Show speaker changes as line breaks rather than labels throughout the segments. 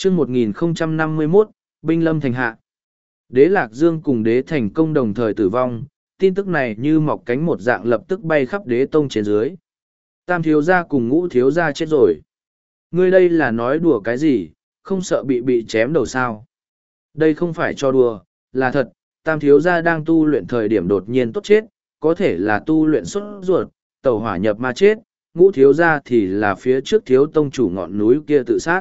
chương 1051, binh lâm thành hạ. Đế Lạc Dương cùng đế thành công đồng thời tử vong, tin tức này như mọc cánh một dạng lập tức bay khắp đế tông trên dưới. Tam thiếu gia cùng ngũ thiếu gia chết rồi. Ngươi đây là nói đùa cái gì, không sợ bị chém đầu sao? Đây không phải cho đùa, là thật, tam thiếu gia đang tu luyện thời điểm đột nhiên tốt chết, có thể là tu luyện xuất ruột, tẩu hỏa nhập ma chết, ngũ thiếu gia thì là phía trước thiếu tông chủ ngọn núi kia tự sát.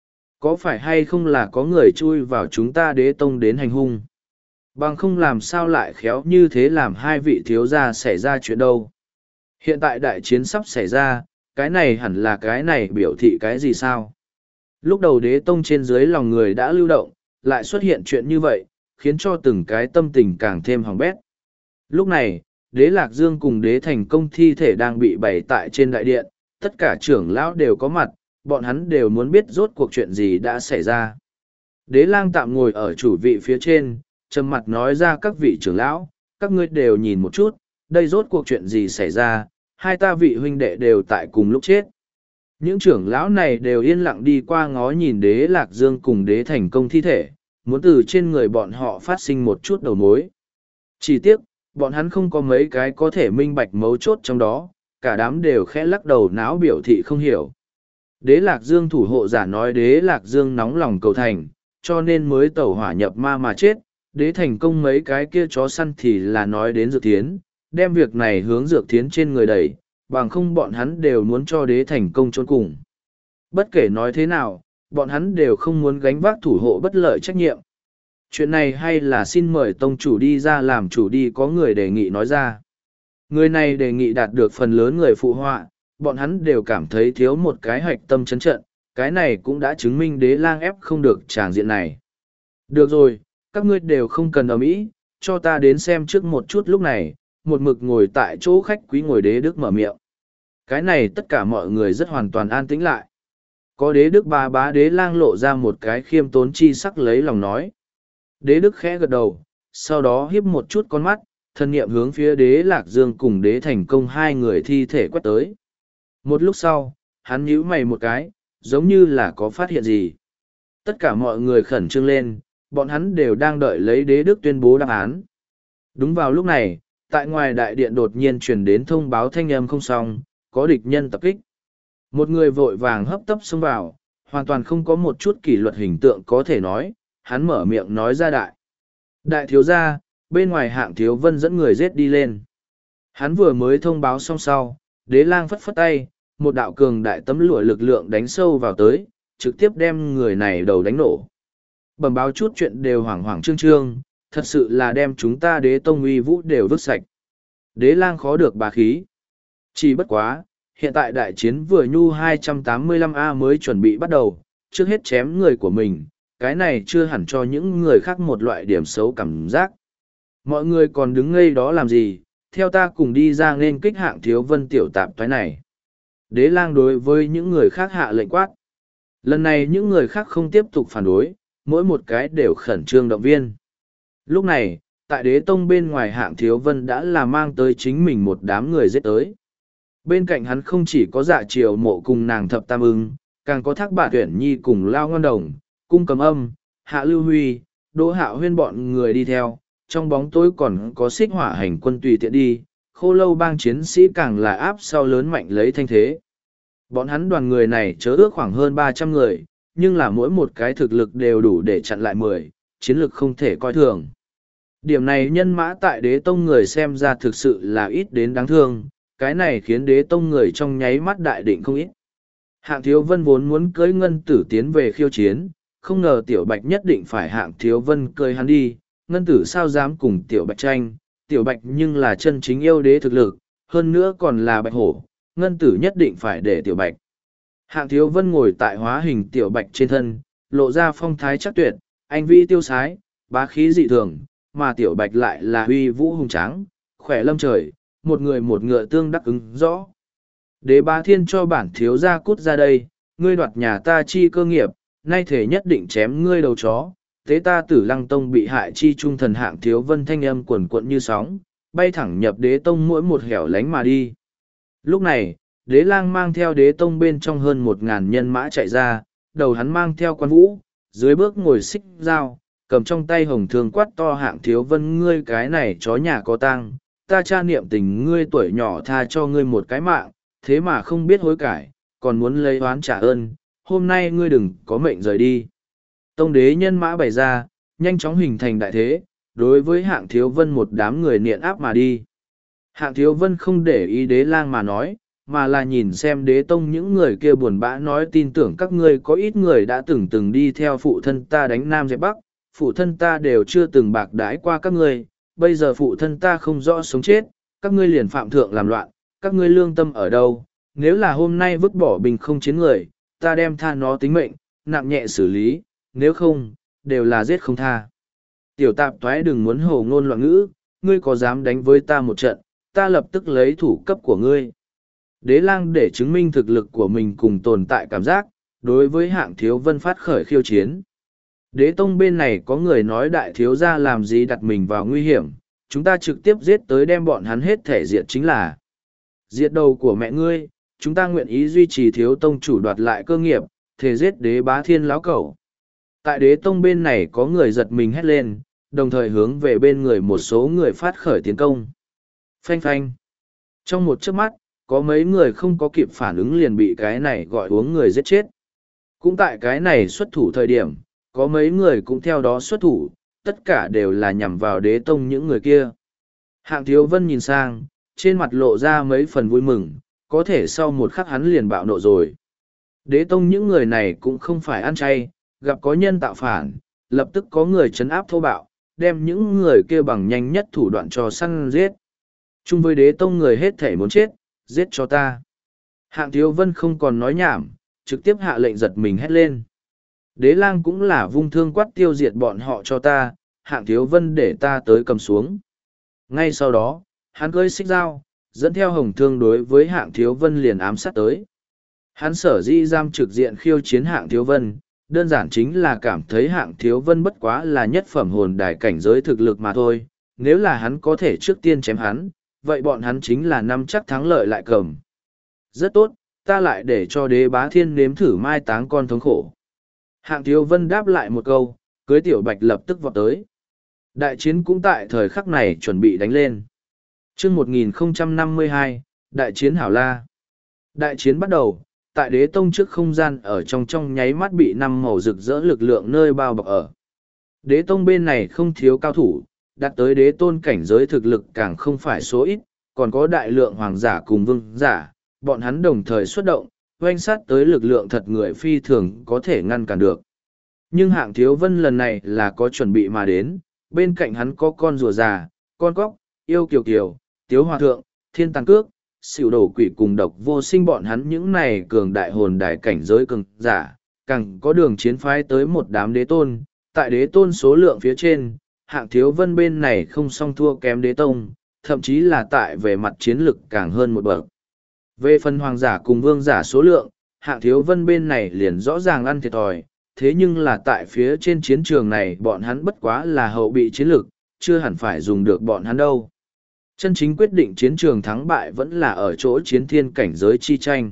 Có phải hay không là có người chui vào chúng ta đế tông đến hành hung? Bằng không làm sao lại khéo như thế làm hai vị thiếu gia xảy ra chuyện đâu. Hiện tại đại chiến sắp xảy ra, cái này hẳn là cái này biểu thị cái gì sao? Lúc đầu đế tông trên dưới lòng người đã lưu động, lại xuất hiện chuyện như vậy, khiến cho từng cái tâm tình càng thêm hỏng bét. Lúc này, đế Lạc Dương cùng đế thành công thi thể đang bị bày tại trên đại điện, tất cả trưởng lão đều có mặt, bọn hắn đều muốn biết rốt cuộc chuyện gì đã xảy ra. Đế lang tạm ngồi ở chủ vị phía trên, trầm mặt nói ra các vị trưởng lão, các ngươi đều nhìn một chút, đây rốt cuộc chuyện gì xảy ra, hai ta vị huynh đệ đều tại cùng lúc chết. Những trưởng lão này đều yên lặng đi qua ngó nhìn đế Lạc Dương cùng đế thành công thi thể, muốn từ trên người bọn họ phát sinh một chút đầu mối. Chỉ tiếc, bọn hắn không có mấy cái có thể minh bạch mấu chốt trong đó, cả đám đều khẽ lắc đầu náo biểu thị không hiểu. Đế Lạc Dương thủ hộ giả nói đế Lạc Dương nóng lòng cầu thành, cho nên mới tẩu hỏa nhập ma mà chết, đế thành công mấy cái kia chó săn thì là nói đến Dược Thiến, đem việc này hướng Dược Thiến trên người đẩy, bằng không bọn hắn đều muốn cho đế thành công trốn cùng. Bất kể nói thế nào, bọn hắn đều không muốn gánh vác thủ hộ bất lợi trách nhiệm. Chuyện này hay là xin mời tông chủ đi ra làm chủ đi, có người đề nghị nói ra. Người này đề nghị đạt được phần lớn người phụ họa, bọn hắn đều cảm thấy thiếu một cái hạch tâm chấn trận, cái này cũng đã chứng minh đế lang ép không được tràng diện này. Được rồi, các ngươi đều không cần ầm ĩ, cho ta đến xem trước một chút. Lúc này, một mực ngồi tại chỗ khách quý ngồi đế đức mở miệng. Cái này tất cả mọi người rất hoàn toàn an tĩnh lại. Có đế đức bá đế lang lộ ra một cái khiêm tốn chi sắc lấy lòng nói. Đế đức khẽ gật đầu, sau đó hiếp một chút con mắt, thân niệm hướng phía đế Lạc Dương cùng đế thành công hai người thi thể quét tới. Một lúc sau, hắn nhíu mày một cái, giống như là có phát hiện gì. Tất cả mọi người khẩn trương lên, bọn hắn đều đang đợi lấy đế đức tuyên bố đáp án. Đúng vào lúc này, tại ngoài đại điện đột nhiên truyền đến thông báo thanh âm không xong, có địch nhân tập kích. Một người vội vàng hấp tấp xông vào, hoàn toàn không có một chút kỷ luật hình tượng có thể nói, hắn mở miệng nói ra đại thiếu gia, bên ngoài Hạng Thiếu Vân dẫn người giết đi lên. Hắn vừa mới thông báo xong sau, đế lang phất phất tay, một đạo cường đại tấm lụa lực lượng đánh sâu vào tới, trực tiếp đem người này đầu đánh nổ. Bẩm báo chút chuyện đều hoảng hoảng trương trương, thật sự là đem chúng ta đế tông uy vũ đều vứt sạch. Đế lang khó được bá khí. Chỉ bất quá, hiện tại đại chiến vừa nhu 285A mới chuẩn bị bắt đầu, trước hết chém người của mình, cái này chưa hẳn cho những người khác một loại điểm xấu cảm giác. Mọi người còn đứng ngây đó làm gì, theo ta cùng đi ra nên kích Hạng Thiếu Vân tiểu tạp thoái này. Đế lang đối với những người khác hạ lệnh quát. Lần này những người khác không tiếp tục phản đối, mỗi một cái đều khẩn trương động viên. Lúc này, tại đế tông bên ngoài Hạng Thiếu Vân đã là mang tới chính mình một đám người giết tới. Bên cạnh hắn không chỉ có Dạ Triều Mộ cùng nàng Thập Tam Ưng, càng có Thác Bà Tuyển Nhi cùng Lao Ngon Đồng, Cung Cầm Âm, Hạ Lưu Huy, Đỗ Hạo Huyên bọn người đi theo, trong bóng tối còn có Xích Hỏa hành quân tùy tiện đi, Khô Lâu bang chiến sĩ càng là áp sau lớn mạnh lấy thanh thế. Bọn hắn đoàn người này chớ ước khoảng hơn 300 người, nhưng là mỗi một cái thực lực đều đủ để chặn lại 10, chiến lực không thể coi thường. Điểm này nhân mã tại đế tông người xem ra thực sự là ít đến đáng thương, cái này khiến đế tông người trong nháy mắt đại định không ít. Hạng Thiếu Vân vốn muốn cưới Ngân Tử tiến về khiêu chiến, không ngờ Tiểu Bạch nhất định phải Hạng Thiếu Vân cưới hắn đi, Ngân Tử sao dám cùng Tiểu Bạch tranh, Tiểu Bạch nhưng là chân chính yêu đế thực lực, hơn nữa còn là Bạch Hổ, Ngân Tử nhất định phải để Tiểu Bạch. Hạng Thiếu Vân ngồi tại hóa hình Tiểu Bạch trên thân, lộ ra phong thái chắc tuyệt, anh vĩ tiêu sái, bá khí dị thường, mà Tiểu Bạch lại là uy vũ hùng tráng, khỏe lâm trời, một người một ngựa tương đắc ứng rõ. Đế Bá Thiên cho bản thiếu gia cút ra đây, ngươi đoạt nhà ta chi cơ nghiệp, nay thể nhất định chém ngươi đầu chó. Tế ta Tử Lăng Tông bị hại chi trung thần Hạng Thiếu Vân thanh âm quần quận như sóng, bay thẳng nhập đế tông mỗi một hẻo lánh mà đi. Lúc này, đế lang mang theo đế tông bên trong hơn 1000 nhân mã chạy ra, đầu hắn mang theo quan vũ, dưới bước ngồi xích dao, cầm trong tay hồng thương quát to Hạng Thiếu Vân, ngươi cái này chó nhà có tang, ta cha niệm tình ngươi tuổi nhỏ tha cho ngươi một cái mạng, thế mà không biết hối cải, còn muốn lấy oán trả ơn, hôm nay ngươi đừng có mệnh rời đi. Tông đế nhân mã bày ra, nhanh chóng hình thành đại thế, đối với Hạng Thiếu Vân một đám người niện áp mà đi. Hạng Thiếu Vân không để ý đế lang mà nói, mà là nhìn xem đế tông những người kia buồn bã nói, tin tưởng các ngươi có ít người đã từng đi theo phụ thân ta đánh Nam dẹp Bắc, phụ thân ta đều chưa từng bạc đãi qua các ngươi, bây giờ phụ thân ta không rõ sống chết, các ngươi liền phạm thượng làm loạn, các ngươi lương tâm ở đâu, nếu là hôm nay vứt bỏ bình không chiến người, ta đem tha nó tính mệnh, nặng nhẹ xử lý, nếu không, đều là giết không tha. Tiểu tạp toái đừng muốn hồ ngôn loạn ngữ, ngươi có dám đánh với ta một trận, ta lập tức lấy thủ cấp của ngươi. Đế lang để chứng minh thực lực của mình cùng tồn tại cảm giác, đối với Hạng Thiếu Vân phát khởi khiêu chiến. Đế tông bên này có người nói đại thiếu gia làm gì đặt mình vào nguy hiểm, chúng ta trực tiếp giết tới đem bọn hắn hết thể diệt chính là diệt đầu của mẹ ngươi, chúng ta nguyện ý duy trì thiếu tông chủ đoạt lại cơ nghiệp, thề giết đế bá thiên láo cẩu. Tại đế tông bên này có người giật mình hét lên, đồng thời hướng về bên người một số người phát khởi tiến công. Phanh phanh. Trong một chớp mắt, có mấy người không có kịp phản ứng liền bị cái này gọi uống người giết chết. Cũng tại cái này xuất thủ thời điểm, có mấy người cũng theo đó xuất thủ, tất cả đều là nhằm vào đế tông những người kia. Hạng Thiếu Vân nhìn sang, trên mặt lộ ra mấy phần vui mừng, có thể sau một khắc hắn liền bạo nộ rồi. Đế tông những người này cũng không phải ăn chay, gặp có nhân tạo phản, lập tức có người trấn áp thô bạo, đem những người kia bằng nhanh nhất thủ đoạn cho săn giết. Chung với đế tông người hết thể muốn chết, giết cho ta. Hạng Thiếu Vân không còn nói nhảm, trực tiếp hạ lệnh giật mình hét lên. Đế lang cũng là vung thương quát tiêu diệt bọn họ cho ta, Hạng Thiếu Vân để ta tới cầm xuống. Ngay sau đó, hắn cưỡi xích dao, dẫn theo hồng thương đối với Hạng Thiếu Vân liền ám sát tới. Hắn sở dĩ giam trực diện khiêu chiến Hạng Thiếu Vân, đơn giản chính là cảm thấy Hạng Thiếu Vân bất quá là nhất phẩm hồn đài cảnh giới thực lực mà thôi, nếu là hắn có thể trước tiên chém hắn, vậy bọn hắn chính là năm chắc thắng lợi lại cầm. Rất tốt, ta lại để cho đế bá thiên nếm thử mai táng con thống khổ. Hạng Thiếu Vân đáp lại một câu, cưới tiểu bạch lập tức vọt tới. Đại chiến cũng tại thời khắc này chuẩn bị đánh lên. Chương 1052, Đại chiến Hảo La. Đại chiến bắt đầu, tại đế tông trước không gian ở trong nháy mắt bị năm màu rực rỡ lực lượng nơi bao bọc ở. Đế tông bên này không thiếu cao thủ, đạt tới đế tôn cảnh giới thực lực càng không phải số ít, còn có đại lượng hoàng giả cùng vương giả, bọn hắn đồng thời xuất động, oanh sát tới lực lượng thật người phi thường có thể ngăn cản được. Nhưng Hạng Thiếu Vân lần này là có chuẩn bị mà đến, bên cạnh hắn có con rùa già, con cóc, yêu kiều kiều, tiếu hòa thượng, thiên tàng cước, xỉu đổ quỷ cùng độc vô sinh, bọn hắn những này cường đại hồn đại cảnh giới cường giả, càng có đường chiến phái tới một đám đế tôn, tại đế tôn số lượng phía trên, Hạng Thiếu Vân bên này không song thua kém đế tông, thậm chí là tại về mặt chiến lực càng hơn một bậc. Về phần hoàng giả cùng vương giả số lượng, Hạng Thiếu Vân bên này liền rõ ràng ăn thiệt thòi, thế nhưng là tại phía trên chiến trường này bọn hắn bất quá là hậu bị chiến lực, chưa hẳn phải dùng được bọn hắn đâu. Chân chính quyết định chiến trường thắng bại vẫn là ở chỗ chiến thiên cảnh giới chi tranh.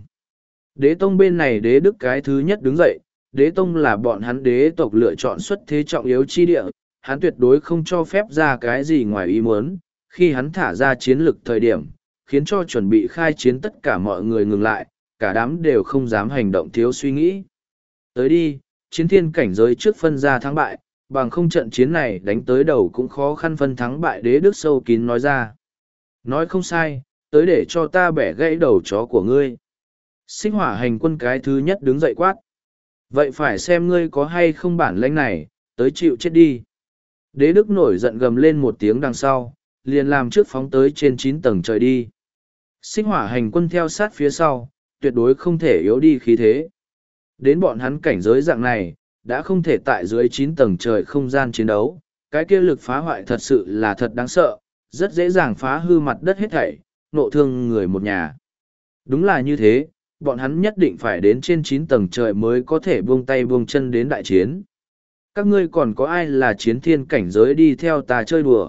Đế tông bên này đế đức cái thứ nhất đứng dậy, đế tông là bọn hắn đế tộc lựa chọn xuất thế trọng yếu chi địa, hắn tuyệt đối không cho phép ra cái gì ngoài ý muốn, khi hắn thả ra chiến lực thời điểm, khiến cho chuẩn bị khai chiến tất cả mọi người ngừng lại, cả đám đều không dám hành động thiếu suy nghĩ. Tới đi, chiến thiên cảnh giới trước phân ra thắng bại, bằng không trận chiến này đánh tới đầu cũng khó khăn phân thắng bại, đế đức sâu kín nói ra. Nói không sai, tới để cho ta bẻ gãy đầu chó của ngươi. Sinh hỏa hành quân cái thứ nhất đứng dậy quát. Vậy phải xem ngươi có hay không bản lĩnh này, tới chịu chết đi. Đế đức nổi giận gầm lên một tiếng đằng sau, liền làm trước phóng tới trên 9 tầng trời đi. Sinh hỏa hành quân theo sát phía sau, tuyệt đối không thể yếu đi khí thế. Đến bọn hắn cảnh giới dạng này, đã không thể tại dưới 9 tầng trời không gian chiến đấu, cái kia lực phá hoại thật sự là thật đáng sợ, rất dễ dàng phá hư mặt đất hết thảy, nộ thương người một nhà. Đúng là như thế, bọn hắn nhất định phải đến trên 9 tầng trời mới có thể buông tay buông chân đến đại chiến. Các ngươi còn có ai là chiến thiên cảnh giới đi theo ta chơi đùa?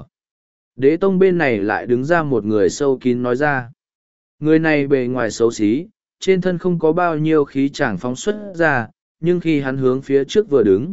Đế tông bên này lại đứng ra một người sâu kín nói ra. Người này bề ngoài xấu xí, trên thân không có bao nhiêu khí chàng phóng xuất ra, nhưng khi hắn hướng phía trước vừa đứng,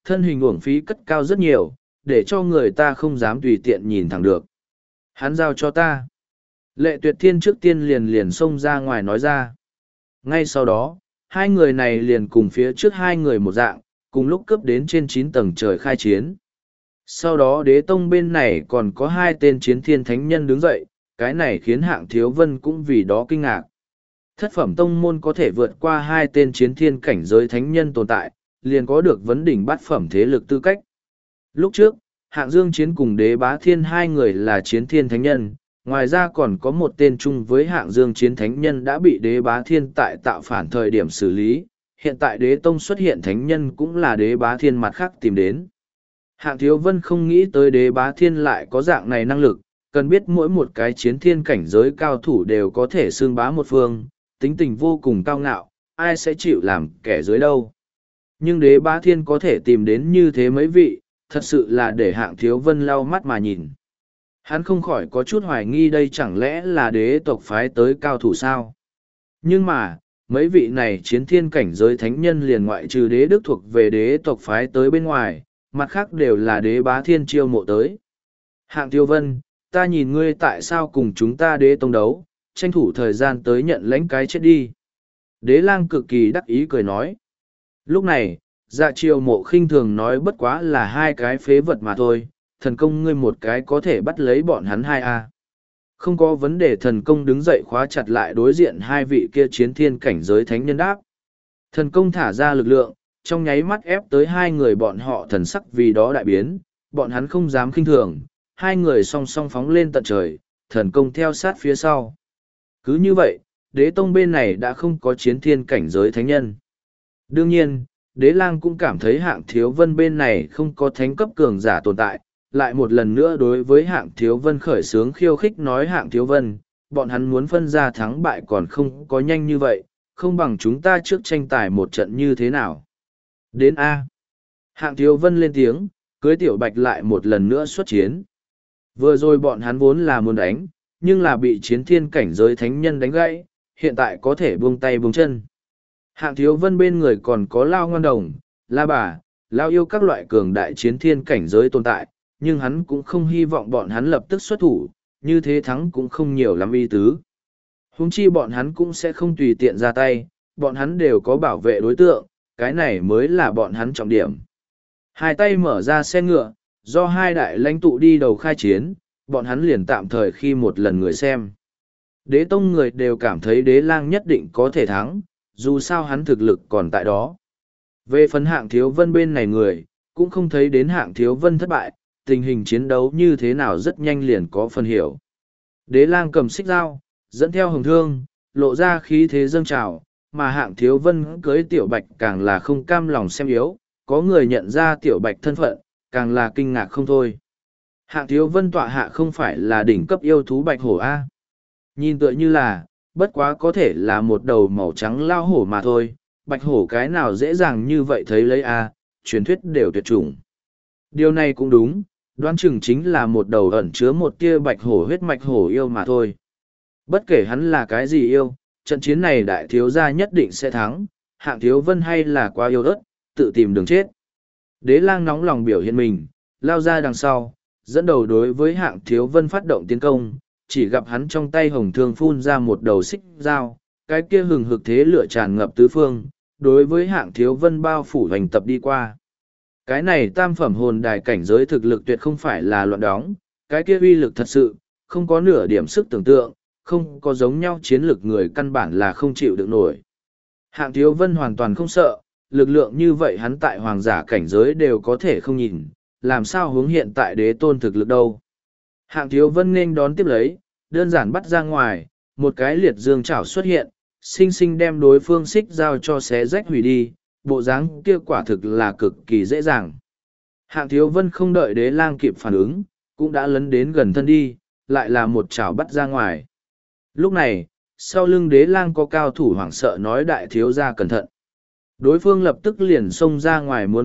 Thân hình uổng phí cất cao rất nhiều, để cho người ta không dám tùy tiện nhìn thẳng được. Hắn giao cho ta. Lệ Tuyệt Thiên trước tiên liền xông ra ngoài nói ra. Ngay sau đó, hai người này liền cùng phía trước hai người một dạng, cùng lúc cướp đến trên 9 tầng trời khai chiến. Sau đó đế tông bên này còn có hai tên chiến thiên thánh nhân đứng dậy, cái này khiến Hạng Thiếu Vân cũng vì đó kinh ngạc. Thất phẩm tông môn có thể vượt qua hai tên chiến thiên cảnh giới thánh nhân tồn tại, liền có được vấn đỉnh bát phẩm thế lực tư cách. Lúc trước, Hạng Dương Chiến cùng Đế Bá Thiên hai người là chiến thiên thánh nhân, ngoài ra còn có một tên chung với Hạng Dương Chiến thánh nhân đã bị Đế Bá Thiên tại tạo phản thời điểm xử lý, hiện tại Đế Tông xuất hiện thánh nhân cũng là Đế Bá Thiên mặt khác tìm đến. Hạng Thiếu Vân không nghĩ tới Đế Bá Thiên lại có dạng này năng lực, cần biết mỗi một cái chiến thiên cảnh giới cao thủ đều có thể xương bá một phương, tính tình vô cùng cao ngạo, ai sẽ chịu làm kẻ dưới đâu. Nhưng Đế Bá Thiên có thể tìm đến như thế mấy vị, thật sự là để Hạng Thiếu Vân lau mắt mà nhìn. Hắn không khỏi có chút hoài nghi đây chẳng lẽ là đế tộc phái tới cao thủ sao. Nhưng mà, mấy vị này chiến thiên cảnh giới thánh nhân liền ngoại trừ đế đức thuộc về đế tộc phái tới bên ngoài, mặt khác đều là Đế Bá Thiên chiêu mộ tới. Hạng Thiếu Vân, ta nhìn ngươi tại sao cùng chúng ta đế tông đấu, tranh thủ thời gian tới nhận lãnh cái chết đi. Đế lang cực kỳ đắc ý cười nói. Lúc này, Dạ Triều Mộ khinh thường nói bất quá là hai cái phế vật mà thôi, thần công ngươi một cái có thể bắt lấy bọn hắn hai a. Không có vấn đề, thần công đứng dậy khóa chặt lại đối diện hai vị kia chiến thiên cảnh giới thánh nhân đáp. Thần công thả ra lực lượng, trong nháy mắt ép tới hai người bọn họ thần sắc vì đó đại biến, bọn hắn không dám khinh thường, hai người song song phóng lên tận trời, thần công theo sát phía sau. Cứ như vậy, đế tông bên này đã không có chiến thiên cảnh giới thánh nhân. Đương nhiên, đế lang cũng cảm thấy Hạng Thiếu Vân bên này không có thánh cấp cường giả tồn tại, lại một lần nữa đối với Hạng Thiếu Vân khởi xướng khiêu khích nói Hạng Thiếu Vân, bọn hắn muốn phân ra thắng bại còn không có nhanh như vậy, không bằng chúng ta trước tranh tài một trận như thế nào. Đến A. Hạng Thiếu Vân lên tiếng, cưới Tiểu Bạch lại một lần nữa xuất chiến. Vừa rồi bọn hắn vốn là muốn đánh, nhưng là bị chiến thiên cảnh giới thánh nhân đánh gãy, hiện tại có thể buông tay buông chân. Hạng Thiếu Vân bên người còn có Lao Ngoan Đồng, La Bà, Lao Yêu các loại cường đại chiến thiên cảnh giới tồn tại, nhưng hắn cũng không hy vọng bọn hắn lập tức xuất thủ, như thế thắng cũng không nhiều lắm ý tứ. Huống chi bọn hắn cũng sẽ không tùy tiện ra tay, bọn hắn đều có bảo vệ đối tượng, cái này mới là bọn hắn trọng điểm. Hai tay mở ra xe ngựa, do hai đại lãnh tụ đi đầu khai chiến, bọn hắn liền tạm thời khi một lần người xem. Đế tông người đều cảm thấy đế lang nhất định có thể thắng, dù sao hắn thực lực còn tại đó. Về phần Hạng Thiếu Vân bên này người, cũng không thấy đến Hạng Thiếu Vân thất bại, tình hình chiến đấu như thế nào rất nhanh liền có phần hiểu. Đế lang cầm xích dao, dẫn theo hồng thương, lộ ra khí thế dâng trào, mà Hạng Thiếu Vân cưới Tiểu Bạch càng là không cam lòng xem yếu, có người nhận ra Tiểu Bạch thân phận, càng là kinh ngạc không thôi. Hạng Thiếu Vân tọa hạ không phải là đỉnh cấp yêu thú bạch hổ A. Nhìn tựa như là, bất quá có thể là một đầu màu trắng lao hổ mà thôi, bạch hổ cái nào dễ dàng như vậy thấy lấy A, truyền thuyết đều tuyệt chủng. Điều này cũng đúng, đoán chừng chính là một đầu ẩn chứa một tia bạch hổ huyết mạch hổ yêu mà thôi. Bất kể hắn là cái gì yêu, trận chiến này đại thiếu gia nhất định sẽ thắng, Hạng Thiếu Vân hay là quá yêu ớt, tự tìm đường chết. Đế lang nóng lòng biểu hiện mình, lao ra đằng sau, dẫn đầu đối với Hạng Thiếu Vân phát động tiến công, chỉ gặp hắn trong tay hồng thương phun ra một đầu xích dao, cái kia hừng hực thế lửa tràn ngập tứ phương, đối với Hạng Thiếu Vân bao phủ hành tập đi qua. Cái này tam phẩm hồn đài cảnh giới thực lực tuyệt không phải là loạn đóng, cái kia uy lực thật sự, không có nửa điểm sức tưởng tượng, không có giống nhau chiến lực người căn bản là không chịu được nổi. Hạng Thiếu Vân hoàn toàn không sợ, lực lượng như vậy hắn tại hoàng giả cảnh giới đều có thể không nhìn, làm sao hướng hiện tại đế tôn thực lực đâu. Hạng Thiếu Vân nên đón tiếp lấy, đơn giản bắt ra ngoài, một cái liệt dương chảo xuất hiện, sinh sinh đem đối phương xích giao cho xé rách hủy đi, bộ dáng kia quả thực là cực kỳ dễ dàng. Hạng Thiếu Vân không đợi đế lang kịp phản ứng, cũng đã lấn đến gần thân đi, lại là một chảo bắt ra ngoài. Lúc này, sau lưng đế lang có cao thủ hoảng sợ nói đại thiếu gia cẩn thận. Đối phương lập tức liền xông ra ngoài muốn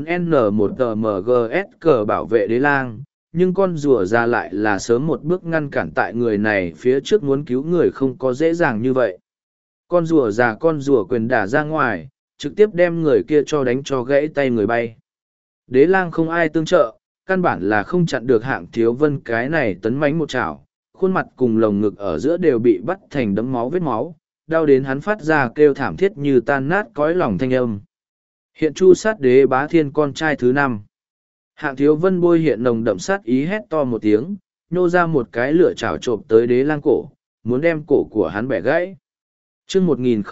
N1TMGS cờ bảo vệ đế lang, nhưng con rùa ra lại là sớm một bước ngăn cản tại người này phía trước muốn cứu người không có dễ dàng như vậy. Con rùa quyền đả ra ngoài, trực tiếp đem người kia cho đánh cho gãy tay người bay. Đế lang không ai tương trợ, căn bản là không chặn được Hạng Thiếu Vân cái này tấn mãnh một chảo, khuôn mặt cùng lồng ngực ở giữa đều bị bắt thành đấm máu vết máu, đau đến hắn phát ra kêu thảm thiết như tan nát cõi lòng thanh âm. Hiện Chu Sát Đế Bá Thiên con trai thứ 5. Hạng Thiếu Vân bôi hiện nồng đậm sát ý hét to một tiếng, nhô ra một cái lửa chảo trộm tới Đế Lang cổ, muốn đem cổ của hắn bẻ gãy. Chương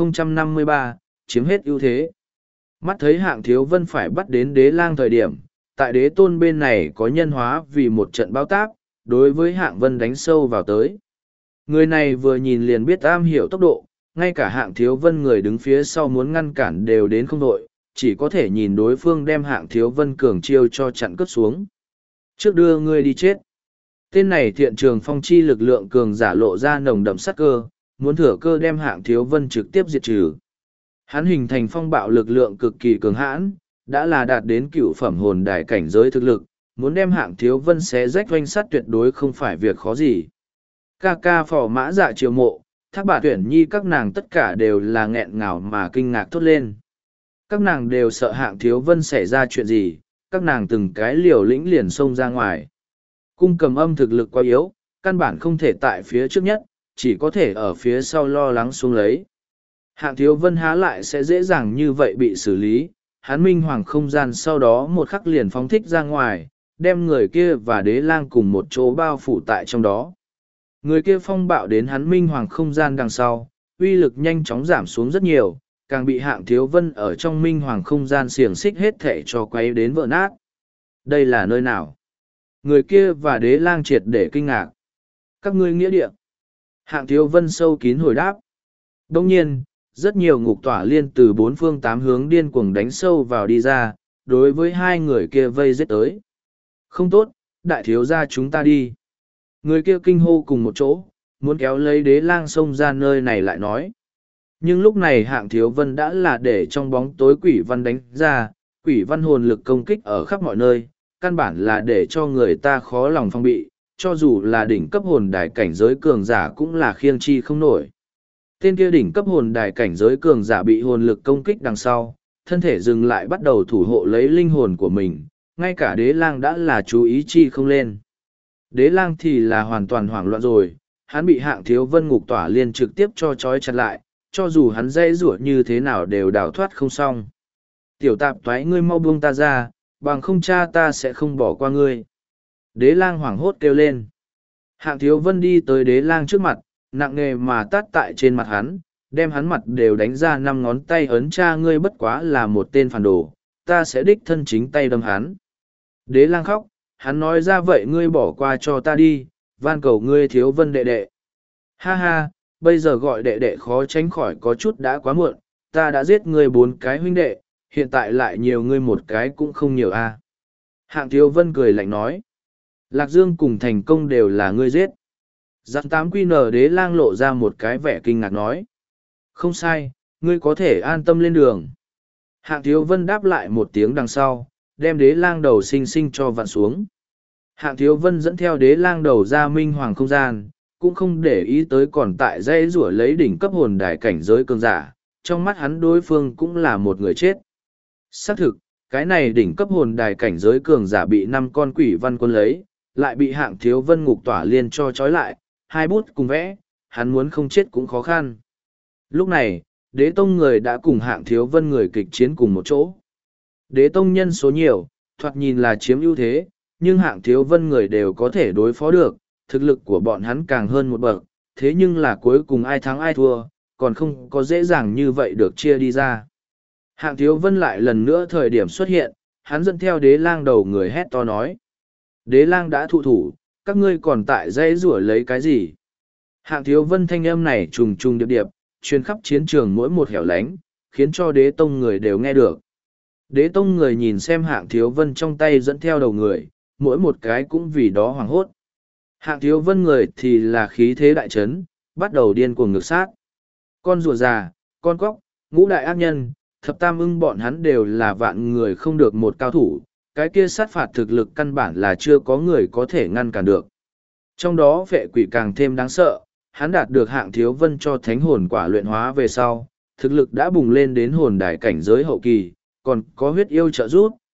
1053, chiếm hết ưu thế. Mắt thấy Hạng Thiếu Vân phải bắt đến Đế Lang thời điểm, tại Đế Tôn bên này có nhân hóa vì một trận bao táp, đối với Hạng Vân đánh sâu vào tới. Người này vừa nhìn liền biết am hiểu tốc độ, ngay cả Hạng Thiếu Vân người đứng phía sau muốn ngăn cản đều đến không đội, chỉ có thể nhìn đối phương đem Hạng Thiếu Vân cường chiêu cho chặn cướp xuống. Trước đưa ngươi đi chết. Tên này thiện trường phong chi lực lượng cường giả lộ ra nồng đậm sát cơ, muốn thừa cơ đem Hạng Thiếu Vân trực tiếp diệt trừ. Hắn hình thành phong bạo lực lượng cực kỳ cường hãn, đã là đạt đến cựu phẩm hồn đài cảnh giới thực lực, muốn đem Hạng Thiếu Vân xé rách oanh sắt tuyệt đối không phải việc khó gì. Ca ca phò mã dạ triều mộ, Thác Bà Tuyển Nhi các nàng tất cả đều là nghẹn ngào mà kinh ngạc thốt lên. Các nàng đều sợ Hạng Thiếu Vân xảy ra chuyện gì, các nàng từng cái liều lĩnh liền xông ra ngoài. Cung Cầm Âm thực lực quá yếu, căn bản không thể tại phía trước nhất, chỉ có thể ở phía sau lo lắng xuống lấy. Hạng Thiếu Vân há lại sẽ dễ dàng như vậy bị xử lý, hắn minh hoàng không gian sau đó một khắc liền phóng thích ra ngoài, đem người kia và Đế Lang cùng một chỗ bao phủ tại trong đó. Người kia phong bạo đến hắn minh hoàng không gian đằng sau, uy lực nhanh chóng giảm xuống rất nhiều, càng bị Hạng Thiếu Vân ở trong minh hoàng không gian xiềng xích hết thể cho quay đến vỡ nát. Đây là nơi nào? Người kia và Đế Lang triệt để kinh ngạc. Các ngươi nghĩa địa. Hạng Thiếu Vân sâu kín hồi đáp. Đồng nhiên, rất nhiều ngục tỏa liên từ bốn phương tám hướng điên cuồng đánh sâu vào đi ra, đối với hai người kia vây giết tới. Không tốt, đại thiếu gia chúng ta đi. Người kia kinh hô cùng một chỗ, muốn kéo lấy Đế Lang xông ra nơi này lại nói. Nhưng lúc này Hạng Thiếu Vân đã là để trong bóng tối quỷ văn đánh ra, quỷ văn hồn lực công kích ở khắp mọi nơi, căn bản là để cho người ta khó lòng phong bị, cho dù là đỉnh cấp hồn đài cảnh giới cường giả cũng là khiêng chi không nổi. Tên kia đỉnh cấp hồn đài cảnh giới cường giả bị hồn lực công kích đằng sau, thân thể dừng lại bắt đầu thủ hộ lấy linh hồn của mình, ngay cả Đế Lang đã là chú ý chi không lên. Đế Lang thì là hoàn toàn hoảng loạn rồi, hắn bị Hạng Thiếu Vân ngục tỏa liên trực tiếp cho trói chặt lại, cho dù hắn dây rủa như thế nào đều đào thoát không xong. Tiểu tạp toái ngươi mau buông ta ra, bằng không cha ta sẽ không bỏ qua ngươi. Đế Lang hoảng hốt kêu lên. Hạng Thiếu Vân đi tới Đế Lang trước mặt, nặng nề mà tát tại trên mặt hắn, đem hắn mặt đều đánh ra 5 ngón tay ấn cha ngươi bất quá là một tên phản đồ, ta sẽ đích thân chính tay đâm hắn. Đế Lang khóc, hắn nói ra vậy ngươi bỏ qua cho ta đi, van cầu ngươi Thiếu Vân đệ đệ. Ha ha, bây giờ gọi đệ đệ khó tránh khỏi có chút đã quá muộn, ta đã giết ngươi 4 cái huynh đệ, hiện tại lại nhiều ngươi một cái cũng không nhiều a. Hạng Thiếu Vân cười lạnh nói. Lạc Dương cùng Thành Công đều là ngươi giết. Giặc 8QN Đế Lang lộ ra một cái vẻ kinh ngạc nói. Không sai, ngươi có thể an tâm lên đường. Hạng Thiếu Vân đáp lại một tiếng đằng sau, đem Đế Lang đầu xinh xinh cho vặn xuống. Hạng Thiếu Vân dẫn theo Đế Lang đầu ra minh hoàng không gian, cũng không để ý tới còn tại dây rủa lấy đỉnh cấp hồn đài cảnh giới cường giả, trong mắt hắn đối phương cũng là một người chết. Xác thực, cái này đỉnh cấp hồn đài cảnh giới cường giả bị 5 con quỷ văn quân lấy, lại bị Hạng Thiếu Vân ngục tỏa liên cho trói lại, 2 bút cùng vẽ, hắn muốn không chết cũng khó khăn. Lúc này, Đế Tông người đã cùng Hạng Thiếu Vân người kịch chiến cùng một chỗ. Đế Tông nhân số nhiều, thoạt nhìn là chiếm ưu thế, nhưng Hạng Thiếu Vân người đều có thể đối phó được, thực lực của bọn hắn càng hơn một bậc, thế nhưng là cuối cùng ai thắng ai thua, còn không có dễ dàng như vậy được chia đi ra. Hạng Thiếu Vân lại lần nữa thời điểm xuất hiện, hắn dẫn theo Đế Lang đầu người hét to nói. Đế Lang đã thụ thủ, các ngươi còn tại dây rủa lấy cái gì? Hạng Thiếu Vân thanh âm này trùng trùng điệp điệp, truyền khắp chiến trường mỗi một hẻo lánh, khiến cho Đế Tông người đều nghe được. Đế Tông người nhìn xem Hạng Thiếu Vân trong tay dẫn theo đầu người, mỗi một cái cũng vì đó hoảng hốt. Hạng Thiếu Vân người thì là khí thế đại trấn, bắt đầu điên cuồng ngược sát. Con rùa già, con cóc, ngũ đại ác nhân, thập tam ưng bọn hắn đều là vạn người không được một cao thủ, cái kia sát phạt thực lực căn bản là chưa có người có thể ngăn cản được. Trong đó vệ quỷ càng thêm đáng sợ, hắn đạt được Hạng Thiếu Vân cho thánh hồn quả luyện hóa về sau, thực lực đã bùng lên đến hồn đài cảnh giới hậu kỳ, còn có huyết yêu trợ giúp,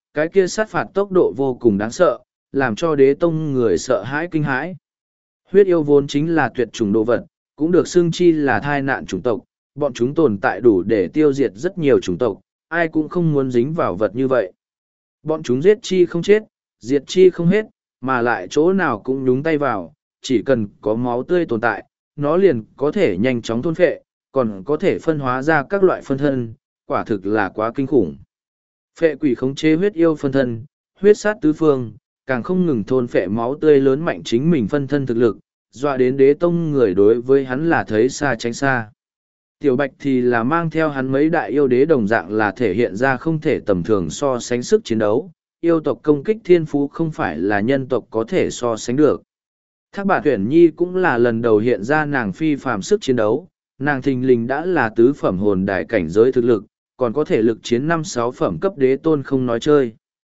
cái kia sát phạt tốc độ vô cùng đáng sợ, làm cho đế tông người sợ hãi kinh hãi. Huyết yêu vốn chính là tuyệt chủng đồ vật, cũng được xưng chi là thai nạn chủng tộc, bọn chúng tồn tại đủ để tiêu diệt rất nhiều chủng tộc, ai cũng không muốn dính vào vật như vậy. Bọn chúng giết chi không chết, diệt chi không hết, mà lại chỗ nào cũng nhúng tay vào, chỉ cần có máu tươi tồn tại, nó liền có thể nhanh chóng thôn phệ, còn có thể phân hóa ra các loại phân thân, quả thực là quá kinh khủng. Phệ quỷ khống chế huyết yêu phân thân, huyết sát tứ phương, càng không ngừng thôn phệ máu tươi lớn mạnh chính mình phân thân thực lực, dọa đến đế tông người đối với hắn là thấy xa tránh xa. Tiểu Bạch thì là mang theo hắn mấy đại yêu đế đồng dạng là thể hiện ra không thể tầm thường so sánh sức chiến đấu, yêu tộc công kích thiên phú không phải là nhân tộc có thể so sánh được. Thác Bạt Tuyển Nhi cũng là lần đầu hiện ra nàng phi phàm sức chiến đấu, nàng thình lình đã là tứ phẩm hồn đại cảnh giới thực lực, còn có thể lực chiến 5-6 phẩm cấp đế tôn không nói chơi.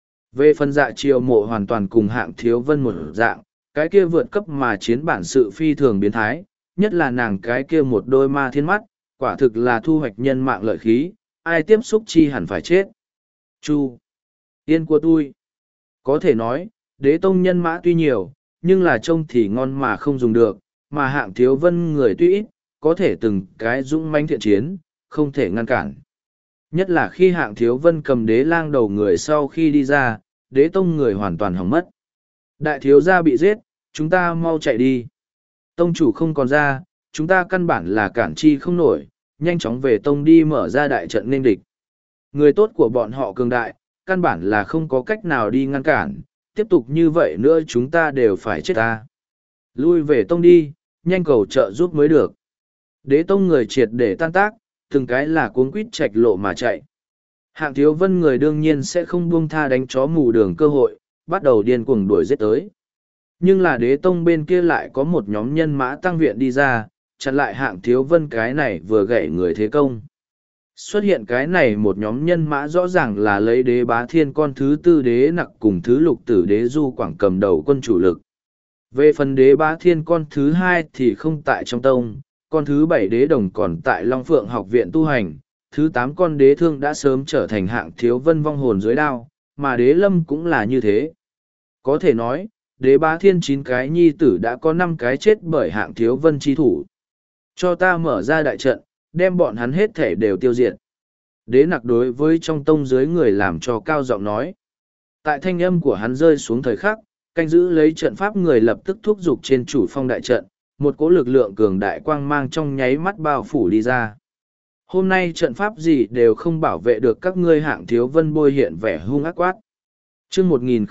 Về phần dạ triều mộ hoàn toàn cùng hạng thiếu vân một dạng, cái kia vượt cấp mà chiến bản sự phi thường biến thái, nhất là nàng cái kia một đôi ma thiên mắt, quả thực là thu hoạch nhân mạng lợi khí, ai tiếp xúc chi hẳn phải chết. Chu, tiên của tôi, có thể nói, đế tông nhân mã tuy nhiều, nhưng là trông thì ngon mà không dùng được, mà hạng thiếu vân người tuy ít, có thể từng cái dũng mãnh thiện chiến, không thể ngăn cản. Nhất là khi hạng thiếu vân cầm đế lang đầu người sau khi đi ra, đế tông người hoàn toàn hỏng mất. Đại thiếu gia bị giết, chúng ta mau chạy đi. Tông chủ không còn ra, chúng ta căn bản là cản chi không nổi, nhanh chóng về tông đi mở ra đại trận nên địch. Người tốt của bọn họ cường đại, căn bản là không có cách nào đi ngăn cản, tiếp tục như vậy nữa chúng ta đều phải chết ta. Lui về tông đi, nhanh cầu trợ giúp mới được. Đế tông người triệt để tan tác, từng cái là cuống quýt chạch lộ mà chạy. Hạng thiếu vân người đương nhiên sẽ không buông tha đánh chó mù đường cơ hội, bắt đầu điên cuồng đuổi giết tới. Nhưng là đế tông bên kia lại có một nhóm nhân mã tăng viện đi ra, chặn lại hạng thiếu vân cái này vừa gãy người thế công. Xuất hiện cái này một nhóm nhân mã rõ ràng là lấy đế bá thiên con thứ tư đế nặc cùng thứ lục tử đế du quảng cầm đầu quân chủ lực. Về phần đế bá thiên con thứ hai thì không tại trong tông, con thứ bảy đế đồng còn tại Long Phượng học viện tu hành, thứ tám con đế thương đã sớm trở thành hạng thiếu vân vong hồn dưới đao, mà đế lâm cũng là như thế. Có thể nói, đế bá thiên 9 cái nhi tử đã có 5 cái chết bởi hạng thiếu vân chi thủ. Cho ta mở ra đại trận, đem bọn hắn hết thể đều tiêu diệt. Đế nặc đối với trong tông dưới người làm cho cao giọng nói. Tại thanh âm của hắn rơi xuống thời khắc, canh giữ lấy trận pháp người lập tức thúc giục trên chủ phong đại trận, một cỗ lực lượng cường đại quang mang trong nháy mắt bao phủ đi ra. Hôm nay trận pháp gì đều không bảo vệ được các ngươi hạng thiếu vân bôi hiện vẻ hung ác quát. Chương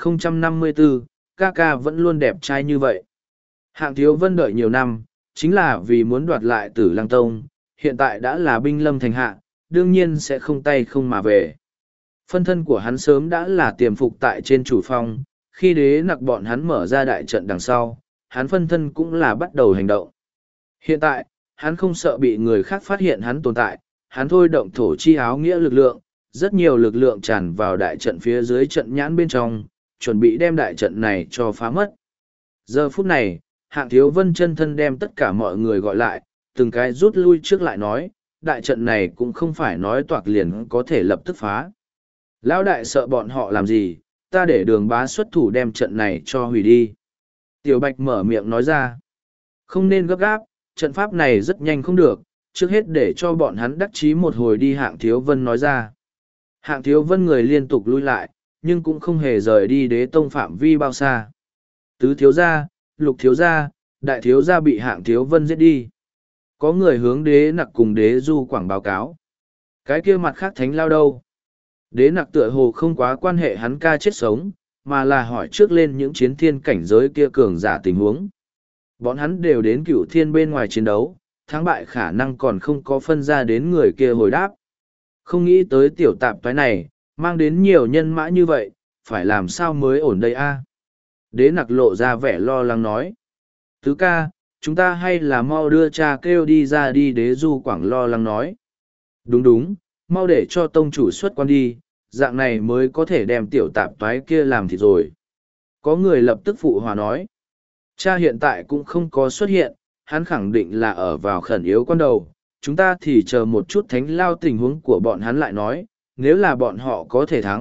1054, ca ca vẫn luôn đẹp trai như vậy. Hạng thiếu vân đợi nhiều năm, chính là vì muốn đoạt lại Tử Lăng Tông, hiện tại đã là binh lâm thành hạ, đương nhiên sẽ không tay không mà về. Phân thân của hắn sớm đã là tiềm phục tại trên chủ phong, khi đế nặc bọn hắn mở ra đại trận đằng sau, hắn phân thân cũng là bắt đầu hành động. Hiện tại, hắn không sợ bị người khác phát hiện hắn tồn tại, hắn thôi động thổ chi áo nghĩa lực lượng, rất nhiều lực lượng tràn vào đại trận phía dưới trận nhãn bên trong, chuẩn bị đem đại trận này cho phá mất. Giờ phút này, hạng thiếu vân chân thân đem tất cả mọi người gọi lại, từng cái rút lui trước lại nói, đại trận này cũng không phải nói toạc liền có thể lập tức phá. Lão đại sợ bọn họ làm gì, ta để Đường Bá xuất thủ đem trận này cho hủy đi. Tiểu Bạch mở miệng nói ra, không nên gấp gáp, trận pháp này rất nhanh không được, trước hết để cho bọn hắn đắc chí một hồi đi. Hạng thiếu vân nói ra. Hạng thiếu vân người liên tục lui lại, nhưng cũng không hề rời đi đế tông phạm vi bao xa. Tứ thiếu gia, lục thiếu gia, đại thiếu gia bị hạng thiếu vân giết đi. Có người hướng đế nặc cùng đế du quảng báo cáo. Cái kia mặt khác thánh lao đâu? Đế nặc tựa hồ không quá quan hệ hắn ca chết sống, mà là hỏi trước lên những chiến thiên cảnh giới kia cường giả tình huống. Bọn hắn đều đến cửu thiên bên ngoài chiến đấu, thắng bại khả năng còn không có phân ra đến người kia hồi đáp. Không nghĩ tới tiểu tạp toái này, mang đến nhiều nhân mã như vậy, phải làm sao mới ổn đây a? Đế nặc lộ ra vẻ lo lắng nói. Tứ ca, chúng ta hay là mau đưa cha kêu đi ra đi. Đế du quảng lo lắng nói. Đúng đúng, mau để cho tông chủ xuất quan đi, dạng này mới có thể đem tiểu tạp toái kia làm thịt rồi. Có người lập tức phụ hòa nói. Cha hiện tại cũng không có xuất hiện, hắn khẳng định là ở vào khẩn yếu con đầu, chúng ta thì chờ một chút thánh lao tình huống của bọn hắn lại nói, nếu là bọn họ có thể thắng,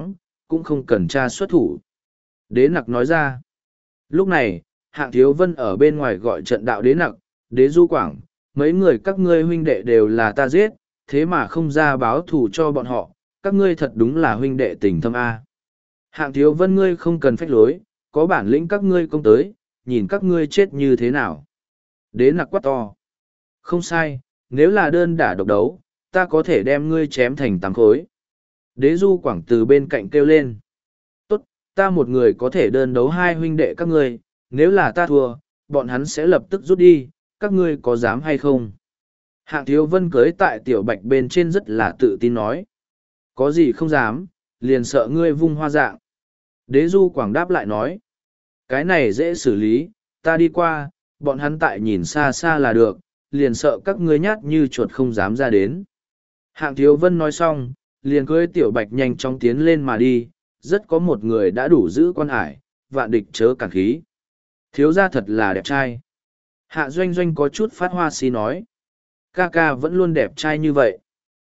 cũng không cần cha xuất thủ. Đế nặc nói ra. Lúc này, Hạng Thiếu Vân ở bên ngoài gọi trận đạo Đế nặc, Đế Du Quảng, mấy người các ngươi huynh đệ đều là ta giết, thế mà không ra báo thù cho bọn họ, các ngươi thật đúng là huynh đệ tình thâm A. Hạng Thiếu Vân ngươi không cần phách lối, có bản lĩnh các ngươi công tới, nhìn các ngươi chết như thế nào. Đế nặc quát to. Không sai, nếu là đơn đả độc đấu, ta có thể đem ngươi chém thành tám khối. Đế Du Quảng từ bên cạnh kêu lên. Tốt, ta một người có thể đơn đấu hai huynh đệ các ngươi, nếu là ta thua, bọn hắn sẽ lập tức rút đi, các ngươi có dám hay không? Hạng Thiếu Vân cưới tại tiểu bạch bên trên rất là tự tin nói. Có gì không dám, liền sợ ngươi vung hoa dạng. Đế Du Quảng đáp lại nói. Cái này dễ xử lý, ta đi qua, bọn hắn tại nhìn xa xa là được, liền sợ các ngươi nhát như chuột không dám ra đến. Hạng Thiếu Vân nói xong, liền cưới tiểu bạch nhanh chóng tiến lên mà đi, rất có một người đã đủ giữ quan hải, vạn địch chớ cản khí. Thiếu gia thật là đẹp trai. Hạ Doanh Doanh có chút phát hoa xí nói. Ca ca vẫn luôn đẹp trai như vậy.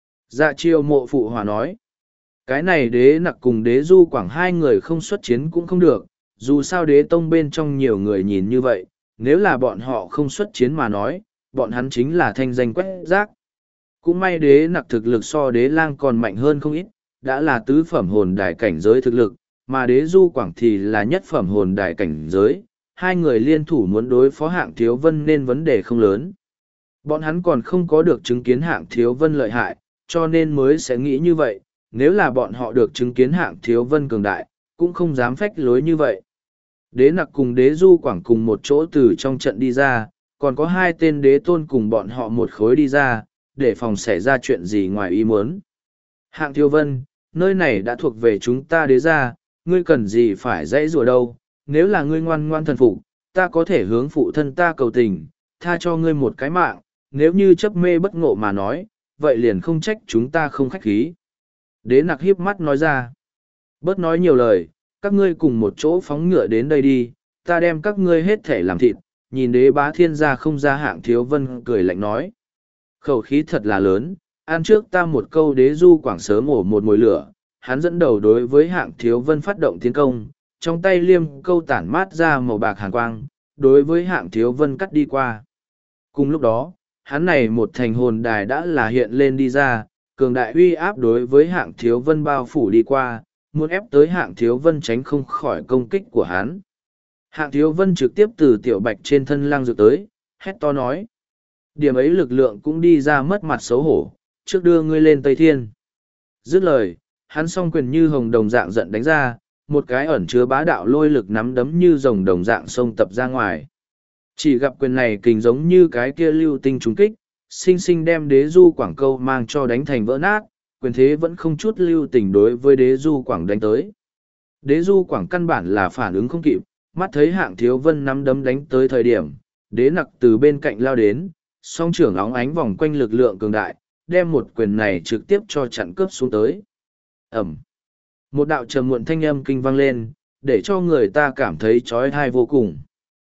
Dạ Chiêu Mộ phụ hòa nói. Cái này Đế nặc cùng Đế Du Quảng hai người không xuất chiến cũng không được, dù sao Đế Tông bên trong nhiều người nhìn như vậy, nếu là bọn họ không xuất chiến mà nói, bọn hắn chính là thanh danh quét rác. Cũng may Đế nặc thực lực so Đế Lang còn mạnh hơn không ít, đã là tứ phẩm hồn đài cảnh giới thực lực, mà Đế Du Quảng thì là nhất phẩm hồn đài cảnh giới, hai người liên thủ muốn đối phó Hạng Thiếu Vân nên vấn đề không lớn. Bọn hắn còn không có được chứng kiến Hạng Thiếu Vân lợi hại, cho nên mới sẽ nghĩ như vậy, nếu là bọn họ được chứng kiến Hạng Thiếu Vân cường đại, cũng không dám phách lối như vậy. Đế nặc cùng Đế Du Quảng cùng một chỗ từ trong trận đi ra, còn có hai tên đế tôn cùng bọn họ một khối đi ra, để phòng xảy ra chuyện gì ngoài ý muốn. Hạng Thiếu Vân, nơi này đã thuộc về chúng ta Đế gia, ngươi cần gì phải dãy rủa đâu, nếu là ngươi ngoan ngoan thần phục, ta có thể hướng phụ thân ta cầu tình, tha cho ngươi một cái mạng, nếu như chấp mê bất ngộ mà nói, vậy liền không trách chúng ta không khách khí. Đế nặc hiếp mắt nói ra. Bớt nói nhiều lời, các ngươi cùng một chỗ phóng ngựa đến đây đi, ta đem các ngươi hết thể làm thịt, nhìn Đế Bá Thiên gia không ra Hạng Thiếu Vân cười lạnh nói. Khẩu khí thật là lớn, ăn trước ta một câu Đế Du Quảng sớm ổ một mồi lửa, hắn dẫn đầu đối với Hạng Thiếu Vân phát động tiến công, trong tay liêm câu tản mát ra màu bạc hàn quang, đối với Hạng Thiếu Vân cắt đi qua. Cùng lúc đó, hắn này một thành hồn đài đã là hiện lên đi ra, cường đại uy áp đối với Hạng Thiếu Vân bao phủ đi qua, muốn ép tới Hạng Thiếu Vân tránh không khỏi công kích của hắn. Hạng Thiếu Vân trực tiếp từ tiểu bạch trên thân lang dược tới, hét to nói. Điểm ấy lực lượng cũng đi ra mất mặt xấu hổ, trước đưa ngươi lên Tây Thiên. Dứt lời, hắn song quyền như hồng đồng dạng giận đánh ra, một cái ẩn chứa bá đạo lôi lực nắm đấm như rồng đồng dạng xông tập ra ngoài. Chỉ gặp quyền này kình giống như cái kia lưu tinh trúng kích, sinh sinh đem Đế Du Quảng câu mang cho đánh thành vỡ nát, quyền thế vẫn không chút lưu tình đối với Đế Du Quảng đánh tới. Đế Du Quảng căn bản là phản ứng không kịp, mắt thấy Hạng Thiếu Vân nắm đấm đánh tới thời điểm, Đế nặc từ bên cạnh lao đến, song trưởng óng ánh vòng quanh lực lượng cường đại, đem một quyền này trực tiếp cho chặn cướp xuống tới. Ẩm. Một đạo trầm muộn thanh âm kinh vang lên, để cho người ta cảm thấy trói thai vô cùng.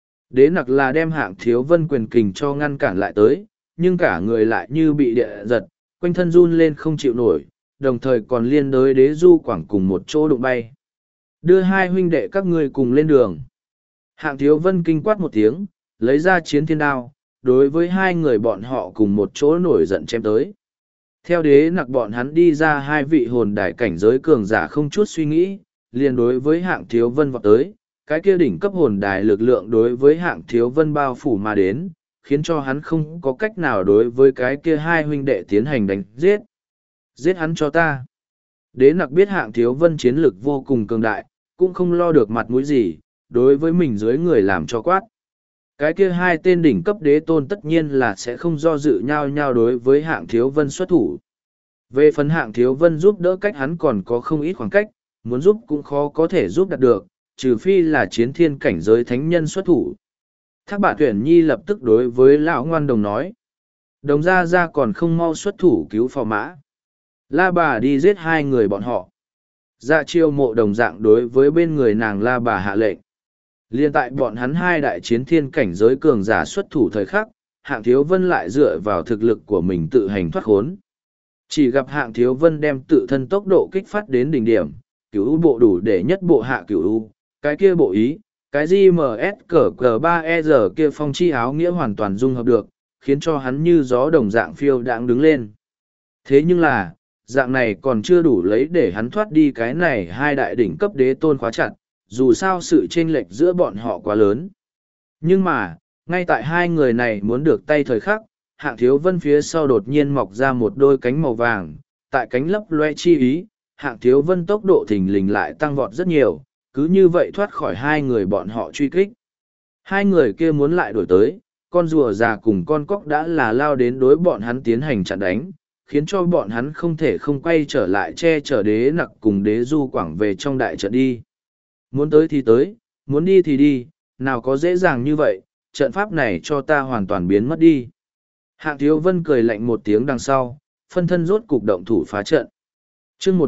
Đế nặc là đem Hạng Thiếu Vân quyền kình cho ngăn cản lại tới, nhưng cả người lại như bị địa giật, quanh thân run lên không chịu nổi, đồng thời còn liên đới Đế Du Quảng cùng một chỗ đụng bay. Đưa hai huynh đệ các ngươi cùng lên đường. Hạng Thiếu Vân kinh quát một tiếng, lấy ra chiến thiên đao, đối với hai người bọn họ cùng một chỗ nổi giận chém tới. Theo Đế nặc bọn hắn đi ra hai vị hồn đài cảnh giới cường giả không chút suy nghĩ, liền đối với Hạng Thiếu Vân vọt tới, cái kia đỉnh cấp hồn đài lực lượng đối với Hạng Thiếu Vân bao phủ mà đến, khiến cho hắn không có cách nào đối với cái kia hai huynh đệ tiến hành đánh giết. Giết hắn cho ta. Đế nặc biết Hạng Thiếu Vân chiến lực vô cùng cường đại, cũng không lo được mặt mũi gì, đối với mình dưới người làm cho quát. Cái kia hai tên đỉnh cấp đế tôn tất nhiên là sẽ không do dự nhau nhau đối với Hạng Thiếu Vân xuất thủ. Về phần Hạng Thiếu Vân giúp đỡ cách hắn còn có không ít khoảng cách, muốn giúp cũng khó có thể giúp đạt được, trừ phi là chiến thiên cảnh giới thánh nhân xuất thủ. Thác Bạt Tuyển Nhi lập tức đối với lão ngoan đồng nói. Đồng gia gia còn không mau xuất thủ cứu phò mã. La bà đi giết hai người bọn họ. Dạ Chiêu Mộ đồng dạng đối với bên người nàng La bà hạ lệnh. Liên tại bọn hắn hai đại chiến thiên cảnh giới cường giả xuất thủ thời khắc, Hạng Thiếu Vân lại dựa vào thực lực của mình tự hành thoát khốn. Chỉ gặp Hạng Thiếu Vân đem tự thân tốc độ kích phát đến đỉnh điểm, cửu u bộ đủ để nhất bộ hạ cửu u, cái kia bộ ý, cái GMS cờ cờ 3ER kia phong chi áo nghĩa hoàn toàn dung hợp được, khiến cho hắn như gió đồng dạng phiêu đãng đứng lên. Thế nhưng là, dạng này còn chưa đủ lấy để hắn thoát đi cái này hai đại đỉnh cấp đế tôn khóa chặt, dù sao sự chênh lệch giữa bọn họ quá lớn. Nhưng mà, ngay tại hai người này muốn được tay thời khắc, Hạng Thiếu Vân phía sau đột nhiên mọc ra một đôi cánh màu vàng, tại cánh lấp loe chi ý, Hạng Thiếu Vân tốc độ thình lình lại tăng vọt rất nhiều, cứ như vậy thoát khỏi hai người bọn họ truy kích. Hai người kia muốn lại đổi tới, con rùa già cùng con cóc đã là lao đến đối bọn hắn tiến hành chặn đánh, khiến cho bọn hắn không thể không quay trở lại che chở đế nặc cùng đế du quảng về trong đại trận đi. Muốn tới thì tới, muốn đi thì đi, nào có dễ dàng như vậy, trận pháp này cho ta hoàn toàn biến mất đi. Hạng Thiếu Vân cười lạnh một tiếng đằng sau, phân thân rốt cục động thủ phá trận. Chương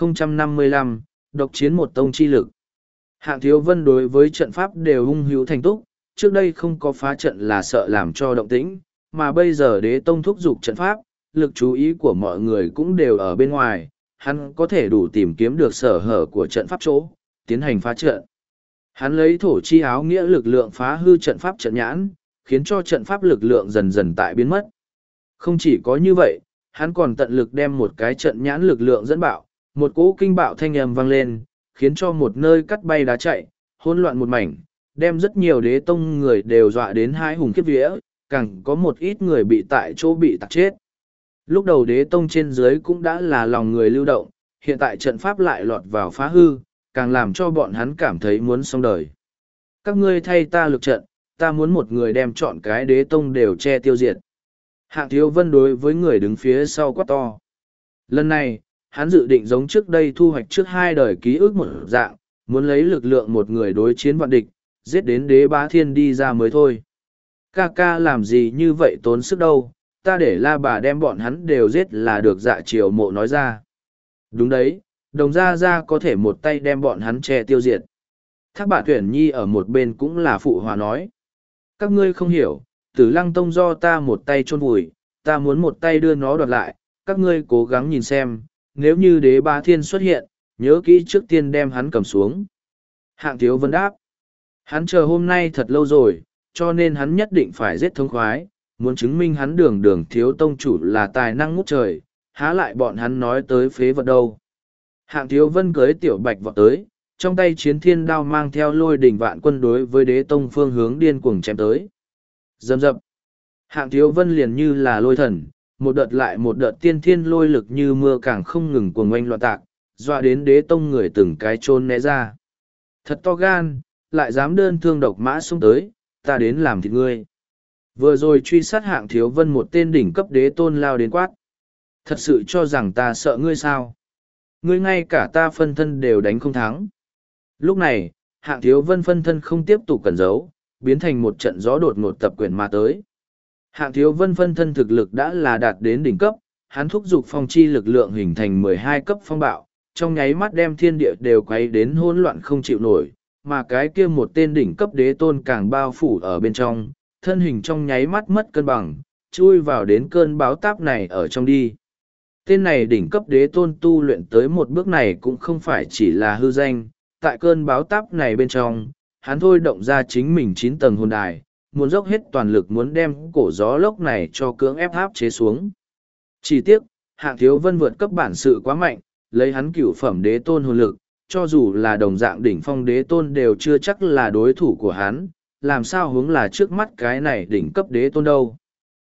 1055, độc chiến một tông chi lực. Hạng Thiếu Vân đối với trận pháp đều hung hữu thành túc, trước đây không có phá trận là sợ làm cho động tĩnh, mà bây giờ đế tông thúc giục trận pháp, lực chú ý của mọi người cũng đều ở bên ngoài, hắn có thể đủ tìm kiếm được sở hở của trận pháp chỗ, tiến hành phá trận. Hắn lấy thổ chi áo nghĩa lực lượng phá hư trận pháp trận nhãn, khiến cho trận pháp lực lượng dần dần tại biến mất. Không chỉ có như vậy, hắn còn tận lực đem một cái trận nhãn lực lượng dẫn bạo, một cỗ kinh bạo thanh âm vang lên, khiến cho một nơi cắt bay đá chạy, hỗn loạn một mảnh, đem rất nhiều đế tông người đều dọa đến hai hùng kiếp vía, càng có một ít người bị tại chỗ bị tạc chết. Lúc đầu đế tông trên dưới cũng đã là lòng người lưu động, hiện tại trận pháp lại lọt vào phá hư, càng làm cho bọn hắn cảm thấy muốn xong đời. Các ngươi thay ta lực trận, ta muốn một người đem chọn cái đế tông đều che tiêu diệt. Hạng Thiếu Vân đối với người đứng phía sau quát to. Lần này, hắn dự định giống trước đây thu hoạch trước hai đời ký ức một dạng, muốn lấy lực lượng một người đối chiến vạn địch, giết đến đế bá thiên đi ra mới thôi. Ca ca làm gì như vậy tốn sức đâu, ta để la bà đem bọn hắn đều giết là được. Dạ Triều Mộ nói ra. Đúng đấy, Đồng Gia Gia có thể một tay đem bọn hắn che tiêu diệt. Thác Bạt Tuyển Nhi ở một bên cũng là phụ hòa nói. Các ngươi không hiểu, Tử Lăng Tông do ta một tay chôn vùi, ta muốn một tay đưa nó đoạt lại, các ngươi cố gắng nhìn xem, nếu như đế bá thiên xuất hiện, nhớ kỹ trước tiên đem hắn cầm xuống. Hạng Thiếu Vân đáp. Hắn chờ hôm nay thật lâu rồi, cho nên hắn nhất định phải giết thống khoái, muốn chứng minh hắn đường đường thiếu tông chủ là tài năng ngút trời, há lại bọn hắn nói tới phế vật đâu. Hạng Thiếu Vân cưới tiểu bạch vọt tới, trong tay chiến thiên đao mang theo lôi đỉnh vạn quân đối với đế tông phương hướng điên cuồng chém tới. Dầm dập. Hạng Thiếu Vân liền như là lôi thần, một đợt lại một đợt tiên thiên lôi lực như mưa càng không ngừng cuồng oanh loạn tạc, dọa đến đế tông người từng cái chôn né ra. Thật to gan, lại dám đơn thương độc mã xông tới, ta đến làm thịt ngươi. Vừa rồi truy sát Hạng Thiếu Vân một tên đỉnh cấp đế tôn lao đến quát. Thật sự cho rằng ta sợ ngươi sao? Ngươi ngay cả ta phân thân đều đánh không thắng. Lúc này, Hạng Thiếu Vân phân thân không tiếp tục cẩn giấu, biến thành một trận gió đột ngột tập quyển mà tới. Hạng Thiếu Vân phân thân thực lực đã là đạt đến đỉnh cấp, hắn thúc giục phong chi lực lượng hình thành 12 cấp phong bạo, trong nháy mắt đem thiên địa đều quấy đến hỗn loạn không chịu nổi, mà cái kia một tên đỉnh cấp đế tôn càng bao phủ ở bên trong, thân hình trong nháy mắt mất cân bằng, chui vào đến cơn báo táp này ở trong đi. Tên này đỉnh cấp đế tôn tu luyện tới một bước này cũng không phải chỉ là hư danh, tại cơn báo táp này bên trong, hắn thôi động ra chính mình 9 tầng hồn đài, muốn dốc hết toàn lực muốn đem cổ gió lốc này cho cưỡng ép áp chế xuống. Chỉ tiếc, Hạng Thiếu Vân vượt cấp bản sự quá mạnh, lấy hắn cửu phẩm đế tôn hồn lực, cho dù là đồng dạng đỉnh phong đế tôn đều chưa chắc là đối thủ của hắn, làm sao hướng là trước mắt cái này đỉnh cấp đế tôn đâu.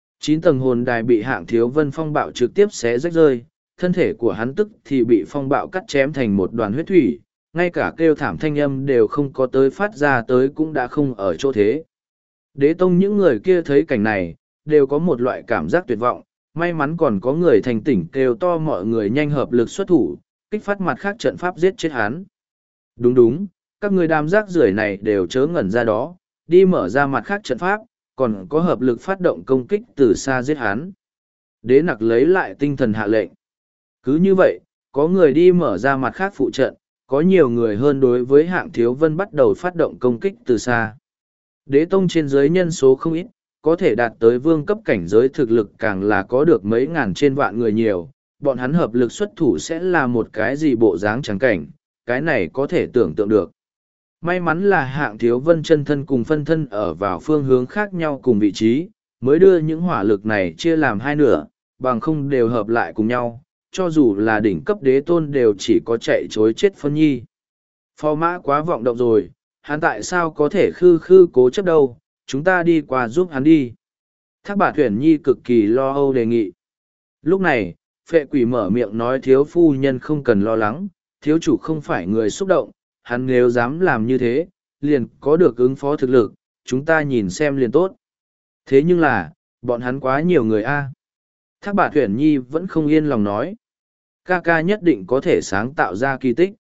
9 tầng hồn đài bị Hạng Thiếu Vân phong bạo trực tiếp xé rách rơi, thân thể của hắn tức thì bị phong bạo cắt chém thành một đoàn huyết thủy, ngay cả kêu thảm thanh âm đều không có tới phát ra tới cũng đã không ở chỗ thế. Đế tông những người kia thấy cảnh này, đều có một loại cảm giác tuyệt vọng, may mắn còn có người thành tỉnh kêu to mọi người nhanh hợp lực xuất thủ, kích phát mặt khác trận pháp giết chết hắn. Đúng đúng, các người đám rác rưởi này đều chớ ngẩn ra đó, đi mở ra mặt khác trận pháp, còn có hợp lực phát động công kích từ xa giết hắn. Đế nặc lấy lại tinh thần hạ lệnh. Cứ như vậy, có người đi mở ra mặt khác phụ trận, có nhiều người hơn đối với Hạng Thiếu Vân bắt đầu phát động công kích từ xa. Đế tông trên dưới nhân số không ít, có thể đạt tới vương cấp cảnh giới thực lực càng là có được mấy ngàn trên vạn người nhiều, bọn hắn hợp lực xuất thủ sẽ là một cái gì bộ dáng trắng cảnh, cái này có thể tưởng tượng được. May mắn là Hạng Thiếu Vân chân thân cùng phân thân ở vào phương hướng khác nhau cùng vị trí, mới đưa những hỏa lực này chia làm hai nửa, bằng không đều hợp lại cùng nhau, cho dù là đỉnh cấp đế tôn đều chỉ có chạy chối chết phân nhi. Phò mã quá vọng động rồi, hắn tại sao có thể khư khư cố chấp đâu, chúng ta đi qua giúp hắn đi. Thác Bạt Huyền Nhi cực kỳ lo âu đề nghị. Lúc này, Phệ Quỷ mở miệng nói thiếu phu nhân không cần lo lắng, thiếu chủ không phải người xúc động, hắn nếu dám làm như thế, liền có được ứng phó thực lực, chúng ta nhìn xem liền tốt. Thế nhưng là, bọn hắn quá nhiều người a. Thác Bạt Huyền Nhi vẫn không yên lòng nói. Ca ca nhất định có thể sáng tạo ra kỳ tích.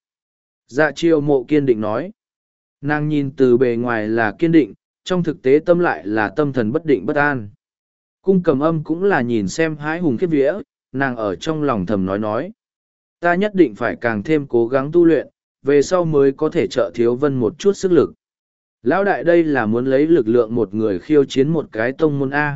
Dạ Chiêu Mộ kiên định nói. Nàng nhìn từ bề ngoài là kiên định, trong thực tế tâm lại là tâm thần bất định bất an. Cung Cầm Âm cũng là nhìn xem hái hùng khiếp vía, nàng ở trong lòng thầm nói. Ta nhất định phải càng thêm cố gắng tu luyện, về sau mới có thể trợ Thiếu Vân một chút sức lực. Lão đại đây là muốn lấy lực lượng một người khiêu chiến một cái tông môn A.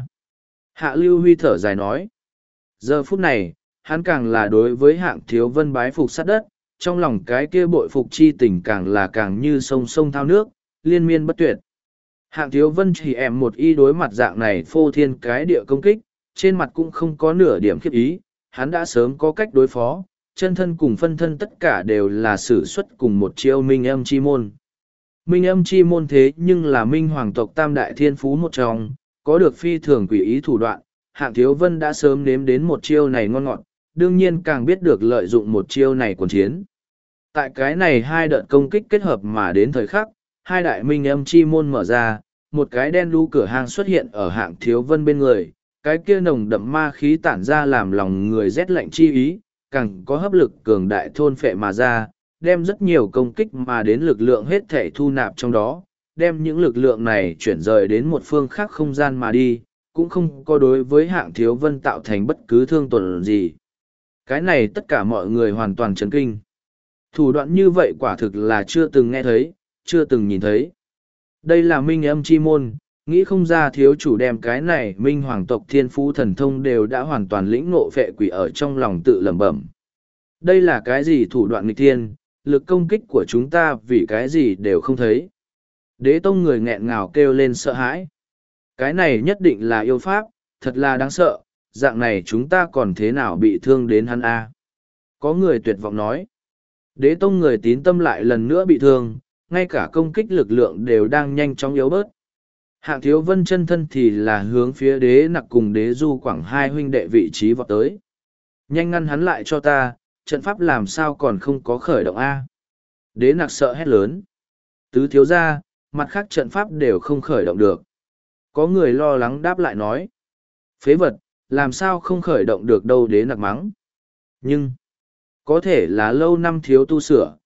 Hạ Lưu Huy thở dài nói. Giờ phút này, hắn càng là đối với Hạng Thiếu Vân bái phục sát đất, trong lòng cái kia bội phục chi tình càng là càng như sông sông thao nước, liên miên bất tuyệt. Hạng Thiếu Vân chỉ em một y đối mặt dạng này phô thiên cái địa công kích, trên mặt cũng không có nửa điểm khiếp ý, hắn đã sớm có cách đối phó, chân thân cùng phân thân tất cả đều là sử xuất cùng một chiêu minh âm chi môn. Minh âm chi môn thế nhưng là minh hoàng tộc tam đại thiên phú một trong, có được phi thường quỷ ý thủ đoạn, Hạng Thiếu Vân đã sớm nếm đến một chiêu này ngon ngọt, đương nhiên càng biết được lợi dụng một chiêu này quần chiến. Tại cái này hai đợt công kích kết hợp mà đến thời khắc, hai đại minh âm chi môn mở ra, một cái đen đu cửa hang xuất hiện ở Hạng Thiếu Vân bên người, cái kia nồng đậm ma khí tản ra làm lòng người rét lạnh chi ý, càng có hấp lực cường đại thôn phệ mà ra, đem rất nhiều công kích mà đến lực lượng hết thể thu nạp trong đó, đem những lực lượng này chuyển rời đến một phương khác không gian mà đi, cũng không có đối với Hạng Thiếu Vân tạo thành bất cứ thương tổn gì. Cái này tất cả mọi người hoàn toàn chấn kinh. Thủ đoạn như vậy quả thực là chưa từng nghe thấy, chưa từng nhìn thấy. Đây là minh âm chi môn, nghĩ không ra thiếu chủ đem cái này minh hoàng tộc thiên phú thần thông đều đã hoàn toàn lĩnh ngộ. Phệ Quỷ ở trong lòng tự lẩm bẩm. Đây là cái gì thủ đoạn nghịch thiên, lực công kích của chúng ta vì cái gì đều không thấy. Đế tông người nghẹn ngào kêu lên sợ hãi. Cái này nhất định là yêu pháp, thật là đáng sợ, dạng này chúng ta còn thế nào bị thương đến hắn a? Có người tuyệt vọng nói. Đế tông người tín tâm lại lần nữa bị thương, ngay cả công kích lực lượng đều đang nhanh chóng yếu bớt. Hạng Thiếu Vân chân thân thì là hướng phía Đế Nặc cùng Đế Du Quảng hai huynh đệ vị trí vọt tới. Nhanh ngăn hắn lại cho ta, trận pháp làm sao còn không có khởi động a? Đế Nặc sợ hét lớn. Tứ thiếu gia, mặt khác trận pháp đều không khởi động được. Có người lo lắng đáp lại nói. Phế vật, làm sao không khởi động được đâu. Đế Nặc mắng. Nhưng, có thể là lâu năm thiếu tu sửa,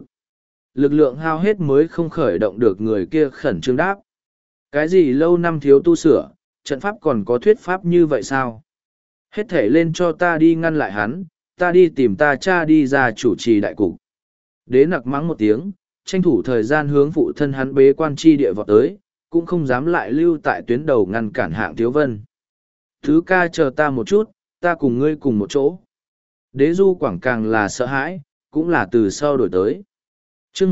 lực lượng hao hết mới không khởi động được. Người kia khẩn trương đáp. Cái gì lâu năm thiếu tu sửa, trận pháp còn có thuyết pháp như vậy sao? Hết thể lên cho ta đi ngăn lại hắn, ta đi tìm ta cha đi ra chủ trì đại cục. Đế Nặc mắng một tiếng, tranh thủ thời gian hướng phụ thân hắn bế quan chi địa vọt tới, cũng không dám lại lưu tại tuyến đầu ngăn cản Hạng Thiếu Vân. Thứ ca chờ ta một chút, ta cùng ngươi cùng một chỗ. Đế Du Quảng càng là sợ hãi, cũng là từ sau đổi tới. Chương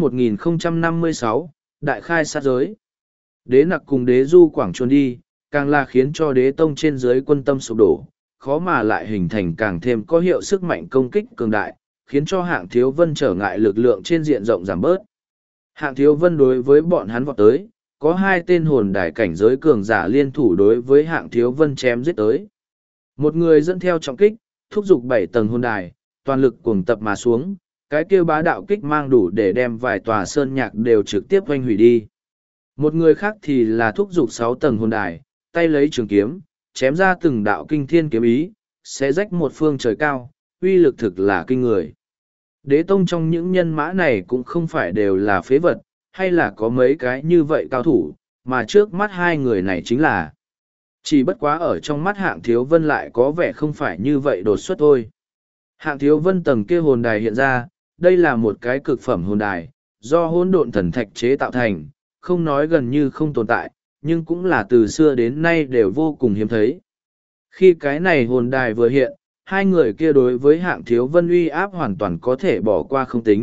1056, Đại khai sát giới. Đế Nặc cùng Đế Du Quảng trốn đi, càng là khiến cho Đế Tông trên dưới quân tâm sụp đổ, khó mà lại hình thành càng thêm có hiệu sức mạnh công kích cường đại, khiến cho Hạng Thiếu Vân trở ngại lực lượng trên diện rộng giảm bớt. Hạng Thiếu Vân đối với bọn hắn vọt tới, có hai tên hồn đài cảnh giới cường giả liên thủ đối với Hạng Thiếu Vân chém giết tới. Một người dẫn theo trọng kích, thúc giục 7 tầng hồn đài, toàn lực cuồng tập mà xuống, cái kêu bá đạo kích mang đủ để đem vài tòa sơn nhạc đều trực tiếp oanh hủy đi. Một người khác thì là thúc giục 6 tầng hồn đài, tay lấy trường kiếm, chém ra từng đạo kinh thiên kiếm ý, sẽ rách một phương trời cao, uy lực thực là kinh người. Đế tông trong những nhân mã này cũng không phải đều là phế vật, hay là có mấy cái như vậy cao thủ, mà trước mắt hai người này chính là. Chỉ bất quá ở trong mắt Hạng Thiếu Vân lại có vẻ không phải như vậy đột xuất thôi. Hạng Thiếu Vân tầng kia hồn đài hiện ra, đây là một cái cực phẩm hồn đài, do hỗn độn thần thạch chế tạo thành, không nói gần như không tồn tại, nhưng cũng là từ xưa đến nay đều vô cùng hiếm thấy. Khi cái này hồn đài vừa hiện, hai người kia đối với Hạng Thiếu Vân uy áp hoàn toàn có thể bỏ qua không tính,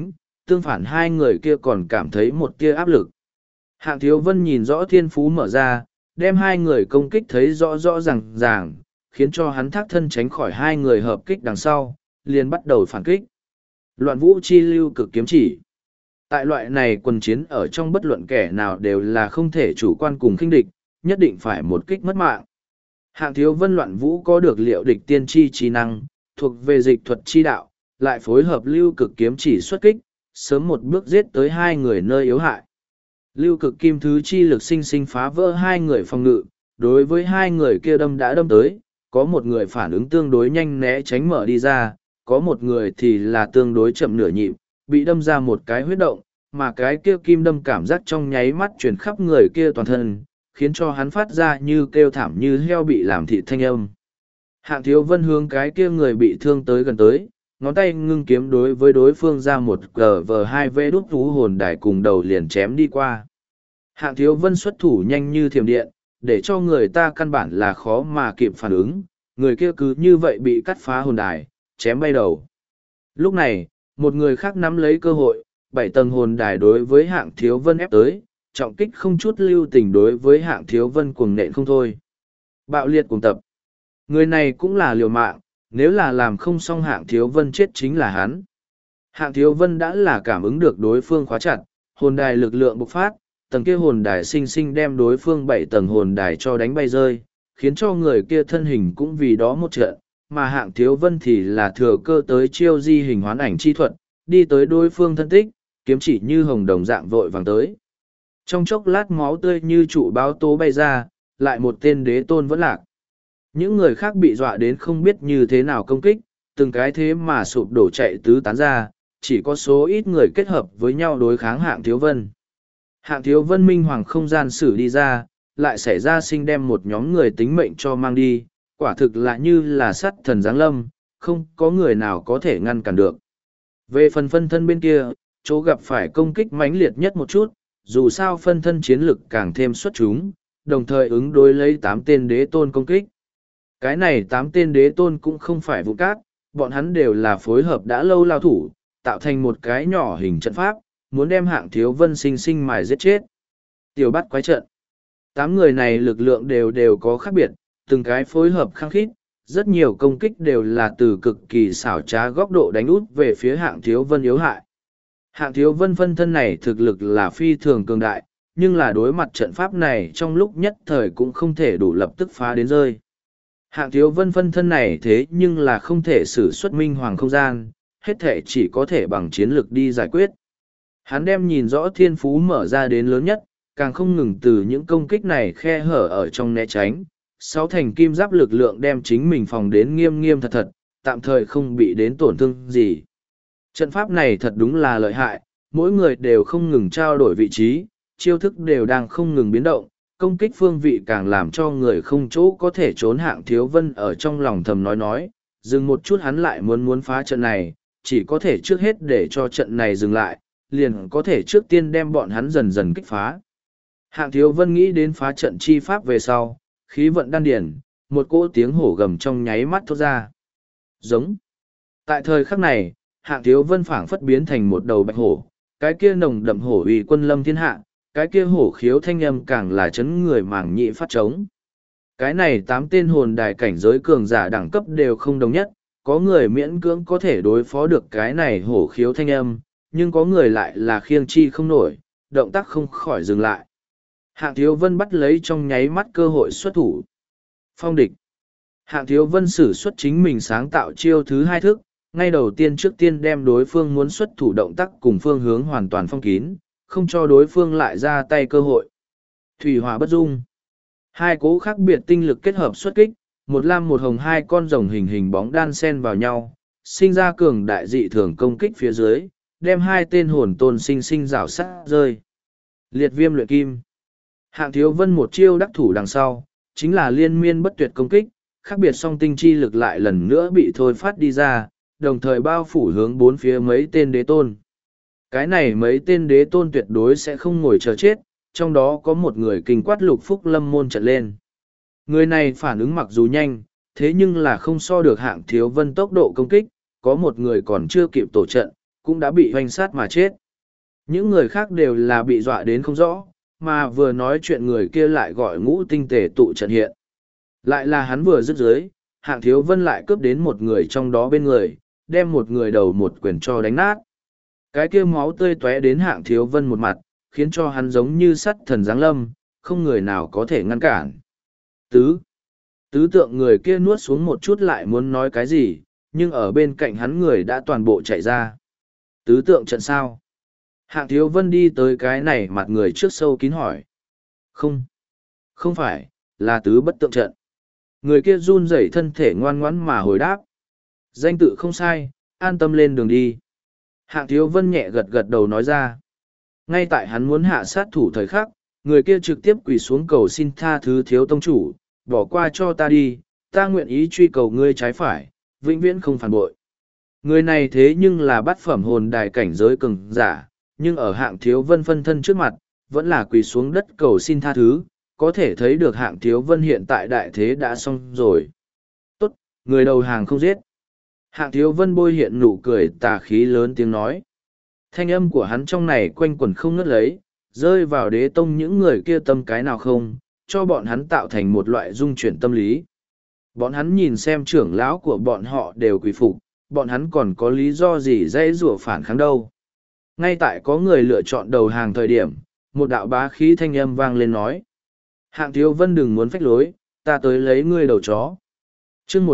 tương phản hai người kia còn cảm thấy một tia áp lực. Hạng Thiếu Vân nhìn rõ thiên phú mở ra, đem hai người công kích thấy rõ rõ ràng, khiến cho hắn thác thân tránh khỏi hai người hợp kích đằng sau, liền bắt đầu phản kích. Loạn vũ chi lưu cực kiếm chỉ. Tại loại này quần chiến ở trong bất luận kẻ nào đều là không thể chủ quan cùng khinh địch, nhất định phải một kích mất mạng. Hạng Thiếu Vân loạn vũ có được liệu địch tiên tri trí năng, thuộc về dịch thuật chi đạo, lại phối hợp lưu cực kiếm chỉ xuất kích, sớm một bước giết tới hai người nơi yếu hại. Lưu cực kim thứ chi lực sinh sinh phá vỡ hai người phòng ngự, đối với hai người kia đâm đã đâm tới, có một người phản ứng tương đối nhanh né tránh mở đi ra, có một người thì là tương đối chậm nửa nhịp, bị đâm ra một cái huyết động, mà cái kia kim đâm cảm giác trong nháy mắt truyền khắp người kia toàn thân, khiến cho hắn phát ra như kêu thảm như heo bị làm thịt thanh âm. Hạng Thiếu Vân hướng cái kia người bị thương tới gần tới, ngón tay ngưng kiếm đối với đối phương ra một GV2V đút thú hồn đài cùng đầu liền chém đi qua. Hạng Thiếu Vân xuất thủ nhanh như thiểm điện, để cho người ta căn bản là khó mà kịp phản ứng, người kia cứ như vậy bị cắt phá hồn đài, chém bay đầu. Lúc này, một người khác nắm lấy cơ hội, 7 tầng hồn đài đối với Hạng Thiếu Vân ép tới, trọng kích không chút lưu tình đối với Hạng Thiếu Vân cuồng nện không thôi. Bạo liệt cuồng tập. Người này cũng là liều mạng, nếu là làm không xong Hạng Thiếu Vân chết chính là hắn. Hạng Thiếu Vân đã là cảm ứng được đối phương khóa chặt, hồn đài lực lượng bộc phát, tầng kia hồn đài sinh sinh đem đối phương 7 tầng hồn đài cho đánh bay rơi, khiến cho người kia thân hình cũng vì đó một trận, mà Hạng Thiếu Vân thì là thừa cơ tới chiêu di hình hoán ảnh chi thuật, đi tới đối phương thân tích, kiếm chỉ như hồng đồng dạng vội vàng tới. Trong chốc lát máu tươi như trụ báo tố bay ra, lại một tên đế tôn vẫn lạc. Những người khác bị dọa đến không biết như thế nào công kích, từng cái thế mà sụp đổ chạy tứ tán ra, chỉ có số ít người kết hợp với nhau đối kháng Hạng Thiếu Vân. Hạng Thiếu Vân minh hoàng không gian sử đi ra, lại xảy ra sinh đem một nhóm người tính mệnh cho mang đi, quả thực là như là sắt thần giáng lâm, không có người nào có thể ngăn cản được. Về phần phân thân bên kia, chỗ gặp phải công kích mãnh liệt nhất một chút, dù sao phân thân chiến lực càng thêm xuất chúng, đồng thời ứng đối lấy 8 tên đế tôn công kích. Cái này 8 tên đế tôn cũng không phải vụ cát, bọn hắn đều là phối hợp đã lâu lao thủ, tạo thành một cái nhỏ hình trận pháp, muốn đem Hạng Thiếu Vân sinh sinh mài giết chết. Tiểu bắt quái trận. 8 người này lực lượng đều có khác biệt, từng cái phối hợp khăng khít, rất nhiều công kích đều là từ cực kỳ xảo trá góc độ đánh út về phía Hạng Thiếu Vân yếu hại. Hạng Thiếu Vân phân thân này thực lực là phi thường cường đại, nhưng là đối mặt trận pháp này trong lúc nhất thời cũng không thể đủ lập tức phá đến rơi. Hạng Thiếu Vân phân thân này thế nhưng là không thể sử xuất minh hoàng không gian, hết thể chỉ có thể bằng chiến lực đi giải quyết. Hắn đem nhìn rõ thiên phú mở ra đến lớn nhất, càng không ngừng từ những công kích này khe hở ở trong né tránh. 6 thành kim giáp lực lượng đem chính mình phòng đến nghiêm nghiêm thật thật, tạm thời không bị đến tổn thương gì. Trận pháp này thật đúng là lợi hại, mỗi người đều không ngừng trao đổi vị trí, chiêu thức đều đang không ngừng biến động, công kích phương vị càng làm cho người không chỗ có thể trốn. Hạng Thiếu Vân ở trong lòng thầm nói, dừng một chút hắn lại muốn phá trận này, chỉ có thể trước hết để cho trận này dừng lại, liền có thể trước tiên đem bọn hắn dần dần kích phá. Hạng Thiếu Vân nghĩ đến phá trận chi pháp về sau, khí vận đan điển, một cỗ tiếng hổ gầm trong nháy mắt thốt ra. Giống. Tại thời khắc này, Hạng Thiếu Vân phảng phất biến thành một đầu bạch hổ, cái kia nồng đậm hổ uy quân lâm thiên hạ, cái kia hổ khiếu thanh âm càng là chấn người màng nhị phát trống. Cái này 8 tên hồn đài cảnh giới cường giả đẳng cấp đều không đồng nhất, có người miễn cưỡng có thể đối phó được cái này hổ khiếu thanh âm, nhưng có người lại là khiêng chi không nổi, động tác không khỏi dừng lại. Hạng Thiếu Vân bắt lấy trong nháy mắt cơ hội xuất thủ. Phong địch. Hạng Thiếu Vân sử xuất chính mình sáng tạo chiêu thứ 2 thức, ngay đầu tiên trước tiên đem đối phương muốn xuất thủ động tác cùng phương hướng hoàn toàn phong kín, không cho đối phương lại ra tay cơ hội. Thủy hỏa bất dung. 2 cỗ khác biệt tinh lực kết hợp xuất kích, một lam một hồng 2 con rồng hình bóng đan xen vào nhau, sinh ra cường đại dị thường công kích phía dưới, đem 2 tên hồn tôn sinh sinh rảo sát rơi. Liệt viêm luyện kim. Hạng Thiếu Vân một chiêu đắc thủ đằng sau, chính là liên miên bất tuyệt công kích, khác biệt song tinh chi lực lại lần nữa bị thôi phát đi ra, đồng thời bao phủ hướng 4 phía mấy tên đế tôn. Cái này mấy tên đế tôn tuyệt đối sẽ không ngồi chờ chết, trong đó có một người kinh quát lục phúc lâm môn trận lên. Người này phản ứng mặc dù nhanh, thế nhưng là không so được Hạng Thiếu Vân tốc độ công kích, có một người còn chưa kịp tổ trận, cũng đã bị hoành sát mà chết. Những người khác đều là bị dọa đến không rõ, mà vừa nói chuyện người kia lại gọi ngũ tinh tề tụ trận hiện. Lại là hắn vừa dứt dưới, Hạng Thiếu Vân lại cướp đến một người trong đó bên người, đem một người đầu một quyền cho đánh nát. Cái kia máu tươi tóe đến Hạng Thiếu Vân một mặt, khiến cho hắn giống như sắt thần giáng lâm, không người nào có thể ngăn cản. Tứ tượng người kia nuốt xuống một chút lại muốn nói cái gì, nhưng ở bên cạnh hắn người đã toàn bộ chạy ra. Tứ tượng trận sao? Hạng Thiếu Vân đi tới cái này mặt người trước sâu kín hỏi. Không phải, là tứ bất tượng trận. Người kia run rẩy thân thể ngoan ngoãn mà hồi đáp. Danh tự không sai, an tâm lên đường đi. Hạng Thiếu Vân nhẹ gật gật đầu nói ra. Ngay tại hắn muốn hạ sát thủ thời khắc, người kia trực tiếp quỳ xuống cầu xin tha thứ Thiếu tông chủ, bỏ qua cho ta đi, ta nguyện ý truy cầu ngươi trái phải, vĩnh viễn không phản bội. Người này thế nhưng là bát phẩm hồn đài cảnh giới cường giả, nhưng ở Hạng Thiếu Vân phân thân trước mặt, vẫn là quỳ xuống đất cầu xin tha thứ, có thể thấy được Hạng Thiếu Vân hiện tại đại thế đã xong rồi. Tốt, người đầu hàng không giết. Hạng Thiếu Vân bôi hiện nụ cười tà khí lớn tiếng nói. Thanh âm của hắn trong này quanh quẩn không ngớt lấy, rơi vào Đế tông những người kia tâm cái nào không, cho bọn hắn tạo thành một loại dung chuyển tâm lý. Bọn hắn nhìn xem trưởng lão của bọn họ đều quỳ phục, bọn hắn còn có lý do gì dễ rủa phản kháng đâu. Ngay tại có người lựa chọn đầu hàng thời điểm, một đạo bá khí thanh âm vang lên nói. Hạng Thiếu Vân đừng muốn phách lối, ta tới lấy ngươi đầu chó. Chương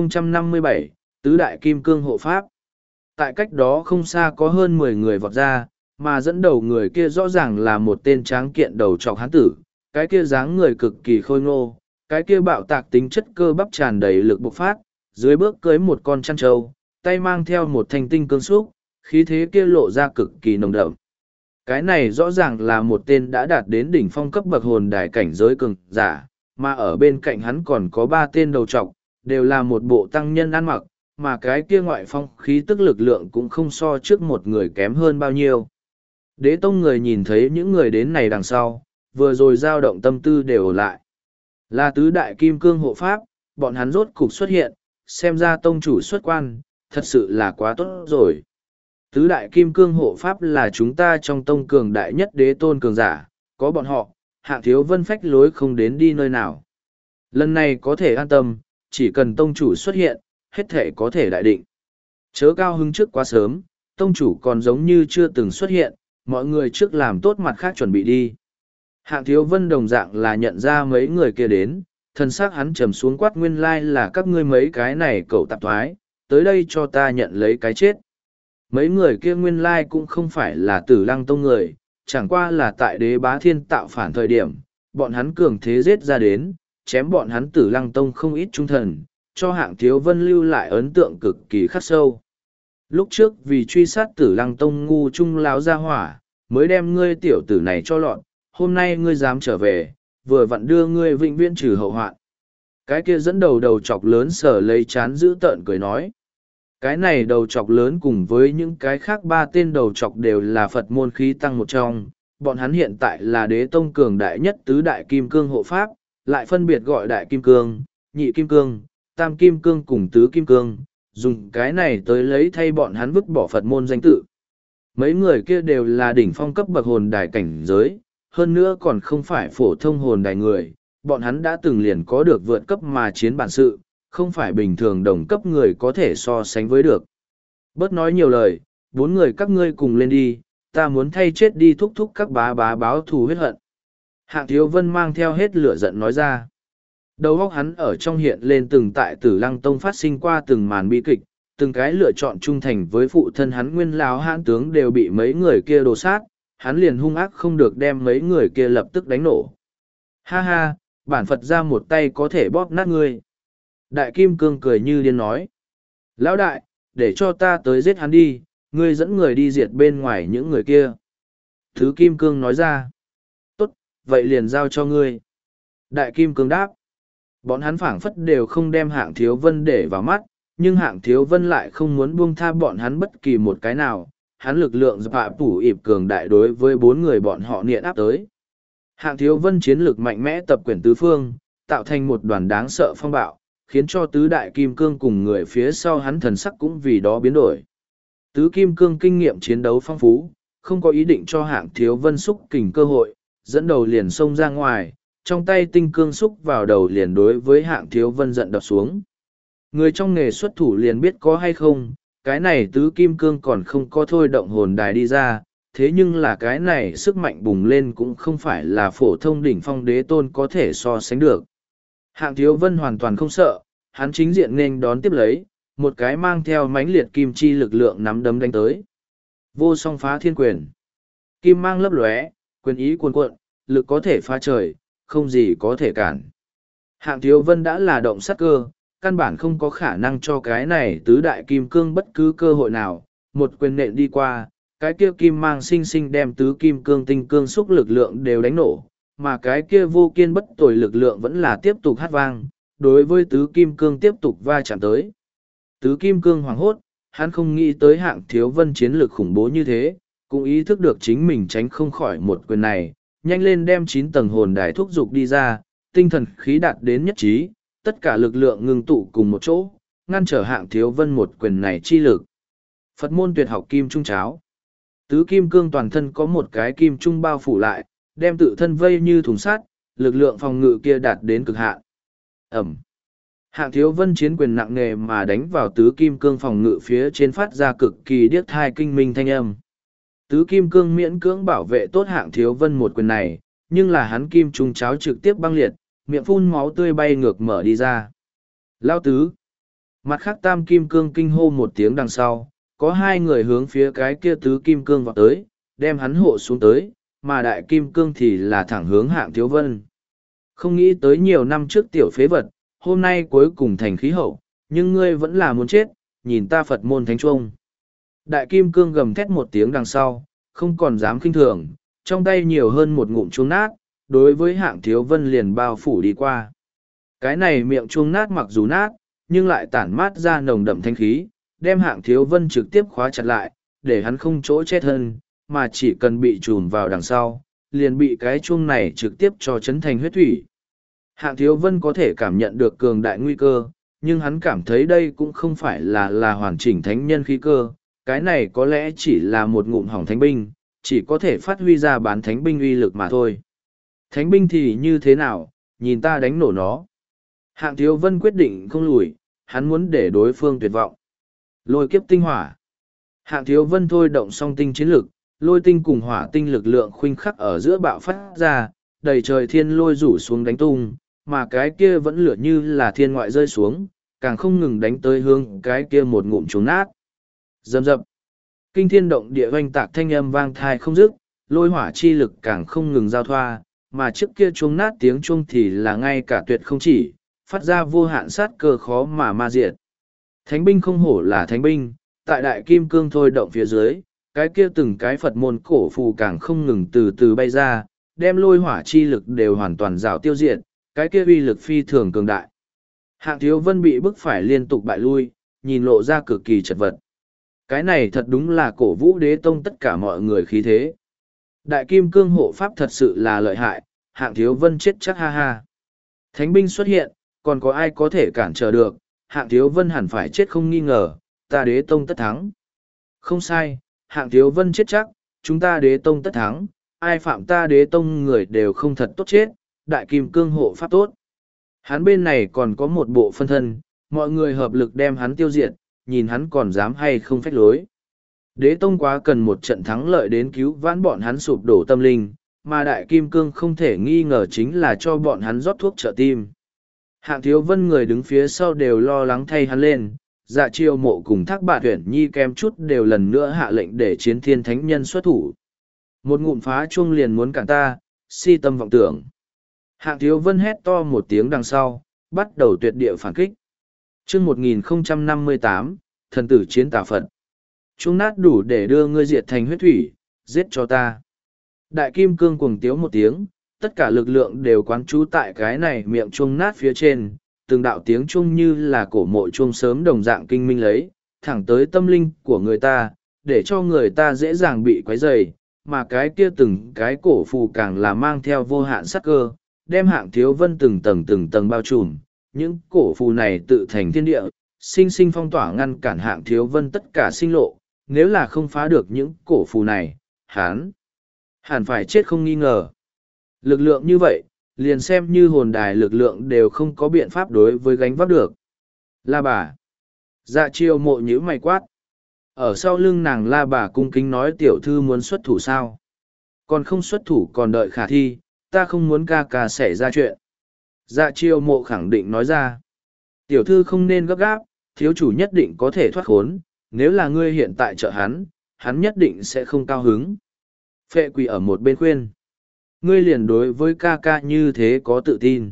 1057, Tứ Đại Kim Cương hộ pháp. Tại cách đó không xa có hơn 10 người vọt ra, mà dẫn đầu người kia rõ ràng là một tên tráng kiện đầu trọc hán tử, cái kia dáng người cực kỳ khôi ngô, cái kia bạo tạc tính chất cơ bắp tràn đầy lực bộc phát, dưới bước cưới một con chăn trâu, tay mang theo một thanh tinh cương xúc, khí thế kia lộ ra cực kỳ nồng đậm. Cái này rõ ràng là một tên đã đạt đến đỉnh phong cấp bậc hồn đài cảnh giới cường giả, mà ở bên cạnh hắn còn có 3 tên đầu trọc, đều là một bộ tăng nhân ăn mặc, mà cái kia ngoại phong khí tức lực lượng cũng không so trước một người kém hơn bao nhiêu. Đế tông người nhìn thấy những người đến này đằng sau, vừa rồi dao động tâm tư đều ổn lại. Là tứ đại kim cương hộ pháp, bọn hắn rốt cục xuất hiện, xem ra tông chủ xuất quan, thật sự là quá tốt rồi. Tứ đại kim cương hộ pháp là chúng ta trong tông cường đại nhất đế tôn cường giả, có bọn họ, Hạng Thiếu Vân phách lối không đến đi nơi nào. Lần này có thể an tâm, chỉ cần tông chủ xuất hiện, hết thể có thể đại định. Chớ cao hứng trước quá sớm, tông chủ còn giống như chưa từng xuất hiện, mọi người trước làm tốt mặt khác chuẩn bị đi. Hạng Thiếu Vân đồng dạng là nhận ra mấy người kia đến, thân xác hắn trầm xuống quát nguyên lai là các ngươi mấy cái này cậu tạp thoái, tới đây cho ta nhận lấy cái chết. Mấy người kia nguyên lai cũng không phải là Tử Lăng tông người, chẳng qua là tại Đế Bá Thiên tạo phản thời điểm, bọn hắn cường thế giết ra đến, chém bọn hắn Tử Lăng tông không ít trung thần, cho Hạng Thiếu Vân lưu lại ấn tượng cực kỳ khắc sâu. Lúc trước vì truy sát Tử Lăng tông ngu trung lão gia hỏa, mới đem ngươi tiểu tử này cho lọt, hôm nay ngươi dám trở về, vừa vặn đưa ngươi vĩnh viễn trừ hậu hoạn. Cái kia dẫn đầu chọc lớn sở lấy chán giữ tợn cười nói. Cái này đầu chọc lớn cùng với những cái khác 3 tên đầu chọc đều là Phật môn khí tăng một trong, bọn hắn hiện tại là đế tông cường đại nhất tứ đại kim cương hộ pháp, lại phân biệt gọi đại kim cương, nhị kim cương, tam kim cương cùng tứ kim cương, dùng cái này tới lấy thay bọn hắn vứt bỏ Phật môn danh tự. Mấy người kia đều là đỉnh phong cấp bậc hồn đài cảnh giới, hơn nữa còn không phải phổ thông hồn đài người, bọn hắn đã từng liền có được vượt cấp mà chiến bản sự, không phải bình thường đồng cấp người có thể so sánh với được. Bớt nói nhiều lời, 4 người các ngươi cùng lên đi, ta muốn thay chết đi thúc thúc các bá báo thù huyết hận. Hạng Thiếu Vân mang theo hết lửa giận nói ra. Đầu óc hắn ở trong hiện lên từng tại Tử Lăng Tông phát sinh qua từng màn bi kịch, từng cái lựa chọn trung thành với phụ thân hắn nguyên lão hãn tướng đều bị mấy người kia đồ sát, hắn liền hung ác không được đem mấy người kia lập tức đánh nổ. Ha ha, bản Phật ra một tay có thể bóp nát ngươi. Đại Kim Cương cười như điên nói. Lão đại, để cho ta tới giết hắn đi, ngươi dẫn người đi diệt bên ngoài những người kia. Thứ Kim Cương nói ra. Tốt, vậy liền giao cho ngươi. Đại Kim Cương đáp. Bọn hắn phảng phất đều không đem Hạng Thiếu Vân để vào mắt, nhưng Hạng Thiếu Vân lại không muốn buông tha bọn hắn bất kỳ một cái nào. Hắn lực lượng dọa tủ ịp cường đại đối với 4 người bọn họ niện áp tới. Hạng Thiếu Vân chiến lực mạnh mẽ tập quyển tứ phương, tạo thành một đoàn đáng sợ phong bạo, khiến cho tứ đại kim cương cùng người phía sau hắn thần sắc cũng vì đó biến đổi. Tứ Kim Cương kinh nghiệm chiến đấu phong phú, không có ý định cho Hạng Thiếu Vân xúc kình cơ hội, dẫn đầu liền xông ra ngoài, trong tay tinh cương xúc vào đầu liền đối với Hạng Thiếu Vân giận đập xuống. Người trong nghề xuất thủ liền biết có hay không, cái này Tứ Kim Cương còn không có thôi động hồn đài đi ra, thế nhưng là cái này sức mạnh bùng lên cũng không phải là phổ thông đỉnh phong đế tôn có thể so sánh được. Hạng Thiếu Vân hoàn toàn không sợ, hắn chính diện nên đón tiếp lấy, một cái mang theo mãnh liệt kim chi lực lượng nắm đấm đánh tới. Vô song phá thiên quyền. Kim mang lấp lóe, quyền ý cuồn cuộn, lực có thể phá trời, không gì có thể cản. Hạng Thiếu Vân đã là động sát cơ, căn bản không có khả năng cho cái này tứ đại kim cương bất cứ cơ hội nào, một quyền nện đi qua, cái kia kim mang sinh sinh đem tứ kim cương tinh cương xúc lực lượng đều đánh nổ, mà cái kia vô kiên bất tồi lực lượng vẫn là tiếp tục hát vang, đối với tứ kim cương tiếp tục va chạm tới. Tứ kim cương hoảng hốt, hắn không nghĩ tới Hạng Thiếu Vân chiến lược khủng bố như thế, cũng ý thức được chính mình tránh không khỏi một quyền này, nhanh lên đem 9 tầng hồn đài thúc dục đi ra, tinh thần khí đạt đến nhất trí, tất cả lực lượng ngưng tụ cùng một chỗ, ngăn trở Hạng Thiếu Vân một quyền này chi lực. Phật môn tuyệt học kim trung cháo. Tứ kim cương toàn thân có một cái kim trung bao phủ lại, đem tự thân vây như thùng sắt, lực lượng phòng ngự kia đạt đến cực hạn. Ẩm. Hạng Thiếu Vân chiến quyền nặng nề mà đánh vào tứ kim cương phòng ngự phía trên, phát ra cực kỳ điếc thai kinh minh thanh âm. Tứ kim cương miễn cưỡng bảo vệ tốt Hạng Thiếu Vân một quyền này, nhưng là hắn kim trung cháo trực tiếp băng liệt, miệng phun máu tươi bay ngược mở đi ra. Lao tứ. Mặt khác tam kim cương kinh hô một tiếng đằng sau, có hai người hướng phía cái kia tứ kim cương vào tới, đem hắn hộ xuống tới, mà đại kim cương thì là thẳng hướng Hạng Thiếu Vân. Không nghĩ tới nhiều năm trước tiểu phế vật, hôm nay cuối cùng thành khí hậu, nhưng ngươi vẫn là muốn chết, nhìn ta Phật môn thánh chuông. Đại kim cương gầm thét một tiếng đằng sau, không còn dám khinh thường, trong tay nhiều hơn một ngụm chuông nát, đối với Hạng Thiếu Vân liền bao phủ đi qua. Cái này miệng chuông nát mặc dù nát, nhưng lại tản mát ra nồng đậm thanh khí, đem Hạng Thiếu Vân trực tiếp khóa chặt lại, để hắn không chỗ chết hơn, mà chỉ cần bị trùm vào đằng sau, liền bị cái chuông này trực tiếp cho chấn thành huyết thủy. Hạng Thiếu Vân có thể cảm nhận được cường đại nguy cơ, nhưng hắn cảm thấy đây cũng không phải là hoàn chỉnh thánh nhân khí cơ, cái này có lẽ chỉ là một ngụm hỏng thánh binh, chỉ có thể phát huy ra bán thánh binh uy lực mà thôi. Thánh binh thì như thế nào, nhìn ta đánh nổ nó. Hạng Thiếu Vân quyết định không lùi, hắn muốn để đối phương tuyệt vọng. Lôi kiếp tinh hỏa. Hạng Thiếu Vân thôi động song tinh chiến lực, lôi tinh cùng hỏa tinh lực lượng khuynh khắc ở giữa bạo phát ra, đầy trời thiên lôi rủ xuống đánh tung, mà cái kia vẫn lửa như là thiên ngoại rơi xuống, càng không ngừng đánh tới hướng cái kia một ngụm trống nát. Dầm dập. Kinh thiên động địa oanh tạc thanh âm vang thai không dứt, lôi hỏa chi lực càng không ngừng giao thoa, mà trước kia chuông nát tiếng chuông thì là ngay cả tuyệt không chỉ, phát ra vô hạn sát cơ khó mà ma diệt. Thánh binh không hổ là thánh binh, tại đại kim cương thôi động phía dưới, cái kia từng cái Phật môn cổ phù càng không ngừng từ từ bay ra, đem lôi hỏa chi lực đều hoàn toàn rào tiêu diệt, cái kia uy lực phi thường cường đại. Hạng Thiếu Vân bị bức phải liên tục bại lui, nhìn lộ ra cực kỳ chật vật. Cái này thật đúng là cổ vũ đế tông tất cả mọi người khí thế. Đại kim cương hộ pháp thật sự là lợi hại, Hạng Thiếu Vân chết chắc ha ha. Thánh binh xuất hiện, còn có ai có thể cản trở được, Hạng Thiếu Vân hẳn phải chết không nghi ngờ, ta đế tông tất thắng. Không sai, Hạng Thiếu Vân chết chắc, chúng ta đế tông tất thắng, ai phạm ta đế tông người đều không thật tốt chết, đại kim cương hộ pháp tốt. Hắn bên này còn có một bộ phân thân, mọi người hợp lực đem hắn tiêu diệt, nhìn hắn còn dám hay không phách lối. Đế tông quá cần một trận thắng lợi đến cứu vãn bọn hắn sụp đổ tâm linh, mà đại kim cương không thể nghi ngờ chính là cho bọn hắn rót thuốc trợ tim. Hạng Thiếu Vân người đứng phía sau đều lo lắng thay hắn lên, Dạ Chiêu Mộ cùng Thác Bạt Uyển Nhi kém chút đều lần nữa hạ lệnh để chiến thiên thánh nhân xuất thủ. Một ngụm phá chuông liền muốn cản ta, si tâm vọng tưởng. Hạng Thiếu Vân hét to một tiếng đằng sau, bắt đầu tuyệt địa phản kích. Chương 1058, thần tử chiến tà Phật. Chuông nát đủ để đưa ngươi diệt thành huyết thủy, giết cho ta. Đại kim cương cuồng tiếu một tiếng, tất cả lực lượng đều quán trú tại cái này miệng chuông nát phía trên, từng đạo tiếng chuông như là cổ mộ chuông sớm đồng dạng kinh minh lấy, thẳng tới tâm linh của người ta, để cho người ta dễ dàng bị quấy rầy, mà cái kia từng cái cổ phù càng là mang theo vô hạn sắc cơ, đem Hạng Thiếu Vân từng tầng bao trùm, những cổ phù này tự thành thiên địa, sinh sinh phong tỏa ngăn cản Hạng Thiếu Vân tất cả sinh lộ, nếu là không phá được những cổ phù này, hắn hẳn phải chết không nghi ngờ. Lực lượng như vậy, liền xem như hồn đài lực lượng đều không có biện pháp đối với gánh vác được. La bà. Dạ chiêu mộ nhíu mày quát. Ở sau lưng nàng La bà cung kính nói tiểu thư muốn xuất thủ sao. Còn không xuất thủ còn đợi khả thi, ta không muốn ca ca xảy ra chuyện. Dạ chiêu mộ khẳng định nói ra. Tiểu thư không nên gấp gáp, thiếu chủ nhất định có thể thoát khốn, nếu là ngươi hiện tại trợ hắn, hắn nhất định sẽ không cao hứng. Phệ quỷ ở một bên khuyên. Ngươi liền đối với ca ca như thế có tự tin.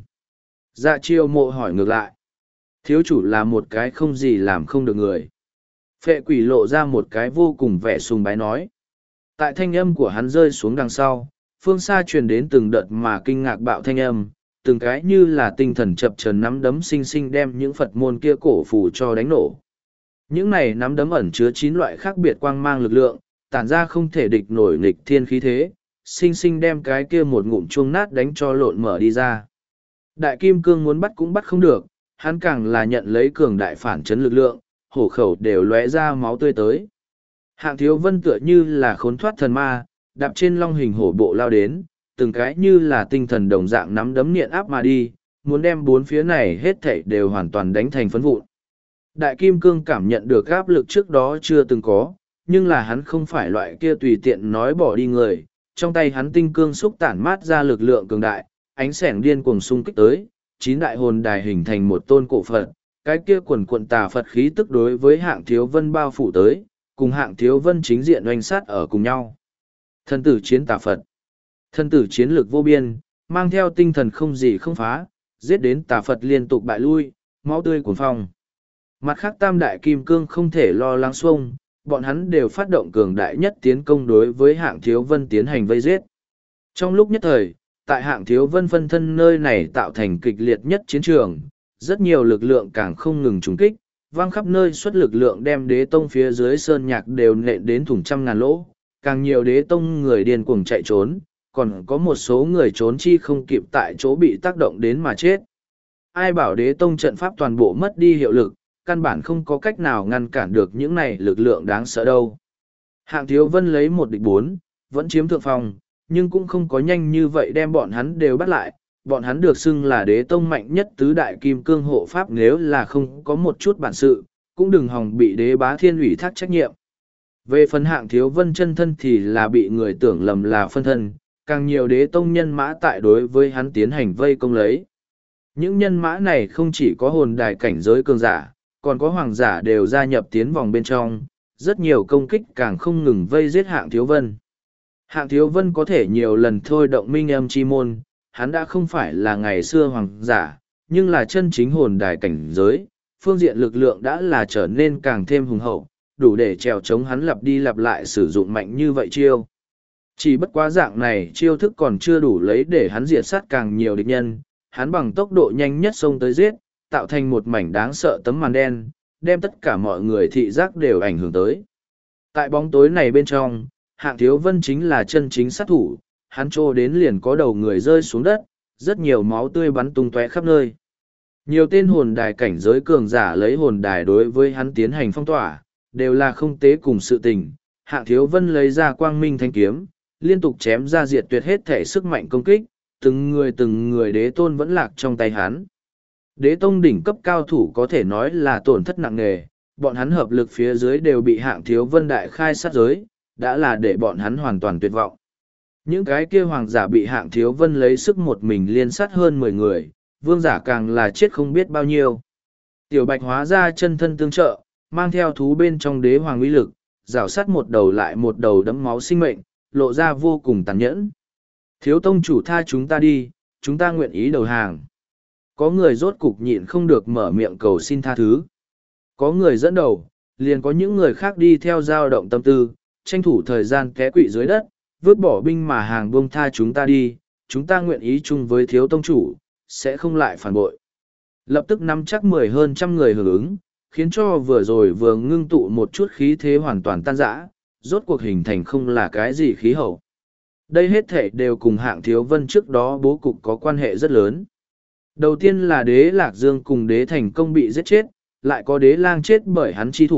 Dạ chiêu mộ hỏi ngược lại. Thiếu chủ là một cái không gì làm không được người. Phệ quỷ lộ ra một cái vô cùng vẻ sùng bái nói. Tại thanh âm của hắn rơi xuống đằng sau, phương xa truyền đến từng đợt mà kinh ngạc bạo thanh âm, từng cái như là tinh thần chập chờn nắm đấm xinh xinh đem những Phật môn kia cổ phù cho đánh nổ. Những này nắm đấm ẩn chứa 9 loại khác biệt quang mang lực lượng, tản ra không thể địch nổi nghịch thiên khí thế, xinh xinh đem cái kia một ngụm chuông nát đánh cho lộn mở đi ra. Đại kim cương muốn bắt cũng bắt không được, hắn càng là nhận lấy cường đại phản chấn lực lượng, hổ khẩu đều lóe ra máu tươi tới. Hạng Thiếu Vân tựa như là khốn thoát thần ma, đạp trên long hình hổ bộ lao đến, từng cái như là tinh thần đồng dạng nắm đấm nghiện áp mà đi, muốn đem bốn phía này hết thảy đều hoàn toàn đánh thành phấn vụn. Đại kim cương cảm nhận được áp lực trước đó chưa từng có, nhưng là hắn không phải loại kia tùy tiện nói bỏ đi người, trong tay hắn tinh cương xúc tản mát ra lực lượng cường đại, ánh sẻng điên cuồng xung kích tới, 9 đại hồn đài hình thành một tôn cổ Phật, cái kia quần quận tà Phật khí tức đối với Hạng Thiếu Vân bao phủ tới, cùng Hạng Thiếu Vân chính diện oanh sát ở cùng nhau. Thân tử chiến tà Phật. Thân tử chiến lược vô biên, mang theo tinh thần không gì không phá, giết đến tà Phật liên tục bại lui, máu tươi cuồn phong. Mặt khác tam đại kim cương không thể lo lắng xuông, bọn hắn đều phát động cường đại nhất tiến công đối với Hạng Thiếu Vân tiến hành vây giết. Trong lúc nhất thời, tại Hạng Thiếu Vân phân thân nơi này tạo thành kịch liệt nhất chiến trường, rất nhiều lực lượng càng không ngừng trúng kích, vang khắp nơi xuất lực lượng đem đế tông phía dưới sơn nhạc đều nện đến thủng trăm ngàn lỗ, càng nhiều đế tông người điên cuồng chạy trốn, còn có một số người trốn chi không kịp tại chỗ bị tác động đến mà chết. Ai bảo đế tông trận pháp toàn bộ mất đi hiệu lực, căn bản không có cách nào ngăn cản được những này lực lượng đáng sợ đâu. Hạng Thiếu Vân lấy 1-4, vẫn chiếm thượng phong, nhưng cũng không có nhanh như vậy đem bọn hắn đều bắt lại. Bọn hắn được xưng là đế tông mạnh nhất tứ đại kim cương hộ pháp, nếu là không có một chút bản sự, cũng đừng hòng bị đế bá thiên ủy thác trách nhiệm. Về phần Hạng Thiếu Vân chân thân thì là bị người tưởng lầm là phân thân, càng nhiều đế tông nhân mã tại đối với hắn tiến hành vây công lấy. Những nhân mã này không chỉ có hồn đài cảnh giới cường giả, còn có hoàng giả đều gia nhập tiến vòng bên trong, rất nhiều công kích càng không ngừng vây giết Hạng Thiếu Vân. Hạng Thiếu Vân có thể nhiều lần thôi động minh âm chi môn, hắn đã không phải là ngày xưa hoàng giả, nhưng là chân chính hồn đài cảnh giới, phương diện lực lượng đã là trở nên càng thêm hùng hậu, đủ để trèo chống hắn lặp đi lặp lại sử dụng mạnh như vậy chiêu. Chỉ bất quá dạng này chiêu thức còn chưa đủ lấy để hắn diệt sát càng nhiều địch nhân, hắn bằng tốc độ nhanh nhất xông tới giết, tạo thành một mảnh đáng sợ tấm màn đen, đem tất cả mọi người thị giác đều ảnh hưởng tới. Tại bóng tối này bên trong, Hạng Thiếu Vân chính là chân chính sát thủ, hắn trô đến liền có đầu người rơi xuống đất, rất nhiều máu tươi bắn tung tóe khắp nơi. Nhiều tên hồn đài cảnh giới cường giả lấy hồn đài đối với hắn tiến hành phong tỏa, đều là không tế cùng sự tình. Hạng Thiếu Vân lấy ra quang minh thanh kiếm, liên tục chém ra diệt tuyệt hết thể sức mạnh công kích, từng người đế tôn vẫn lạc trong tay hắn. Đế tông đỉnh cấp cao thủ có thể nói là tổn thất nặng nề, bọn hắn hợp lực phía dưới đều bị Hạng Thiếu Vân đại khai sát giới, đã là để bọn hắn hoàn toàn tuyệt vọng. Những cái kia hoàng giả bị Hạng Thiếu Vân lấy sức một mình liên sát hơn 10 người, vương giả càng là chết không biết bao nhiêu. Tiểu Bạch hóa ra chân thân tương trợ, mang theo thú bên trong đế hoàng uy lực, rào sát một đầu lại một đầu đấm máu sinh mệnh, lộ ra vô cùng tàn nhẫn. Thiếu tông chủ tha chúng ta đi, chúng ta nguyện ý đầu hàng. Có người rốt cục nhịn không được mở miệng cầu xin tha thứ. Có người dẫn đầu, liền có những người khác đi theo dao động tâm tư, tranh thủ thời gian té quỵ dưới đất, vứt bỏ binh mà hàng buông tha chúng ta đi, chúng ta nguyện ý chung với thiếu tông chủ, sẽ không lại phản bội. Lập tức nắm chắc 10 hơn trăm người hưởng ứng, khiến cho vừa rồi vừa ngưng tụ một chút khí thế hoàn toàn tan rã, rốt cuộc hình thành không là cái gì khí hậu. Đây hết thể đều cùng Hạng Thiếu Vân trước đó bố cục có quan hệ rất lớn. Đầu tiên là đế Lạc Dương cùng đế Thành Công bị giết chết, lại có đế lang chết bởi hắn chi thủ,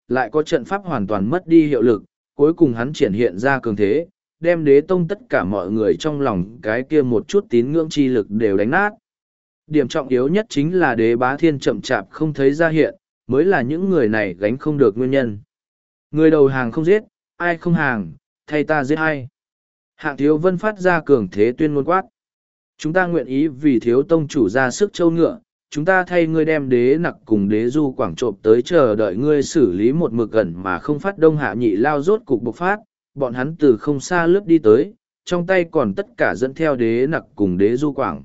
lại có trận pháp hoàn toàn mất đi hiệu lực, cuối cùng hắn triển hiện ra cường thế, đem đế tông tất cả mọi người trong lòng cái kia một chút tín ngưỡng chi lực đều đánh nát. Điểm trọng yếu nhất chính là đế bá thiên chậm chạp không thấy ra hiện, mới là những người này gánh không được nguyên nhân. Người đầu hàng không giết, ai không hàng, thay ta giết ai. Hạng Thiếu Vân phát ra cường thế tuyên ngôn quát. Chúng ta nguyện ý vì thiếu tông chủ ra sức châu ngựa, chúng ta thay ngươi đem đế nặc cùng đế du quảng trộm tới chờ đợi ngươi xử lý một mực gần mà không phát. Đông Hạ Nhị Lao rốt cục bộc phát, bọn hắn từ không xa lướt đi tới, trong tay còn tất cả dẫn theo đế nặc cùng đế du quảng.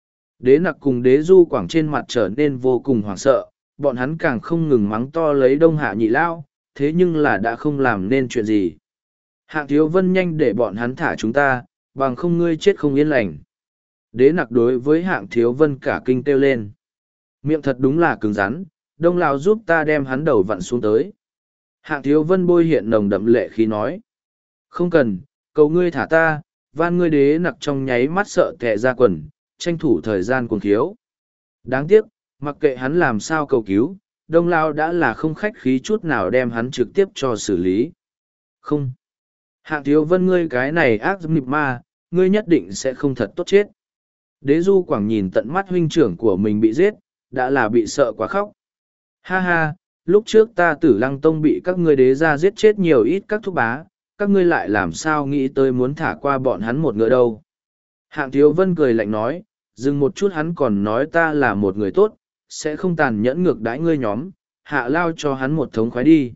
Đế nặc cùng đế du quảng trên mặt trở nên vô cùng hoảng sợ, bọn hắn càng không ngừng mắng to lấy Đông Hạ Nhị Lao, thế nhưng là đã không làm nên chuyện gì. Hạng Thiếu Vân nhanh để bọn hắn thả chúng ta, bằng không ngươi chết không yên lành. Đế nặc đối với Hạng Thiếu Vân cả kinh kêu lên. Miệng thật đúng là cứng rắn, Đông Lão giúp ta đem hắn đầu vặn xuống tới. Hạng Thiếu Vân bôi hiện nồng đậm lệ khí nói. Không cần, cầu ngươi thả ta, van ngươi. Đế nặc trong nháy mắt sợ tệ ra quần, tranh thủ thời gian cuồng thiếu. Đáng tiếc, mặc kệ hắn làm sao cầu cứu, Đông Lão đã là không khách khí chút nào đem hắn trực tiếp cho xử lý. Không. Hạng Thiếu Vân, ngươi cái này ác dâm nịp ma, ngươi nhất định sẽ không thật tốt chết. Đế Du Quảng nhìn tận mắt huynh trưởng của mình bị giết, đã là bị sợ quá khóc. Ha ha, lúc trước ta Tử Lăng Tông bị các ngươi đế ra giết chết nhiều ít các thúc bá, các ngươi lại làm sao nghĩ tới muốn thả qua bọn hắn một ngựa đâu. Hạng Thiếu Vân cười lạnh nói, dừng một chút hắn còn nói ta là một người tốt, sẽ không tàn nhẫn ngược đãi ngươi nhóm, Hạ Lao cho hắn một thống khoái đi.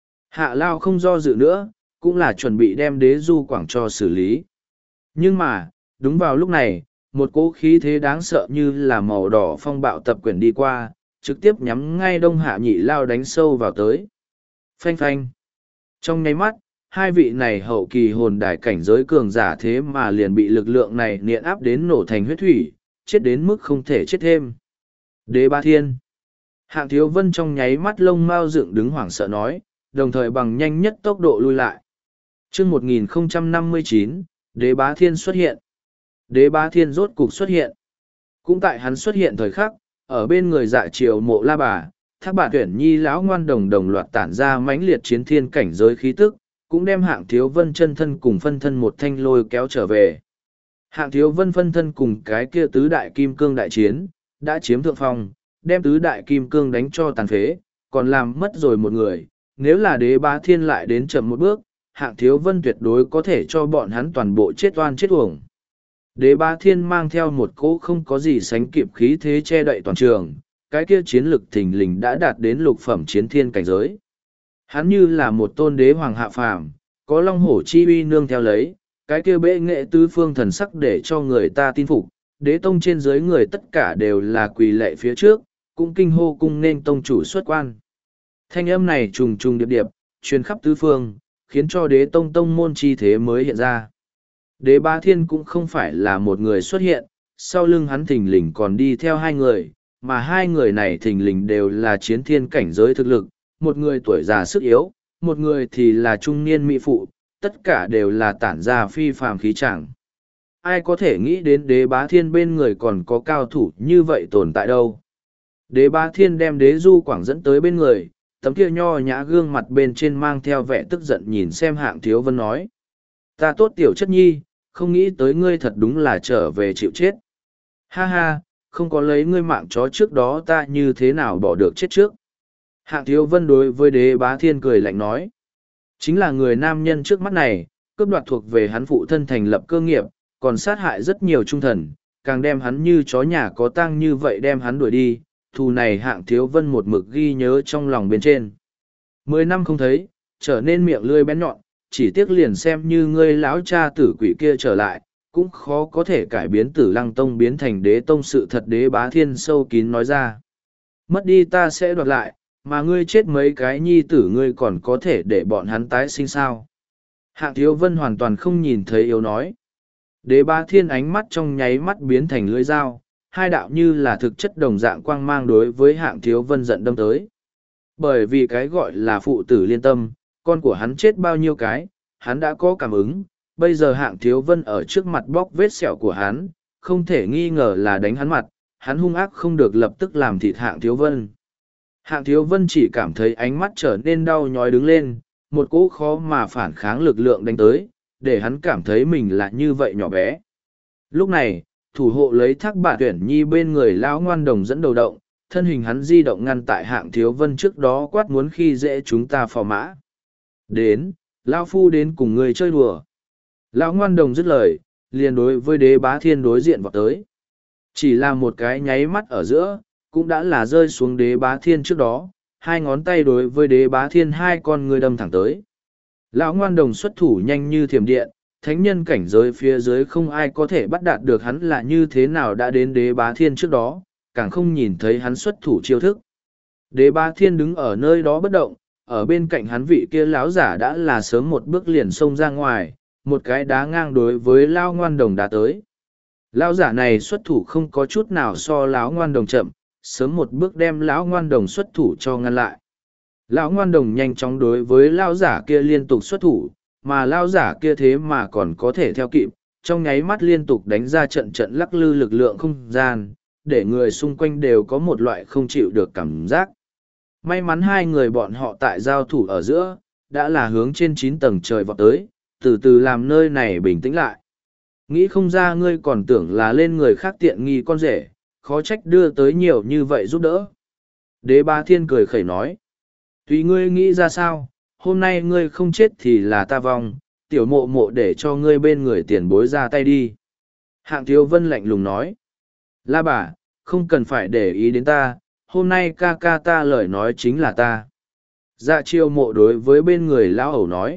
Hạ Lao không do dự nữa, cũng là chuẩn bị đem đế Du Quảng cho xử lý. Nhưng mà, đúng vào lúc này, một cỗ khí thế đáng sợ như là màu đỏ phong bạo tập quyển đi qua, trực tiếp nhắm ngay Đông Hạ Nhị Lao đánh sâu vào tới. Phanh phanh. Trong nháy mắt, hai vị này hậu kỳ hồn đài cảnh giới cường giả thế mà liền bị lực lượng này niện áp đến nổ thành huyết thủy, chết đến mức không thể chết thêm. Đế Bá Thiên. Hạng Thiếu Vân trong nháy mắt lông mao dựng đứng hoảng sợ nói, đồng thời bằng nhanh nhất tốc độ lui lại. Chương 1059, Đế Bá Thiên xuất hiện. Đế Bá Thiên rốt cục xuất hiện. Cũng tại hắn xuất hiện thời khắc, ở bên người Dạ Triều Mộ La Bà, Thác Bà Tuyển Nhi lão ngoan đồng đồng loạt tản ra mãnh liệt chiến thiên cảnh giới khí tức, cũng đem Hạng Thiếu Vân chân thân cùng phân thân một thanh lôi kéo trở về. Hạng Thiếu Vân phân thân cùng cái kia tứ đại kim cương đại chiến, đã chiếm thượng phong, đem tứ đại kim cương đánh cho tàn phế, còn làm mất rồi một người. Nếu là Đế Bá Thiên lại đến chậm một bước, Hạng Thiếu Vân tuyệt đối có thể cho bọn hắn toàn bộ chết oan chết uổng. Đế Bá Thiên mang theo một cỗ không có gì sánh kịp khí thế che đậy toàn trường, cái kia chiến lực thình lình đã đạt đến lục phẩm chiến thiên cảnh giới. Hắn như là một tôn đế hoàng hạ phàm, có long hổ chi uy nương theo lấy, cái kia bệ nghệ tứ phương thần sắc để cho người ta tin phục, đế tông trên dưới người tất cả đều là quỳ lệ phía trước, cũng kinh hô cung nên tông chủ xuất quan. Thanh âm này trùng trùng điệp điệp, truyền khắp tứ phương, khiến cho đế tông tông môn chi thế mới hiện ra. Đế Bá Thiên cũng không phải là một người xuất hiện, sau lưng hắn thình lình còn đi theo hai người, mà hai người này thình lình đều là chiến thiên cảnh giới thực lực, một người tuổi già sức yếu, một người thì là trung niên mỹ phụ, tất cả đều là tản ra phi phàm khí chẳng. Ai có thể nghĩ đến Đế Bá Thiên bên người còn có cao thủ như vậy tồn tại đâu. Đế Bá Thiên đem Đế Du Quảng dẫn tới bên người, tấm kia nho nhã gương mặt bên trên mang theo vẻ tức giận nhìn xem Hạng Thiếu Vân nói. Ta tốt tiểu chất nhi, không nghĩ tới ngươi thật đúng là trở về chịu chết. Ha ha, không có lấy ngươi mạng chó trước đó ta như thế nào bỏ được chết trước. Hạng Thiếu Vân đối với Đế Bá Thiên cười lạnh nói. Chính là người nam nhân trước mắt này, cướp đoạt thuộc về hắn phụ thân thành lập cơ nghiệp, còn sát hại rất nhiều trung thần, càng đem hắn như chó nhà có tang như vậy đem hắn đuổi đi. Thù này Hạng Thiếu Vân một mực ghi nhớ trong lòng bên trên. 10 năm không thấy, trở nên miệng lươi bén nhọn, chỉ tiếc liền xem như ngươi lão cha tử quỷ kia trở lại, cũng khó có thể cải biến Tử Lăng Tông biến thành đế tông. Sự thật Đế Bá Thiên sâu kín nói ra. Mất đi ta sẽ đoạt lại, mà ngươi chết mấy cái nhi tử ngươi còn có thể để bọn hắn tái sinh sao. Hạng Thiếu Vân hoàn toàn không nhìn thấy yếu nói. Đế Bá Thiên ánh mắt trong nháy mắt biến thành lưỡi dao, hai đạo như là thực chất đồng dạng quang mang đối với Hạng Thiếu Vân giận đâm tới. Bởi vì cái gọi là phụ tử liên tâm, con của hắn chết bao nhiêu cái, hắn đã có cảm ứng, bây giờ Hạng Thiếu Vân ở trước mặt bóc vết sẹo của hắn, không thể nghi ngờ là đánh hắn mặt, hắn hung ác không được lập tức làm thịt Hạng Thiếu Vân. Hạng Thiếu Vân chỉ cảm thấy ánh mắt trở nên đau nhói đứng lên, một cỗ khó mà phản kháng lực lượng đánh tới, để hắn cảm thấy mình là như vậy nhỏ bé. Lúc này, thủ hộ lấy Thác Bạt Tuyển Nhi bên người lão ngoan đồng dẫn đầu động, thân hình hắn di động ngăn tại Hạng Thiếu Vân trước đó quát muốn khi dễ chúng ta phò mã. Đến, lão phu đến cùng người chơi đùa. Lão ngoan đồng dứt lời, liền đối với Đế Bá Thiên đối diện vào tới. Chỉ là một cái nháy mắt ở giữa, cũng đã là rơi xuống Đế Bá Thiên trước đó, hai ngón tay đối với Đế Bá Thiên hai con người đâm thẳng tới. Lão ngoan đồng xuất thủ nhanh như thiểm điện, thánh nhân cảnh giới phía dưới không ai có thể bắt đạt được hắn là như thế nào đã đến Đế Bá Thiên trước đó, càng không nhìn thấy hắn xuất thủ chiêu thức. Đế Bá Thiên đứng ở nơi đó bất động, ở bên cạnh hắn vị kia lão giả đã là sớm một bước liền xông ra ngoài, một cái đá ngang đối với lão ngoan đồng đã tới. Lão giả này xuất thủ không có chút nào so lão ngoan đồng chậm, sớm một bước đem lão ngoan đồng xuất thủ cho ngăn lại. Lão ngoan đồng nhanh chóng đối với lão giả kia liên tục xuất thủ, mà lão giả kia thế mà còn có thể theo kịp, trong nháy mắt liên tục đánh ra trận trận lắc lư lực lượng không gian, để người xung quanh đều có một loại không chịu được cảm giác. May mắn hai người bọn họ tại giao thủ ở giữa, đã là hướng trên 9 tầng trời vọt tới, từ từ làm nơi này bình tĩnh lại. Nghĩ không ra ngươi còn tưởng là lên người khác tiện nghi con rể, khó trách đưa tới nhiều như vậy giúp đỡ. Đế Bá Thiên cười khẩy nói. Tùy ngươi nghĩ ra sao, hôm nay ngươi không chết thì là ta vong, tiểu mộ mộ để cho ngươi bên người tiền bối ra tay đi. Hạng Thiếu Vân lạnh lùng nói. La bà, không cần phải để ý đến ta, hôm nay ca ca ta lời nói chính là ta. Dạ chiêu mộ đối với bên người lão ẩu nói.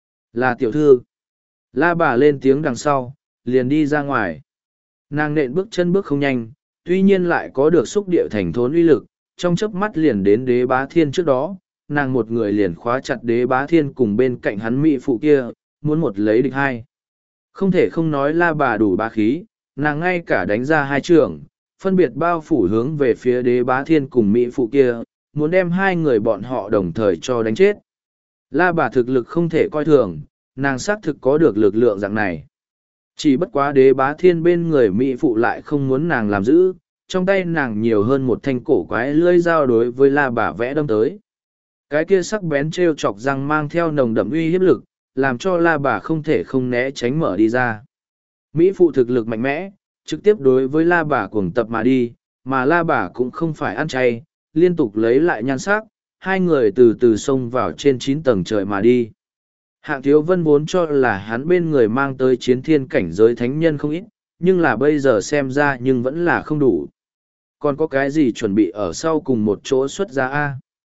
Là tiểu thư. La bà lên tiếng đằng sau, liền đi ra ngoài. Nàng nện bước chân bước không nhanh, tuy nhiên lại có được xúc địa thành thốn uy lực, trong chớp mắt liền đến Đế Bá Thiên trước đó, nàng một người liền khóa chặt Đế Bá Thiên cùng bên cạnh hắn mỹ phụ kia, muốn một lấy địch hai. Không thể không nói La bà đủ bá khí, nàng ngay cả đánh ra hai trường, phân biệt bao phủ hướng về phía Đế Bá Thiên cùng mỹ phụ kia, muốn đem hai người bọn họ đồng thời cho đánh chết. La bà thực lực không thể coi thường, nàng xác thực có được lực lượng dạng này. Chỉ bất quá Đế Bá Thiên bên người mỹ phụ lại không muốn nàng làm giữ, trong tay nàng nhiều hơn một thanh cổ quái lưỡi dao đối với La bà vẽ đâm tới. Cái kia sắc bén trêu chọc răng mang theo nồng đậm uy hiếp lực, làm cho La bà không thể không né tránh mở đi ra. Mỹ phụ thực lực mạnh mẽ, trực tiếp đối với La bà cuồng tập mà đi, mà La bà cũng không phải ăn chay, liên tục lấy lại nhan sắc, hai người từ từ xông vào trên 9 tầng trời mà đi. Hạng Thiếu Vân vốn cho là hắn bên người mang tới chiến thiên cảnh giới thánh nhân không ít, nhưng là bây giờ xem ra nhưng vẫn là không đủ. Còn có cái gì chuẩn bị ở sau cùng một chỗ xuất ra a?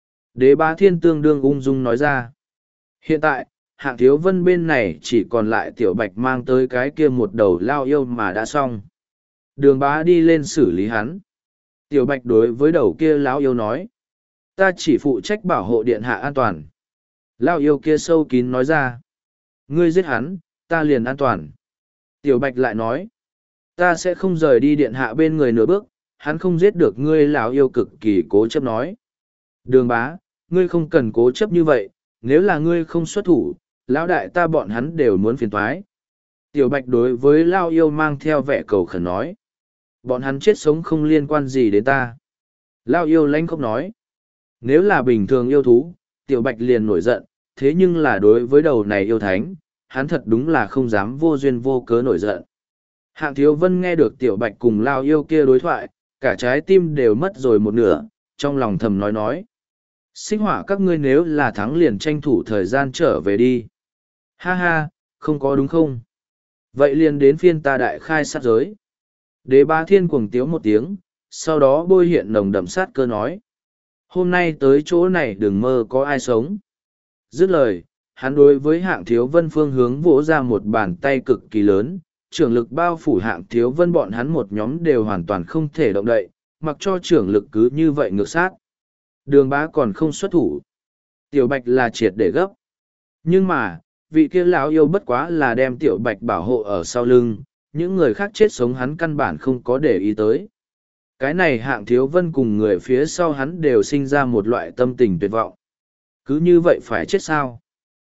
Đế Bá Thiên tương đương ung dung nói ra. Hiện tại, Hạng Thiếu Vân bên này chỉ còn lại Tiểu Bạch mang tới cái kia một đầu lao yêu mà đã xong. Đường Bá đi lên xử lý hắn. Tiểu Bạch đối với đầu kia lão yêu nói. Ta chỉ phụ trách bảo hộ điện hạ an toàn. Lao yêu kia sâu kín nói ra. Ngươi giết hắn, ta liền an toàn. Tiểu Bạch lại nói. Ta sẽ không rời đi điện hạ bên người nửa bước, hắn không giết được ngươi. Lão yêu cực kỳ cố chấp nói. Đường Bá, ngươi không cần cố chấp như vậy, nếu là ngươi không xuất thủ, lão đại ta bọn hắn đều muốn phiền toái. Tiểu Bạch đối với Lao yêu mang theo vẻ cầu khẩn nói. Bọn hắn chết sống không liên quan gì đến ta. Lao yêu lãnh khóc nói. Nếu là bình thường yêu thú, Tiểu Bạch liền nổi giận, thế nhưng là đối với đầu này yêu thánh, hắn thật đúng là không dám vô duyên vô cớ nổi giận. Hạng Thiếu Vân nghe được Tiểu Bạch cùng Lao yêu kia đối thoại, cả trái tim đều mất rồi một nửa, trong lòng thầm nói. Sinh hỏa các ngươi nếu là thắng liền tranh thủ thời gian trở về đi. Ha ha, không có đúng không? Vậy liền đến phiên ta đại khai sát giới. Đế Bá Thiên cuồng tiếu một tiếng, sau đó bôi hiện nồng đậm sát cơ nói. Hôm nay tới chỗ này đừng mơ có ai sống. Dứt lời, hắn đối với Hạng Thiếu Vân phương hướng vỗ ra một bàn tay cực kỳ lớn, trưởng lực bao phủ Hạng Thiếu Vân bọn hắn một nhóm đều hoàn toàn không thể động đậy, mặc cho trưởng lực cứ như vậy ngược sát. Đường Bá còn không xuất thủ. Tiểu Bạch là triệt để gấp. Nhưng mà, vị kia lão yêu bất quá là đem Tiểu Bạch bảo hộ ở sau lưng, những người khác chết sống hắn căn bản không có để ý tới. Cái này Hạng Thiếu Vân cùng người phía sau hắn đều sinh ra một loại tâm tình tuyệt vọng. Cứ như vậy phải chết sao?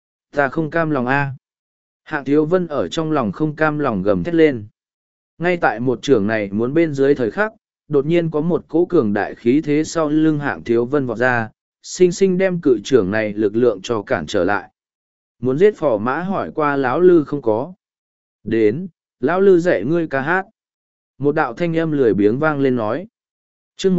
Ta không cam lòng a. Hạng Thiếu Vân ở trong lòng không cam lòng gầm thét lên. Ngay tại một trường này muốn bên dưới thời khắc, đột nhiên có một cỗ cường đại khí thế sau lưng Hạng Thiếu Vân vọt ra, sinh sinh đem cự trưởng này lực lượng cho cản trở lại. Muốn giết Phò Mã hỏi qua lão Lư không có. Đến, lão Lư dạy ngươi ca hát. Một đạo thanh âm lười biếng vang lên nói. Chương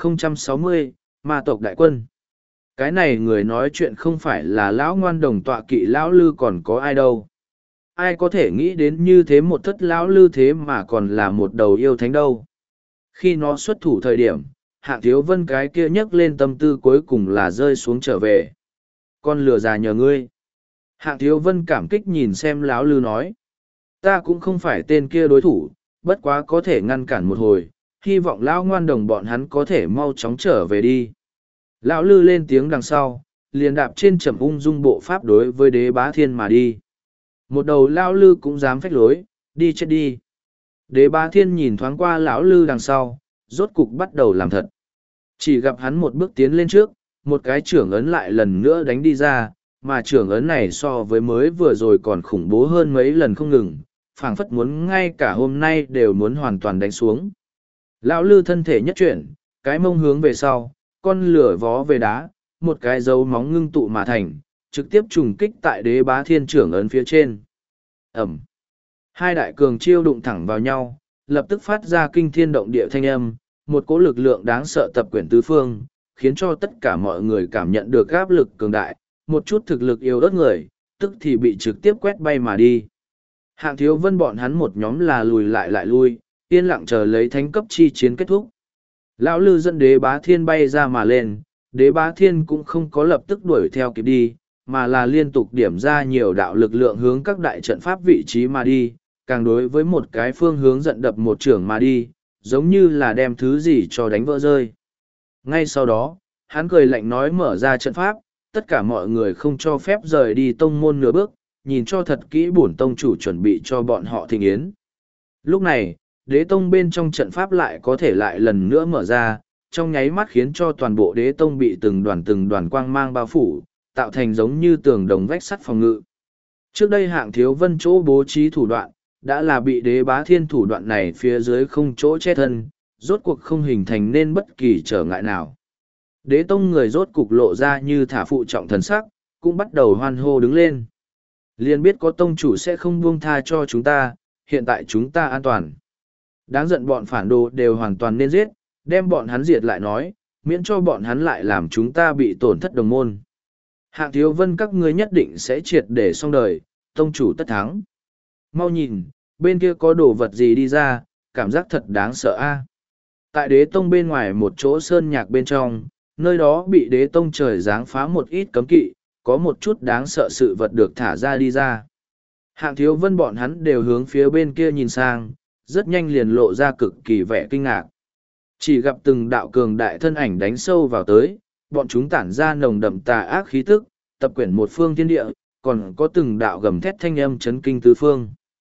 1060, Ma tộc đại quân. Cái này người nói chuyện không phải là lão ngoan đồng tọa kỵ lão Lư còn có ai đâu. Ai có thể nghĩ đến như thế một thất lão Lư thế mà còn là một đầu yêu thánh đâu. Khi nó xuất thủ thời điểm, Hạng Thiếu Vân cái kia nhấc lên tâm tư cuối cùng là rơi xuống trở về. Con lừa già nhờ ngươi. Hạng Thiếu Vân cảm kích nhìn xem lão Lư nói. Ta cũng không phải tên kia đối thủ, bất quá có thể ngăn cản một hồi, hy vọng lão ngoan đồng bọn hắn có thể mau chóng trở về đi. Lão Lư lên tiếng đằng sau, liền đạp trên trầm ung dung bộ pháp đối với Đế Bá Thiên mà đi. Một đầu lão Lư cũng dám phách lối, đi chết đi. Đế Bá Thiên nhìn thoáng qua lão Lư đằng sau, rốt cục bắt đầu làm thật. Chỉ gặp hắn một bước tiến lên trước, một cái trưởng ấn lại lần nữa đánh đi ra, mà trưởng ấn này so với mới vừa rồi còn khủng bố hơn mấy lần không ngừng, phảng phất muốn ngay cả hôm nay đều muốn hoàn toàn đánh xuống. Lão Lư thân thể nhất chuyển, cái mông hướng về sau, con lửa vó về đá, một cái dấu móng ngưng tụ mà thành, trực tiếp trùng kích tại Đế Bá Thiên trưởng ấn phía trên. Ẩm. Hai đại cường chiêu đụng thẳng vào nhau, lập tức phát ra kinh thiên động địa thanh âm, một cỗ lực lượng đáng sợ tập quyển tứ phương, khiến cho tất cả mọi người cảm nhận được áp lực cường đại, một chút thực lực yếu ớt người, tức thì bị trực tiếp quét bay mà đi. Hạng Thiếu Vân bọn hắn một nhóm là lùi lại lui, yên lặng chờ lấy thánh cấp chi chiến kết thúc. Lão Lư dẫn Đế Bá Thiên bay ra mà lên, Đế Bá Thiên cũng không có lập tức đuổi theo kịp đi, mà là liên tục điểm ra nhiều đạo lực lượng hướng các đại trận pháp vị trí mà đi, càng đối với một cái phương hướng dẫn đập một trưởng mà đi, giống như là đem thứ gì cho đánh vỡ rơi. Ngay sau đó, hắn cười lạnh nói mở ra trận pháp, tất cả mọi người không cho phép rời đi tông môn nửa bước, nhìn cho thật kỹ bổn tông chủ chuẩn bị cho bọn họ thịnh yến. Lúc này, đế tông bên trong trận pháp lại có thể lại lần nữa mở ra, trong nháy mắt khiến cho toàn bộ đế tông bị từng đoàn quang mang bao phủ, tạo thành giống như tường đồng vách sắt phòng ngự. Trước đây Hạng Thiếu Vân chỗ bố trí thủ đoạn, đã là bị Đế Bá Thiên thủ đoạn này phía dưới không chỗ che thân, rốt cuộc không hình thành nên bất kỳ trở ngại nào. Đế tông người rốt cục lộ ra như thả phụ trọng thần sắc, cũng bắt đầu hoan hô đứng lên. Liền biết có tông chủ sẽ không buông tha cho chúng ta, hiện tại chúng ta an toàn. Đáng giận bọn phản đồ đều hoàn toàn nên giết, đem bọn hắn diệt lại nói, miễn cho bọn hắn lại làm chúng ta bị tổn thất đồng môn. Hạng Thiếu Vân các ngươi nhất định sẽ triệt để xong đời, tông chủ tất thắng. Mau nhìn, bên kia có đồ vật gì đi ra, cảm giác thật đáng sợ a. Tại đế tông bên ngoài một chỗ sơn nhạc bên trong, nơi đó bị đế tông trời giáng phá một ít cấm kỵ, có một chút đáng sợ sự vật được thả ra đi ra. Hạng Thiếu Vân bọn hắn đều hướng phía bên kia nhìn sang, rất nhanh liền lộ ra cực kỳ vẻ kinh ngạc. Chỉ gặp từng đạo cường đại thân ảnh đánh sâu vào tới, bọn chúng tản ra nồng đậm tà ác khí tức, tập quyển một phương thiên địa, còn có từng đạo gầm thét thanh âm chấn kinh tứ phương.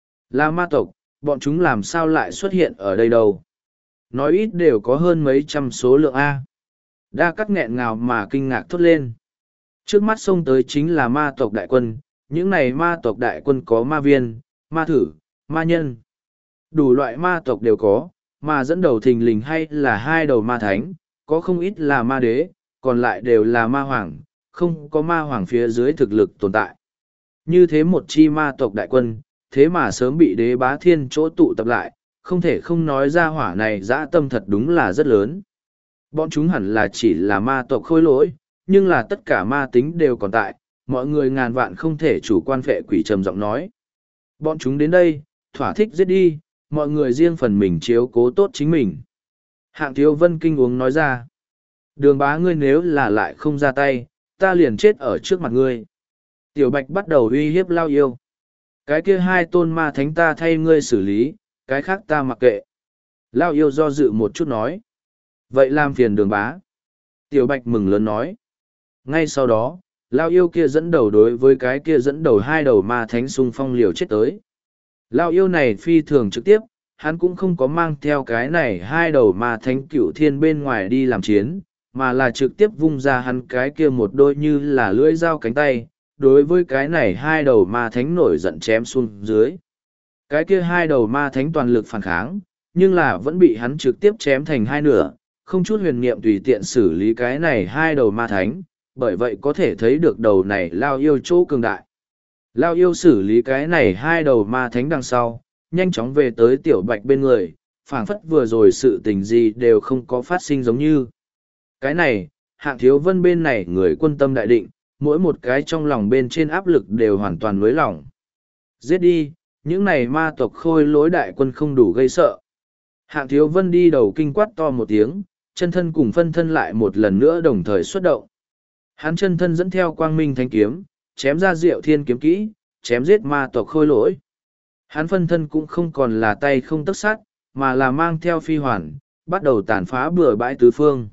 Là ma tộc, bọn chúng làm sao lại xuất hiện ở đây đâu? Nói ít đều có hơn mấy trăm số lượng A. Đa Cát nghẹn ngào mà kinh ngạc thốt lên. Trước mắt xông tới chính là ma tộc đại quân, những này ma tộc đại quân có ma viên, ma thử, ma nhân. Đủ loại ma tộc đều có, mà dẫn đầu thình lình hay là hai đầu ma thánh, có không ít là ma đế, còn lại đều là ma hoàng, không có ma hoàng phía dưới thực lực tồn tại. Như thế một chi ma tộc đại quân, thế mà sớm bị Đế Bá Thiên chỗ tụ tập lại, không thể không nói ra hỏa này dã tâm thật đúng là rất lớn. Bọn chúng hẳn là chỉ là ma tộc khôi lỗi, nhưng là tất cả ma tính đều còn tại, mọi người ngàn vạn không thể chủ quan phệ quỷ trầm giọng nói. Bọn chúng đến đây, thỏa thích giết đi, mọi người riêng phần mình chiếu cố tốt chính mình. Hạng Thiếu Vân kinh uống nói ra. Đường bá ngươi nếu là lại không ra tay, ta liền chết ở trước mặt ngươi. Tiểu Bạch bắt đầu uy hiếp Lao Yêu. Cái kia hai tôn ma thánh ta thay ngươi xử lý, cái khác ta mặc kệ. Lao Yêu do dự một chút nói. Vậy làm phiền đường bá. Tiểu Bạch mừng lớn nói. Ngay sau đó, Lao Yêu kia dẫn đầu đối với cái kia dẫn đầu hai đầu ma thánh xung phong liều chết tới. Lao Yêu này phi thường trực tiếp, hắn cũng không có mang theo cái này hai đầu ma thánh cửu thiên bên ngoài đi làm chiến, mà là trực tiếp vung ra hắn cái kia một đôi như là lưỡi dao cánh tay, đối với cái này hai đầu ma thánh nổi giận chém xuống dưới. Cái kia hai đầu ma thánh toàn lực phản kháng, nhưng là vẫn bị hắn trực tiếp chém thành hai nửa, không chút huyền niệm tùy tiện xử lý cái này hai đầu ma thánh, bởi vậy có thể thấy được đầu này Lao Yêu chỗ cường đại. Lao Yêu xử lý cái này hai đầu ma thánh đằng sau, nhanh chóng về tới Tiểu Bạch bên người, phảng phất vừa rồi sự tình gì đều không có phát sinh giống như. Cái này, Hạng Thiếu Vân bên này người quân tâm đại định, mỗi một cái trong lòng bên trên áp lực đều hoàn toàn nới lỏng. Giết đi, những này ma tộc khôi lỗi đại quân không đủ gây sợ. Hạng Thiếu Vân đi đầu kinh quát to một tiếng, chân thân cùng phân thân lại một lần nữa đồng thời xuất động. Hắn chân thân dẫn theo quang minh thanh kiếm, chém ra diệu thiên kiếm kỹ, chém giết ma tộc khôi lỗi. Hắn phân thân cũng không còn là tay không tấc sát, mà là mang theo phi hoàn, bắt đầu tàn phá bừa bãi tứ phương.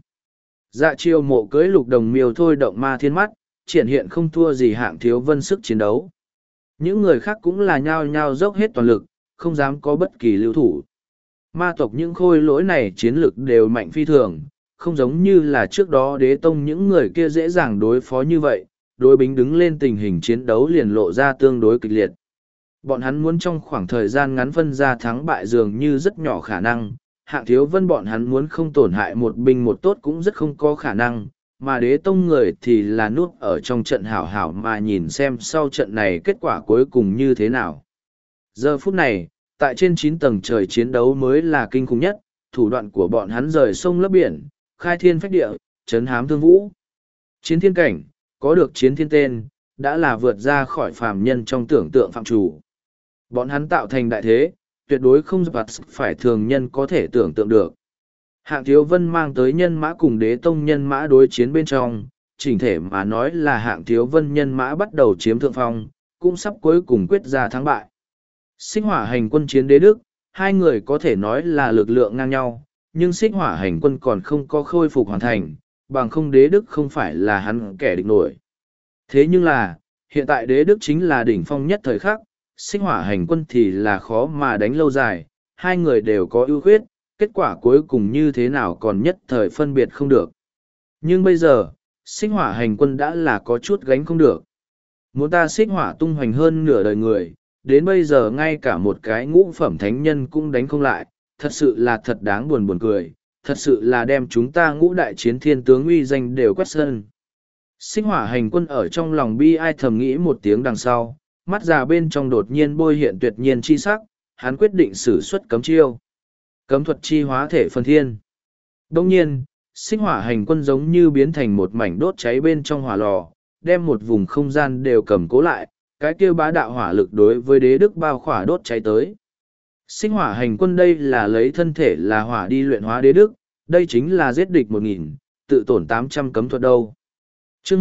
Dạ chiêu mộ cưới lục đồng miêu thôi động ma thiên mắt, triển hiện không thua gì Hạng Thiếu Vân sức chiến đấu. Những người khác cũng là nhao nhao dốc hết toàn lực, không dám có bất kỳ lưu thủ. Ma tộc những khôi lỗi này chiến lực đều mạnh phi thường, không giống như là trước đó Đế Tông những người kia dễ dàng đối phó như vậy, đối bính đứng lên tình hình chiến đấu liền lộ ra tương đối kịch liệt. Bọn hắn muốn trong khoảng thời gian ngắn phân ra thắng bại dường như rất nhỏ khả năng, Hạng Thiếu Vân bọn hắn muốn không tổn hại một binh một tốt cũng rất không có khả năng, mà Đế Tông người thì là núp ở trong trận hảo hảo mà nhìn xem sau trận này kết quả cuối cùng như thế nào. Giờ phút này, tại trên 9 tầng trời chiến đấu mới là kinh khủng nhất, thủ đoạn của bọn hắn rời sông lấp biển, khai thiên phách địa, trấn hám thương vũ. Chiến thiên cảnh, có được chiến thiên tên, đã là vượt ra khỏi phàm nhân trong tưởng tượng phạm chủ. Bọn hắn tạo thành đại thế, tuyệt đối không phải thường nhân có thể tưởng tượng được. Hạng Thiếu Vân mang tới nhân mã cùng Đế Tông nhân mã đối chiến bên trong, chỉnh thể mà nói là Hạng Thiếu Vân nhân mã bắt đầu chiếm thượng phong, cũng sắp cuối cùng quyết ra thắng bại. Xích Hỏa hành quân chiến Đế Đức, hai người có thể nói là lực lượng ngang nhau, nhưng Xích Hỏa hành quân còn không có khôi phục hoàn thành, bằng không Đế Đức không phải là hắn kẻ địch nổi. Thế nhưng là, hiện tại Đế Đức chính là đỉnh phong nhất thời khắc, Xích Hỏa hành quân thì là khó mà đánh lâu dài, hai người đều có ưu khuyết, kết quả cuối cùng như thế nào còn nhất thời phân biệt không được. Nhưng bây giờ, Xích Hỏa hành quân đã là có chút gánh không được. Muốn ta Xích Hỏa tung hoành hơn nửa đời người, đến bây giờ ngay cả một cái ngũ phẩm thánh nhân cũng đánh không lại, thật sự là thật đáng buồn cười, thật sự là đem chúng ta ngũ đại chiến thiên tướng uy danh đều quét sân. Xích Hỏa hành quân ở trong lòng bi ai thầm nghĩ một tiếng đằng sau, mắt già bên trong đột nhiên bôi hiện tuyệt nhiên chi sắc, hắn quyết định sử xuất cấm chiêu. Cấm thuật chi hóa thể phân thiên. Đồng nhiên, Xích Hỏa hành quân giống như biến thành một mảnh đốt cháy bên trong hỏa lò, đem một vùng không gian đều cầm cố lại, cái kia bá đạo hỏa lực đối với Đế Đức bao khỏa đốt cháy tới. Xích Hỏa hành quân đây là lấy thân thể là hỏa đi luyện hóa Đế Đức, đây chính là giết địch 1000, tự tổn 800 cấm thuật đâu. Chương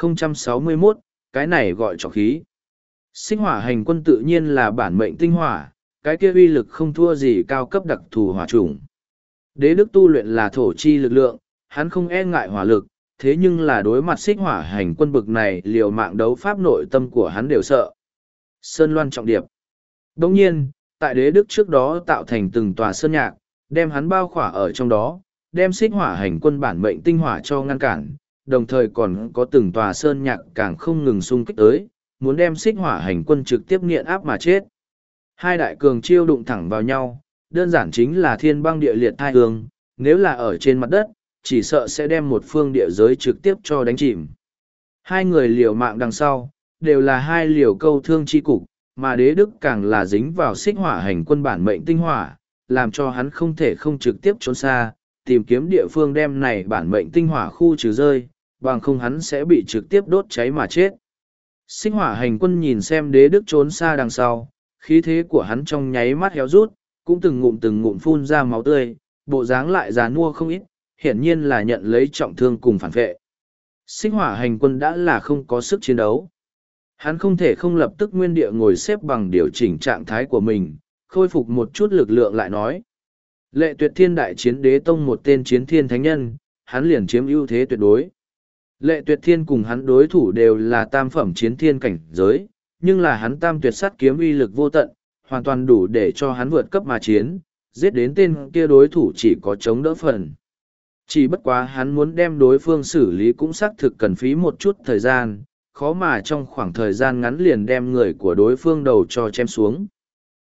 1061, cái này gọi trọc khí. Xích Hỏa hành quân tự nhiên là bản mệnh tinh hỏa, cái kia uy lực không thua gì cao cấp đặc thù hỏa chủng. Đế Đức tu luyện là thổ chi lực lượng, hắn không e ngại hỏa lực, thế nhưng là đối mặt Xích Hỏa hành quân bực này liều mạng đấu pháp nội tâm của hắn đều sợ. Sơn Loan trọng điệp. Đồng nhiên, tại Đế Đức trước đó tạo thành từng tòa sơn nhạc, đem hắn bao khỏa ở trong đó, đem Xích Hỏa hành quân bản mệnh tinh hỏa cho ngăn cản, đồng thời còn có từng tòa sơn nhạc càng không ngừng xung kích tới, muốn đem Xích Hỏa hành quân trực tiếp nghiện áp mà chết. Hai đại cường chiêu đụng thẳng vào nhau, đơn giản chính là thiên băng địa liệt hai hướng, nếu là ở trên mặt đất, chỉ sợ sẽ đem một phương địa giới trực tiếp cho đánh chìm. Hai người liều mạng đằng sau, đều là hai liều câu thương chi cục, mà Đế Đức càng là dính vào Xích Hỏa hành quân bản mệnh tinh hỏa, làm cho hắn không thể không trực tiếp trốn xa, tìm kiếm địa phương đem này bản mệnh tinh hỏa khu trừ rơi, bằng không hắn sẽ bị trực tiếp đốt cháy mà chết. Xích Hỏa hành quân nhìn xem Đế Đức trốn xa đằng sau, khí thế của hắn trong nháy mắt héo rút, cũng từng ngụm phun ra máu tươi, bộ dáng lại già nua không ít, hiển nhiên là nhận lấy trọng thương cùng phản vệ. Xích Hỏa hành quân đã là không có sức chiến đấu. Hắn không thể không lập tức nguyên địa ngồi xếp bằng điều chỉnh trạng thái của mình, khôi phục một chút lực lượng lại nói. Lệ Tuyệt Thiên đại chiến Đế Tông một tên chiến thiên thánh nhân, hắn liền chiếm ưu thế tuyệt đối. Lệ Tuyệt Thiên cùng hắn đối thủ đều là tam phẩm chiến thiên cảnh giới, nhưng là hắn tam tuyệt sát kiếm uy lực vô tận, hoàn toàn đủ để cho hắn vượt cấp mà chiến, giết đến tên kia đối thủ chỉ có chống đỡ phần. Chỉ bất quá hắn muốn đem đối phương xử lý cũng xác thực cần phí một chút thời gian, khó mà trong khoảng thời gian ngắn liền đem người của đối phương đầu cho chém xuống.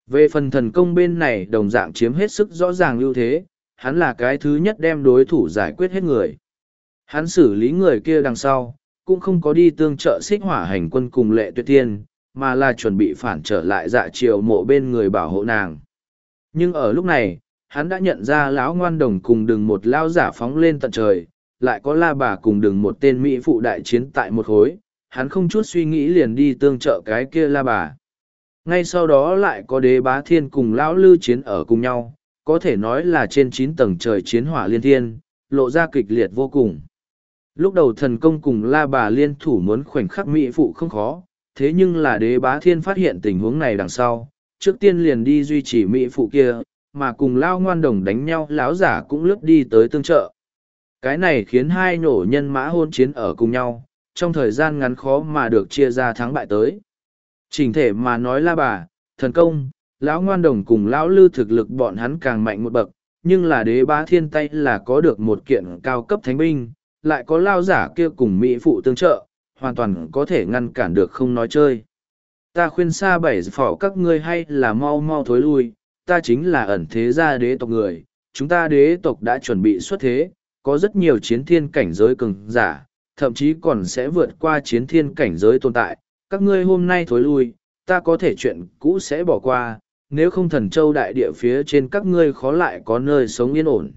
Về phần thần công bên này đồng dạng chiếm hết sức rõ ràng ưu thế, hắn là cái thứ nhất đem đối thủ giải quyết hết người. Hắn xử lý người kia đằng sau, cũng không có đi tương trợ xích hỏa hành quân cùng Lệ Tuyết Tiên, mà là chuẩn bị phản trở lại Dạ Triều Mộ bên người bảo hộ nàng. Nhưng ở lúc này, hắn đã nhận ra lão ngoan đồng cùng đừng một lao giả phóng lên tận trời, lại có La Bà cùng đừng một tên mỹ phụ đại chiến tại một khối, hắn không chút suy nghĩ liền đi tương trợ cái kia La Bà. Ngay sau đó lại có Đế Bá Thiên cùng lão Lư chiến ở cùng nhau, có thể nói là trên 9 tầng trời chiến hỏa liên thiên, lộ ra kịch liệt vô cùng. Lúc đầu thần công cùng La Bà liên thủ muốn khoảnh khắc mỹ phụ không khó, thế nhưng là Đế Bá Thiên phát hiện tình huống này đằng sau, trước tiên liền đi duy trì mỹ phụ kia, mà cùng lao ngoan đồng đánh nhau láo giả cũng lướt đi tới tương trợ. Cái này khiến hai nổ nhân mã hôn chiến ở cùng nhau, trong thời gian ngắn khó mà được chia ra thắng bại tới. Chỉnh thể mà nói La Bà, thần công, lão ngoan đồng cùng lão Lư thực lực bọn hắn càng mạnh một bậc, nhưng là Đế Bá Thiên tay là có được một kiện cao cấp thánh binh, lại có lao giả kia cùng mỹ phụ tương trợ, hoàn toàn có thể ngăn cản được không nói chơi. Ta khuyên xa bảy phỏ các ngươi hay là mau mau thối lui, ta chính là ẩn thế gia đế tộc người, chúng ta đế tộc đã chuẩn bị xuất thế, có rất nhiều chiến thiên cảnh giới cường giả, thậm chí còn sẽ vượt qua chiến thiên cảnh giới tồn tại, các ngươi hôm nay thối lui, ta có thể chuyện cũ sẽ bỏ qua, nếu không thần châu đại địa phía trên các ngươi khó lại có nơi sống yên ổn.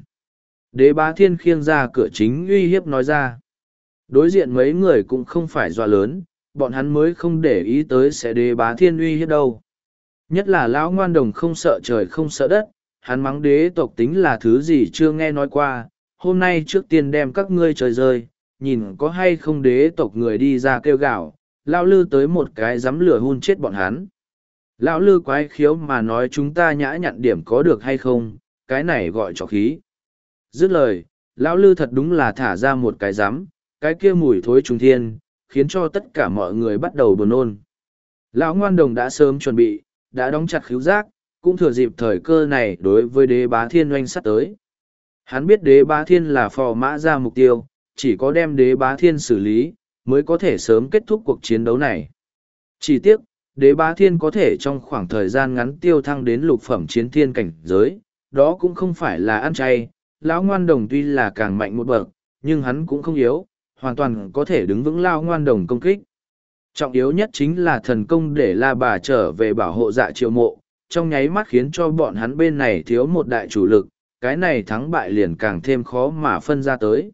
Đế Bá Thiên khiêng ra cửa chính uy hiếp nói ra. Đối diện mấy người cũng không phải dọa lớn, bọn hắn mới không để ý tới sẽ Đế Bá Thiên uy hiếp đâu. Nhất là lão ngoan đồng không sợ trời không sợ đất, hắn mắng đế tộc tính là thứ gì chưa nghe nói qua, hôm nay trước tiên đem các ngươi trời rơi, nhìn có hay không đế tộc người đi ra kêu gào, lão Lư tới một cái dám lửa hun chết bọn hắn. Lão Lư quái khiếu mà nói chúng ta nhã nhặn điểm có được hay không, cái này gọi trò khí. Dứt lời, lão Lư thật đúng là thả ra một cái rắm, cái kia mùi thối trùng thiên, khiến cho tất cả mọi người bắt đầu buồn nôn. Lão ngoan đồng đã sớm chuẩn bị, đã đóng chặt khứu giác, cũng thừa dịp thời cơ này đối với Đế Bá Thiên oanh sắt tới. Hắn biết Đế Bá Thiên là phò mã ra mục tiêu, chỉ có đem Đế Bá Thiên xử lý, mới có thể sớm kết thúc cuộc chiến đấu này. Chỉ tiếc, Đế Bá Thiên có thể trong khoảng thời gian ngắn tiêu thăng đến lục phẩm chiến thiên cảnh giới, đó cũng không phải là ăn chay. Lão ngoan đồng tuy là càng mạnh một bậc, nhưng hắn cũng không yếu, hoàn toàn có thể đứng vững Lão ngoan đồng công kích. Trọng yếu nhất chính là thần công để La Bà trở về bảo hộ Dạ Triều Mộ, trong nháy mắt khiến cho bọn hắn bên này thiếu một đại chủ lực, cái này thắng bại liền càng thêm khó mà phân ra tới.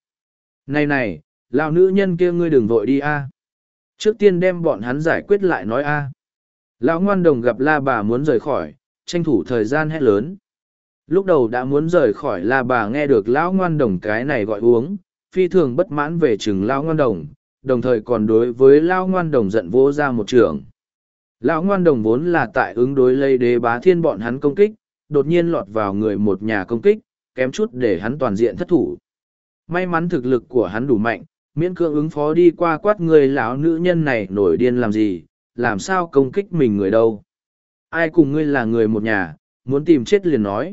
Này, lão nữ nhân kia ngươi đừng vội đi a. Trước tiên đem bọn hắn giải quyết lại nói a. Lão ngoan đồng gặp La Bà muốn rời khỏi, tranh thủ thời gian hét lớn. Lúc đầu đã muốn rời khỏi La Bà nghe được lão ngoan đồng cái này gọi uống, phi thường bất mãn về chừng lão ngoan đồng, đồng thời còn đối với lão ngoan đồng giận vỗ ra một trường. Lão ngoan đồng vốn là tại ứng đối lấy Đế Bá Thiên bọn hắn công kích, đột nhiên lọt vào người một nhà công kích, kém chút để hắn toàn diện thất thủ. May mắn thực lực của hắn đủ mạnh, miễn cưỡng ứng phó đi qua quát người lão nữ nhân này nổi điên làm gì, làm sao công kích mình người đâu. Ai cùng ngươi là người một nhà, muốn tìm chết liền nói.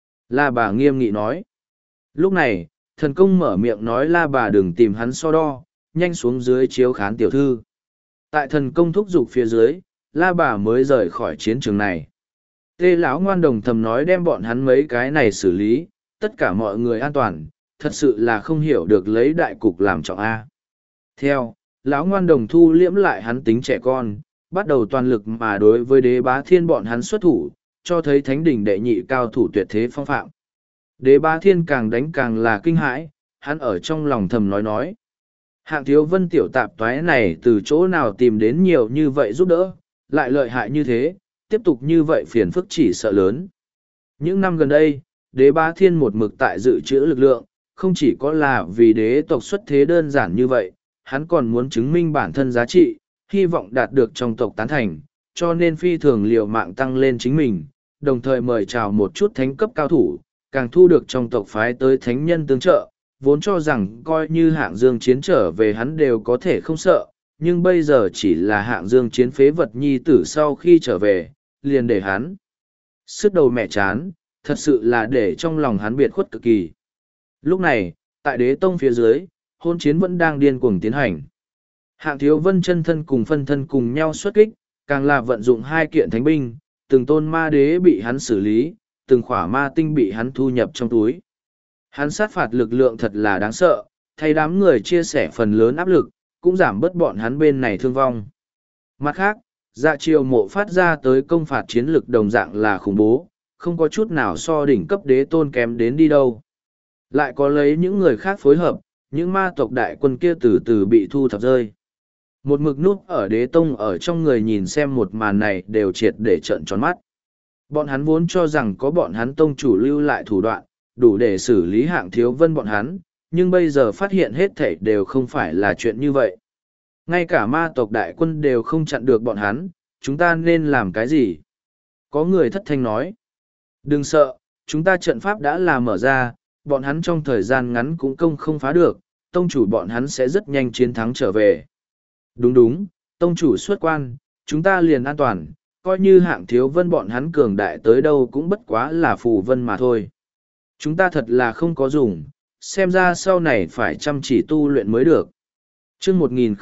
La Bà nghiêm nghị nói. Lúc này, thần công mở miệng nói La Bà đừng tìm hắn so đo, nhanh xuống dưới chiếu khán tiểu thư. Tại thần công thúc giục phía dưới, La Bà mới rời khỏi chiến trường này. Tê lão ngoan đồng thầm nói đem bọn hắn mấy cái này xử lý, tất cả mọi người an toàn, thật sự là không hiểu được lấy đại cục làm trọng A. Theo, lão ngoan đồng thu liễm lại hắn tính trẻ con, bắt đầu toàn lực mà đối với Đế Bá Thiên bọn hắn xuất thủ, cho thấy thánh đỉnh đệ nhị cao thủ tuyệt thế phong phạm. Đế Bá Thiên càng đánh càng là kinh hãi, hắn ở trong lòng thầm nói. Hạng Thiếu Vân tiểu tạp toái này từ chỗ nào tìm đến nhiều như vậy giúp đỡ, lại lợi hại như thế, tiếp tục như vậy phiền phức chỉ sợ lớn. Những năm gần đây, Đế Bá Thiên một mực tại dự trữ lực lượng, không chỉ có là vì đế tộc xuất thế đơn giản như vậy, hắn còn muốn chứng minh bản thân giá trị, hy vọng đạt được trong tộc tán thành, cho nên phi thường liều mạng tăng lên chính mình, đồng thời mời chào một chút thánh cấp cao thủ, càng thu được trong tộc phái tới thánh nhân tương trợ, vốn cho rằng coi như hạng dương chiến trở về hắn đều có thể không sợ, nhưng bây giờ chỉ là hạng dương chiến phế vật nhi tử sau khi trở về, liền để hắn sứt đầu mẹ chán, thật sự là để trong lòng hắn biệt khuất cực kỳ. Lúc này, tại đế tông phía dưới, hôn chiến vẫn đang điên cuồng tiến hành. Hạng Thiếu Vân chân thân cùng phân thân cùng nhau xuất kích, càng là vận dụng hai kiện thánh binh, từng tôn ma đế bị hắn xử lý, từng khỏa ma tinh bị hắn thu nhập trong túi. Hắn sát phạt lực lượng thật là đáng sợ, thay đám người chia sẻ phần lớn áp lực, cũng giảm bớt bọn hắn bên này thương vong. Mặt khác, Dạ Triều Mộ phát ra tới công phạt chiến lực đồng dạng là khủng bố, không có chút nào so đỉnh cấp đế tôn kém đến đi đâu. Lại có lấy những người khác phối hợp, những ma tộc đại quân kia từ từ bị thu thập rơi. Một mực núp ở đế tông ở trong người nhìn xem một màn này đều triệt để trợn tròn mắt. Bọn hắn vốn cho rằng có bọn hắn tông chủ lưu lại thủ đoạn, đủ để xử lý Hạng Thiếu Vân bọn hắn, nhưng bây giờ phát hiện hết thảy đều không phải là chuyện như vậy. Ngay cả ma tộc đại quân đều không chặn được bọn hắn, chúng ta nên làm cái gì? Có người thất thanh nói. Đừng sợ, chúng ta trận pháp đã là mở ra, bọn hắn trong thời gian ngắn cũng không phá được, tông chủ bọn hắn sẽ rất nhanh chiến thắng trở về. Đúng đúng, tông chủ xuất quan, chúng ta liền an toàn, coi như Hạng Thiếu Vân bọn hắn cường đại tới đâu cũng bất quá là phù vân mà thôi. Chúng ta thật là không có dùng, xem ra sau này phải chăm chỉ tu luyện mới được. Chương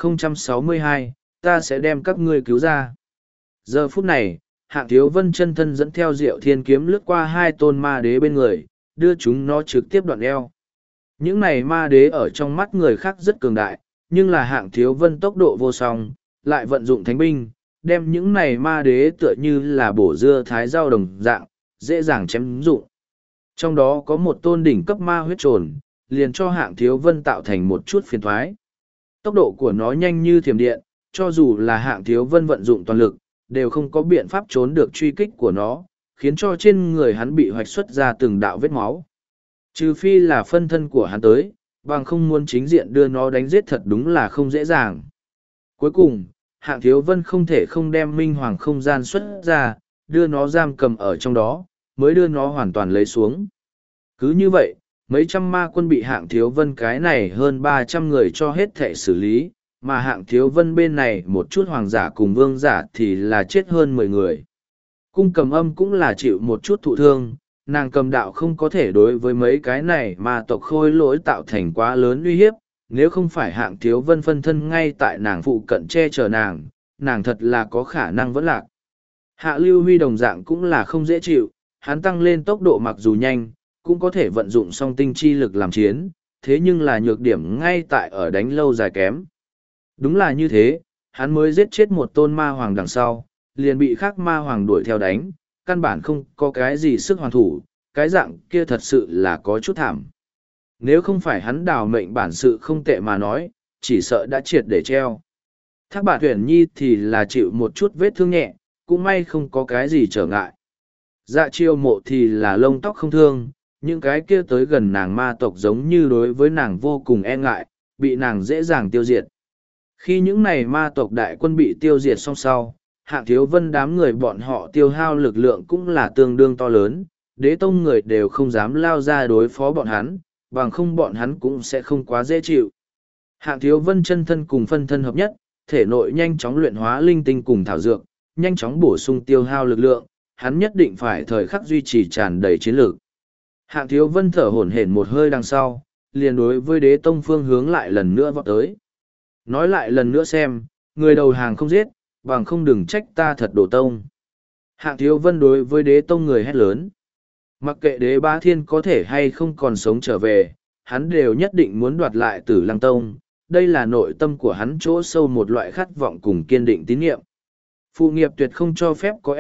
1062, ta sẽ đem các ngươi cứu ra. Giờ phút này, Hạng Thiếu Vân chân thân dẫn theo Diệu Thiên kiếm lướt qua hai tôn ma đế bên người, đưa chúng nó trực tiếp đoạn eo. Những này ma đế ở trong mắt người khác rất cường đại, nhưng là Hạng Thiếu Vân tốc độ vô song, lại vận dụng thánh binh, đem những này ma đế tựa như là bổ dưa thái rau đồng dạng, dễ dàng chém dụng. Trong đó có một tôn đỉnh cấp ma huyết trồn, liền cho Hạng Thiếu Vân tạo thành một chút phiền thoái. Tốc độ của nó nhanh như thiểm điện, cho dù là Hạng Thiếu Vân vận dụng toàn lực, đều không có biện pháp trốn được truy kích của nó, khiến cho trên người hắn bị hoạch xuất ra từng đạo vết máu. Trừ phi là phân thân của hắn tới, bằng không muốn chính diện đưa nó đánh giết thật đúng là không dễ dàng. Cuối cùng, Hạng Thiếu Vân không thể không đem minh hoàng không gian xuất ra, đưa nó giam cầm ở trong đó, mới đưa nó hoàn toàn lấy xuống. Cứ như vậy, mấy trăm ma quân bị Hạng Thiếu Vân cái này hơn 300 người cho hết thể xử lý, mà Hạng Thiếu Vân bên này một chút hoàng giả cùng vương giả thì là chết hơn 10 người. Cung Cầm Âm cũng là chịu một chút thụ thương, nàng Cầm Đạo không có thể đối với mấy cái này mà tộc khôi lỗi tạo thành quá lớn uy hiếp, nếu không phải Hạng Thiếu Vân phân thân ngay tại nàng phụ cận che chở nàng thật là có khả năng vẫn lạc. Hạ Lưu Huy đồng dạng cũng là không dễ chịu, hắn tăng lên tốc độ mặc dù nhanh, cũng có thể vận dụng song tinh chi lực làm chiến, thế nhưng là nhược điểm ngay tại ở đánh lâu dài kém. Đúng là như thế, hắn mới giết chết một tôn ma hoàng đằng sau, liền bị khác ma hoàng đuổi theo đánh, căn bản không có cái gì sức hoàn thủ, cái dạng kia thật sự là có chút thảm. Nếu không phải hắn đào mệnh bản sự không tệ mà nói, chỉ sợ đã triệt để treo. Thác Bạt Tuyển Nhi thì là chịu một chút vết thương nhẹ, cũng may không có cái gì trở ngại. Dạ Triều Mộ thì là lông tóc không thương, những cái kia tới gần nàng ma tộc giống như đối với nàng vô cùng e ngại, bị nàng dễ dàng tiêu diệt. Khi những này ma tộc đại quân bị tiêu diệt xong sau, Hạng Thiếu Vân đám người bọn họ tiêu hao lực lượng cũng là tương đương to lớn, đế tông người đều không dám lao ra đối phó bọn hắn, bằng không bọn hắn cũng sẽ không quá dễ chịu. Hạng Thiếu Vân chân thân cùng phân thân hợp nhất, thể nội nhanh chóng luyện hóa linh tinh cùng thảo dược, nhanh chóng bổ sung tiêu hao lực lượng, hắn nhất định phải thời khắc duy trì tràn đầy chiến lược. Hạng Thiếu Vân thở hổn hển một hơi đằng sau, liền đối với đế tông phương hướng lại lần nữa vọt tới. Nói lại lần nữa xem, người đầu hàng không giết, bằng không đừng trách ta thật đổ tông. Hạng Thiếu Vân đối với đế tông người hét lớn. Mặc kệ đế bá thiên có thể hay không còn sống trở về, hắn đều nhất định muốn đoạt lại Tử Lăng Tông. Đây là nội tâm của hắn chỗ sâu một loại khát vọng cùng kiên định tín nhiệm. Phụ nghiệp tuyệt không cho phép có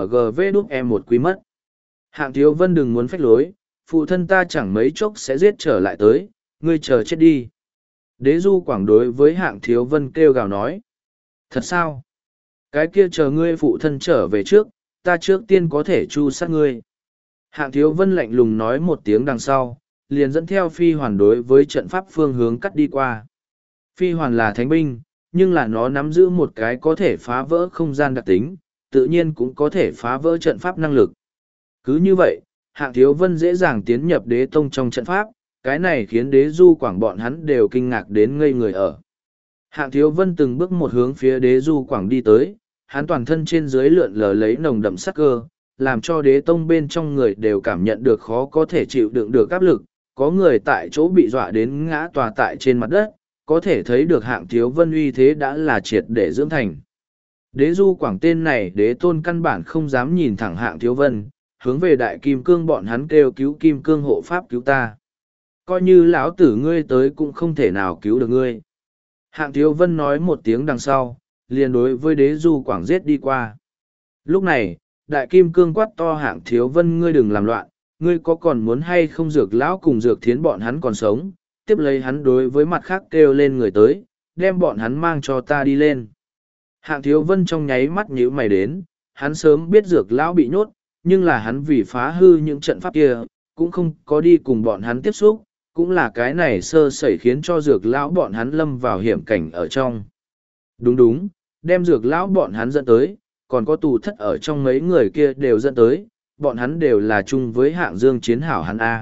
SMGV1 quý mất. Hạng Thiếu Vân đừng muốn phách lối, phụ thân ta chẳng mấy chốc sẽ giết trở lại tới, ngươi chờ chết đi. Đế Du Quảng đối với Hạng Thiếu Vân kêu gào nói. Thật sao? Cái kia chờ ngươi phụ thân trở về trước, ta trước tiên có thể chu sát ngươi. Hạng Thiếu Vân lạnh lùng nói một tiếng đằng sau, liền dẫn theo phi hoàn đối với trận pháp phương hướng cắt đi qua. Phi hoàn là thánh binh, nhưng là nó nắm giữ một cái có thể phá vỡ không gian đặc tính, tự nhiên cũng có thể phá vỡ trận pháp năng lực. Cứ như vậy, Hạng Thiếu Vân dễ dàng tiến nhập đế tông trong trận pháp, cái này khiến đế Du Quảng bọn hắn đều kinh ngạc đến ngây người ở. Hạng Thiếu Vân từng bước một hướng phía đế Du Quảng đi tới, hắn toàn thân trên dưới lượn lờ lấy nồng đậm sắc cơ, làm cho đế tông bên trong người đều cảm nhận được khó có thể chịu đựng được áp lực, có người tại chỗ bị dọa đến ngã tòa tại trên mặt đất, có thể thấy được Hạng Thiếu Vân uy thế đã là triệt để dưỡng thành. Đế du quảng tên này đế tôn căn bản không dám nhìn thẳng Hạng Thiếu Vân, hướng về đại kim cương bọn hắn kêu cứu kim cương hộ pháp cứu ta. Coi như lão tử ngươi tới cũng không thể nào cứu được ngươi. Hạng Thiếu Vân nói một tiếng đằng sau, liền đối với đế du quảng giết đi qua. Lúc này, đại kim cương quát to Hạng Thiếu Vân, ngươi đừng làm loạn, ngươi có còn muốn hay không dược lão cùng dược thiến bọn hắn còn sống, tiếp lấy hắn đối với mặt khác kêu lên người tới, đem bọn hắn mang cho ta đi lên. Hạng Thiếu Vân trong nháy mắt nhíu mày đến, hắn sớm biết dược lão bị nhốt, nhưng là hắn vì phá hư những trận pháp kia, cũng không có đi cùng bọn hắn tiếp xúc, cũng là cái này sơ sẩy khiến cho dược lão bọn hắn lâm vào hiểm cảnh ở trong. Đúng đúng, đem dược lão bọn hắn dẫn tới, còn có tù thất ở trong mấy người kia đều dẫn tới, bọn hắn đều là chung với Hạng Dương chiến hảo hắn A.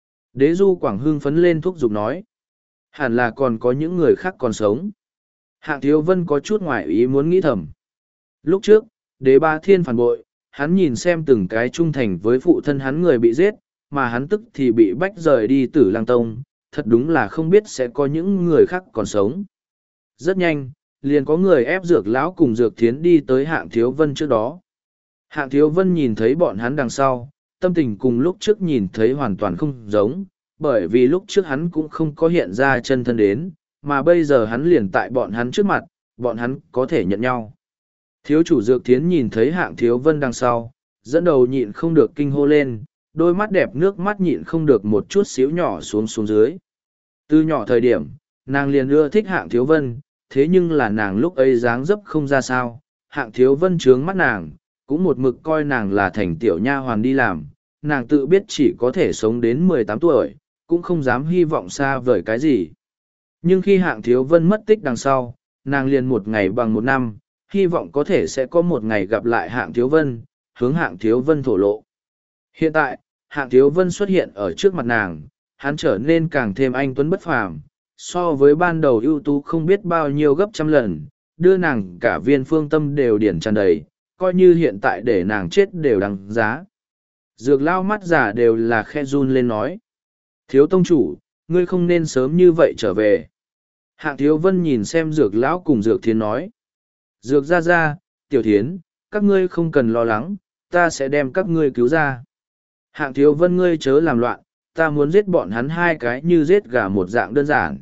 Đế du Quảng hưng phấn lên thúc giục nói. Hẳn là còn có những người khác còn sống. Hạng Thiếu Vân có chút ngoại ý muốn nghĩ thầm. Lúc trước, Đế Ba Thiên phản bội, hắn nhìn xem từng cái trung thành với phụ thân hắn người bị giết, mà hắn tức thì bị bách rời đi Tử Lăng Tông, thật đúng là không biết sẽ có những người khác còn sống. Rất nhanh, liền có người ép dược lão cùng dược thiến đi tới Hạng Thiếu Vân trước đó. Hạng Thiếu Vân nhìn thấy bọn hắn đằng sau, tâm tình cùng lúc trước nhìn thấy hoàn toàn không giống, bởi vì lúc trước hắn cũng không có hiện ra chân thân đến, mà bây giờ hắn liền tại bọn hắn trước mặt, bọn hắn có thể nhận nhau. Thiếu chủ dược thiến nhìn thấy Hạng Thiếu Vân đằng sau, dẫn đầu nhịn không được kinh hô lên, đôi mắt đẹp nước mắt nhịn không được một chút xíu nhỏ xuống dưới. Từ nhỏ thời điểm, nàng liền ưa thích Hạng Thiếu Vân, thế nhưng là nàng lúc ấy dáng dấp không ra sao, Hạng Thiếu Vân trướng mắt nàng, cũng một mực coi nàng là thành tiểu nha hoàn đi làm, nàng tự biết chỉ có thể sống đến 18 tuổi, cũng không dám hy vọng xa vời cái gì. Nhưng khi Hạng Thiếu Vân mất tích đằng sau, nàng liền một ngày bằng một năm, hy vọng có thể sẽ có một ngày gặp lại Hạng Thiếu Vân, hướng Hạng Thiếu Vân thổ lộ. Hiện tại, Hạng Thiếu Vân xuất hiện ở trước mặt nàng, hắn trở nên càng thêm anh tuấn bất phàm, so với ban đầu ưu tú không biết bao nhiêu gấp trăm lần, đưa nàng cả viên phương tâm đều điển tràn đầy, coi như hiện tại để nàng chết đều đáng giá. Dược lao mắt giả đều là khe run lên nói. Thiếu tông chủ, ngươi không nên sớm như vậy trở về. Hạng Thiếu Vân nhìn xem dược lão cùng dược thiến nói. Dược ra, tiểu thiến, các ngươi không cần lo lắng, ta sẽ đem các ngươi cứu ra. Hạng Thiếu Vân ngươi chớ làm loạn, ta muốn giết bọn hắn hai cái như giết gà một dạng đơn giản.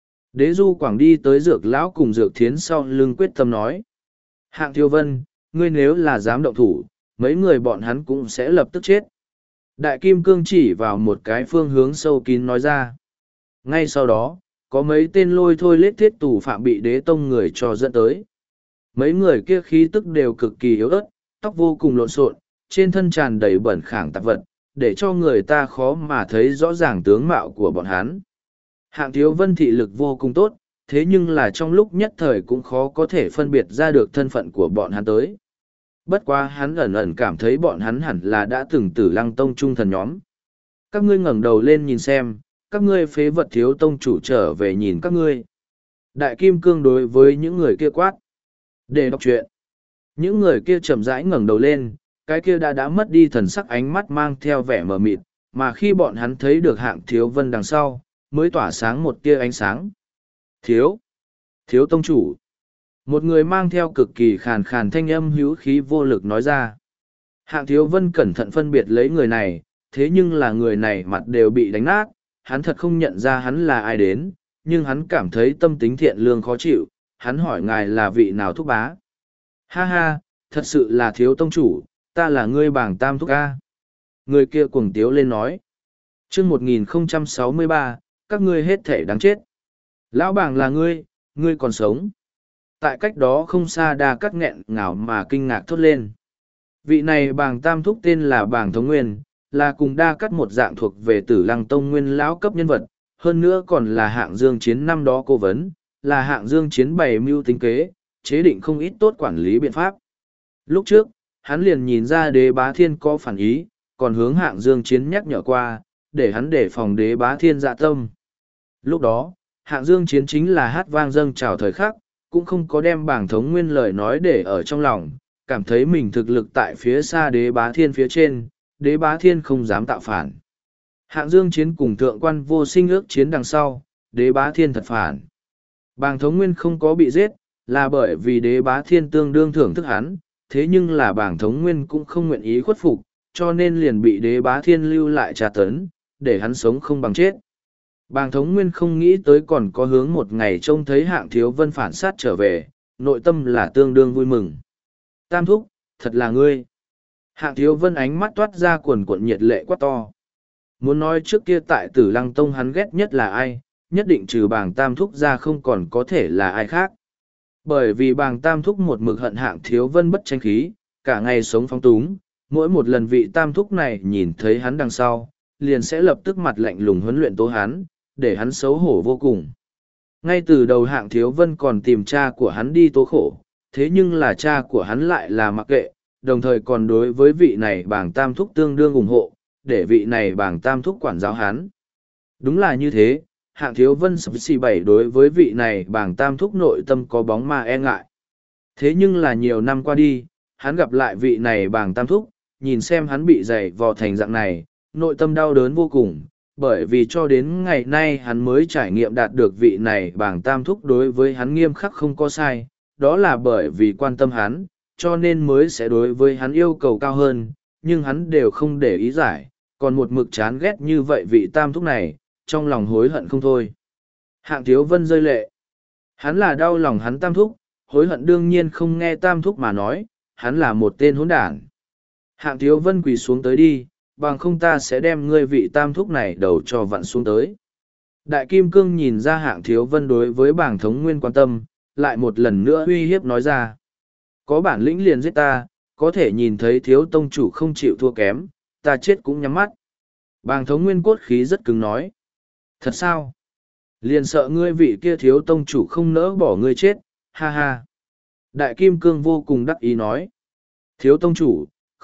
Đế du Quảng đi tới dược lão cùng dược thiến sau lưng quyết tâm nói. Hạng Thiếu Vân, ngươi nếu là dám động thủ, mấy người bọn hắn cũng sẽ lập tức chết. Đại Kim Cương chỉ vào một cái phương hướng sâu kín nói ra. Ngay sau đó, có mấy tên lôi thôi lết thiết tù phạm bị đế tông người cho dẫn tới. Mấy người kia khí tức đều cực kỳ yếu ớt, tóc vô cùng lộn xộn, trên thân tràn đầy bẩn khảng tạp vật, để cho người ta khó mà thấy rõ ràng tướng mạo của bọn hắn. Hạng Thiếu Vân thị lực vô cùng tốt, thế nhưng là trong lúc nhất thời cũng khó có thể phân biệt ra được thân phận của bọn hắn tới. Bất quá hắn ẩn ẩn cảm thấy bọn hắn hẳn là đã từng Tử Lăng Tông trung thần nhóm. Các ngươi ngẩng đầu lên nhìn xem, các ngươi phế vật thiếu tông chủ trở về nhìn các ngươi. Đại Kim Cương đối với những người kia quát. Để đọc truyện. Những người kia chậm rãi ngẩng đầu lên, cái kia đã mất đi thần sắc ánh mắt mang theo vẻ mờ mịt, mà khi bọn hắn thấy được Hạng Thiếu Vân đằng sau, mới tỏa sáng một tia ánh sáng. Thiếu tông chủ. Một người mang theo cực kỳ khàn khàn thanh âm hữu khí vô lực nói ra. Hạng Thiếu Vân cẩn thận phân biệt lấy người này, thế nhưng là người này mặt đều bị đánh nát, hắn thật không nhận ra hắn là ai đến, nhưng hắn cảm thấy tâm tính thiện lương khó chịu, hắn hỏi ngài là vị nào thúc bá. Ha ha, thật sự là thiếu tông chủ, ta là ngươi bảng tam thúc ca. Người kia cuồng tiếu lên nói. Chương 1063, các ngươi hết thể đáng chết. Lão bảng là ngươi còn sống. Tại cách đó không xa Đa Cát nghẹn ngào mà kinh ngạc thốt lên. Vị này bảng tam thúc tên là bảng thống nguyên, là cùng Đa Cát một dạng thuộc về Tử Lăng Tông nguyên lão cấp nhân vật, hơn nữa còn là Hạng Dương Chiến năm đó cố vấn, là Hạng Dương Chiến bày mưu tính kế, chế định không ít tốt quản lý biện pháp. Lúc trước, hắn liền nhìn ra Đế Bá Thiên có phản ý, còn hướng Hạng Dương Chiến nhắc nhở qua, để hắn đề phòng Đế Bá Thiên dạ tâm. Lúc đó, Hạng Dương Chiến chính là hát vang dâng chào thời khắc, cũng không có đem bảng thống nguyên lời nói để ở trong lòng, cảm thấy mình thực lực tại phía xa Đế Bá Thiên phía trên, Đế Bá Thiên không dám tạo phản. Hạng Dương Chiến cùng thượng quan vô sinh ước chiến đằng sau, Đế Bá Thiên thật phản. Bàng thống nguyên không có bị giết, là bởi vì đế bá thiên tương đương thưởng thức hắn, thế nhưng là bảng thống nguyên cũng không nguyện ý khuất phục, cho nên liền bị đế bá thiên lưu lại tra tấn, để hắn sống không bằng chết. Bàng thống nguyên không nghĩ tới còn có hướng một ngày trông thấy hạng thiếu vân phản sát trở về, nội tâm là tương đương vui mừng. Tam thúc, thật là ngươi. Hạng thiếu vân ánh mắt toát ra cuồn cuộn nhiệt lệ quá to. Muốn nói trước kia tại Tử Lăng Tông hắn ghét nhất là ai, nhất định trừ bàng tam thúc ra không còn có thể là ai khác. Bởi vì bàng tam thúc một mực hận hạng thiếu vân bất tranh khí, cả ngày sống phóng túng, mỗi một lần vị tam thúc này nhìn thấy hắn đằng sau, liền sẽ lập tức mặt lạnh lùng huấn luyện tố hắn, để hắn xấu hổ vô cùng. Ngay từ đầu hạng thiếu vân còn tìm cha của hắn đi tố khổ, thế nhưng là cha của hắn lại là mặc kệ, đồng thời còn đối với vị này bàng tam thúc tương đương ủng hộ, để vị này bàng tam thúc quản giáo hắn. Đúng là như thế, hạng thiếu vân sập xì bảy đối với vị này bàng tam thúc nội tâm có bóng ma e ngại. Thế nhưng là nhiều năm qua đi, hắn gặp lại vị này bàng tam thúc, nhìn xem hắn bị dày vò thành dạng này, nội tâm đau đớn vô cùng, bởi vì cho đến ngày nay hắn mới trải nghiệm đạt được vị này bàng tam thúc đối với hắn nghiêm khắc không có sai, đó là bởi vì quan tâm hắn, cho nên mới sẽ đối với hắn yêu cầu cao hơn, nhưng hắn đều không để ý giải, còn một mực chán ghét như vậy vị tam thúc này, trong lòng hối hận không thôi. Hạng thiếu vân rơi lệ. Hắn là đau lòng hắn tam thúc, hối hận đương nhiên không nghe tam thúc mà nói, hắn là một tên hỗn đản. Hạng thiếu vân quỳ xuống tới đi, bằng không ta sẽ đem ngươi vị tam thúc này đầu cho vặn xuống tới. Đại Kim Cương nhìn ra hạng thiếu vân đối với bảng thống nguyên quan tâm, lại một lần nữa uy hiếp nói ra. Có bản lĩnh liền giết ta, có thể nhìn thấy thiếu tông chủ không chịu thua kém, ta chết cũng nhắm mắt. Bàng thống nguyên cốt khí rất cứng nói. Thật sao? Liền sợ ngươi vị kia thiếu tông chủ không nỡ bỏ ngươi chết, ha ha. Đại Kim Cương vô cùng đắc ý nói. Thiếu tông chủ,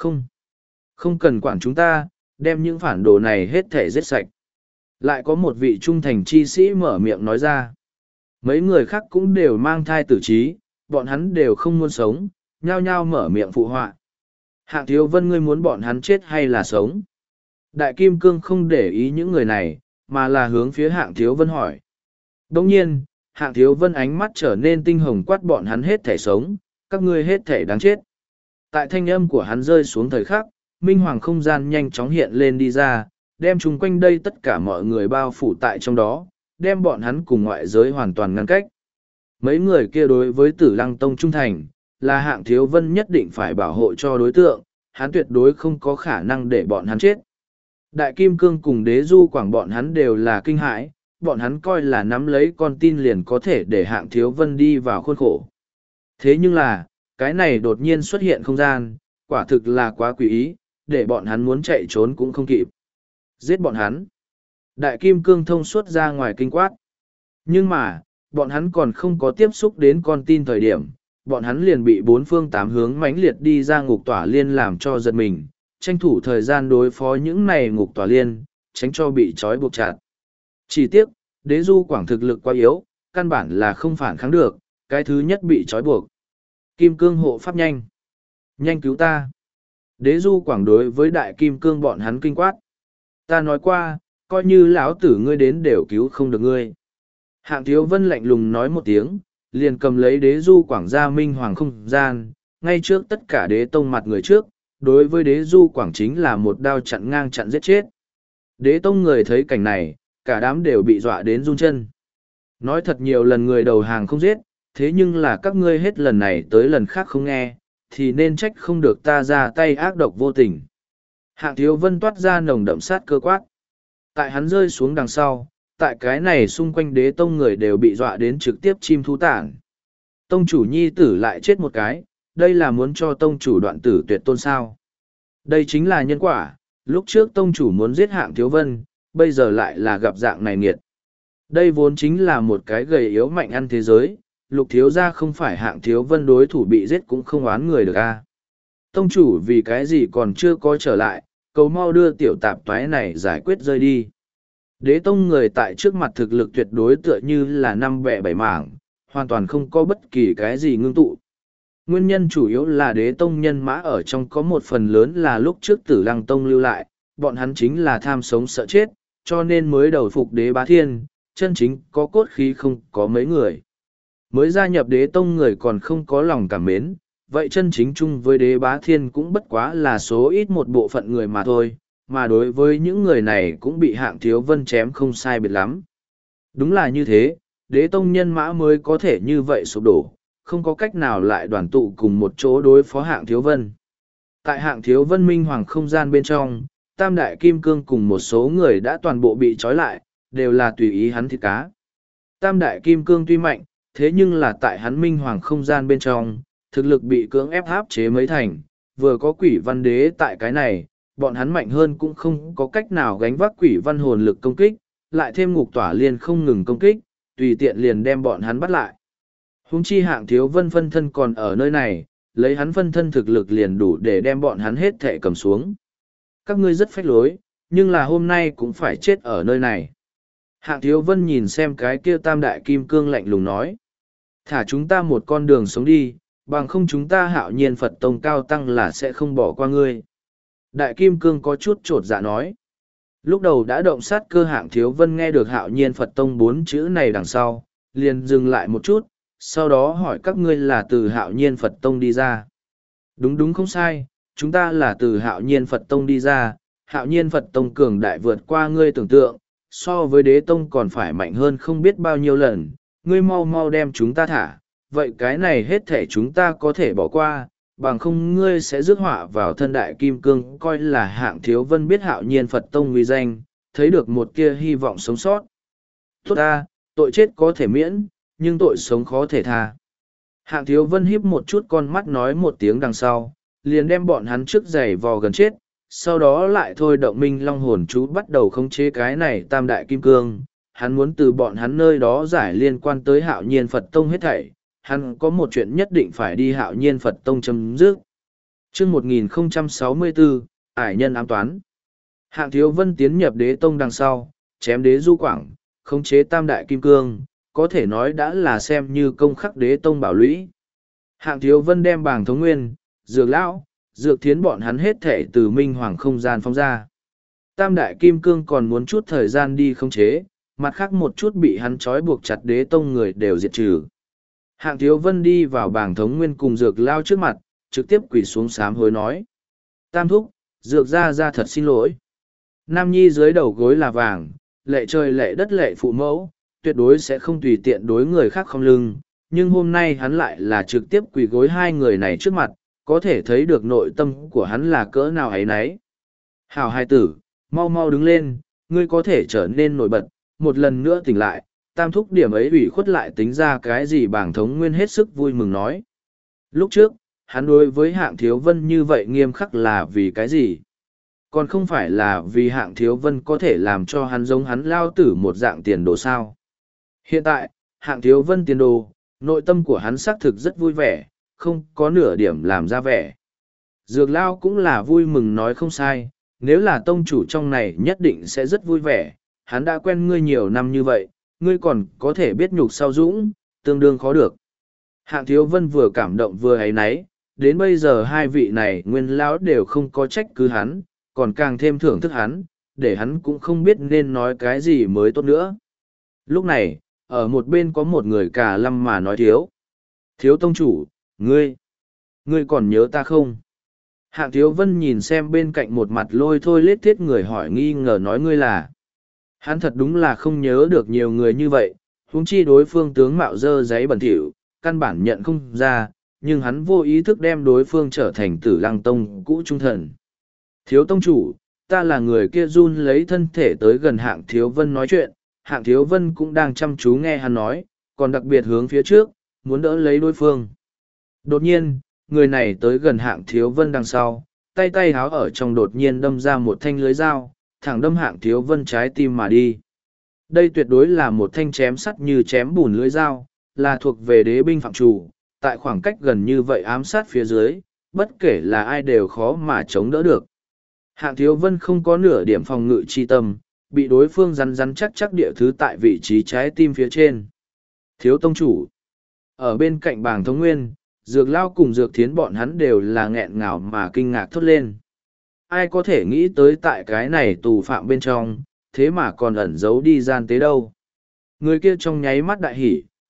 không cần quản chúng ta, đem những phản đồ này hết thể giết sạch. Lại có một vị trung thành chi sĩ mở miệng nói ra. Mấy người khác cũng đều mang thai tử trí, bọn hắn đều không muốn sống, nhao nhao mở miệng phụ họa. Hạng thiếu vân ngươi muốn bọn hắn chết hay là sống? Đại Kim Cương không để ý những người này, mà là hướng phía hạng thiếu vân hỏi. Đồng nhiên, hạng thiếu vân ánh mắt trở nên tinh hồng quát bọn hắn hết thể sống, các ngươi hết thể đáng chết. Tại thanh âm của hắn rơi xuống thời khắc, minh hoàng không gian nhanh chóng hiện lên đi ra, đem chung quanh đây tất cả mọi người bao phủ tại trong đó, đem bọn hắn cùng ngoại giới hoàn toàn ngăn cách. Mấy người kia đối với Tử Lăng Tông trung thành, là hạng thiếu vân nhất định phải bảo hộ cho đối tượng, hắn tuyệt đối không có khả năng để bọn hắn chết. Đại Kim Cương cùng Đế Du Quảng bọn hắn đều là kinh hãi, bọn hắn coi là nắm lấy con tin liền có thể để hạng thiếu vân đi vào khuôn khổ. Thế nhưng là, cái này đột nhiên xuất hiện không gian, quả thực là quá quỷ ý, để bọn hắn muốn chạy trốn cũng không kịp. Giết bọn hắn. Đại Kim Cương thông suốt ra ngoài kinh quát. Nhưng mà, bọn hắn còn không có tiếp xúc đến con tin thời điểm, bọn hắn liền bị bốn phương tám hướng mãnh liệt đi ra ngục tỏa liên làm cho giật mình, tranh thủ thời gian đối phó những này ngục tỏa liên, tránh cho bị trói buộc chặt. Chỉ tiếc, Đế Du Quảng thực lực quá yếu, căn bản là không phản kháng được, cái thứ nhất bị trói buộc. Kim Cương hộ pháp nhanh. Nhanh cứu ta. Đế Du Quảng đối với Đại Kim Cương bọn hắn kinh quát. Ta nói qua, coi như lão tử ngươi đến đều cứu không được ngươi. Hạng thiếu vân lạnh lùng nói một tiếng, liền cầm lấy Đế Du Quảng ra minh hoàng không gian, ngay trước tất cả đế tông mặt người trước, đối với Đế Du Quảng chính là một đao chặn ngang chặn giết chết. Đế tông người thấy cảnh này, cả đám đều bị dọa đến run chân. Nói thật nhiều lần người đầu hàng không giết, thế nhưng là các ngươi hết lần này tới lần khác không nghe, thì nên trách không được ta ra tay ác độc vô tình. Hạng thiếu vân toát ra nồng đậm sát cơ quát. Tại hắn rơi xuống đằng sau, tại cái này xung quanh đế tông người đều bị dọa đến trực tiếp chim thú tản. Tông chủ nhi tử lại chết một cái, đây là muốn cho tông chủ đoạn tử tuyệt tôn sao. Đây chính là nhân quả, lúc trước tông chủ muốn giết hạng thiếu vân, bây giờ lại là gặp dạng này nghiệt. Đây vốn chính là một cái gầy yếu mạnh ăn thế giới, lục thiếu gia không phải hạng thiếu vân đối thủ bị giết cũng không oán người được a. Tông chủ vì cái gì còn chưa có trở lại, cầu mau đưa tiểu tạp toái này giải quyết rơi đi. Đế tông người tại trước mặt thực lực tuyệt đối tựa như là năm bẹ bảy mảng, hoàn toàn không có bất kỳ cái gì ngưng tụ. Nguyên nhân chủ yếu là đế tông nhân mã ở trong có một phần lớn là lúc trước Tử Lăng Tông lưu lại, bọn hắn chính là tham sống sợ chết, cho nên mới đầu phục đế bá thiên, chân chính có cốt khí không có mấy người. Mới gia nhập đế tông người còn không có lòng cảm mến, vậy chân chính chung với đế bá thiên cũng bất quá là số ít một bộ phận người mà thôi, mà đối với những người này cũng bị Hạng Thiếu Vân chém không sai biệt lắm. Đúng là như thế, đế tông nhân mã mới có thể như vậy sụp đổ, không có cách nào lại đoàn tụ cùng một chỗ đối phó Hạng Thiếu Vân. Tại Hạng Thiếu Vân minh hoàng không gian bên trong, Tam Đại Kim Cương cùng một số người đã toàn bộ bị trói lại, đều là tùy ý hắn thịt cá. Tam Đại Kim Cương tuy mạnh, thế nhưng là tại hắn minh hoàng không gian bên trong, thực lực bị cưỡng ép áp chế mấy thành, vừa có quỷ văn đế tại cái này, bọn hắn mạnh hơn cũng không có cách nào gánh vác quỷ văn hồn lực công kích, lại thêm ngục tỏa liên không ngừng công kích, tùy tiện liền đem bọn hắn bắt lại. Huống chi Hạng Thiếu Vân phân thân còn ở nơi này, lấy hắn phân thân thực lực liền đủ để đem bọn hắn hết thệ cầm xuống. Các ngươi rất phách lối, nhưng là hôm nay cũng phải chết ở nơi này. Hạng Thiếu Vân nhìn xem cái kia Tam Đại Kim Cương lạnh lùng nói. Thả chúng ta một con đường sống đi, bằng không chúng ta Hạo Nhiên Phật Tông cao tăng là sẽ không bỏ qua ngươi. Đại Kim Cương có chút trột dạ nói. Lúc đầu đã động sát cơ Hạng Thiếu Vân nghe được Hạo Nhiên Phật Tông 4 chữ này đằng sau, liền dừng lại một chút, sau đó hỏi các ngươi là từ Hạo Nhiên Phật Tông đi ra. Đúng đúng không sai, chúng ta là từ Hạo Nhiên Phật Tông đi ra, Hạo Nhiên Phật Tông cường đại vượt qua ngươi tưởng tượng, so với đế tông còn phải mạnh hơn không biết bao nhiêu lần, ngươi mau mau đem chúng ta thả, vậy cái này hết thể chúng ta có thể bỏ qua, bằng không ngươi sẽ rước họa vào thân Đại Kim Cương, coi là Hạng Thiếu Vân biết Hạo Nhiên Phật Tông uy danh, thấy được một kia hy vọng sống sót. Tốt ta, tội chết có thể miễn, nhưng tội sống khó thể tha. Hạng Thiếu Vân híp một chút con mắt nói một tiếng đằng sau, liền đem bọn hắn trước giày vò gần chết, sau đó lại thôi động minh long hồn chú bắt đầu khống chế cái này Tam Đại Kim Cương. Hắn muốn từ bọn hắn nơi đó giải liên quan tới Hạo Nhiên Phật Tông hết thảy, hắn có một chuyện nhất định phải đi Hạo Nhiên Phật Tông chấm dứt. Chương 1064, Ải nhân ám toán. Hạng Thiếu Vân tiến nhập đế tông đằng sau, chém đế du quảng, khống chế Tam Đại Kim Cương, có thể nói đã là xem như công khắc đế tông bảo lũy. Hạng Thiếu Vân đem Bàng Thống Nguyên, Dược Lão, Dược Thiến bọn hắn hết thể từ minh hoàng không gian phóng ra. Tam Đại Kim Cương còn muốn chút thời gian đi khống chế, mặt khác một chút bị hắn trói buộc chặt đế tông người đều diệt trừ. Hạng Thiếu Vân đi vào Bàng Thống Nguyên cùng Dược Lao trước mặt, trực tiếp quỳ xuống sám hối nói. Tam thúc, Dược ra thật xin lỗi. Nam Nhi dưới đầu gối là vàng, lệ trời lệ đất lệ phụ mẫu, tuyệt đối sẽ không tùy tiện đối người khác không lưng, nhưng hôm nay hắn lại là trực tiếp quỳ gối hai người này trước mặt, có thể thấy được nội tâm của hắn là cỡ nào ấy nấy. Hảo hai tử, mau mau đứng lên, ngươi có thể trở nên nổi bật, một lần nữa tỉnh lại, tam thúc điểm ấy ủy khuất lại tính ra cái gì Bàng Thống Nguyên hết sức vui mừng nói. Lúc trước, hắn đối với Hạng Thiếu Vân như vậy nghiêm khắc là vì cái gì? Còn không phải là vì Hạng Thiếu Vân có thể làm cho hắn giống hắn lao tử một dạng tiền đồ sao. Hiện tại, Hạng Thiếu Vân tiền đồ, nội tâm của hắn xác thực rất vui vẻ, không có nửa điểm làm ra vẻ. Dược Lao cũng là vui mừng nói không sai, nếu là tông chủ trong này nhất định sẽ rất vui vẻ, hắn đã quen ngươi nhiều năm như vậy, ngươi còn có thể biết nhục sau dũng, tương đương khó được. Hạng Thiếu Vân vừa cảm động vừa ấy náy, đến bây giờ hai vị này nguyên lão đều không có trách cứ hắn, còn càng thêm thưởng thức hắn, để hắn cũng không biết nên nói cái gì mới tốt nữa. Lúc này, ở một bên có một người cả lâm mà nói thiếu. Thiếu tông chủ, ngươi còn nhớ ta không? Hạng Thiếu Vân nhìn xem bên cạnh một mặt lôi thôi lết thiết người hỏi nghi ngờ nói ngươi là. Hắn thật đúng là không nhớ được nhiều người như vậy, huống chi đối phương tướng mạo dơ giấy bẩn thỉu, căn bản nhận không ra, nhưng hắn vô ý thức đem đối phương trở thành Tử Lăng Tông cũ trung thần. Thiếu tông chủ, ta là người kia run lấy thân thể tới gần Hạng Thiếu Vân nói chuyện, Hạng Thiếu Vân cũng đang chăm chú nghe hắn nói, còn đặc biệt hướng phía trước, muốn đỡ lấy đối phương. Đột nhiên, người này tới gần Hạng Thiếu Vân đằng sau, tay háo ở trong đột nhiên đâm ra một thanh lưới dao, thẳng đâm Hạng Thiếu Vân trái tim mà đi. Đây tuyệt đối là một thanh chém sắt như chém bùn lưới dao, là thuộc về đế binh phạm chủ, tại khoảng cách gần như vậy ám sát phía dưới, bất kể là ai đều khó mà chống đỡ được. Hạng Thiếu Vân không có nửa điểm phòng ngự chi tâm, bị đối phương rắn chắc địa thứ tại vị trí trái tim phía trên. Thiếu tông chủ. Ở bên cạnh Bàng Thống Nguyên, Dược Lao cùng Dược Thiến bọn hắn đều là nghẹn ngào mà kinh ngạc thốt lên. Ai có thể nghĩ tới tại cái này tù phạm bên trong, thế mà còn ẩn giấu đi gian tế đâu. Người kia trong nháy mắt đại hỉ,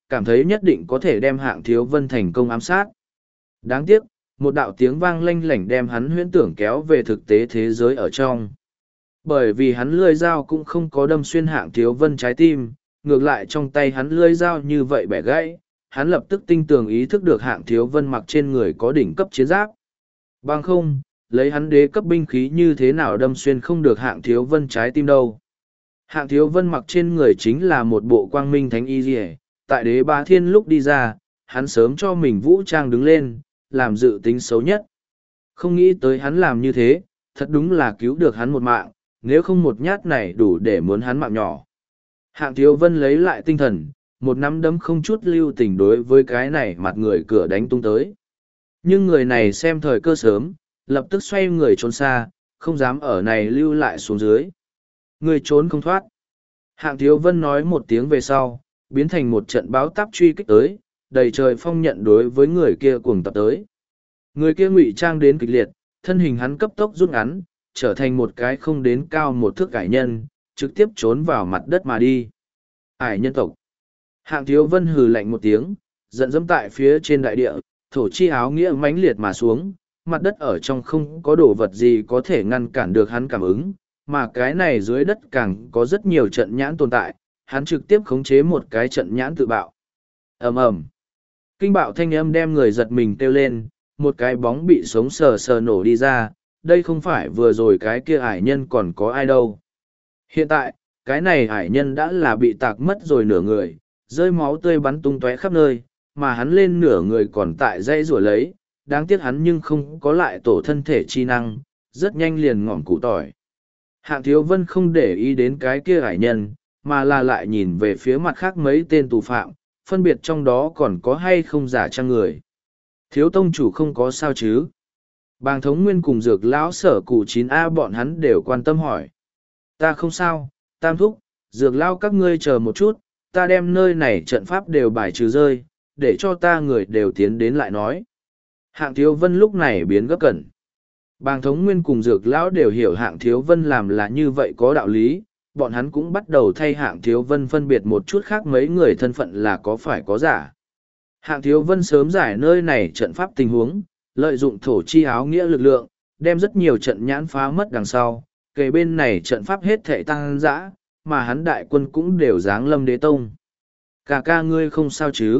cảm thấy nhất định có thể đem Hạng Thiếu Vân thành công ám sát. Đáng tiếc, một đạo tiếng vang lanh lảnh đem hắn huyễn tưởng kéo về thực tế thế giới ở trong. Bởi vì hắn lưỡi dao cũng không có đâm xuyên Hạng Thiếu Vân trái tim, ngược lại trong tay hắn lưỡi dao như vậy bẻ gãy, hắn lập tức tinh tường ý thức được Hạng Thiếu Vân mặc trên người có đỉnh cấp chiến giáp. Bằng không, lấy hắn đế cấp binh khí như thế nào đâm xuyên không được Hạng Thiếu Vân trái tim đâu. Hạng Thiếu Vân mặc trên người chính là một bộ quang minh thánh y liề, tại Đế Bá Thiên lúc đi ra, hắn sớm cho mình vũ trang đứng lên, làm dự tính xấu nhất. Không nghĩ tới hắn làm như thế, thật đúng là cứu được hắn một mạng, nếu không một nhát này đủ để muốn hắn mạng nhỏ. Hạng Thiếu Vân lấy lại tinh thần, một nắm đấm không chút lưu tình đối với cái này mặt người cửa đánh tung tới. Nhưng người này xem thời cơ sớm, lập tức xoay người trốn xa, không dám ở này lưu lại xuống dưới. Người trốn không thoát. Hạng Thiếu Vân nói một tiếng về sau, biến thành một trận báo táp truy kích tới, đầy trời phong nhận đối với người kia cuồng tập tới. Người kia ngụy trang đến kịch liệt, thân hình hắn cấp tốc rút ngắn, trở thành một cái không đến cao một thước ải nhân, trực tiếp trốn vào mặt đất mà đi. Ải nhân tộc. Hạng Thiếu Vân hừ lạnh một tiếng, giận dẫm tại phía trên đại địa, thổ chi áo nghĩa mãnh liệt mà xuống, mặt đất ở trong không có đồ vật gì có thể ngăn cản được hắn cảm ứng, mà cái này dưới đất càng có rất nhiều trận nhãn tồn tại, hắn trực tiếp khống chế một cái trận nhãn tự bạo. Ầm ầm. Kinh bạo thanh âm đem người giật mình kêu lên, một cái bóng bị sống sờ sờ nổ đi ra, đây không phải vừa rồi cái kia ải nhân còn có ai đâu. Hiện tại, cái này ải nhân đã là bị tạc mất rồi nửa người, rơi máu tươi bắn tung tóe khắp nơi, mà hắn lên nửa người còn tại dây rủa lấy, đáng tiếc hắn nhưng không có lại tổ thân thể chi năng, rất nhanh liền ngỏm củ tỏi. Hạng Thiếu Vân không để ý đến cái kia ải nhân, mà là lại nhìn về phía mặt khác mấy tên tù phạm, phân biệt trong đó còn có hay không giả trang người. Thiếu tông chủ không có sao chứ? Bàng Thống Nguyên cùng Dược lão Sở Cụ 9A bọn hắn đều quan tâm hỏi. Ta không sao, Tam Thúc, Dược lão các ngươi chờ một chút, ta đem nơi này trận pháp đều bài trừ rơi, để cho ta người đều tiến đến lại nói. Hạng Thiếu Vân lúc này biến gấp cẩn. Bàng Thống Nguyên cùng Dược lão đều hiểu Hạng Thiếu Vân làm là như vậy có đạo lý, bọn hắn cũng bắt đầu thay Hạng Thiếu Vân phân biệt một chút khác mấy người thân phận là có phải có giả. Hạng Thiếu Vân sớm giải nơi này trận pháp tình huống, lợi dụng thổ chi áo nghĩa lực lượng, đem rất nhiều trận nhãn phá mất đằng sau, kề bên này trận pháp hết thảy tăng dã, mà hắn đại quân cũng đều giáng lâm đế tông. Cả ca ngươi không sao chứ?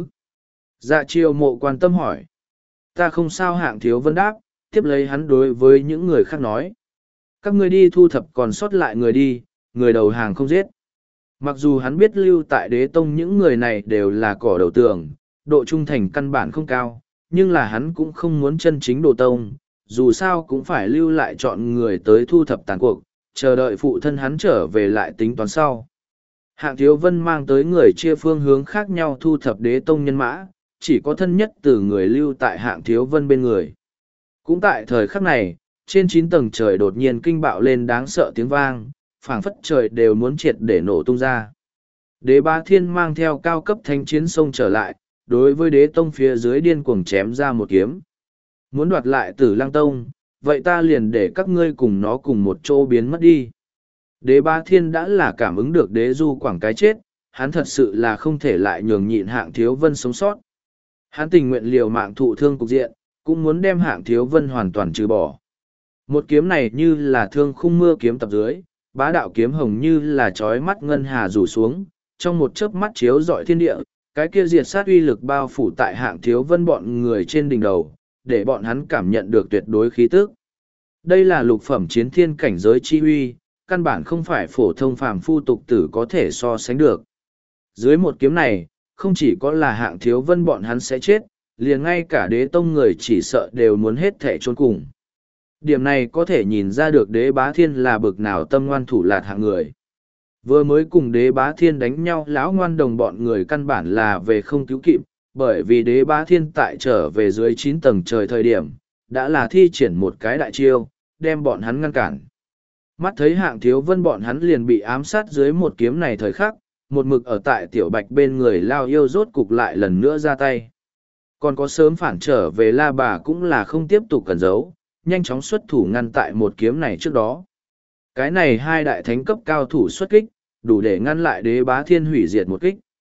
Dạ Triều Mộ quan tâm hỏi. Ta không sao. Hạng Thiếu Vân đáp, tiếp lấy hắn đối với những người khác nói. Các ngươi đi thu thập còn sót lại người đi, người đầu hàng không giết. Mặc dù hắn biết lưu tại đế tông những người này đều là cỏ đầu tường, độ trung thành căn bản không cao, nhưng là hắn cũng không muốn chân chính đồ tông, dù sao cũng phải lưu lại chọn người tới thu thập tàn cuộc, chờ đợi phụ thân hắn trở về lại tính toán sau. Hạng Thiếu Vân mang tới người chia phương hướng khác nhau thu thập đế tông nhân mã, chỉ có thân nhất từ người lưu tại Hạng Thiếu Vân bên người. Cũng tại thời khắc này, trên 9 tầng trời đột nhiên kinh bạo lên đáng sợ tiếng vang, phảng phất trời đều muốn triệt để nổ tung ra. Đế Bá Thiên mang theo cao cấp thanh chiến sông trở lại, đối với đế tông phía dưới điên cuồng chém ra một kiếm. Muốn đoạt lại Tử Lăng Tông, vậy ta liền để các ngươi cùng nó cùng một chỗ biến mất đi. Đế Bá Thiên đã là cảm ứng được đế du quảng cái chết, hắn thật sự là không thể lại nhường nhịn Hạng Thiếu Vân sống sót. Hắn tình nguyện liều mạng thụ thương cục diện, cũng muốn đem Hạng Thiếu Vân hoàn toàn trừ bỏ. Một kiếm này như là thương khung mưa kiếm tập dưới, bá đạo kiếm hồng như là trói mắt ngân hà rủ xuống, trong một chớp mắt chiếu rọi thiên địa, cái kia diệt sát uy lực bao phủ tại Hạng Thiếu Vân bọn người trên đỉnh đầu, để bọn hắn cảm nhận được tuyệt đối khí tức. Đây là lục phẩm chiến thiên cảnh giới chi uy, căn bản không phải phổ thông phàm phu tục tử có thể so sánh được. Dưới một kiếm này, không chỉ có là Hạng Thiếu Vân bọn hắn sẽ chết, liền ngay cả đế tông người chỉ sợ đều muốn hết thể chôn cùng. Điểm này có thể nhìn ra được đế bá thiên là bực nào tâm ngoan thủ lạt hạng người. Vừa mới cùng đế bá thiên đánh nhau lão ngoan đồng bọn người căn bản là về không cứu kịp, bởi vì đế bá thiên tại trở về dưới 9 tầng trời thời điểm, đã là thi triển một cái đại chiêu, đem bọn hắn ngăn cản. Mắt thấy Hạng Thiếu Vân bọn hắn liền bị ám sát dưới một kiếm này thời khắc, một mực ở tại tiểu bạch bên người lao yêu rốt cục lại lần nữa ra tay. Còn có sớm phản trở về La Bà cũng là không tiếp tục cẩn giấu, nhanh chóng xuất thủ ngăn tại một kiếm này trước đó. Cái này hai đại thánh cấp cao thủ xuất kích, đủ để ngăn lại đế bá thiên hủy diệt một kích.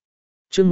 chương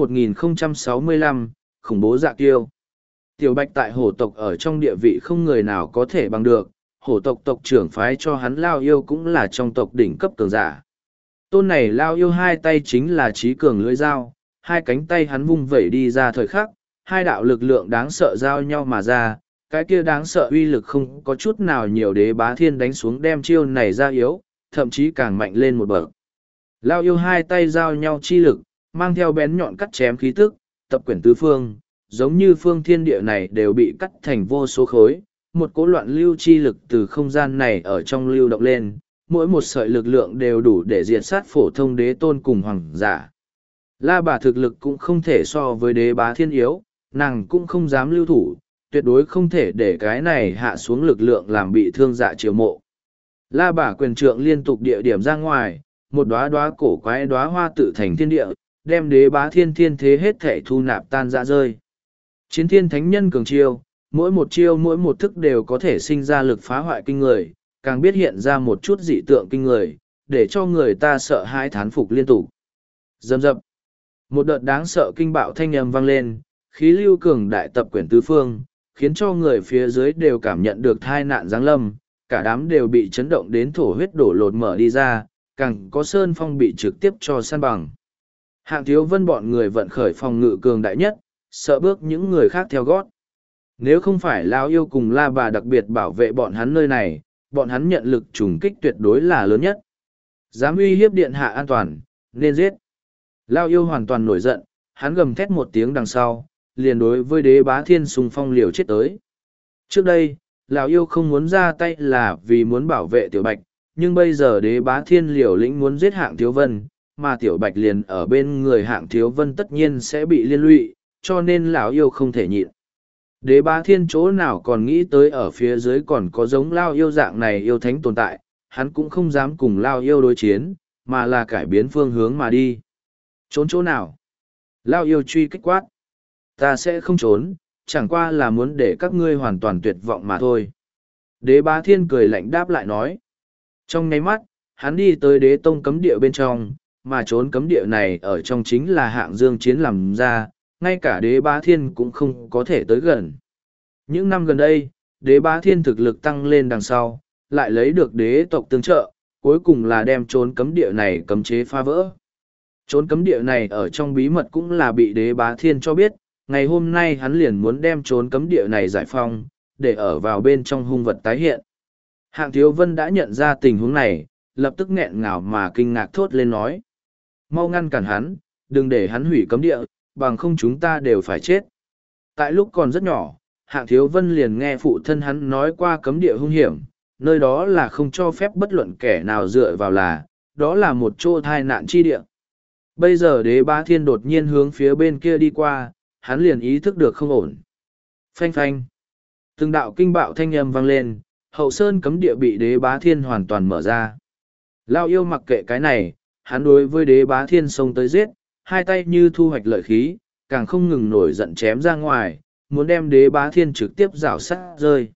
1065, khủng bố dạ kiêu. Tiểu Bạch tại hổ tộc ở trong địa vị không người nào có thể bằng được, hổ tộc tộc trưởng phái cho hắn Lao Yêu cũng là trong tộc đỉnh cấp cường giả. Tôn này Lao Yêu hai tay chính là trí cường lưỡi dao, hai cánh tay hắn vung vẩy đi ra thời khắc, hai đạo lực lượng đáng sợ giao nhau mà ra, cái kia đáng sợ uy lực không có chút nào nhiều Đế Bá Thiên đánh xuống đem chiêu này ra yếu, thậm chí càng mạnh lên một bậc. Lao Yêu hai tay giao nhau chi lực, mang theo bén nhọn cắt chém khí tức, tập quyển tứ phương, giống như phương thiên địa này đều bị cắt thành vô số khối, một cỗ loạn lưu chi lực từ không gian này ở trong lưu động lên, mỗi một sợi lực lượng đều đủ để diệt sát phổ thông đế tôn cùng hoàng giả. La Bà thực lực cũng không thể so với Đế Bá Thiên yếu, nàng cũng không dám lưu thủ, tuyệt đối không thể để cái này hạ xuống lực lượng làm bị thương dạ chiều mộ. La Bà quyền trượng liên tục địa điểm ra ngoài, một đóa đóa cổ quái đóa hoa tự thành thiên địa, đem Đế Bá Thiên thiên thế hết thể thu nạp tan ra rơi. Chiến thiên thánh nhân cường chiêu, mỗi một thức đều có thể sinh ra lực phá hoại kinh người, càng biết hiện ra một chút dị tượng kinh người, để cho người ta sợ hãi thán phục liên tục. Dầm dập. Một đợt đáng sợ kinh bạo thanh âm vang lên, khí lưu cường đại tập quyển tứ phương, khiến cho người phía dưới đều cảm nhận được thai nạn giáng lâm, cả đám đều bị chấn động đến thổ huyết đổ lột mở đi ra, càng có sơn phong bị trực tiếp cho san bằng. Hạng Thiếu Vân bọn người vận khởi phòng ngự cường đại nhất, sợ bước những người khác theo gót. Nếu không phải Lao Yêu cùng La Bà đặc biệt bảo vệ bọn hắn nơi này, bọn hắn nhận lực trùng kích tuyệt đối là lớn nhất. Dám uy hiếp điện hạ an toàn, nên giết. Lao Yêu hoàn toàn nổi giận, hắn gầm thét một tiếng đằng sau, liền đối với Đế Bá Thiên xung phong liều chết tới. Trước đây, Lão Yêu không muốn ra tay là vì muốn bảo vệ Tiểu Bạch, nhưng bây giờ Đế Bá Thiên liều lĩnh muốn giết Hạng Thiếu Vân, mà Tiểu Bạch liền ở bên người Hạng Thiếu Vân tất nhiên sẽ bị liên lụy, cho nên Lão Yêu không thể nhịn. Đế Bá Thiên chỗ nào còn nghĩ tới ở phía dưới còn có giống Lao Yêu dạng này yêu thánh tồn tại, hắn cũng không dám cùng Lao Yêu đối chiến, mà là cải biến phương hướng mà đi. Trốn chỗ nào? Lao Yêu truy kích quát. Ta sẽ không trốn, chẳng qua là muốn để các ngươi hoàn toàn tuyệt vọng mà thôi. Đế Bá Thiên cười lạnh đáp lại nói. Trong nháy mắt, hắn đi tới Đế Tông cấm địa bên trong, mà trốn cấm địa này ở trong chính là Hạng Dương Chiến làm ra, ngay cả Đế Bá Thiên cũng không có thể tới gần. Những năm gần đây, Đế Bá Thiên thực lực tăng lên đằng sau, lại lấy được đế tộc tương trợ, cuối cùng là đem trốn cấm địa này cấm chế phá vỡ. Trốn cấm địa này ở trong bí mật cũng là bị Đế Bá Thiên cho biết, ngày hôm nay hắn liền muốn đem trốn cấm địa này giải phong, để ở vào bên trong hung vật tái hiện. Hạng Thiếu Vân đã nhận ra tình huống này, lập tức nghẹn ngào mà kinh ngạc thốt lên nói. Mau ngăn cản hắn, đừng để hắn hủy cấm địa, bằng không chúng ta đều phải chết. Tại lúc còn rất nhỏ, Hạng Thiếu Vân liền nghe phụ thân hắn nói qua cấm địa hung hiểm, nơi đó là không cho phép bất luận kẻ nào dựa vào đó là một chỗ thai nạn chi địa. Bây giờ Đế Bá Thiên đột nhiên hướng phía bên kia đi qua, hắn liền ý thức được không ổn. Phanh phanh. Từng đạo kinh bạo thanh âm vang lên, hậu sơn cấm địa bị Đế Bá Thiên hoàn toàn mở ra. Lao Yêu mặc kệ cái này, hắn đối với Đế Bá Thiên xông tới giết, hai tay như thu hoạch lợi khí, càng không ngừng nổi giận chém ra ngoài, muốn đem Đế Bá Thiên trực tiếp rảo sát rơi.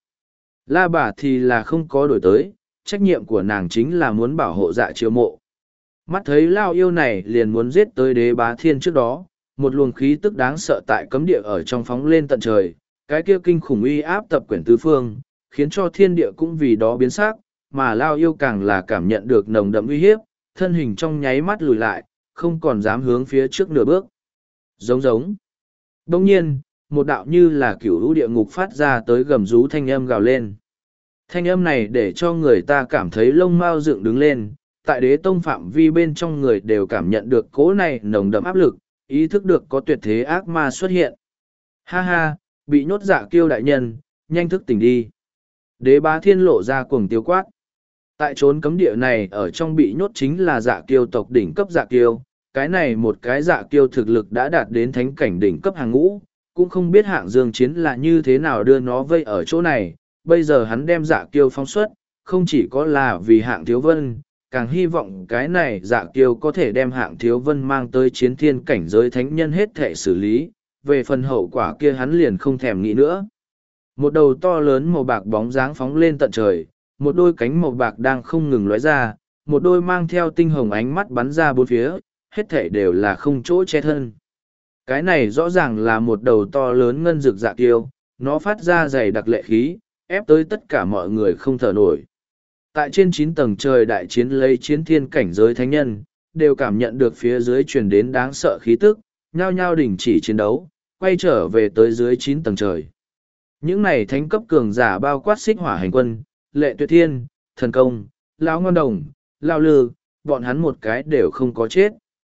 La Bà thì là không có đổi tới, trách nhiệm của nàng chính là muốn bảo hộ dạ chiêu mộ. Mắt thấy Lao Yêu này liền muốn giết tới Đế Bá Thiên trước đó, một luồng khí tức đáng sợ tại cấm địa ở trong phóng lên tận trời, cái kia kinh khủng uy áp tập quyển tứ phương, khiến cho thiên địa cũng vì đó biến sắc, mà Lao Yêu càng là cảm nhận được nồng đậm uy hiếp, thân hình trong nháy mắt lùi lại, không còn dám hướng phía trước nửa bước. Giống giống. Đông nhiên, một đạo như là cửu lũ địa ngục phát ra tới gầm rú thanh âm gào lên. Thanh âm này để cho người ta cảm thấy lông mao dựng đứng lên, tại Đế Tông phạm vi bên trong người đều cảm nhận được cỗ này nồng đậm áp lực, ý thức được có tuyệt thế ác ma xuất hiện. Ha ha, bị nhốt dạ kiêu đại nhân, nhanh thức tỉnh đi. Đế Bá Thiên lộ ra cuồng tiêu quát. Tại trốn cấm địa này ở trong bị nhốt chính là dạ kiêu tộc đỉnh cấp dạ kiêu, cái này một cái dạ kiêu thực lực đã đạt đến thánh cảnh đỉnh cấp hàng ngũ, cũng không biết Hạng Dương Chiến là như thế nào đưa nó vây ở chỗ này, bây giờ hắn đem dạ kiêu phóng xuất, không chỉ có là vì Hạng Thiếu Vân, càng hy vọng cái này dạ kiêu có thể đem Hạng Thiếu Vân mang tới chiến thiên cảnh giới thánh nhân hết thể xử lý, về phần hậu quả kia hắn liền không thèm nghĩ nữa. Một đầu to lớn màu bạc bóng dáng phóng lên tận trời, một đôi cánh màu bạc đang không ngừng lóe ra, một đôi mang theo tinh hồng ánh mắt bắn ra bốn phía, hết thể đều là không chỗ che thân. Cái này rõ ràng là một đầu to lớn ngân rực dạ kiêu, nó phát ra dày đặc lệ khí, ép tới tất cả mọi người không thở nổi. Tại trên 9 tầng trời đại chiến lấy chiến thiên cảnh giới thánh nhân, đều cảm nhận được phía dưới truyền đến đáng sợ khí tức, nhao nhao đình chỉ chiến đấu, quay trở về tới dưới 9 tầng trời. Những này thánh cấp cường giả bao quát xích hỏa hành quân, lệ tuyệt thiên, thần công, lão ngon đồng, lao lư, bọn hắn một cái đều không có chết.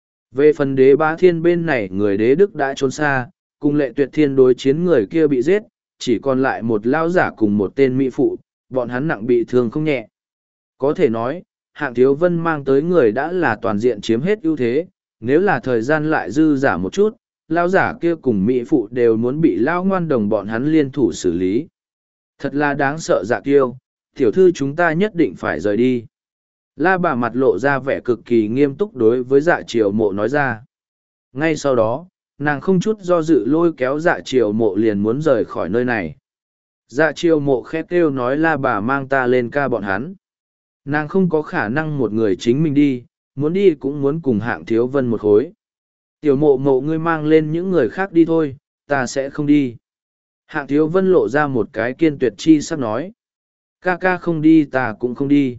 Về phần đế bá thiên bên này người đế đức đã trốn xa, cùng lệ tuyệt thiên đối chiến người kia bị giết, chỉ còn lại một lao giả cùng một tên mỹ phụ, bọn hắn nặng bị thương không nhẹ. Có thể nói, hạng thiếu vân mang tới người đã là toàn diện chiếm hết ưu thế, nếu là thời gian lại dư giả một chút, lao giả kia cùng mỹ phụ đều muốn bị lao ngoan đồng bọn hắn liên thủ xử lý. Thật là đáng sợ dạ kiêu, tiểu thư chúng ta nhất định phải rời đi. La bà mặt lộ ra vẻ cực kỳ nghiêm túc đối với dạ triều mộ nói ra. Ngay sau đó, nàng không chút do dự lôi kéo dạ triều mộ liền muốn rời khỏi nơi này. Dạ triều mộ khét kêu nói la bà mang ta lên ca bọn hắn. Nàng không có khả năng một người chính mình đi, muốn đi cũng muốn cùng hạng thiếu vân một khối. Tiểu mộ mộ ngươi mang lên những người khác đi thôi, ta sẽ không đi. Hạng thiếu vân lộ ra một cái kiên tuyệt chi sắp nói. Ca ca không đi ta cũng không đi.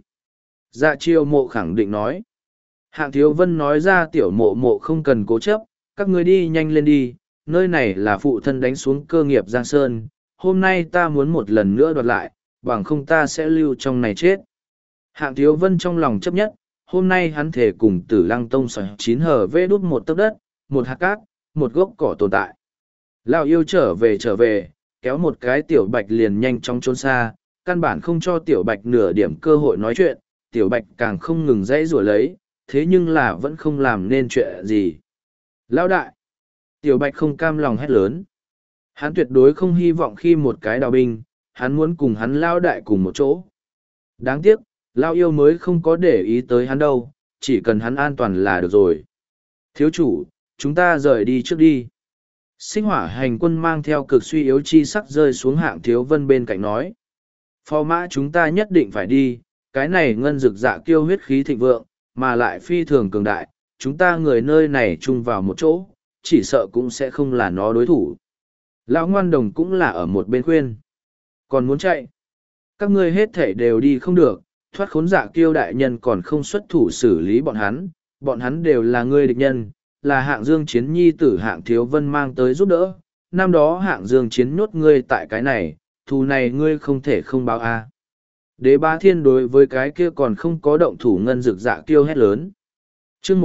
Dạ triều mộ khẳng định nói. Hạng thiếu vân nói ra tiểu mộ mộ không cần cố chấp, các ngươi đi nhanh lên đi, nơi này là phụ thân đánh xuống cơ nghiệp Giang Sơn, hôm nay ta muốn một lần nữa đoạt lại, bằng không ta sẽ lưu trong này chết. Hạng thiếu vân trong lòng chấp nhất, hôm nay hắn thể cùng tử lăng tông sỏi 9 hở vê đút một tấc đất, một hạt cát, một gốc cỏ tồn tại. Lão yêu trở về, kéo một cái tiểu bạch liền nhanh chóng trốn xa, căn bản không cho tiểu bạch nửa điểm cơ hội nói chuyện, tiểu bạch càng không ngừng dãy rủa lấy, thế nhưng là vẫn không làm nên chuyện gì. Lão đại! Tiểu bạch không cam lòng hét lớn. Hắn tuyệt đối không hy vọng khi một cái đào binh, hắn muốn cùng hắn lão đại cùng một chỗ. Đáng tiếc, lão yêu mới không có để ý tới hắn đâu, chỉ cần hắn an toàn là được rồi. Thiếu chủ, chúng ta rời đi trước đi. Sinh hỏa hành quân mang theo cực suy yếu chi sắc rơi xuống hạng thiếu vân bên cạnh nói. Phò mã chúng ta nhất định phải đi, cái này ngân rực dạ kiêu huyết khí thịnh vượng, mà lại phi thường cường đại, chúng ta người nơi này chung vào một chỗ, chỉ sợ cũng sẽ không là nó đối thủ. Lão ngoan đồng cũng là ở một bên khuyên. Còn muốn chạy? Các ngươi hết thể đều đi không được, thoát khốn dạ kiêu đại nhân còn không xuất thủ xử lý bọn hắn đều là ngươi địch nhân, là hạng dương chiến nhi tử hạng thiếu vân mang tới giúp đỡ. Năm đó hạng dương chiến nhốt ngươi tại cái này, thù này ngươi không thể không báo a. Đế bá thiên đối với cái kia còn không có động thủ ngân rực dạ kiêu hét lớn. Chương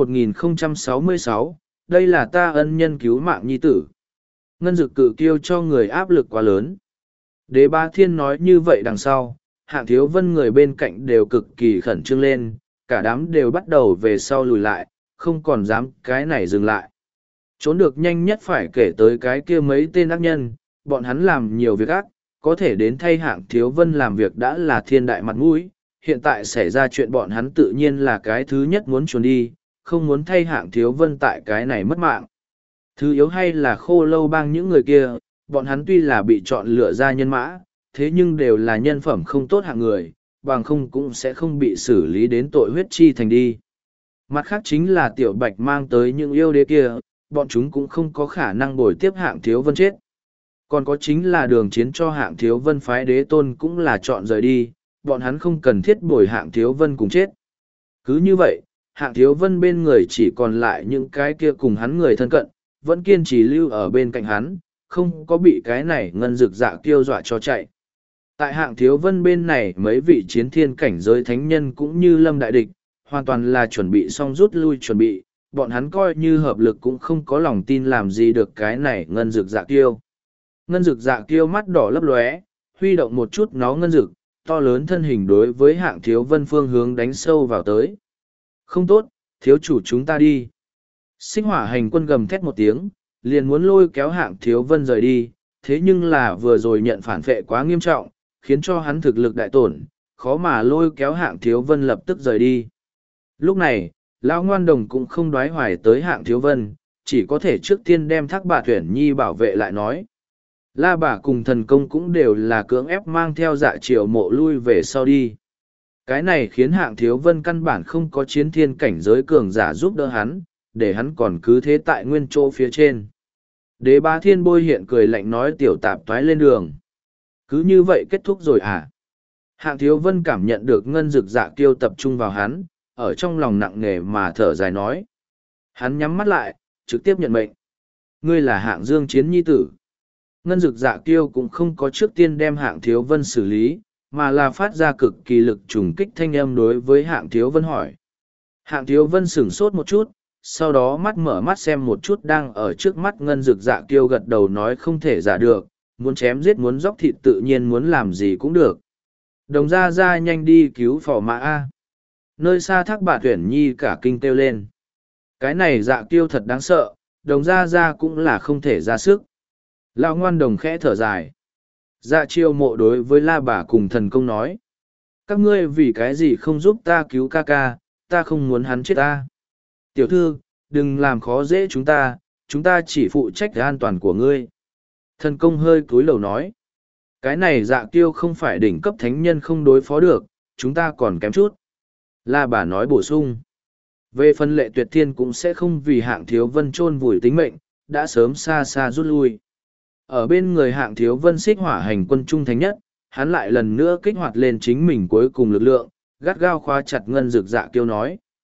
1066, đây là ta ân nhân cứu mạng nhi tử. Ngân dực cự kiêu cho người áp lực quá lớn. Đế bá thiên nói như vậy đằng sau, hạng thiếu vân người bên cạnh đều cực kỳ khẩn trương lên, cả đám đều bắt đầu về sau lùi lại, không còn dám cái này dừng lại. Trốn được nhanh nhất phải kể tới cái kia mấy tên ác nhân, bọn hắn làm nhiều việc ác, có thể đến thay hạng thiếu vân làm việc đã là thiên đại mặt mũi, hiện tại xảy ra chuyện bọn hắn tự nhiên là cái thứ nhất muốn trốn đi, không muốn thay hạng thiếu vân tại cái này mất mạng. Thứ yếu hay là khô lâu bang những người kia, bọn hắn tuy là bị chọn lựa ra nhân mã, thế nhưng đều là nhân phẩm không tốt hạng người, bằng không cũng sẽ không bị xử lý đến tội huyết chi thành đi. Mặt khác chính là tiểu bạch mang tới những yêu đế kia, bọn chúng cũng không có khả năng bồi tiếp hạng thiếu vân chết. Còn có chính là đường chiến cho hạng thiếu vân phái đế tôn cũng là chọn rời đi, bọn hắn không cần thiết bồi hạng thiếu vân cùng chết. Cứ như vậy, hạng thiếu vân bên người chỉ còn lại những cái kia cùng hắn người thân cận, vẫn kiên trì lưu ở bên cạnh hắn, không có bị cái này ngân rực dạ kiêu dọa cho chạy. Tại hạng thiếu vân bên này mấy vị chiến thiên cảnh giới thánh nhân cũng như lâm đại địch, hoàn toàn là chuẩn bị xong rút lui chuẩn bị, bọn hắn coi như hợp lực cũng không có lòng tin làm gì được cái này ngân rực dạ kiêu. Ngân rực dạ kiêu mắt đỏ lấp lóe, huy động một chút nó ngân rực, to lớn thân hình đối với hạng thiếu vân phương hướng đánh sâu vào tới. Không tốt, thiếu chủ chúng ta đi. Sinh hỏa hành quân gầm thét một tiếng, liền muốn lôi kéo hạng thiếu vân rời đi, thế nhưng là vừa rồi nhận phản phệ quá nghiêm trọng, khiến cho hắn thực lực đại tổn, khó mà lôi kéo hạng thiếu vân lập tức rời đi. Lúc này, lão ngoan đồng cũng không đoái hoài tới hạng thiếu vân, chỉ có thể trước tiên đem thác bà tuyển nhi bảo vệ lại nói. La bà cùng thần công cũng đều là cưỡng ép mang theo dạ triều mộ lui về sau đi. Cái này khiến hạng thiếu vân căn bản không có chiến thiên cảnh giới cường giả giúp đỡ hắn, để hắn còn cứ thế tại nguyên chỗ phía trên. Đế Bá Thiên bôi hiện cười lạnh nói tiểu tạp toái lên đường. Cứ như vậy kết thúc rồi à? Hạng Thiếu Vân cảm nhận được ngân dực dạ kiêu tập trung vào hắn, ở trong lòng nặng nề mà thở dài nói. Hắn nhắm mắt lại, trực tiếp nhận mệnh. Ngươi là Hạng Dương Chiến nhi tử. Ngân dực dạ kiêu cũng không có trước tiên đem Hạng Thiếu Vân xử lý, mà là phát ra cực kỳ lực trùng kích thanh âm đối với Hạng Thiếu Vân hỏi. Hạng Thiếu Vân sửng sốt một chút, sau đó mắt mở mắt xem một chút đang ở trước mắt ngân dực dạ kiêu gật đầu nói không thể giả được, muốn chém giết muốn dóc thịt tự nhiên muốn làm gì cũng được. Đồng gia ra nhanh đi cứu phò mã A. Nơi xa thác bà tuyển nhi cả kinh kêu lên. Cái này dạ kiêu thật đáng sợ, đồng gia ra cũng là không thể ra sức. Lão ngoan đồng khẽ thở dài. Dạ chiêu mộ đối với la bà cùng thần công nói. Các ngươi vì cái gì không giúp ta cứu ca ca, ta không muốn hắn chết ta. Tiểu thư, đừng làm khó dễ chúng ta chỉ phụ trách an toàn của ngươi. Thần công hơi cúi đầu nói. Cái này dạ kiêu không phải đỉnh cấp thánh nhân không đối phó được, chúng ta còn kém chút. La bà nói bổ sung. Về phần Lệ Tuyệt Thiên cũng sẽ không vì Hạng Thiếu Vân chôn vùi tính mệnh, đã sớm xa xa rút lui. Ở bên người Hạng Thiếu Vân xích hỏa hành quân trung thánh nhất, hắn lại lần nữa kích hoạt lên chính mình cuối cùng lực lượng, gắt gao khóa chặt ngân dực dạ kiêu nói.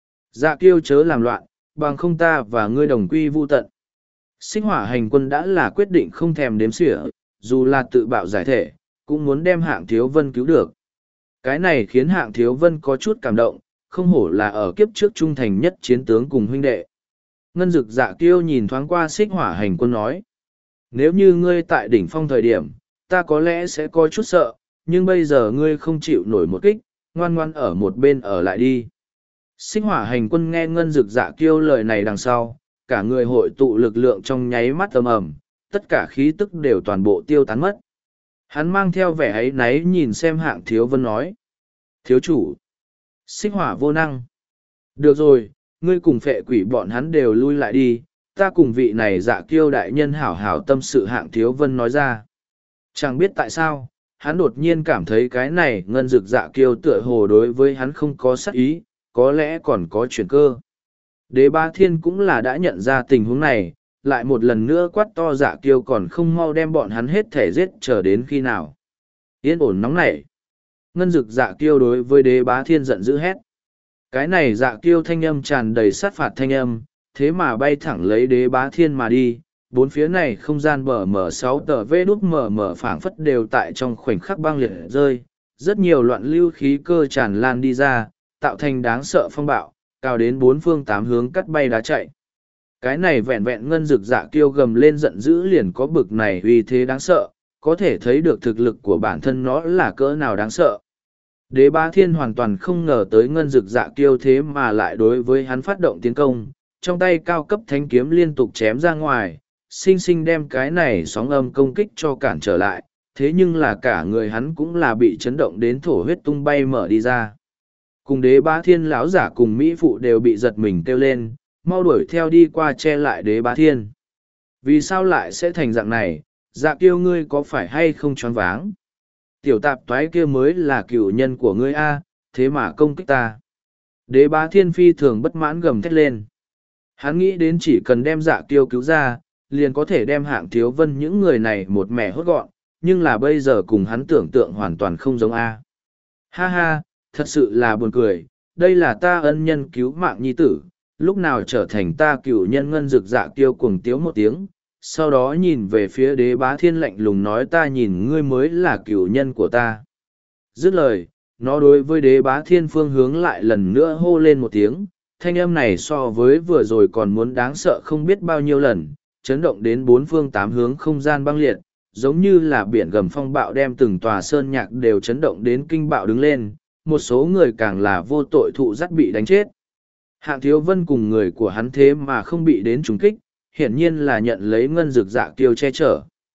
Dạ kiêu chớ làm loạn, bằng không ta và ngươi đồng quy vu tận. Xích hỏa hành quân đã là quyết định không thèm đếm xỉa, dù là tự bạo giải thể, cũng muốn đem Hạng Thiếu Vân cứu được. Cái này khiến Hạng Thiếu Vân có chút cảm động, không hổ là ở kiếp trước trung thành nhất chiến tướng cùng huynh đệ. Ngân dực dạ kiêu nhìn thoáng qua xích hỏa hành quân nói. Nếu như ngươi tại đỉnh phong thời điểm, ta có lẽ sẽ có chút sợ, nhưng bây giờ ngươi không chịu nổi một kích, ngoan ngoan ở một bên ở lại đi. Xích hỏa hành quân nghe ngân dực dạ kiêu lời này đằng sau, cả người hội tụ lực lượng trong nháy mắt ầm ầm, tất cả khí tức đều toàn bộ tiêu tán mất. Hắn mang theo vẻ áy náy nhìn xem Hạng Thiếu Vân nói. Thiếu chủ. Xích hỏa vô năng. Được rồi, ngươi cùng phệ quỷ bọn hắn đều lui lại đi, ta cùng vị này dạ kiêu đại nhân hảo hảo tâm sự Hạng Thiếu Vân nói ra. Chẳng biết tại sao, hắn đột nhiên cảm thấy cái này ngân dực dạ kiêu tựa hồ đối với hắn không có sát ý, có lẽ còn có chuyển cơ. Đế Bá Thiên cũng là đã nhận ra tình huống này, lại một lần nữa quát to dạ kiêu còn không mau đem bọn hắn hết thể giết chờ đến khi nào. Yên ổn nóng nảy. Ngân dực dạ kiêu đối với Đế Bá Thiên giận dữ hét. Cái này dạ kiêu thanh âm tràn đầy sát phạt thanh âm, thế mà bay thẳng lấy Đế Bá Thiên mà đi. Bốn phía này không gian mở 6 tờ vê đút mở phảng phất đều tại trong khoảnh khắc băng liệt rơi. Rất nhiều loạn lưu khí cơ tràn lan đi ra, tạo thành đáng sợ phong bạo, cao đến bốn phương tám hướng cắt bay đá chạy. Cái này vẹn vẹn ngân dực dạ kiêu gầm lên giận dữ liền có bực này uy thế đáng sợ, có thể thấy được thực lực của bản thân nó là cỡ nào đáng sợ. Đế Bá Thiên hoàn toàn không ngờ tới ngân dực dạ kiêu thế mà lại đối với hắn phát động tiến công, trong tay cao cấp thánh kiếm liên tục chém ra ngoài, sinh sinh đem cái này sóng âm công kích cho cản trở lại, thế nhưng là cả người hắn cũng là bị chấn động đến thổ huyết tung bay mở đi ra. Cùng Đế Bá Thiên lão giả cùng Mỹ phụ đều bị giật mình kêu lên, mau đuổi theo đi qua che lại Đế Bá Thiên. Vì sao lại sẽ thành dạng này, dạ kiêu ngươi có phải hay không choáng váng? Tiểu tạp toái kia mới là cựu nhân của ngươi a, thế mà công kích ta. Đế Bá Thiên phi thường bất mãn gầm thét lên. Hắn nghĩ đến chỉ cần đem dạ kiêu cứu ra, liền có thể đem Hạng Thiếu Vân những người này một mẻ hốt gọn, nhưng là bây giờ cùng hắn tưởng tượng hoàn toàn không giống a. Ha ha, thật sự là buồn cười, đây là ta ân nhân cứu mạng nhi tử, lúc nào trở thành ta cựu nhân ngân dực dạ kiêu cuồng tiếu một tiếng, sau đó nhìn về phía Đế Bá Thiên lạnh lùng nói ta nhìn ngươi mới là cựu nhân của ta. Dứt lời, nó đối với Đế Bá Thiên phương hướng lại lần nữa hô lên một tiếng, thanh âm này so với vừa rồi còn muốn đáng sợ không biết bao nhiêu lần, chấn động đến bốn phương tám hướng không gian băng liệt, giống như là biển gầm phong bạo đem từng tòa sơn nhạc đều chấn động đến kinh bạo đứng lên, một số người càng là vô tội thụ dắt bị đánh chết. Hạng Thiếu Vân cùng người của hắn thế mà không bị đến trúng kích, hiển nhiên là nhận lấy ngân dực dạ kiêu che chở.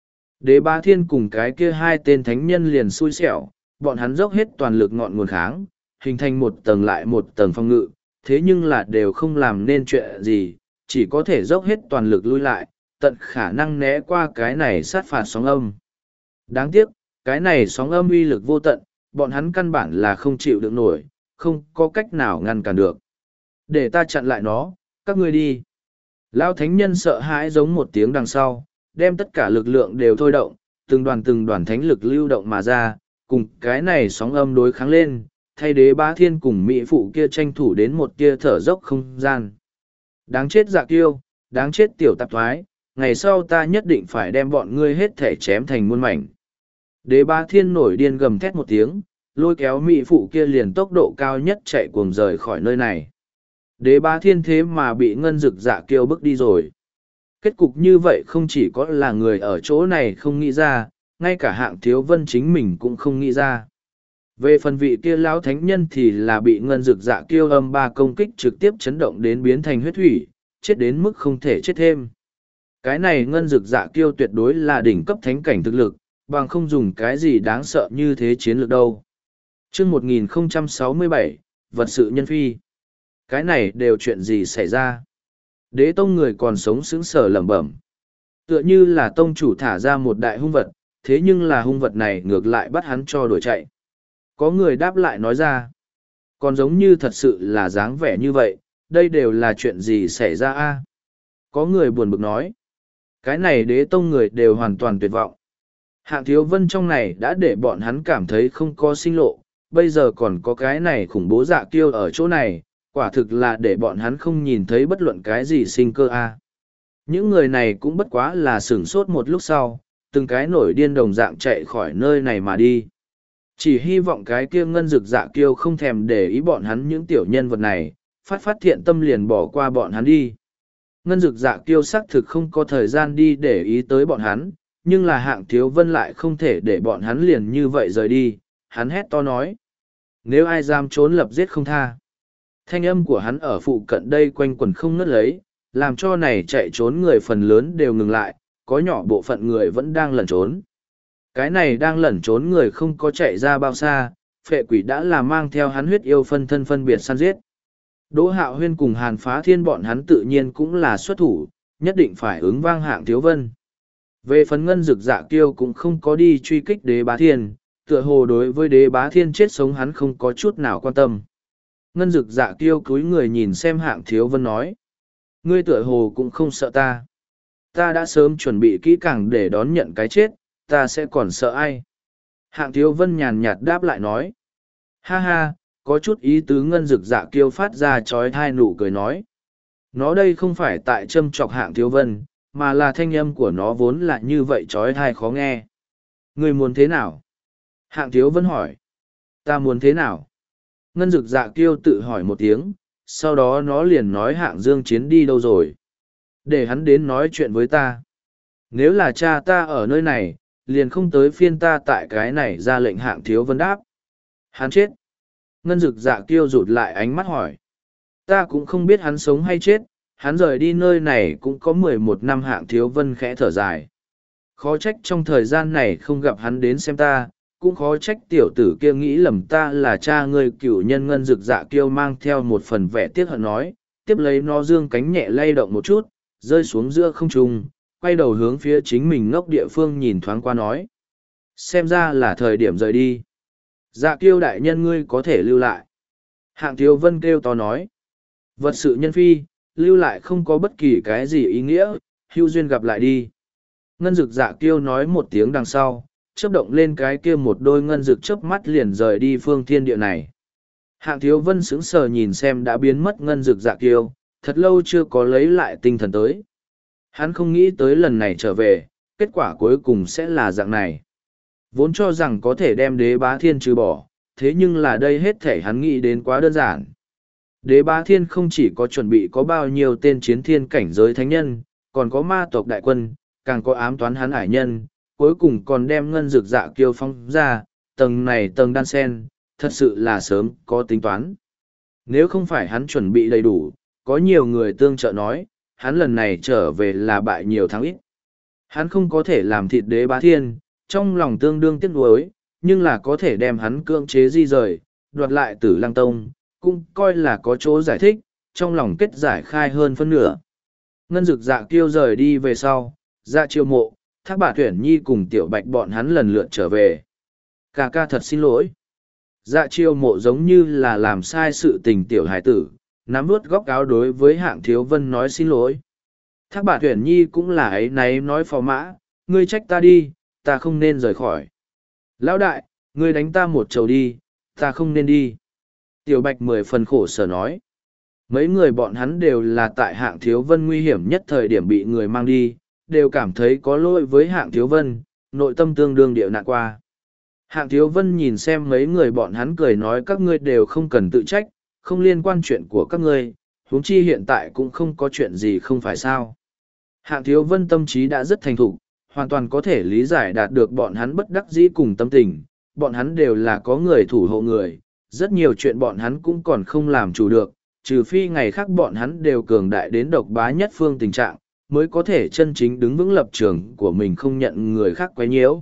Đế Bá Thiên cùng cái kia hai tên thánh nhân liền xui xẻo, bọn hắn dốc hết toàn lực ngọn nguồn kháng, hình thành một tầng lại một tầng phong ngự, thế nhưng là đều không làm nên chuyện gì, chỉ có thể dốc hết toàn lực lui lại, tận khả năng né qua cái này sát phạt sóng âm. Đáng tiếc, cái này sóng âm uy lực vô tận, bọn hắn căn bản là không chịu được nổi, không có cách nào ngăn cản được. Để ta chặn lại nó, các ngươi đi. Lão thánh nhân sợ hãi giống một tiếng đằng sau, đem tất cả lực lượng đều thôi động, từng đoàn thánh lực lưu động mà ra, cùng cái này sóng âm đối kháng lên, thay đế bá thiên cùng mỹ phụ kia tranh thủ đến một tia thở dốc không gian. Đáng chết Dạ Kiêu, đáng chết tiểu tạp thoái, ngày sau ta nhất định phải đem bọn ngươi hết thể chém thành muôn mảnh. Đế bá thiên nổi điên gầm thét một tiếng, lôi kéo mỹ phụ kia liền tốc độ cao nhất chạy cuồng rời khỏi nơi này. Đế bá thiên thế mà bị ngân dực Dạ Kiêu bước đi rồi. Kết cục như vậy không chỉ có là người ở chỗ này không nghĩ ra, ngay cả Hạng Thiếu Vân chính mình cũng không nghĩ ra. Về phần vị kia lão thánh nhân thì là bị ngân dực Dạ Kiêu âm ba công kích trực tiếp chấn động đến biến thành huyết thủy, chết đến mức không thể chết thêm. Cái này ngân dực Dạ Kiêu tuyệt đối là đỉnh cấp thánh cảnh thực lực, bằng không dùng cái gì đáng sợ như thế chiến lược đâu. Chương 1067, vật sự nhân phi. Cái này đều chuyện gì xảy ra? Đế tông người còn sống sững sờ lẩm bẩm. Tựa như là tông chủ thả ra một đại hung vật, thế nhưng là hung vật này ngược lại bắt hắn cho đuổi chạy. Có người đáp lại nói ra. Còn giống như thật sự là dáng vẻ như vậy, đây đều là chuyện gì xảy ra a? Có người buồn bực nói. Cái này đế tông người đều hoàn toàn tuyệt vọng. Hạng Thiếu Vân trong này đã để bọn hắn cảm thấy không có sinh lộ, bây giờ còn có cái này khủng bố Dạ Kiêu ở chỗ này, quả thực là để bọn hắn không nhìn thấy bất luận cái gì sinh cơ a. Những người này cũng bất quá là sửng sốt một lúc sau, từng cái nổi điên đồng dạng chạy khỏi nơi này mà đi. Chỉ hy vọng cái kia ngân dực Dạ Kiêu không thèm để ý bọn hắn những tiểu nhân vật này, phát thiện tâm liền bỏ qua bọn hắn đi. Ngân dực Dạ Kiêu xác thực không có thời gian đi để ý tới bọn hắn, nhưng là Hạng Thiếu Vân lại không thể để bọn hắn liền như vậy rời đi, hắn hét to nói. Nếu ai dám trốn lập giết không tha. Thanh âm của hắn ở phụ cận đây quanh quẩn không ngớt lấy, làm cho này chạy trốn người phần lớn đều ngừng lại, có nhỏ bộ phận người vẫn đang lẩn trốn. Cái này đang lẩn trốn người không có chạy ra bao xa, phệ quỷ đã là mang theo hắn huyết yêu phân thân phân biệt săn giết. Đỗ Hạo Huyên cùng Hàn Phá Thiên bọn hắn tự nhiên cũng là xuất thủ, nhất định phải ứng vang Hạng Thiếu Vân. Về phần ngân dực Dạ Kiêu cũng không có đi truy kích đế bá thiên, tựa hồ đối với đế bá thiên chết sống hắn không có chút nào quan tâm. Ngân dực Dạ Kiêu cúi người nhìn xem Hạng Thiếu Vân nói. Ngươi tựa hồ cũng không sợ ta. Ta đã sớm chuẩn bị kỹ càng để đón nhận cái chết, ta sẽ còn sợ ai. Hạng Thiếu Vân nhàn nhạt đáp lại nói. Ha ha, có chút ý tứ ngân dực Dạ Kiêu phát ra trói thai nụ cười nói. Nó đây không phải tại châm chọc Hạng Thiếu Vân, mà là thanh âm của nó vốn là như vậy trói thai khó nghe. Ngươi muốn thế nào? Hạng Thiếu Vân hỏi. Ta muốn thế nào? Ngân dực Dạ Kiêu tự hỏi một tiếng, sau đó nó liền nói Hạng Dương Chiến đi đâu rồi. Để hắn đến nói chuyện với ta. Nếu là cha ta ở nơi này, liền không tới phiên ta tại cái này ra lệnh. Hạng Thiếu Vân đáp. Hắn chết. Ngân dực Dạ Kiêu rụt lại ánh mắt hỏi. Ta cũng không biết hắn sống hay chết, hắn rời đi nơi này cũng có 11 năm. Hạng Thiếu Vân khẽ thở dài. Khó trách trong thời gian này không gặp hắn đến xem ta, cũng khó trách tiểu tử kia nghĩ lầm ta là cha ngươi. Cửu nhân ngân dực Dạ Kiêu mang theo một phần vẻ tiếc hận nói, tiếp lấy nó dương cánh nhẹ lay động một chút, rơi xuống giữa không trung, quay đầu hướng phía chính mình ngốc địa phương nhìn thoáng qua nói. Xem ra là thời điểm rời đi. Dạ Kiêu đại nhân ngươi có thể lưu lại. Hạng Thiếu Vân kêu to nói. Vật sự nhân phi, lưu lại không có bất kỳ cái gì ý nghĩa, hữu duyên gặp lại đi. Ngân dực Dạ Kiêu nói một tiếng đằng sau, chớp động lên cái kia một đôi ngân dực chớp mắt liền rời đi phương thiên địa này. Hạng Thiếu Vân sững sờ nhìn xem đã biến mất ngân dực Dạ Kiêu, thật lâu chưa có lấy lại tinh thần tới. Hắn không nghĩ tới lần này trở về, kết quả cuối cùng sẽ là dạng này. Vốn cho rằng có thể đem đế bá thiên trừ bỏ, thế nhưng là đây hết thể hắn nghĩ đến quá đơn giản. Đế bá thiên không chỉ có chuẩn bị có bao nhiêu tên chiến thiên cảnh giới thánh nhân, còn có ma tộc đại quân, càng có ám toán hắn ải nhân, cuối cùng còn đem ngân dực Dạ Kiêu phong ra, tầng này tầng đan sen, thật sự là sớm có tính toán. Nếu không phải hắn chuẩn bị đầy đủ, có nhiều người tương trợ nói, hắn lần này trở về là bại nhiều thắng ít. Hắn không có thể làm thịt đế bá thiên, trong lòng tương đương tiếc nuối, nhưng là có thể đem hắn cưỡng chế di rời, đoạt lại Tử Lăng Tông, cũng coi là có chỗ giải thích, trong lòng kết giải khai hơn phân nửa. Ngân dực Dạ Kiêu rời đi về sau, Dạ Chiêu Mộ, Thác Bà Tuyển Nhi cùng Tiểu Bạch bọn hắn lần lượt trở về. Ca ca thật xin lỗi. Dạ Chiêu Mộ giống như là làm sai sự tình tiểu hải tử, nắm vút góc áo đối với Hạng Thiếu Vân nói xin lỗi. Thác Bạt Huyền Nhi cũng là ấy náy nói phò mã, ngươi trách ta đi, ta không nên rời khỏi. Lão đại, ngươi đánh ta một trầu đi, ta không nên đi. Tiểu Bạch 10 phần khổ sở nói. Mấy người bọn hắn đều là tại Hạng Thiếu Vân nguy hiểm nhất thời điểm bị người mang đi, đều cảm thấy có lỗi với Hạng Thiếu Vân, nội tâm tương đương điệu nạn qua. Hạng Thiếu Vân nhìn xem mấy người bọn hắn cười nói các ngươi đều không cần tự trách, không liên quan chuyện của các ngươi, huống chi hiện tại cũng không có chuyện gì không phải sao. Hạng Thiếu Vân tâm trí đã rất thành thục, hoàn toàn có thể lý giải đạt được bọn hắn bất đắc dĩ cùng tâm tình, bọn hắn đều là có người thủ hộ người, rất nhiều chuyện bọn hắn cũng còn không làm chủ được, trừ phi ngày khác bọn hắn đều cường đại đến độc bá nhất phương tình trạng, mới có thể chân chính đứng vững lập trường của mình không nhận người khác quấy nhiễu.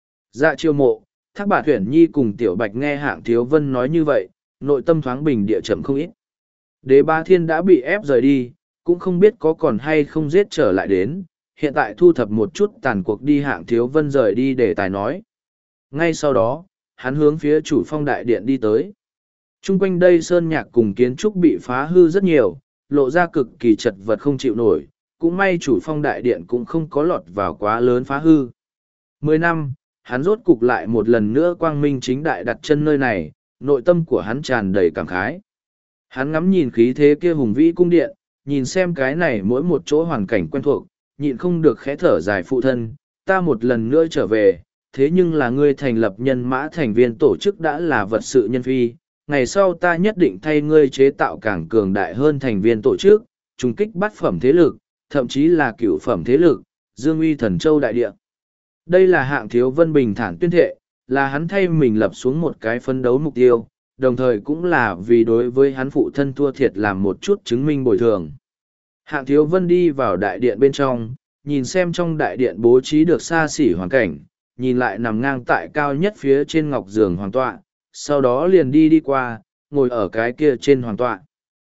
Dạ Chiêu Mộ, Thác Bạt Huyền Nhi cùng Tiểu Bạch nghe Hạng Thiếu Vân nói như vậy, nội tâm thoáng bình địa chậm không ít. Đế Ba Thiên đã bị ép rời đi, cũng không biết có còn hay không giết trở lại đến, hiện tại thu thập một chút tàn cuộc đi. Hạng Thiếu Vân rời đi để tài nói. Ngay sau đó, hắn hướng phía Chủ Phong Đại Điện đi tới. Trung quanh đây sơn nhạc cùng kiến trúc bị phá hư rất nhiều, lộ ra cực kỳ chật vật không chịu nổi, cũng may Chủ Phong Đại Điện cũng không có lọt vào quá lớn phá hư. 10 năm, hắn rốt cục lại một lần nữa quang minh chính đại đặt chân nơi này, nội tâm của hắn tràn đầy cảm khái. Hắn ngắm nhìn khí thế kia hùng vĩ cung điện, nhìn xem cái này mỗi một chỗ hoàn cảnh quen thuộc, nhịn không được khẽ thở dài phụ thân, ta một lần nữa trở về, thế nhưng là ngươi thành lập nhân mã thành viên tổ chức đã là vật sự nhân phi, ngày sau ta nhất định thay ngươi chế tạo càng cường đại hơn thành viên tổ chức, trùng kích bát phẩm thế lực, thậm chí là cửu phẩm thế lực, dương uy thần châu đại địa. Đây là Hạng Thiếu Vân bình thản tuyên thệ, là hắn thay mình lập xuống một cái phấn đấu mục tiêu, đồng thời cũng là vì đối với hắn phụ thân thua thiệt làm một chút chứng minh bồi thường. Hạng Thiếu Vân đi vào đại điện bên trong, nhìn xem trong đại điện bố trí được xa xỉ hoàn cảnh, nhìn lại nằm ngang tại cao nhất phía trên ngọc giường hoàng tọa, sau đó liền đi qua, ngồi ở cái kia trên hoàng tọa.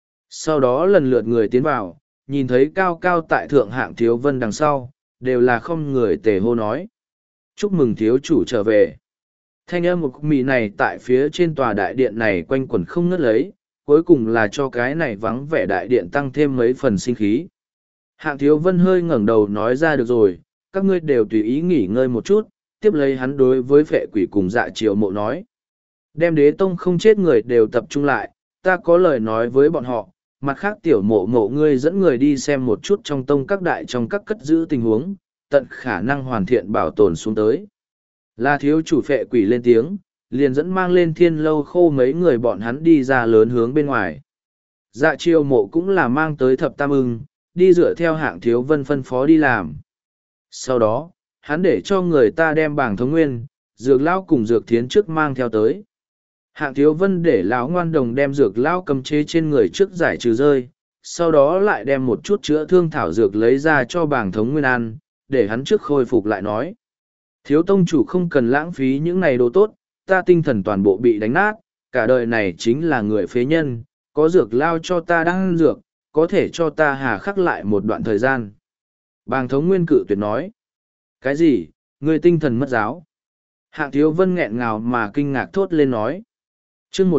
Sau đó lần lượt người tiến vào, nhìn thấy cao cao tại thượng Hạng Thiếu Vân đằng sau, đều là không người tề hô nói. Chúc mừng thiếu chủ trở về. Thanh âm một mì này tại phía trên tòa đại điện này quanh quẩn không ngớt lấy, cuối cùng là cho cái này vắng vẻ đại điện tăng thêm mấy phần sinh khí. Hạng Thiếu Vân hơi ngẩng đầu nói ra được rồi, các ngươi đều tùy ý nghỉ ngơi một chút, tiếp lấy hắn đối với Phệ Quỷ cùng Dạ Chiêu Mộ nói. Đem Đế Tông không chết người đều tập trung lại, ta có lời nói với bọn họ, mặt khác Tiểu Mộ Mộ ngươi dẫn người đi xem một chút trong tông các đại trong các cất giữ tình huống, tận khả năng hoàn thiện bảo tồn xuống tới. Là thiếu chủ Phệ Quỷ lên tiếng, liền dẫn mang lên Thiên Lâu Khô mấy người bọn hắn đi ra lớn hướng bên ngoài. Dạ Chiêu Mộ cũng là mang tới Thập Tam Ưng, đi dựa theo Hạng Thiếu Vân phân phó đi làm. Sau đó, hắn để cho người ta đem Bàng Thống Nguyên, Dược Lão cùng Dược Thiến trước mang theo tới. Hạng Thiếu Vân để lão ngoan đồng đem Dược Lão cầm chế trên người trước giải trừ rơi, sau đó lại đem một chút chữa thương thảo dược lấy ra cho Bàng Thống Nguyên ăn, để hắn trước khôi phục lại nói. Thiếu tông chủ không cần lãng phí những này đồ tốt, ta tinh thần toàn bộ bị đánh nát, cả đời này chính là người phế nhân, có dược lao cho ta đang ăn dược, có thể cho ta hà khắc lại một đoạn thời gian. Bàng Thống Nguyên cự tuyệt nói. Cái gì, người tinh thần mất giáo? Hạng Thiếu Vân nghẹn ngào mà kinh ngạc thốt lên nói. Chương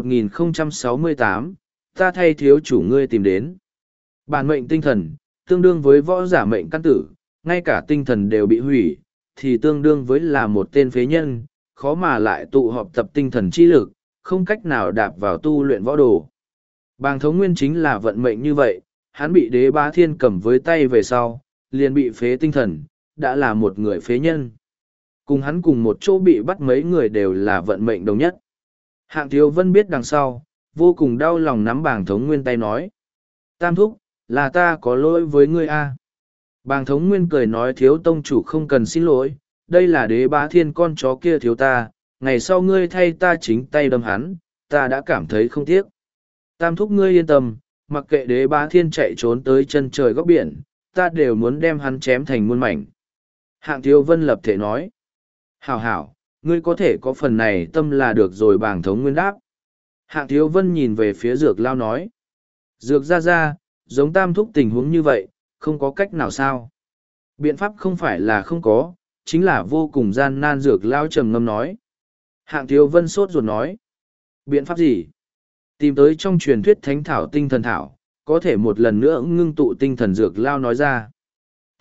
1068, ta thay thiếu chủ ngươi tìm đến. Bản mệnh tinh thần, tương đương với võ giả mệnh căn tử, ngay cả tinh thần đều bị hủy, thì tương đương với là một tên phế nhân, khó mà lại tụ họp tập tinh thần chi lực, không cách nào đạp vào tu luyện võ đồ. Bàng Thống Nguyên chính là vận mệnh như vậy, hắn bị Đế Bá Thiên cầm với tay về sau, liền bị phế tinh thần, đã là một người phế nhân. Cùng hắn cùng một chỗ bị bắt mấy người đều là vận mệnh đồng nhất. Hạng Thiếu Vân biết đằng sau, vô cùng đau lòng nắm Bàng Thống Nguyên tay nói. Tam thúc, là ta có lỗi với ngươi a. Bàng Thống Nguyên cười nói thiếu tông chủ không cần xin lỗi, đây là Đế Bá Thiên con chó kia thiếu ta, ngày sau ngươi thay ta chính tay đâm hắn, ta đã cảm thấy không tiếc. Tam thúc ngươi yên tâm, mặc kệ Đế Bá Thiên chạy trốn tới chân trời góc biển, ta đều muốn đem hắn chém thành muôn mảnh. Hạng Thiếu Vân lập thể nói. Hảo hảo, ngươi có thể có phần này tâm là được rồi. Bàng Thống Nguyên đáp. Hạng Thiếu Vân nhìn về phía Dược Lao nói. Dược ra, giống Tam thúc tình huống như vậy, không có cách nào sao. Biện pháp không phải là không có, chính là vô cùng gian nan. Dược Lao trầm ngâm nói. Hạng Thiếu Vân sốt ruột nói. Biện pháp gì? Tìm tới trong truyền thuyết thánh thảo tinh thần thảo, có thể một lần nữa ngưng tụ tinh thần. Dược Lao nói ra.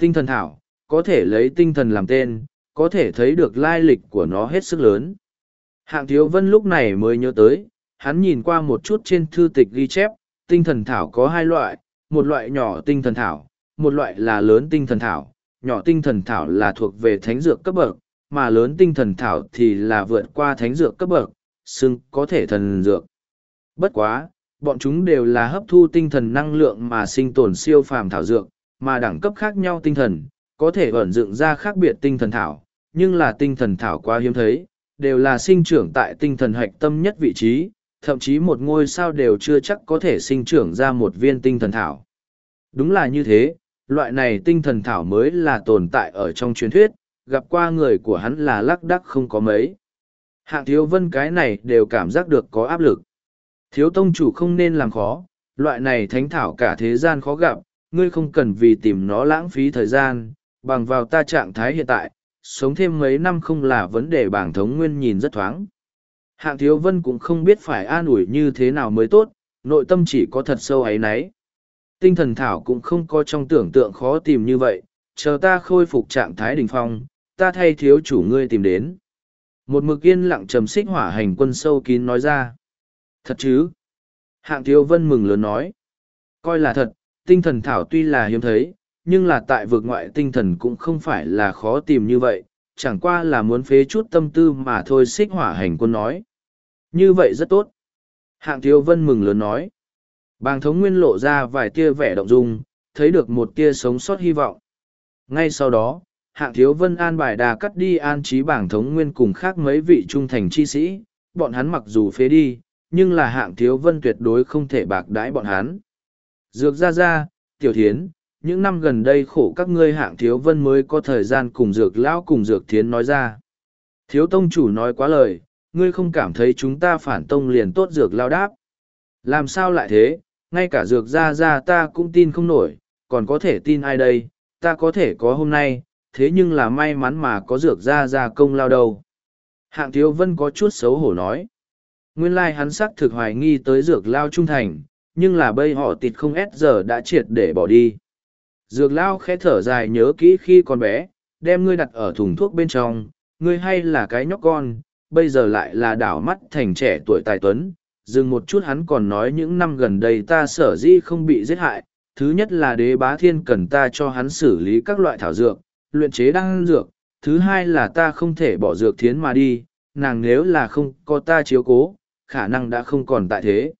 tinh thần thảo, có thể lấy tinh thần làm tên, có thể thấy được lai lịch của nó hết sức lớn. Hạng Thiếu Vân lúc này mới nhớ tới, hắn nhìn qua một chút trên thư tịch ghi chép, tinh thần thảo có hai loại, một loại nhỏ tinh thần thảo, một loại là lớn tinh thần thảo. Nhỏ tinh thần thảo là thuộc về thánh dược cấp bậc, mà lớn tinh thần thảo thì là vượt qua thánh dược cấp bậc, xưng có thể thần dược. Bất quá, bọn chúng đều là hấp thu tinh thần năng lượng mà sinh tồn siêu phàm thảo dược, mà đẳng cấp khác nhau tinh thần, có thể ẩn dựng ra khác biệt tinh thần thảo, nhưng là tinh thần thảo quá hiếm thấy, đều là sinh trưởng tại tinh thần hạch tâm nhất vị trí, thậm chí một ngôi sao đều chưa chắc có thể sinh trưởng ra một viên tinh thần thảo. Đúng là như thế, loại này tinh thần thảo mới là tồn tại ở trong truyền thuyết, gặp qua người của hắn là lác đác không có mấy. Hạng Thiếu Vân cái này đều cảm giác được có áp lực. Thiếu tông chủ không nên làm khó, loại này thánh thảo cả thế gian khó gặp, ngươi không cần vì tìm nó lãng phí thời gian, bằng vào ta trạng thái hiện tại, sống thêm mấy năm không là vấn đề. Bảng thống nguyên nhìn rất thoáng. Hạng Thiếu Vân cũng không biết phải an ủi như thế nào mới tốt, nội tâm chỉ có thật sâu áy náy. Tinh thần thảo cũng không có trong tưởng tượng khó tìm như vậy, chờ ta khôi phục trạng thái đỉnh phong, ta thay thiếu chủ ngươi tìm đến. Một mực yên lặng trầm xích hỏa hành quân sâu kín nói ra. Thật chứ? Hạng Thiếu Vân mừng lớn nói. Coi là thật, tinh thần thảo tuy là hiếm thấy, nhưng là tại vực ngoại tinh thần cũng không phải là khó tìm như vậy, chẳng qua là muốn phế chút tâm tư mà thôi. Xích hỏa hành quân nói. Như vậy rất tốt. Hạng Thiếu Vân mừng lớn nói. Bàng thống nguyên lộ ra vài tia vẻ động dung, thấy được một tia sống sót hy vọng. Ngay sau đó, Hạng Thiếu Vân an bài đà cắt đi an trí Bàng thống nguyên cùng khác mấy vị trung thành chi sĩ, bọn hắn mặc dù phế đi, nhưng là Hạng Thiếu Vân tuyệt đối không thể bạc đãi bọn hắn. Dược ra, Tiểu Thiến, những năm gần đây khổ các ngươi. Hạng Thiếu Vân mới có thời gian cùng Dược Lão cùng Dược Thiến nói ra. Thiếu tông chủ nói quá lời, ngươi không cảm thấy chúng ta phản tông liền tốt? Dược Lão đáp. Làm sao lại thế, ngay cả Dược ra ta cũng tin không nổi, còn có thể tin ai đây? Ta có thể có hôm nay, thế nhưng là may mắn mà có Dược ra công lao đâu. Hạng Thiếu Vân có chút xấu hổ nói. Nguyên lai hắn xác thực hoài nghi tới Dược Lao trung thành, nhưng là bây họ tịt không ép giờ đã triệt để bỏ đi. Dược Lao khẽ thở dài nhớ kỹ khi còn bé, đem ngươi đặt ở thùng thuốc bên trong, ngươi hay là cái nhóc con, bây giờ lại là đảo mắt thành trẻ tuổi tài tuấn. Dừng một chút hắn còn nói những năm gần đây ta sở dĩ không bị giết hại, thứ nhất là Đế Bá Thiên cần ta cho hắn xử lý các loại thảo dược, luyện chế đan dược, thứ hai là ta không thể bỏ Dược Thiến mà đi, nàng nếu là không có ta chiếu cố, khả năng đã không còn tại thế.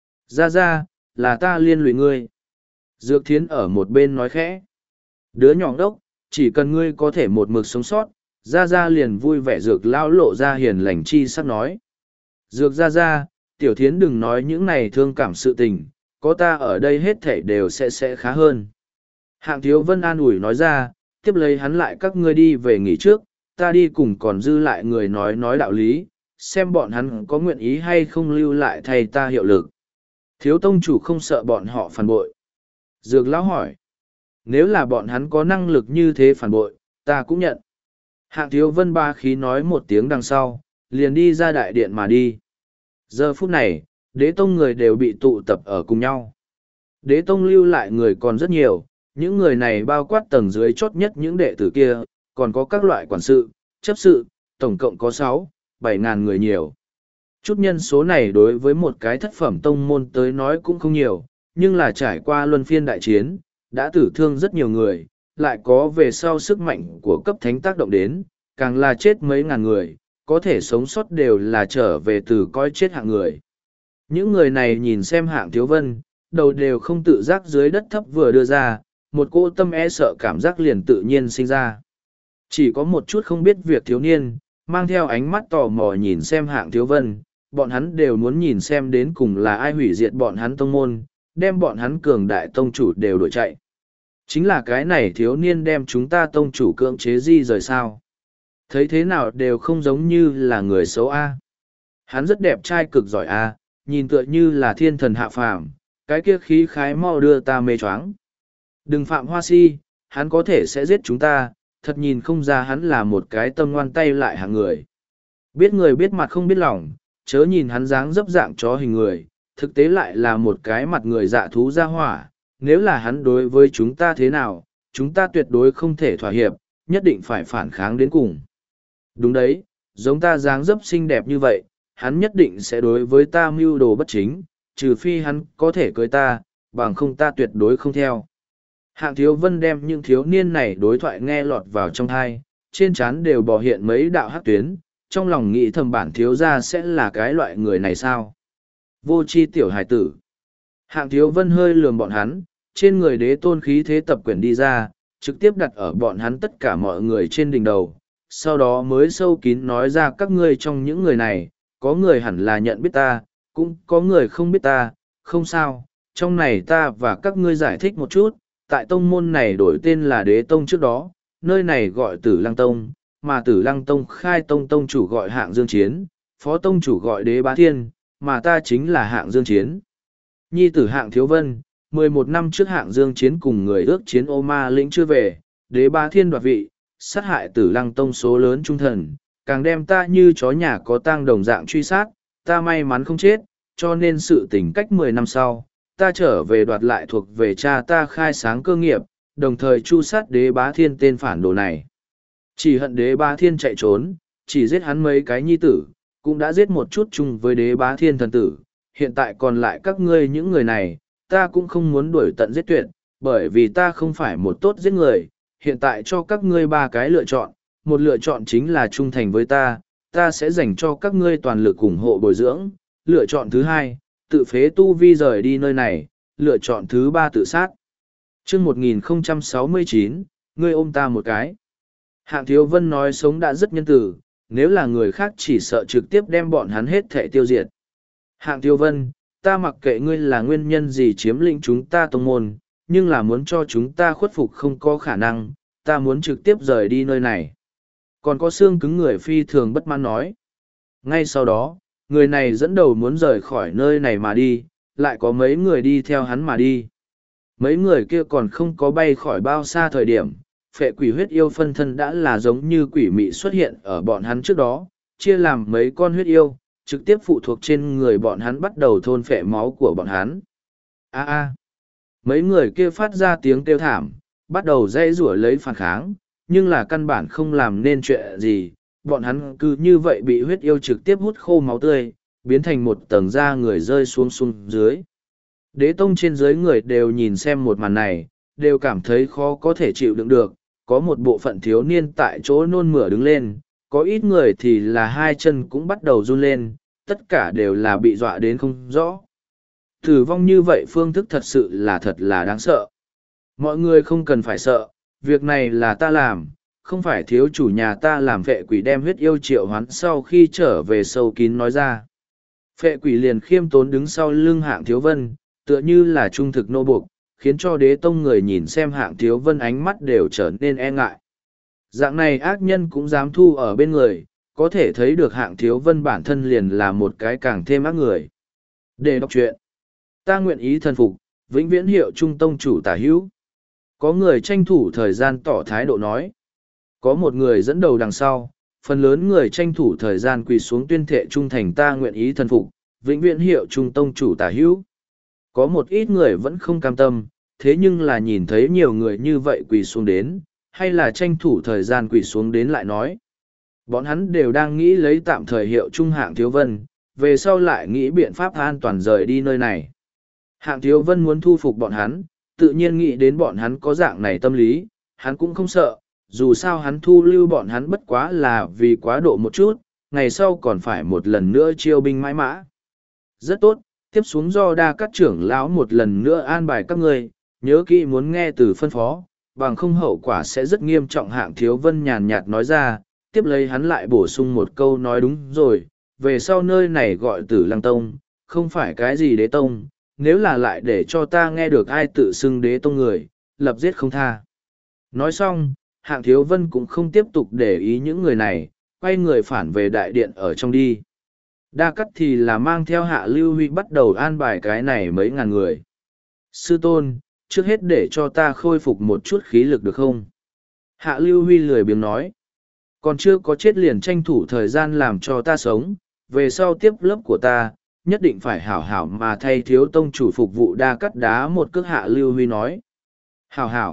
Ra, là ta liên lụy ngươi. Dược Thiến ở một bên nói khẽ. Đứa nhỏ đốc, chỉ cần ngươi có thể một mực sống sót, ra liền vui vẻ. Dược Lão lộ ra hiền lành chi sắc nói. Dược ra, Tiểu Thiến đừng nói những này thương cảm sự tình, có ta ở đây hết thảy đều sẽ khá hơn. Hạng Thiếu Vân an ủi nói ra, tiếp lấy hắn lại các ngươi đi về nghỉ trước, ta đi cùng còn dư lại người nói đạo lý, xem bọn hắn có nguyện ý hay không lưu lại thay ta hiệu lực. Thiếu tông chủ không sợ bọn họ phản bội. Dược Lão hỏi. Nếu là bọn hắn có năng lực như thế phản bội, ta cũng nhận. Hạng Thiếu Vân ba khí nói một tiếng đằng sau, liền đi ra đại điện mà đi. Giờ phút này, Đế tông người đều bị tụ tập ở cùng nhau. Đế tông lưu lại người còn rất nhiều, những người này bao quát tầng dưới chốt nhất những đệ tử kia, còn có các loại quản sự, chấp sự, tổng cộng có 6-7 ngàn người nhiều. Chút nhân số này đối với một cái thất phẩm tông môn tới nói cũng không nhiều, nhưng là trải qua luân phiên đại chiến, đã tử thương rất nhiều người, lại có về sau sức mạnh của cấp thánh tác động đến, càng là chết mấy ngàn người, có thể sống sót đều là trở về từ coi chết hạng người. Những người này nhìn xem Hạng Thiếu Vân, đầu đều không tự giác dưới đất thấp vừa đưa ra, một cỗ tâm e sợ cảm giác liền tự nhiên sinh ra. Chỉ có một chút không biết việc thiếu niên, mang theo ánh mắt tò mò nhìn xem Hạng Thiếu Vân, bọn hắn đều muốn nhìn xem đến cùng là ai hủy diệt bọn hắn tông môn, đem bọn hắn cường đại tông chủ đều đuổi chạy. Chính là cái này thiếu niên đem chúng ta tông chủ cưỡng chế di rời sao. Thấy thế nào đều không giống như là người xấu A. Hắn rất đẹp trai cực giỏi A, nhìn tựa như là thiên thần hạ phàm, cái kia khí khái mau đưa ta mê choáng. Đừng phạm hoa si, hắn có thể sẽ giết chúng ta, thật nhìn không ra hắn là một cái tâm ngoan tay lại hạng người. Biết người biết mặt không biết lòng, chớ nhìn hắn dáng dấp dạng chó hình người, thực tế lại là một cái mặt người dạ thú ra hỏa, nếu là hắn đối với chúng ta thế nào, chúng ta tuyệt đối không thể thỏa hiệp, nhất định phải phản kháng đến cùng. Đúng đấy, giống ta dáng dấp xinh đẹp như vậy, hắn nhất định sẽ đối với ta mưu đồ bất chính, trừ phi hắn có thể cưới ta, bằng không ta tuyệt đối không theo. Hạng Thiếu Vân đem những thiếu niên này đối thoại nghe lọt vào trong thai, trên trán đều bò hiện mấy đạo hắc tuyến, trong lòng nghĩ thầm bản thiếu gia sẽ là cái loại người này sao? Vô tri tiểu hải tử. Hạng Thiếu Vân hơi lườm bọn hắn, trên người đế tôn khí thế tập quyển đi ra, trực tiếp đặt ở bọn hắn tất cả mọi người trên đỉnh đầu. Sau đó mới sâu kín nói ra các ngươi trong những người này, có người hẳn là nhận biết ta, cũng có người không biết ta, không sao, trong này ta và các ngươi giải thích một chút, tại tông môn này đổi tên là đế tông trước đó, nơi này gọi Tử Lăng Tông, mà Tử Lăng Tông khai tông tông chủ gọi Hạng Dương Chiến, phó tông chủ gọi Đế Bá Thiên, mà ta chính là Hạng Dương Chiến. Nhi tử Hạng Thiếu Vân, 11 năm trước Hạng Dương Chiến cùng người ước chiến ô ma lĩnh chưa về, Đế Bá Thiên đoạt vị, sát hại Tử Lăng Tông số lớn trung thần, càng đem ta như chó nhà có tang đồng dạng truy sát, ta may mắn không chết, cho nên sự tình cách 10 năm sau, ta trở về đoạt lại thuộc về cha ta khai sáng cơ nghiệp, đồng thời chu sát Đế Bá Thiên tên phản đồ này. Chỉ hận Đế Bá Thiên chạy trốn, chỉ giết hắn mấy cái nhi tử, cũng đã giết một chút chung với Đế Bá Thiên thần tử. Hiện tại còn lại các ngươi những người này, ta cũng không muốn đuổi tận giết tuyệt, bởi vì ta không phải một tốt giết người. Hiện tại cho các ngươi ba cái lựa chọn, một lựa chọn chính là trung thành với ta sẽ dành cho các ngươi toàn lực ủng hộ bồi dưỡng. Lựa chọn thứ hai, tự phế tu vi rời đi nơi này, lựa chọn thứ ba tự sát. Chương 1069, ngươi ôm ta một cái. Hạng Thiếu Vân nói sống đã rất nhân từ, nếu là người khác chỉ sợ trực tiếp đem bọn hắn hết thệ tiêu diệt. Hạng Thiếu Vân, ta mặc kệ ngươi là nguyên nhân gì chiếm lĩnh chúng ta tông môn, nhưng là muốn cho chúng ta khuất phục không có khả năng, ta muốn trực tiếp rời đi nơi này. Còn có xương cứng người phi thường bất mãn nói. Ngay sau đó, người này dẫn đầu muốn rời khỏi nơi này mà đi, lại có mấy người đi theo hắn mà đi. Mấy người kia còn không có bay khỏi bao xa thời điểm, phệ quỷ huyết yêu phân thân đã là giống như quỷ mị xuất hiện ở bọn hắn trước đó, chia làm mấy con huyết yêu, trực tiếp phụ thuộc trên người bọn hắn bắt đầu thôn phệ máu của bọn hắn. Mấy người kia phát ra tiếng kêu thảm, bắt đầu dãy rủa lấy phản kháng, nhưng là căn bản không làm nên chuyện gì, bọn hắn cứ như vậy bị huyết yêu trực tiếp hút khô máu tươi, biến thành một tầng da người rơi xuống dưới. Đế tông trên dưới người đều nhìn xem một màn này, đều cảm thấy khó có thể chịu đựng được, có một bộ phận thiếu niên tại chỗ nôn mửa đứng lên, có ít người thì là hai chân cũng bắt đầu run lên, tất cả đều là bị dọa đến không rõ. Tử vong như vậy phương thức thật sự là thật là đáng sợ. Mọi người không cần phải sợ, việc này là ta làm, không phải thiếu chủ nhà ta làm phệ quỷ đem huyết yêu triệu hoán sau khi trở về sâu kín nói ra. Phệ quỷ liền khiêm tốn đứng sau lưng Hạng Thiếu Vân, tựa như là trung thực nô buộc, khiến cho đế tông người nhìn xem Hạng Thiếu Vân ánh mắt đều trở nên e ngại. Dạng này ác nhân cũng dám thu ở bên người, có thể thấy được Hạng Thiếu Vân bản thân liền là một cái càng thêm ác người. Để đọc truyện, ta nguyện ý thần phục, vĩnh viễn hiệu trung tông chủ tả hữu. Có người tranh thủ thời gian tỏ thái độ nói. Có một người dẫn đầu đằng sau, phần lớn người tranh thủ thời gian quỳ xuống tuyên thệ trung thành ta nguyện ý thần phục, vĩnh viễn hiệu trung tông chủ tả hữu. Có một ít người vẫn không cam tâm, thế nhưng là nhìn thấy nhiều người như vậy quỳ xuống đến, hay là tranh thủ thời gian quỳ xuống đến lại nói. Bọn hắn đều đang nghĩ lấy tạm thời hiệu trung Hạng Thiếu Vân, về sau lại nghĩ biện pháp an toàn rời đi nơi này. Hạng Thiếu Vân muốn thu phục bọn hắn, tự nhiên nghĩ đến bọn hắn có dạng này tâm lý, hắn cũng không sợ, dù sao hắn thu lưu bọn hắn bất quá là vì quá độ một chút, ngày sau còn phải một lần nữa chiêu binh mãi mã. Rất tốt, tiếp xuống do đa các trưởng lão một lần nữa an bài các ngươi, nhớ kỹ muốn nghe từ phân phó, bằng không hậu quả sẽ rất nghiêm trọng. Hạng Thiếu Vân nhàn nhạt nói ra, tiếp lấy hắn lại bổ sung một câu nói đúng rồi, về sau nơi này gọi Tử Lăng Tông, không phải cái gì đế tông, nếu là lại để cho ta nghe được ai tự xưng đế tông người, lập giết không tha. Nói xong, Hạng Thiếu Vân cũng không tiếp tục để ý những người này, quay người phản về đại điện ở trong đi. Đa Cắt thì là mang theo Hạ Lưu Huy bắt đầu an bài cái này mấy ngàn người. Sư tôn, trước hết để cho ta khôi phục một chút khí lực được không? Hạ Lưu Huy lười biếng nói. Còn chưa có chết liền tranh thủ thời gian làm cho ta sống, về sau tiếp lớp của ta, nhất định phải hảo hảo mà thay thiếu tông chủ phục vụ. Đa Cắt đá một cước. Hạ Lưu Huy nói. Hảo hảo,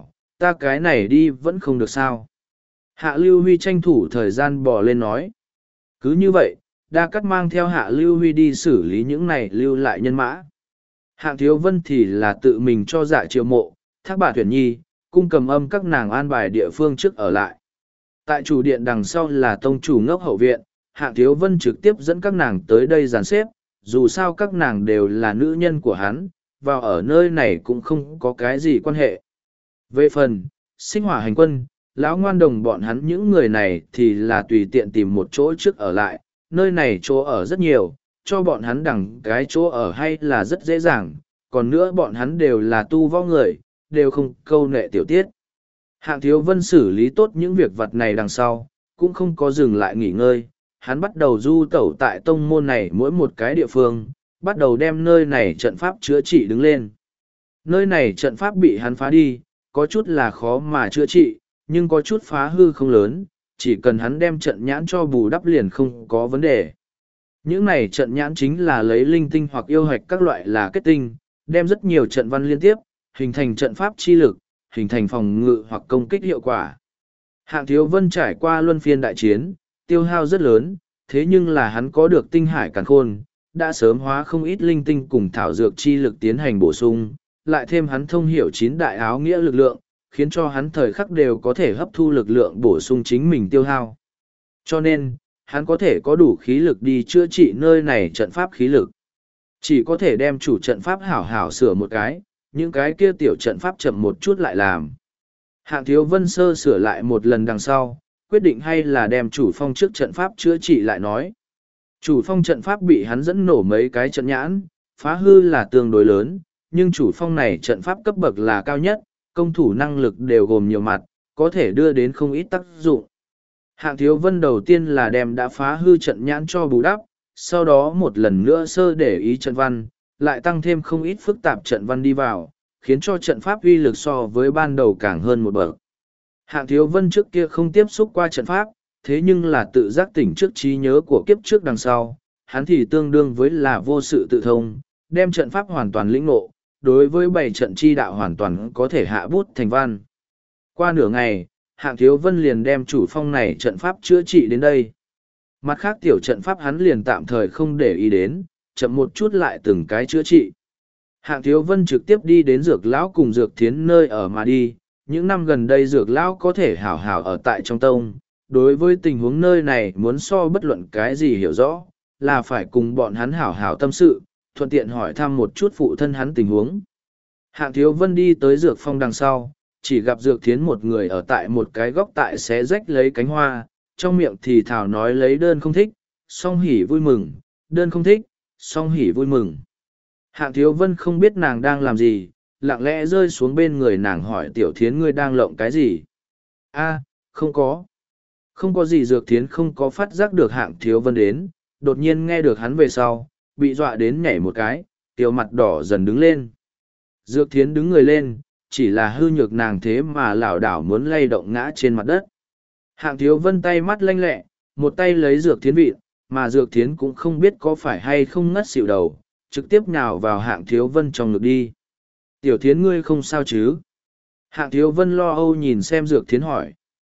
ta cái này đi vẫn không được sao. Hạ Lưu Huy tranh thủ thời gian bò lên nói. Cứ như vậy, Đa Cát mang theo Hạ Lưu Huy đi xử lý những này lưu lại nhân mã. Hạng Thiếu Vân thì là tự mình cho Dạ Triệu Mộ, Thác Bà Thuyển Nhi, cung cầm âm các nàng an bài địa phương trước ở lại. Tại chủ điện đằng sau là tông chủ ngốc hậu viện, Hạng Thiếu Vân trực tiếp dẫn các nàng tới đây dàn xếp, dù sao các nàng đều là nữ nhân của hắn, vào ở nơi này cũng không có cái gì quan hệ. Về phần, Sinh Hỏa Hành Quân, lão ngoan đồng bọn hắn những người này thì là tùy tiện tìm một chỗ trước ở lại, nơi này chỗ ở rất nhiều, cho bọn hắn đẳng cái chỗ ở hay là rất dễ dàng, còn nữa bọn hắn đều là tu võ người, đều không câu nệ tiểu tiết. Hạng Thiếu Vân xử lý tốt những việc vặt này đằng sau, cũng không có dừng lại nghỉ ngơi, hắn bắt đầu du tẩu tại tông môn này mỗi một cái địa phương, bắt đầu đem nơi này trận pháp chữa trị đứng lên. Nơi này trận pháp bị hắn phá đi, có chút là khó mà chữa trị, nhưng có chút phá hư không lớn, chỉ cần hắn đem trận nhãn cho bù đắp liền không có vấn đề. Những này trận nhãn chính là lấy linh tinh hoặc yêu hạch các loại là kết tinh, đem rất nhiều trận văn liên tiếp, hình thành trận pháp chi lực, hình thành phòng ngự hoặc công kích hiệu quả. Hạng Thiếu Vân trải qua luân phiên đại chiến, tiêu hao rất lớn, thế nhưng là hắn có được tinh hải càn khôn, đã sớm hóa không ít linh tinh cùng thảo dược chi lực tiến hành bổ sung, lại thêm hắn thông hiểu 9 đại áo nghĩa lực lượng, khiến cho hắn thời khắc đều có thể hấp thu lực lượng bổ sung chính mình tiêu hao. Cho nên, hắn có thể có đủ khí lực đi chữa trị nơi này trận pháp khí lực. Chỉ có thể đem chủ trận pháp hảo hảo sửa một cái, những cái kia tiểu trận pháp chậm một chút lại làm. Hạng Thiếu Vân sơ sửa lại một lần đằng sau, quyết định hay là đem chủ phong trước trận pháp chữa trị lại nói. Chủ phong trận pháp bị hắn dẫn nổ mấy cái trận nhãn, phá hư là tương đối lớn, nhưng chủ phong này trận pháp cấp bậc là cao nhất, công thủ năng lực đều gồm nhiều mặt, có thể đưa đến không ít tác dụng. Hạng Thiếu Vân đầu tiên là đem đã phá hư trận nhãn cho bù đắp, sau đó một lần nữa sơ để ý trận văn, lại tăng thêm không ít phức tạp trận văn đi vào, khiến cho trận pháp uy lực so với ban đầu càng hơn một bậc. Hạng Thiếu Vân trước kia không tiếp xúc qua trận pháp, thế nhưng là tự giác tỉnh trước trí nhớ của kiếp trước đằng sau, hắn thì tương đương với là vô sự tự thông, đem trận pháp hoàn toàn lĩnh ngộ, đối với bảy trận chi đạo hoàn toàn có thể hạ bút thành văn. Qua nửa ngày, Hạng Thiếu Vân liền đem chủ phong này trận pháp chữa trị đến đây. Mặt khác tiểu trận pháp hắn liền tạm thời không để ý đến, chậm một chút lại từng cái chữa trị. Hạng Thiếu Vân trực tiếp đi đến Dược Lão cùng Dược Thiến nơi ở mà đi. Những năm gần đây Dược Lão có thể hảo hảo ở tại trong tông, đối với tình huống nơi này muốn so bất luận cái gì hiểu rõ, là phải cùng bọn hắn hảo hảo tâm sự, thuận tiện hỏi thăm một chút phụ thân hắn tình huống. Hạng Thiếu Vân đi tới Dược Phong đằng sau, chỉ gặp Dược Thiến một người ở tại một cái góc tại xé rách lấy cánh hoa, trong miệng thì thảo nói lấy đơn không thích, song hỉ vui mừng, đơn không thích, song hỉ vui mừng. Hạng Thiếu Vân không biết nàng đang làm gì, lặng lẽ rơi xuống bên người nàng hỏi Tiểu Thiến ngươi đang lộng cái gì? A, không có. Không có gì. Dược Thiến không có phát giác được Hạng Thiếu Vân đến, đột nhiên nghe được hắn về sau, bị dọa đến nhảy một cái, tiểu mặt đỏ dần đứng lên. Dược Thiến đứng người lên, chỉ là hư nhược nàng thế mà lảo đảo muốn lay động ngã trên mặt đất. Hạng Thiếu Vân tay mắt lanh lẹ, một tay lấy Dược Thiến vịn, mà Dược Thiến cũng không biết có phải hay không ngất xỉu đầu, trực tiếp nhào vào Hạng Thiếu Vân trong ngực đi. Tiểu Thiến ngươi không sao chứ? Hạng Thiếu Vân lo âu nhìn xem Dược Thiến hỏi.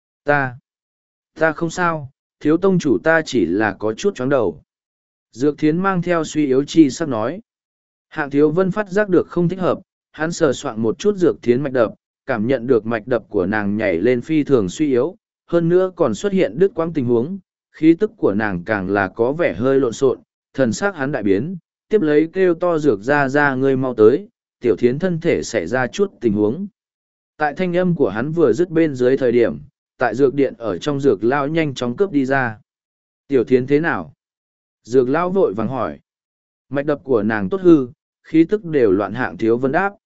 Ta không sao, Thiếu tông chủ ta chỉ là có chút chóng đầu. Dược Thiến mang theo suy yếu chi sắc nói. Hạng Thiếu Vân phát giác được không thích hợp, hắn sờ soạn một chút Dược Thiến mạch đập, cảm nhận được mạch đập của nàng nhảy lên phi thường suy yếu, hơn nữa còn xuất hiện đứt quãng tình huống, khí tức của nàng càng là có vẻ hơi lộn xộn, thần sắc hắn đại biến, tiếp lấy kêu to Dược ra ngươi mau tới, Tiểu Thiến thân thể xảy ra chút tình huống. Tại thanh âm của hắn vừa dứt bên dưới thời điểm, tại dược điện ở trong Dược Lão nhanh chóng cướp đi ra. Tiểu Thiến thế nào? Dược Lão vội vàng hỏi. Mạch đập của nàng tốt hư, khí tức đều loạn. Hạng Thiếu Vân đáp.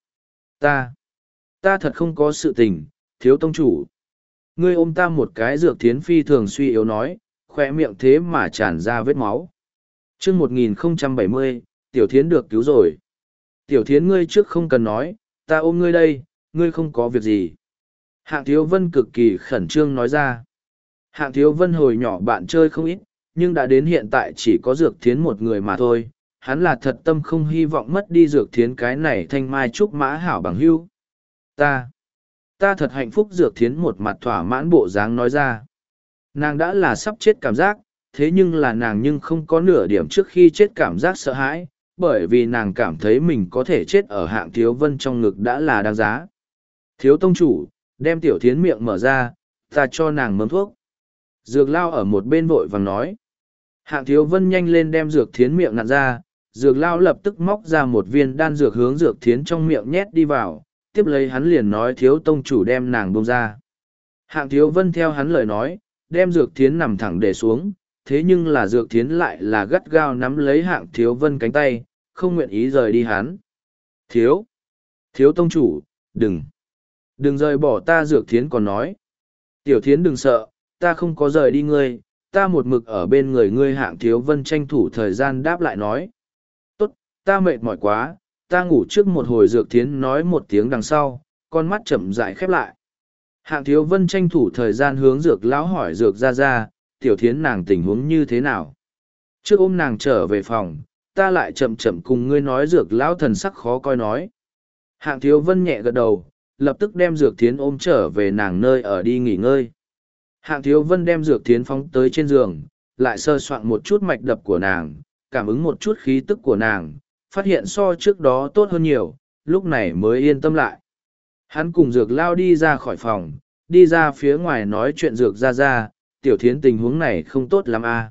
Ta thật không có sự tình, Thiếu tông chủ. Ngươi ôm ta một cái. Dược Thiến phi thường suy yếu nói, khoe miệng thế mà tràn ra vết máu. Chương 1070, Tiểu Thiến được cứu rồi. Tiểu Thiến ngươi trước không cần nói, ta ôm ngươi đây, ngươi không có việc gì. Hạng Thiếu Vân cực kỳ khẩn trương nói ra. Hạng Thiếu Vân hồi nhỏ bạn chơi không ít, nhưng đã đến hiện tại chỉ có Dược Thiến một người mà thôi. Hắn là thật tâm không hy vọng mất đi Dược Thiến cái này thanh mai trúc mã hảo bằng hữu. Ta thật hạnh phúc. Dược thiến một mặt thỏa mãn bộ dáng nói ra. Nàng đã là sắp chết cảm giác, thế nhưng là nàng nhưng không có nửa điểm trước khi chết cảm giác sợ hãi, bởi vì nàng cảm thấy mình có thể chết ở Hạng Thiếu Vân trong ngực đã là đáng giá. Thiếu tông chủ, đem tiểu thiến miệng mở ra, ta cho nàng mớm thuốc. Dược lao ở một bên vội vàng nói. Hạng Thiếu Vân nhanh lên đem dược thiến miệng nặn ra, dược lao lập tức móc ra một viên đan dược hướng dược thiến trong miệng nhét đi vào, tiếp lấy hắn liền nói thiếu tông chủ đem nàng bông ra. Hạng Thiếu Vân theo hắn lời nói, đem dược thiến nằm thẳng để xuống, thế nhưng là dược thiến lại là gắt gao nắm lấy Hạng Thiếu Vân cánh tay, không nguyện ý rời đi hắn. Thiếu tông chủ, đừng rời bỏ ta. Dược thiến còn nói. Tiểu thiến đừng sợ, ta không có rời đi ngươi, ta một mực ở bên người ngươi. Hạng Thiếu Vân tranh thủ thời gian đáp lại nói. Tốt, ta mệt mỏi quá, ta ngủ trước một hồi. Dược thiến nói một tiếng đằng sau, con mắt chậm rãi khép lại. Hạng Thiếu Vân tranh thủ thời gian hướng dược lão hỏi dược ra, tiểu thiến nàng tình huống như thế nào. Trước ôm nàng trở về phòng, ta lại chậm chậm cùng ngươi nói. Dược lão thần sắc khó coi nói. Hạng Thiếu Vân nhẹ gật đầu, lập tức đem dược thiến ôm trở về nàng nơi ở đi nghỉ ngơi. Hạng Thiếu Vân đem dược thiến phóng tới trên giường, lại sơ soạn một chút mạch đập của nàng, cảm ứng một chút khí tức của nàng, phát hiện so trước đó tốt hơn nhiều, lúc này mới yên tâm lại. Hắn cùng dược lao đi ra khỏi phòng, đi ra phía ngoài nói chuyện. Dược ra, tiểu thiến tình huống này không tốt lắm à.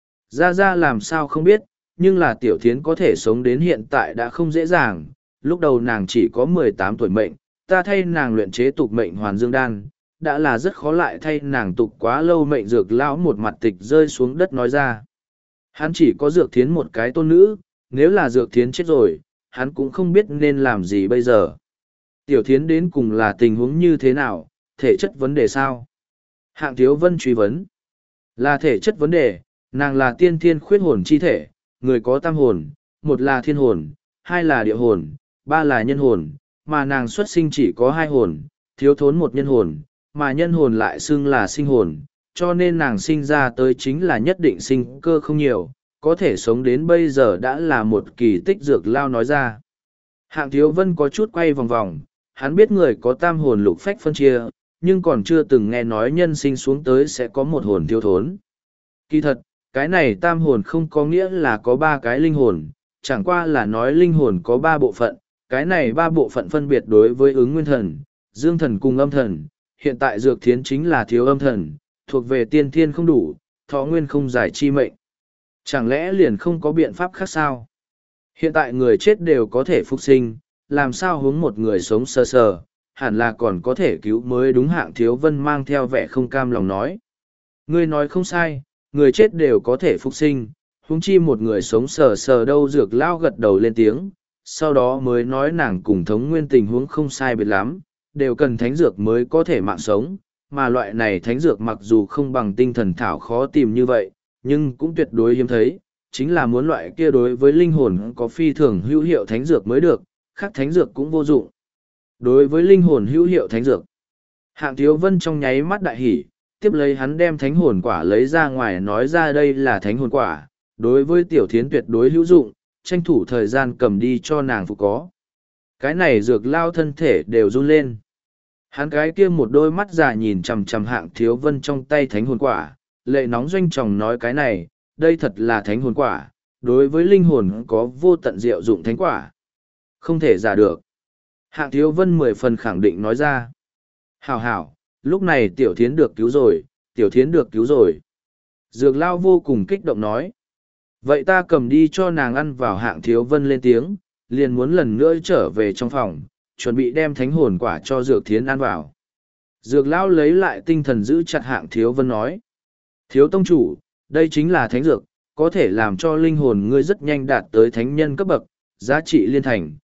Ra làm sao không biết, nhưng là tiểu thiến có thể sống đến hiện tại đã không dễ dàng. Lúc đầu nàng chỉ có 18 tuổi mệnh, ta thay nàng luyện chế tục mệnh hoàn dương đan, đã là rất khó lại thay nàng tục quá lâu mệnh. Dược lão một mặt tịch rơi xuống đất nói ra. Hắn chỉ có dược thiến một cái tôn nữ, nếu là dược thiến chết rồi, hắn cũng không biết nên làm gì bây giờ. Tiểu thiến đến cùng là tình huống như thế nào, thể chất vấn đề sao? Hạng Thiếu Vân truy vấn. Là thể chất vấn đề, nàng là tiên thiên khuyết hồn chi thể, người có tam hồn, một là thiên hồn, hai là địa hồn, ba là nhân hồn, mà nàng xuất sinh chỉ có 2 hồn, thiếu thốn một nhân hồn, mà nhân hồn lại xưng là sinh hồn, cho nên nàng sinh ra tới chính là nhất định sinh cơ không nhiều, có thể sống đến bây giờ đã là một kỳ tích. Dược lao nói ra. Hạng Thiếu Vân có chút quay vòng vòng, hắn biết người có tam hồn lục phách phân chia, nhưng còn chưa từng nghe nói nhân sinh xuống tới sẽ có một hồn thiếu thốn. Kỳ thật, cái này tam hồn không có nghĩa là có 3 cái linh hồn, chẳng qua là nói linh hồn có 3 bộ phận, cái này 3 bộ phận phân biệt đối với ứng nguyên thần, dương thần cùng âm thần. Hiện tại dược thiến chính là thiếu âm thần, thuộc về tiên thiên không đủ, thọ nguyên không giải chi mệnh. Chẳng lẽ liền không có biện pháp khác sao? Hiện tại người chết đều có thể phục sinh, làm sao hướng một người sống sờ sờ, hẳn là còn có thể cứu mới đúng. Hạng Thiếu Vân mang theo vẻ không cam lòng nói. Ngươi nói không sai, người chết đều có thể phục sinh, huống chi một người sống sờ sờ đâu. Dược lao gật đầu lên tiếng, sau đó mới nói nàng cùng Thống Nguyên tình huống không sai biệt lắm, đều cần thánh dược mới có thể mạng sống, mà loại này thánh dược mặc dù không bằng tinh thần thảo khó tìm như vậy, nhưng cũng tuyệt đối hiếm thấy, chính là muốn loại kia đối với linh hồn có phi thường hữu hiệu thánh dược mới được, khác thánh dược cũng vô dụng. Đối với linh hồn hữu hiệu thánh dược, Hạng Thiếu Vân trong nháy mắt đại hỉ, tiếp lấy hắn đem thánh hồn quả lấy ra ngoài nói ra đây là thánh hồn quả, đối với tiểu thiến tuyệt đối hữu dụng, tranh thủ thời gian cầm đi cho nàng phục có. Cái này dược lao thân thể đều run lên. Hắn cái kia một đôi mắt già nhìn chằm chằm Hạng Thiếu Vân trong tay thánh hồn quả, lệ nóng doanh tròng nói cái này, đây thật là thánh hồn quả, đối với linh hồn có vô tận diệu dụng thánh quả. Không thể giả được. Hạng Thiếu Vân 10 phần khẳng định nói ra. Hảo hảo, lúc này tiểu thiến được cứu rồi, tiểu thiến được cứu rồi. Dược lao vô cùng kích động nói. Vậy ta cầm đi cho nàng ăn vào. Hạng Thiếu Vân lên tiếng, liền muốn lần nữa trở về trong phòng, chuẩn bị đem thánh hồn quả cho Dược thiến ăn vào. Dược lão lấy lại tinh thần giữ chặt Hạng Thiếu Vân nói. Thiếu tông chủ, đây chính là thánh dược, có thể làm cho linh hồn ngươi rất nhanh đạt tới thánh nhân cấp bậc, giá trị liên thành,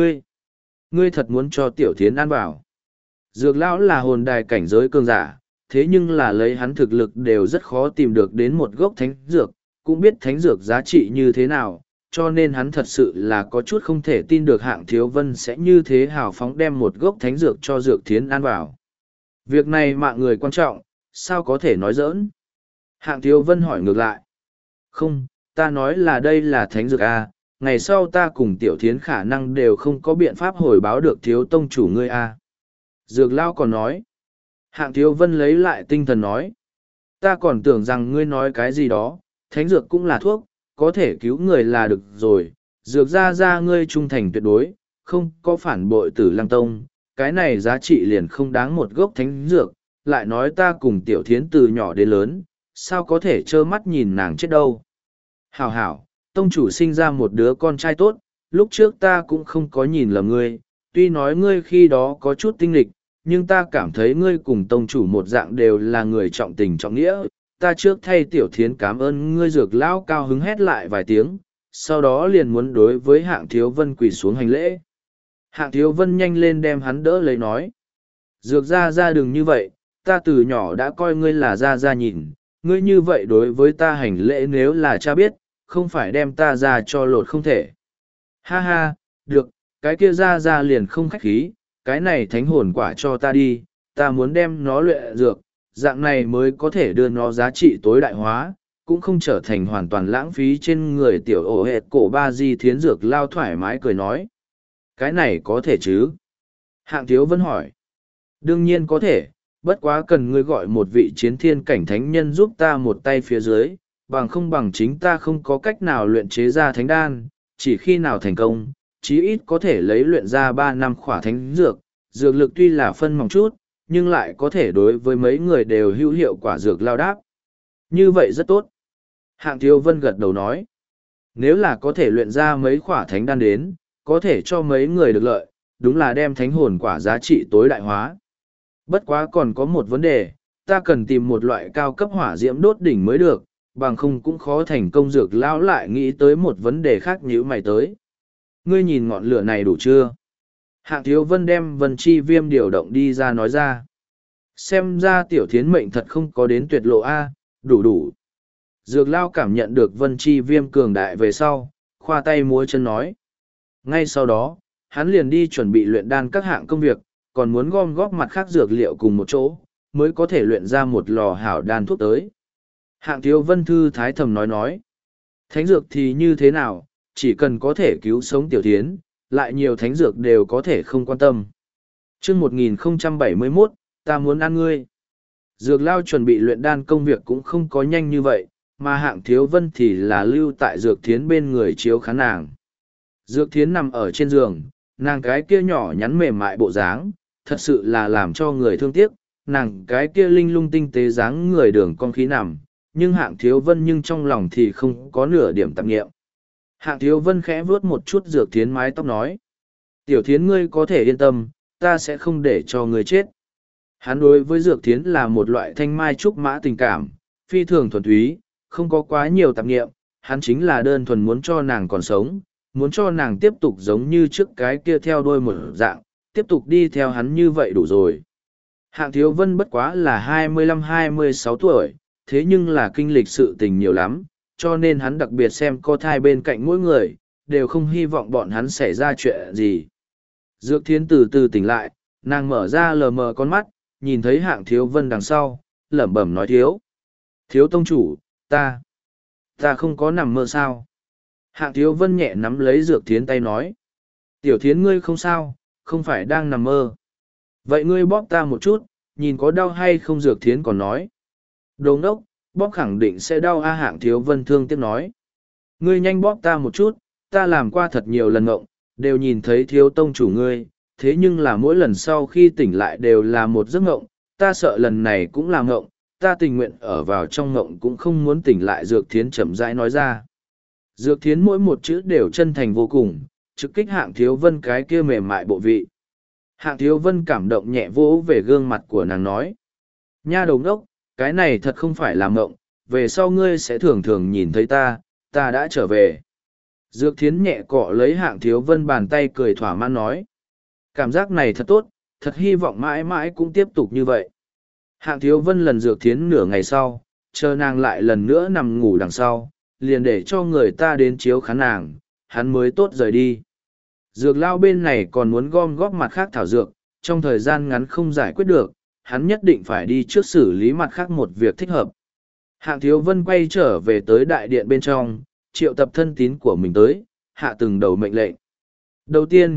ngươi thật muốn cho tiểu thiến ăn vào. Dược lão là hồn đài cảnh giới cường giả, thế nhưng là lấy hắn thực lực đều rất khó tìm được đến một gốc thánh dược, cũng biết thánh dược giá trị như thế nào, cho nên hắn thật sự là có chút không thể tin được Hạng Thiếu Vân sẽ như thế hào phóng đem một gốc thánh dược cho Dược thiến ăn vào. Việc này mạng người quan trọng, sao có thể nói giỡn? Hạng Thiếu Vân hỏi ngược lại. Không, ta nói là đây là thánh dược A, ngày sau ta cùng tiểu thiến khả năng đều không có biện pháp hồi báo được thiếu tông chủ ngươi A. Dược lao còn nói. Hạng Thiếu Vân lấy lại tinh thần nói. Ta còn tưởng rằng ngươi nói cái gì đó, thánh dược cũng là thuốc, có thể cứu người là được rồi. Dược ra ngươi trung thành tuyệt đối, không có phản bội Tử Lăng Tông, cái này giá trị liền không đáng một gốc thánh dược, lại nói ta cùng Tiểu Thiến từ nhỏ đến lớn, sao có thể trơ mắt nhìn nàng chết đâu. Hảo hảo, tông chủ sinh ra một đứa con trai tốt, lúc trước ta cũng không có nhìn lầm ngươi, tuy nói ngươi khi đó có chút tinh lịch, nhưng ta cảm thấy ngươi cùng tông chủ một dạng đều là người trọng tình trọng nghĩa. Ta trước thay Tiểu Thiến cảm ơn ngươi. Dược lão cao hứng hét lại vài tiếng, sau đó liền muốn đối với Hạng Thiếu Vân quỳ xuống hành lễ. Hạng Thiếu Vân nhanh lên đem hắn đỡ lấy nói. Dược ra đừng như vậy, ta từ nhỏ đã coi ngươi là ra nhìn, ngươi như vậy đối với ta hành lễ nếu là cha biết, không phải đem ta ra cho lột không thể. Ha ha, được, cái kia ra liền không khách khí, cái này thánh hồn quả cho ta đi, ta muốn đem nó luyện dược, dạng này mới có thể đưa nó giá trị tối đại hóa, cũng không trở thành hoàn toàn lãng phí trên người tiểu ổ hệt cổ ba di thiến dược lao thoải mái cười nói. Cái này có thể chứ? Hạng Thiếu Vân hỏi. Đương nhiên có thể, bất quá cần ngươi gọi một vị chiến thiên cảnh thánh nhân giúp ta một tay phía dưới, bằng không bằng chính ta không có cách nào luyện chế ra thánh đan, chỉ khi nào thành công, chí ít có thể lấy luyện ra 3 năm khỏa thánh dược, dược lực tuy là phân mỏng chút, nhưng lại có thể đối với mấy người đều hữu hiệu quả dược lao đáp. Như vậy rất tốt. Hạng Thiếu Vân gật đầu nói, nếu là có thể luyện ra mấy khỏa thánh đan đến, có thể cho mấy người được lợi, đúng là đem thánh hồn quả giá trị tối đại hóa. Bất quá còn có một vấn đề, ta cần tìm một loại cao cấp hỏa diễm đốt đỉnh mới được, bằng không cũng khó thành công. Dược lão lại nghĩ tới một vấn đề khác nhíu mày tới. Ngươi nhìn ngọn lửa này đủ chưa? Hạng Thiếu Vân đem Vân Chi Viêm điều động đi ra nói ra. Xem ra Tiểu Thiến mệnh thật không có đến tuyệt lộ A, đủ. Dược lão cảm nhận được Vân Chi Viêm cường đại về sau, khoa tay múa chân nói. Ngay sau đó, hắn liền đi chuẩn bị luyện đan các hạng công việc, còn muốn gom góp mặt khác dược liệu cùng một chỗ, mới có thể luyện ra một lò hảo đan thuốc tới. Hạng Thiếu Vân thư thái thầm nói. Thánh dược thì như thế nào, chỉ cần có thể cứu sống Tiểu Thiến, lại nhiều thánh dược đều có thể không quan tâm. Chương 1071, ta muốn ăn ngươi. Dược lao chuẩn bị luyện đan công việc cũng không có nhanh như vậy, mà Hạng Thiếu Vân thì là lưu tại Dược Thiến bên người chiếu khán nàng. Dược Thiến nằm ở trên giường, nàng cái kia nhỏ nhắn mềm mại bộ dáng, thật sự là làm cho người thương tiếc, nàng cái kia linh lung tinh tế dáng người đường con khí nằm, nhưng Hạng Thiếu Vân nhưng trong lòng thì không có nửa điểm tạp nghiệm. Hạng Thiếu Vân khẽ vuốt một chút Dược Thiến mái tóc nói. Tiểu Thiến ngươi có thể yên tâm, ta sẽ không để cho ngươi chết. Hắn đối với Dược Thiến là một loại thanh mai trúc mã tình cảm, phi thường thuần túy, không có quá nhiều tạp nghiệm, hắn chính là đơn thuần muốn cho nàng còn sống, muốn cho nàng tiếp tục giống như trước cái kia theo đuôi một dạng, tiếp tục đi theo hắn như vậy đủ rồi. Hạng Thiếu Vân bất quá là 25-26 tuổi, thế nhưng là kinh lịch sự tình nhiều lắm, cho nên hắn đặc biệt xem co thai bên cạnh mỗi người, đều không hy vọng bọn hắn xảy ra chuyện gì. Dược Thiến từ từ tỉnh lại, nàng mở ra lờ mờ con mắt, nhìn thấy Hạng Thiếu Vân đằng sau, lẩm bẩm nói Thiếu tông chủ, ta không có nằm mơ sao. Hạng Thiếu Vân nhẹ nắm lấy Dược Thiến tay nói. Tiểu Thiến ngươi không sao, không phải đang nằm mơ. Vậy ngươi bóp ta một chút, nhìn có đau hay không. Dược Thiến còn nói. Đồ ngốc, bóp khẳng định sẽ đau a. Hạng Thiếu Vân thương tiếc nói. Ngươi nhanh bóp ta một chút, ta làm qua thật nhiều lần ngộng, đều nhìn thấy thiếu tông chủ ngươi, thế nhưng là mỗi lần sau khi tỉnh lại đều là một giấc ngộng, ta sợ lần này cũng là ngộng, ta tình nguyện ở vào trong ngộng cũng không muốn tỉnh lại. Dược Thiến chậm rãi nói ra. Dược Thiến mỗi một chữ đều chân thành vô cùng, trực kích Hạng Thiếu Vân cái kia mềm mại bộ vị. Hạng Thiếu Vân cảm động nhẹ vỗ về gương mặt của nàng nói. Nha đầu ngốc, cái này thật không phải là mộng, về sau ngươi sẽ thường thường nhìn thấy ta đã trở về. Dược Thiến nhẹ cọ lấy Hạng Thiếu Vân bàn tay cười thỏa mãn nói. Cảm giác này thật tốt, thật hy vọng mãi mãi cũng tiếp tục như vậy. Hạng Thiếu Vân lần Dược Thiến nửa ngày sau, chờ nàng lại lần nữa nằm ngủ đằng sau, liền để cho người ta đến chiếu khán nàng, hắn mới tốt rời đi. Dược lao bên này còn muốn gom góp mặt khác thảo dược, trong thời gian ngắn không giải quyết được, hắn nhất định phải đi trước xử lý mặt khác một việc thích hợp. Hạng Thiếu Vân quay trở về tới đại điện bên trong, triệu tập thân tín của mình tới, hạ từng đầu mệnh lệnh. Đầu tiên,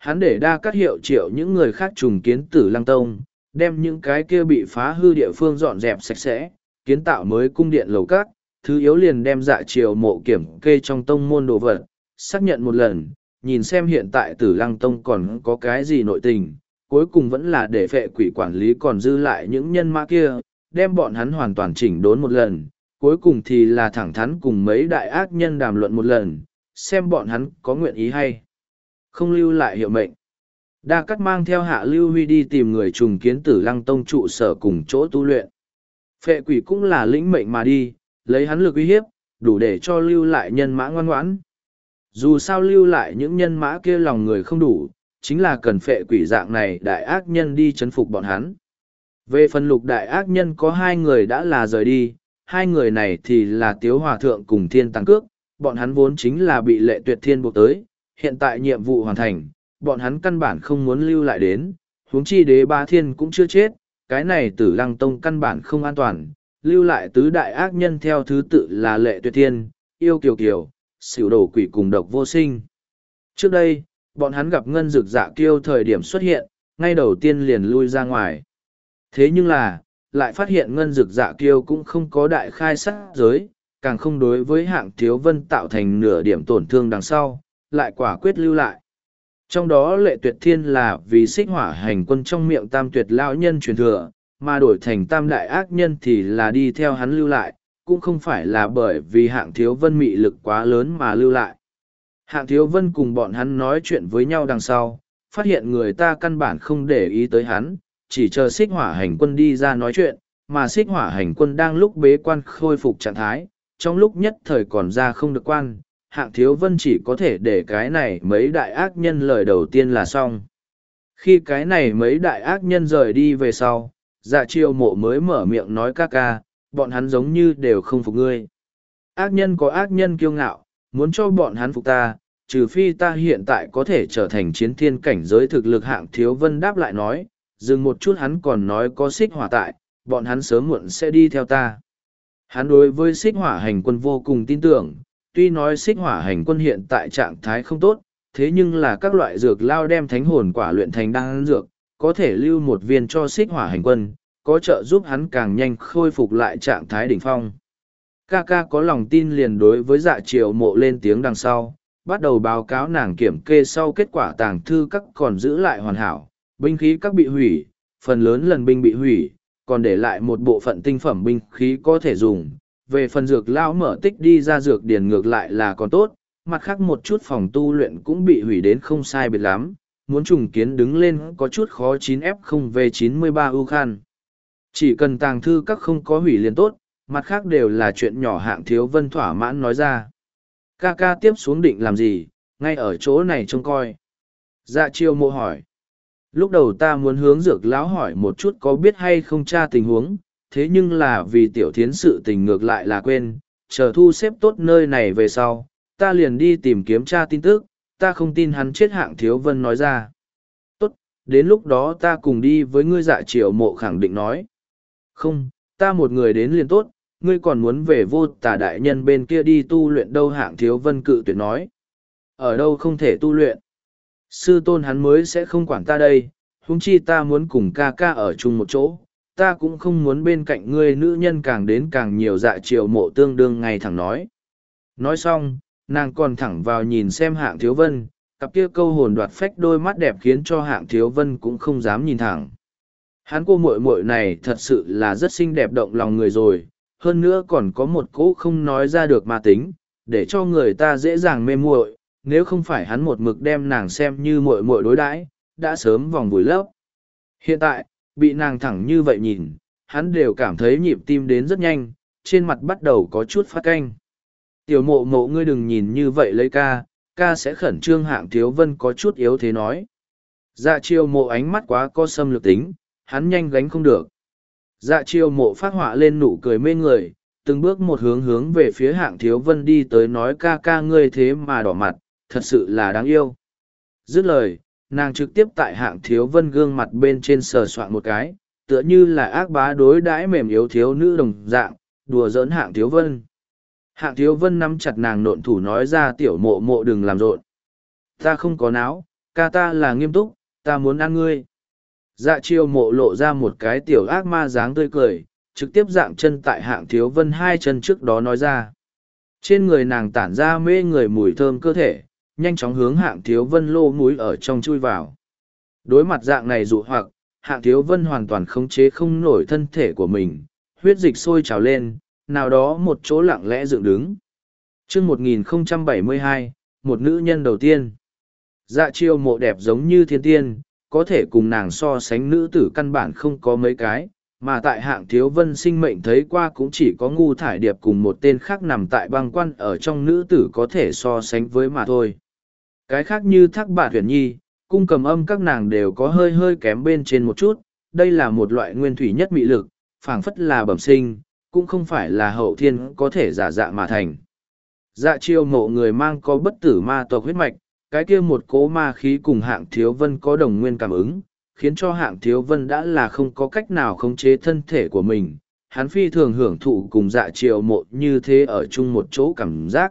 hắn để Đa Cát hiệu triệu những người khác trùng kiến Tử Lăng Tông, đem những cái kia bị phá hư địa phương dọn dẹp sạch sẽ, kiến tạo mới cung điện lầu các, thứ yếu liền đem Dạ Triều Mộ kiểm kê trong tông môn đồ vật, xác nhận một lần, nhìn xem hiện tại Tử Lăng Tông còn có cái gì nội tình, cuối cùng vẫn là để phệ quỷ quản lý còn dư lại những nhân mã kia, đem bọn hắn hoàn toàn chỉnh đốn một lần, cuối cùng thì là thẳng thắn cùng mấy đại ác nhân đàm luận một lần, xem bọn hắn có nguyện ý hay không lưu lại hiệu mệnh. Đa Cát mang theo Hạ Lưu Huy đi tìm người trùng kiến Tử Lăng Tông trụ sở cùng chỗ tu luyện. Phệ quỷ cũng là lĩnh mệnh mà đi, lấy hắn lực uy hiếp, đủ để cho lưu lại nhân mã ngoan ngoãn. Dù sao lưu lại những nhân mã kia lòng người không đủ, chính là cần phệ quỷ dạng này đại ác nhân đi chấn phục bọn hắn. Về phần lục đại ác nhân có hai người đã là rời đi, hai người này thì là Tiếu Hòa Thượng cùng Thiên Tăng Cước, bọn hắn vốn chính là bị Lệ Tuyệt Thiên buộc tới, hiện tại nhiệm vụ hoàn thành, bọn hắn căn bản không muốn lưu lại đến, huống chi Đế Ba Thiên cũng chưa chết, cái này Tử Lăng Tông căn bản không an toàn, lưu lại tứ đại ác nhân theo thứ tự là Lệ Tuyệt Thiên, Yêu Kiều Kiều, Xỉu Đổ Quỷ cùng Độc Vô Sinh. Trước đây, bọn hắn gặp Ngân Dực Dạ Kiêu thời điểm xuất hiện, ngay đầu tiên liền lui ra ngoài. Thế nhưng là, lại phát hiện Ngân Dực Dạ Kiêu cũng không có đại khai sát giới, càng không đối với Hạng Thiếu Vân tạo thành nửa điểm tổn thương đằng sau, lại quả quyết lưu lại. Trong đó Lệ Tuyệt Thiên là vì Xích Hỏa hành quân trong miệng Tam Tuyệt lão nhân truyền thừa, mà đổi thành Tam đại ác nhân thì là đi theo hắn lưu lại, cũng không phải là bởi vì Hạng Thiếu Vân mị lực quá lớn mà lưu lại. Hạng Thiếu Vân cùng bọn hắn nói chuyện với nhau đằng sau, phát hiện người ta căn bản không để ý tới hắn, chỉ chờ Xích Hỏa hành quân đi ra nói chuyện, mà Xích Hỏa hành quân đang lúc bế quan khôi phục trạng thái, trong lúc nhất thời còn ra không được quan, Hạng Thiếu Vân chỉ có thể để cái này mấy đại ác nhân lời đầu tiên là xong. Khi cái này mấy đại ác nhân rời đi về sau, Dạ Triều Mộ mới mở miệng nói ca ca, bọn hắn giống như đều không phục ngươi. Ác nhân có ác nhân kiêu ngạo, muốn cho bọn hắn phục ta, trừ phi ta hiện tại có thể trở thành chiến thiên cảnh giới thực lực. Hạng Thiếu Vân đáp lại nói, dừng một chút hắn còn nói có Xích Hỏa tại, bọn hắn sớm muộn sẽ đi theo ta. Hắn đối với Xích Hỏa hành quân vô cùng tin tưởng, tuy nói Xích Hỏa hành quân hiện tại trạng thái không tốt, thế nhưng là các loại dược lao đem thánh hồn quả luyện thành đan dược, có thể lưu một viên cho Xích Hỏa hành quân, có trợ giúp hắn càng nhanh khôi phục lại trạng thái đỉnh phong. Ca ca có lòng tin liền đối với Dạ Triều Mộ lên tiếng đằng sau, bắt đầu báo cáo nàng kiểm kê sau kết quả tàng thư các còn giữ lại hoàn hảo, binh khí các bị hủy, phần lớn lần binh bị hủy, còn để lại một bộ phận tinh phẩm binh khí có thể dùng. Về phần dược lao mở tích đi ra dược điển ngược lại là còn tốt, mặt khác một chút phòng tu luyện cũng bị hủy đến không sai biệt lắm, muốn trùng kiến đứng lên có chút khó. 9F0V93 U Khan. Chỉ cần tàng thư các không có hủy liền tốt, mặt khác đều là chuyện nhỏ. Hạng Thiếu Vân thỏa mãn nói ra. Ca ca tiếp xuống định làm gì, ngay ở chỗ này trông coi. Dạ Triều Mộ hỏi. Lúc đầu ta muốn hướng dược lão hỏi một chút có biết hay không tra tình huống, thế nhưng là vì tiểu thiến sự tình ngược lại là quên, chờ thu xếp tốt nơi này về sau, ta liền đi tìm kiếm tra tin tức, ta không tin hắn chết. Hạng Thiếu Vân nói ra. Tốt, đến lúc đó ta cùng đi với ngươi. Dạ Triều Mộ khẳng định nói. Không, ta một người đến liền tốt, ngươi còn muốn về Vô Tà đại nhân bên kia đi tu luyện đâu? Hạng Thiếu Vân cự tuyệt nói. Ở đâu không thể tu luyện? Sư tôn hắn mới sẽ không quản ta đây, huống chi ta muốn cùng ca ca ở chung một chỗ, ta cũng không muốn bên cạnh ngươi nữ nhân càng đến càng nhiều. Dạ Triều Mộ tương đương ngay thẳng nói. Nói xong, nàng còn thẳng vào nhìn xem Hạng Thiếu Vân, cặp kia câu hồn đoạt phách đôi mắt đẹp khiến cho Hạng Thiếu Vân cũng không dám nhìn thẳng. Hắn cô muội muội này thật sự là rất xinh đẹp động lòng người rồi, hơn nữa còn có một cỗ không nói ra được ma tính, để cho người ta dễ dàng mê muội. Nếu không phải hắn một mực đem nàng xem như muội muội đối đãi, đã sớm vòng vùi lấp. Hiện tại, bị nàng thẳng như vậy nhìn, hắn đều cảm thấy nhịp tim đến rất nhanh, trên mặt bắt đầu có chút phát canh. Tiểu Mộ Mộ ngươi đừng nhìn như vậy lấy ca, ca sẽ khẩn trương. Hạng Thiếu Vân có chút yếu thế nói. Dạ Triều Mộ ánh mắt quá có xâm lược tính, hắn nhanh gánh không được. Dạ Triều Mộ phát họa lên nụ cười mê người, từng bước một hướng về phía Hạng Thiếu Vân đi tới nói ca ca ngươi thế mà đỏ mặt, thật sự là đáng yêu. Dứt lời, nàng trực tiếp tại Hạng Thiếu Vân gương mặt bên trên sờ soạn một cái, tựa như là ác bá đối đãi mềm yếu thiếu nữ đồng dạng, đùa giỡn Hạng Thiếu Vân. Hạng Thiếu Vân nắm chặt nàng nộn thủ nói ra Tiểu Mộ Mộ đừng làm rộn. Ta không có náo, Ca ta là nghiêm túc, ta muốn ăn ngươi. Dạ chiêu mộ lộ ra một cái tiểu ác ma dáng tươi cười, trực tiếp dạng chân tại Hạng Thiếu Vân hai chân trước đó nói ra. Trên người nàng tản ra mê người mùi thơm cơ thể, nhanh chóng hướng Hạng Thiếu Vân lô múi ở trong chui vào. Đối mặt dạng này dụ hoặc, Hạng Thiếu Vân hoàn toàn khống chế không nổi thân thể của mình, huyết dịch sôi trào lên, nào đó một chỗ lặng lẽ dựng đứng. Chương 1072, một nữ nhân đầu tiên. Dạ chiêu mộ đẹp giống như thiên tiên, có thể cùng nàng so sánh nữ tử căn bản không có mấy cái, mà tại Hạng Thiếu Vân sinh mệnh thấy qua cũng chỉ có Ngu Thải Điệp cùng một tên khác nằm tại băng quan ở trong nữ tử có thể so sánh với mà thôi. Cái khác như Thác Bạt Huyền Nhi, cung cầm âm các nàng đều có hơi hơi kém bên trên một chút, đây là một loại nguyên thủy nhất mị lực, phảng phất là bẩm sinh, cũng không phải là hậu thiên có thể giả dạ mà thành. Dạ chiêu mộ người mang có bất tử ma tộc huyết mạch, cái kia một cỗ ma khí cùng Hạng Thiếu Vân có đồng nguyên cảm ứng, khiến cho Hạng Thiếu Vân đã là không có cách nào khống chế thân thể của mình. Hắn phi thường hưởng thụ cùng dạ chiêu mộ như thế ở chung một chỗ cảm giác.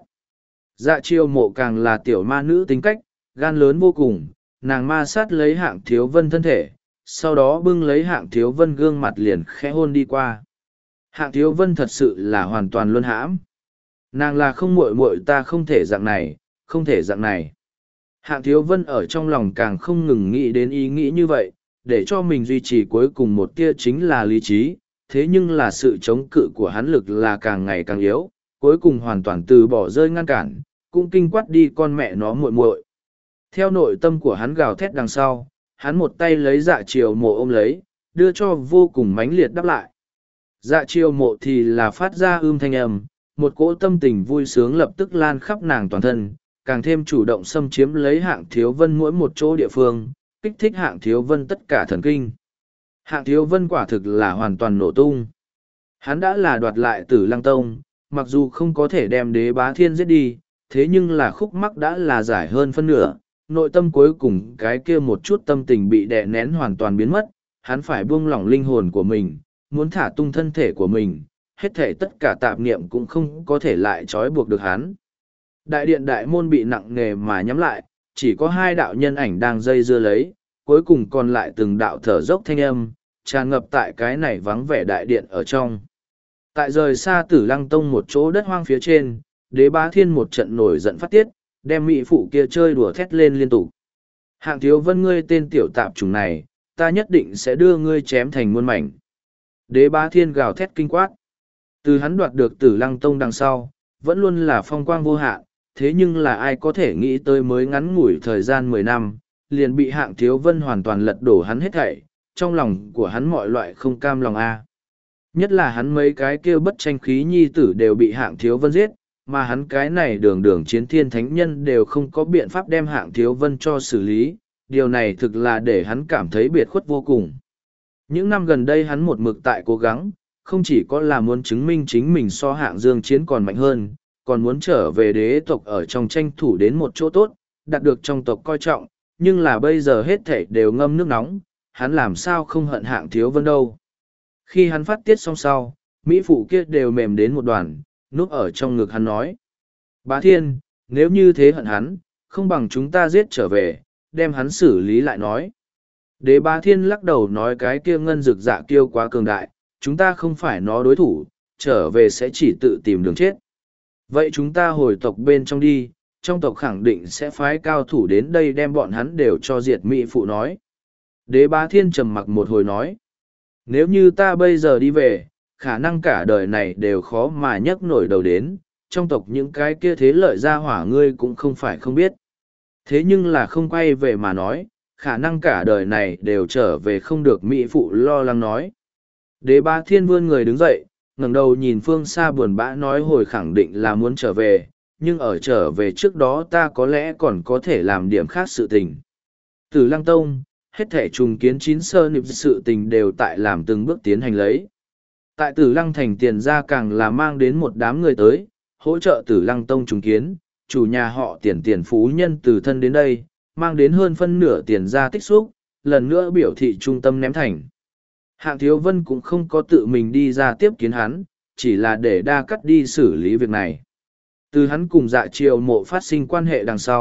Dạ chiêu mộ càng là tiểu ma nữ tính cách, gan lớn vô cùng, nàng ma sát lấy Hạng Thiếu Vân thân thể, sau đó bưng lấy Hạng Thiếu Vân gương mặt liền khẽ hôn đi qua. Hạng Thiếu Vân thật sự là hoàn toàn luân hãm. Nàng là không muội muội ta không thể dạng này, không thể dạng này. Hạng Thiếu Vân ở trong lòng càng không ngừng nghĩ đến ý nghĩ như vậy, để cho mình duy trì cuối cùng một tia chính là lý trí, thế nhưng là sự chống cự của hắn lực là càng ngày càng yếu, cuối cùng hoàn toàn từ bỏ rơi ngăn cản, cũng kinh quát đi con mẹ nó muội muội. Theo nội tâm của hắn gào thét đằng sau, hắn một tay lấy dạ chiều mộ ôm lấy, đưa cho vô cùng mãnh liệt đáp lại. Dạ chiều mộ thì là phát ra thanh âm, một cỗ tâm tình vui sướng lập tức lan khắp nàng toàn thân, càng thêm chủ động xâm chiếm lấy Hạng Thiếu Vân mỗi một chỗ địa phương, kích thích Hạng Thiếu Vân tất cả thần kinh. Hạng Thiếu Vân quả thực là hoàn toàn nổ tung. Hắn đã là đoạt lại Tử Lăng Tông, mặc dù không có thể đem Đế Bá Thiên giết đi, thế nhưng là khúc mắc đã là giải hơn phân nửa, nội tâm cuối cùng cái kia một chút tâm tình bị đè nén hoàn toàn biến mất, hắn phải buông lỏng linh hồn của mình, muốn thả tung thân thể của mình, hết thể tất cả tạp niệm cũng không có thể lại trói buộc được hắn. Đại điện đại môn bị nặng nề mà nhắm lại, chỉ có hai đạo nhân ảnh đang dây dưa lấy, cuối cùng còn lại từng đạo thở dốc thanh âm, tràn ngập tại cái này vắng vẻ đại điện ở trong. Tại rời xa Tử Lăng Tông một chỗ đất hoang phía trên, Đế Bá Thiên một trận nổi giận phát tiết, đem mỹ phụ kia chơi đùa thét lên liên tục. Hạng Thiếu Vân ngươi tên tiểu tạp chủng này, ta nhất định sẽ đưa ngươi chém thành muôn mảnh. Đế Bá Thiên gào thét kinh quát. Từ hắn đoạt được Tử Lăng Tông đằng sau, vẫn luôn là phong quang vô hạn, thế nhưng là ai có thể nghĩ tới mới ngắn ngủi thời gian 10 năm, liền bị Hạng Thiếu Vân hoàn toàn lật đổ hắn hết thảy, trong lòng của hắn mọi loại không cam lòng a. Nhất là hắn mấy cái kêu bất tranh khí nhi tử đều bị Hạng Thiếu Vân giết, mà hắn cái này đường đường chiến thiên thánh nhân đều không có biện pháp đem Hạng Thiếu Vân cho xử lý, điều này thực là để hắn cảm thấy biệt khuất vô cùng. Những năm gần đây hắn một mực tại cố gắng, không chỉ có là muốn chứng minh chính mình so Hạng Dương Chiến còn mạnh hơn, còn muốn trở về đế tộc ở trong tranh thủ đến một chỗ tốt, đạt được trong tộc coi trọng, nhưng là bây giờ hết thảy đều ngâm nước nóng, hắn làm sao không hận Hạng Thiếu Vân đâu. Khi hắn phát tiết xong sau, mỹ phụ kia đều mềm đến một đoàn, núp ở trong ngực hắn nói. Bá Thiên, nếu như thế hận hắn, không bằng chúng ta giết trở về, đem hắn xử lý lại nói. Đế Bá Thiên lắc đầu nói cái kia ngân rực dạ kiêu quá cường đại, chúng ta không phải nó đối thủ, trở về sẽ chỉ tự tìm đường chết. Vậy chúng ta hồi tộc bên trong đi, trong tộc khẳng định sẽ phái cao thủ đến đây đem bọn hắn đều cho diệt mỹ phụ nói. Đế Bá Thiên trầm mặc một hồi nói. Nếu như ta bây giờ đi về, khả năng cả đời này đều khó mà nhấc nổi đầu đến, trong tộc những cái kia thế lợi ra hỏa ngươi cũng không phải không biết. Thế nhưng là không quay về mà nói, khả năng cả đời này đều trở về không được mỹ phụ lo lắng nói. Đế Bá Thiên vươn người đứng dậy, ngẩng đầu nhìn phương xa buồn bã nói hồi khẳng định là muốn trở về, nhưng ở trở về trước đó ta có lẽ còn có thể làm điểm khác sự tình. Tử Lăng Tông, hết thể trùng kiến 9 sơ nịp sự tình đều tại làm từng bước tiến hành lấy. Tại Tử Lăng Thành tiền ra càng là mang đến một đám người tới, hỗ trợ Tử Lăng Tông trùng kiến, chủ nhà họ tiền phú nhân từ thân đến đây, mang đến hơn phân nửa tiền ra tích xúc, lần nữa biểu thị trung tâm ném thành. Hạng Thiếu Vân cũng không có tự mình đi ra tiếp kiến hắn, chỉ là để đa cắt đi xử lý việc này. Từ hắn cùng dạ triều mộ phát sinh quan hệ đằng sau,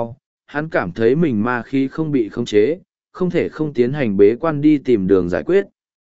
hắn cảm thấy mình ma khí không bị khống chế, không thể không tiến hành bế quan đi tìm đường giải quyết.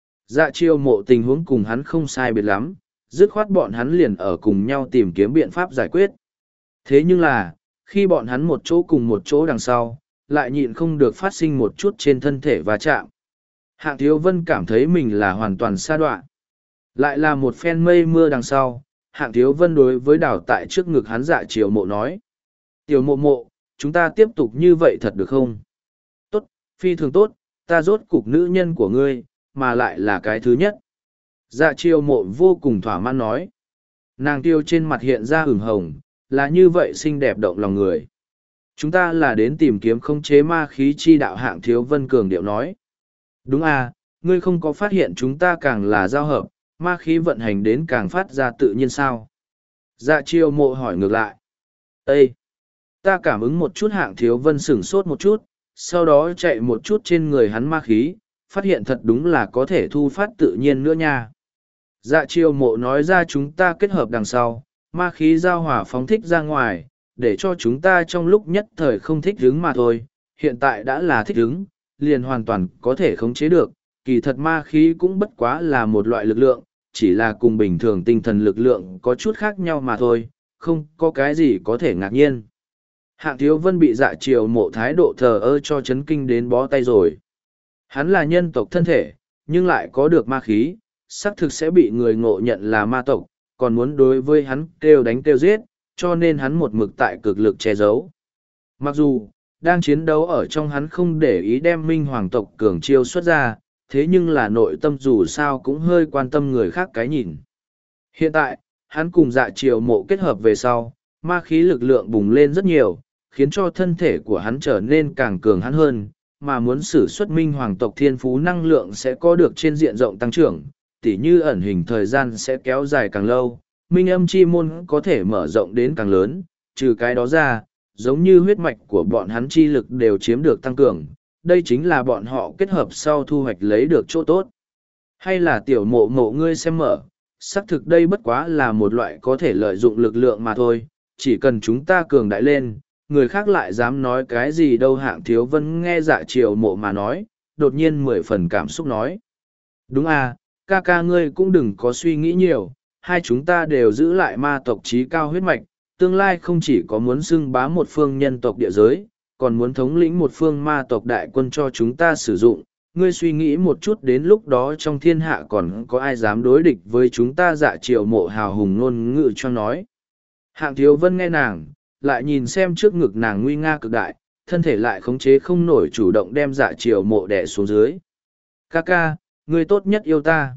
Dạ chiêu mộ tình huống cùng hắn không sai biệt lắm, dứt khoát bọn hắn liền ở cùng nhau tìm kiếm biện pháp giải quyết. Thế nhưng là, khi bọn hắn một chỗ cùng một chỗ đằng sau, lại nhịn không được phát sinh một chút trên thân thể va chạm. Hạng Thiếu Vân cảm thấy mình là hoàn toàn sa đọa. Lại là một phen mây mưa đằng sau, Hạng Thiếu Vân đối với đảo tại trước ngực hắn Dạ chiều mộ nói. Tiểu mộ mộ, chúng ta tiếp tục như vậy thật được không? Tốt, phi thường tốt, ta rốt cục nữ nhân của ngươi, mà lại là cái thứ nhất. Dạ chiều mộ vô cùng thỏa mãn nói. Nàng tiêu trên mặt hiện ra ửng hồng, là như vậy xinh đẹp động lòng người. Chúng ta là đến tìm kiếm khống chế ma khí chi đạo. Hạng Thiếu Vân cường điệu nói. Đúng à, ngươi không có phát hiện chúng ta càng là giao hợp, ma khí vận hành đến càng phát ra tự nhiên sao? Dạ chiêu mộ hỏi ngược lại. Ê! Ta cảm ứng một chút. Hạng Thiếu Vân sửng sốt một chút, sau đó chạy một chút trên người hắn ma khí, phát hiện thật đúng là có thể thu phát tự nhiên nữa nha. Dạ chiêu mộ nói ra chúng ta kết hợp đằng sau, ma khí giao hòa phóng thích ra ngoài, để cho chúng ta trong lúc nhất thời không thích ứng mà thôi, hiện tại đã là thích ứng, liền hoàn toàn có thể khống chế được, kỳ thật ma khí cũng bất quá là một loại lực lượng, chỉ là cùng bình thường tinh thần lực lượng có chút khác nhau mà thôi, không có cái gì có thể ngạc nhiên. Hạng Thiếu Vân bị Dạ chiều mộ thái độ thờ ơ cho chấn kinh đến bó tay rồi. Hắn là nhân tộc thân thể, nhưng lại có được ma khí, xác thực sẽ bị người ngộ nhận là ma tộc, còn muốn đối với hắn kêu đánh kêu giết, cho nên hắn một mực tại cực lực che giấu. Mặc dù, đang chiến đấu ở trong hắn không để ý đem minh hoàng tộc cường chiêu xuất ra, thế nhưng là nội tâm dù sao cũng hơi quan tâm người khác cái nhìn. Hiện tại, hắn cùng Dạ chiều mộ kết hợp về sau, ma khí lực lượng bùng lên rất nhiều, khiến cho thân thể của hắn trở nên càng cường hắn hơn, mà muốn sử xuất minh hoàng tộc thiên phú năng lượng sẽ có được trên diện rộng tăng trưởng, tỉ như ẩn hình thời gian sẽ kéo dài càng lâu, minh âm chi môn có thể mở rộng đến càng lớn, trừ cái đó ra, giống như huyết mạch của bọn hắn chi lực đều chiếm được tăng cường, đây chính là bọn họ kết hợp sau thu hoạch lấy được chỗ tốt. Hay là tiểu mộ mộ ngươi xem mở, xác thực đây bất quá là một loại có thể lợi dụng lực lượng mà thôi, chỉ cần chúng ta cường đại lên, người khác lại dám nói cái gì đâu. Hạng Thiếu Vân nghe Dạ chiều mộ mà nói, đột nhiên 10 phần cảm xúc nói. Đúng à, ca ca ngươi cũng đừng có suy nghĩ nhiều, hai chúng ta đều giữ lại ma tộc trí cao huyết mạch, tương lai không chỉ có muốn xưng bá một phương nhân tộc địa giới, còn muốn thống lĩnh một phương ma tộc đại quân cho chúng ta sử dụng. Ngươi suy nghĩ một chút đến lúc đó trong thiên hạ còn có ai dám đối địch với chúng ta. Dạ chiều mộ hào hùng ngôn ngữ cho nói. Hạng Thiếu Vân nghe nàng, lại nhìn xem trước ngực nàng nguy nga cực đại, thân thể lại khống chế không nổi chủ động đem Dạ chiều mộ đè xuống dưới. Ca ca, ngươi tốt nhất yêu ta.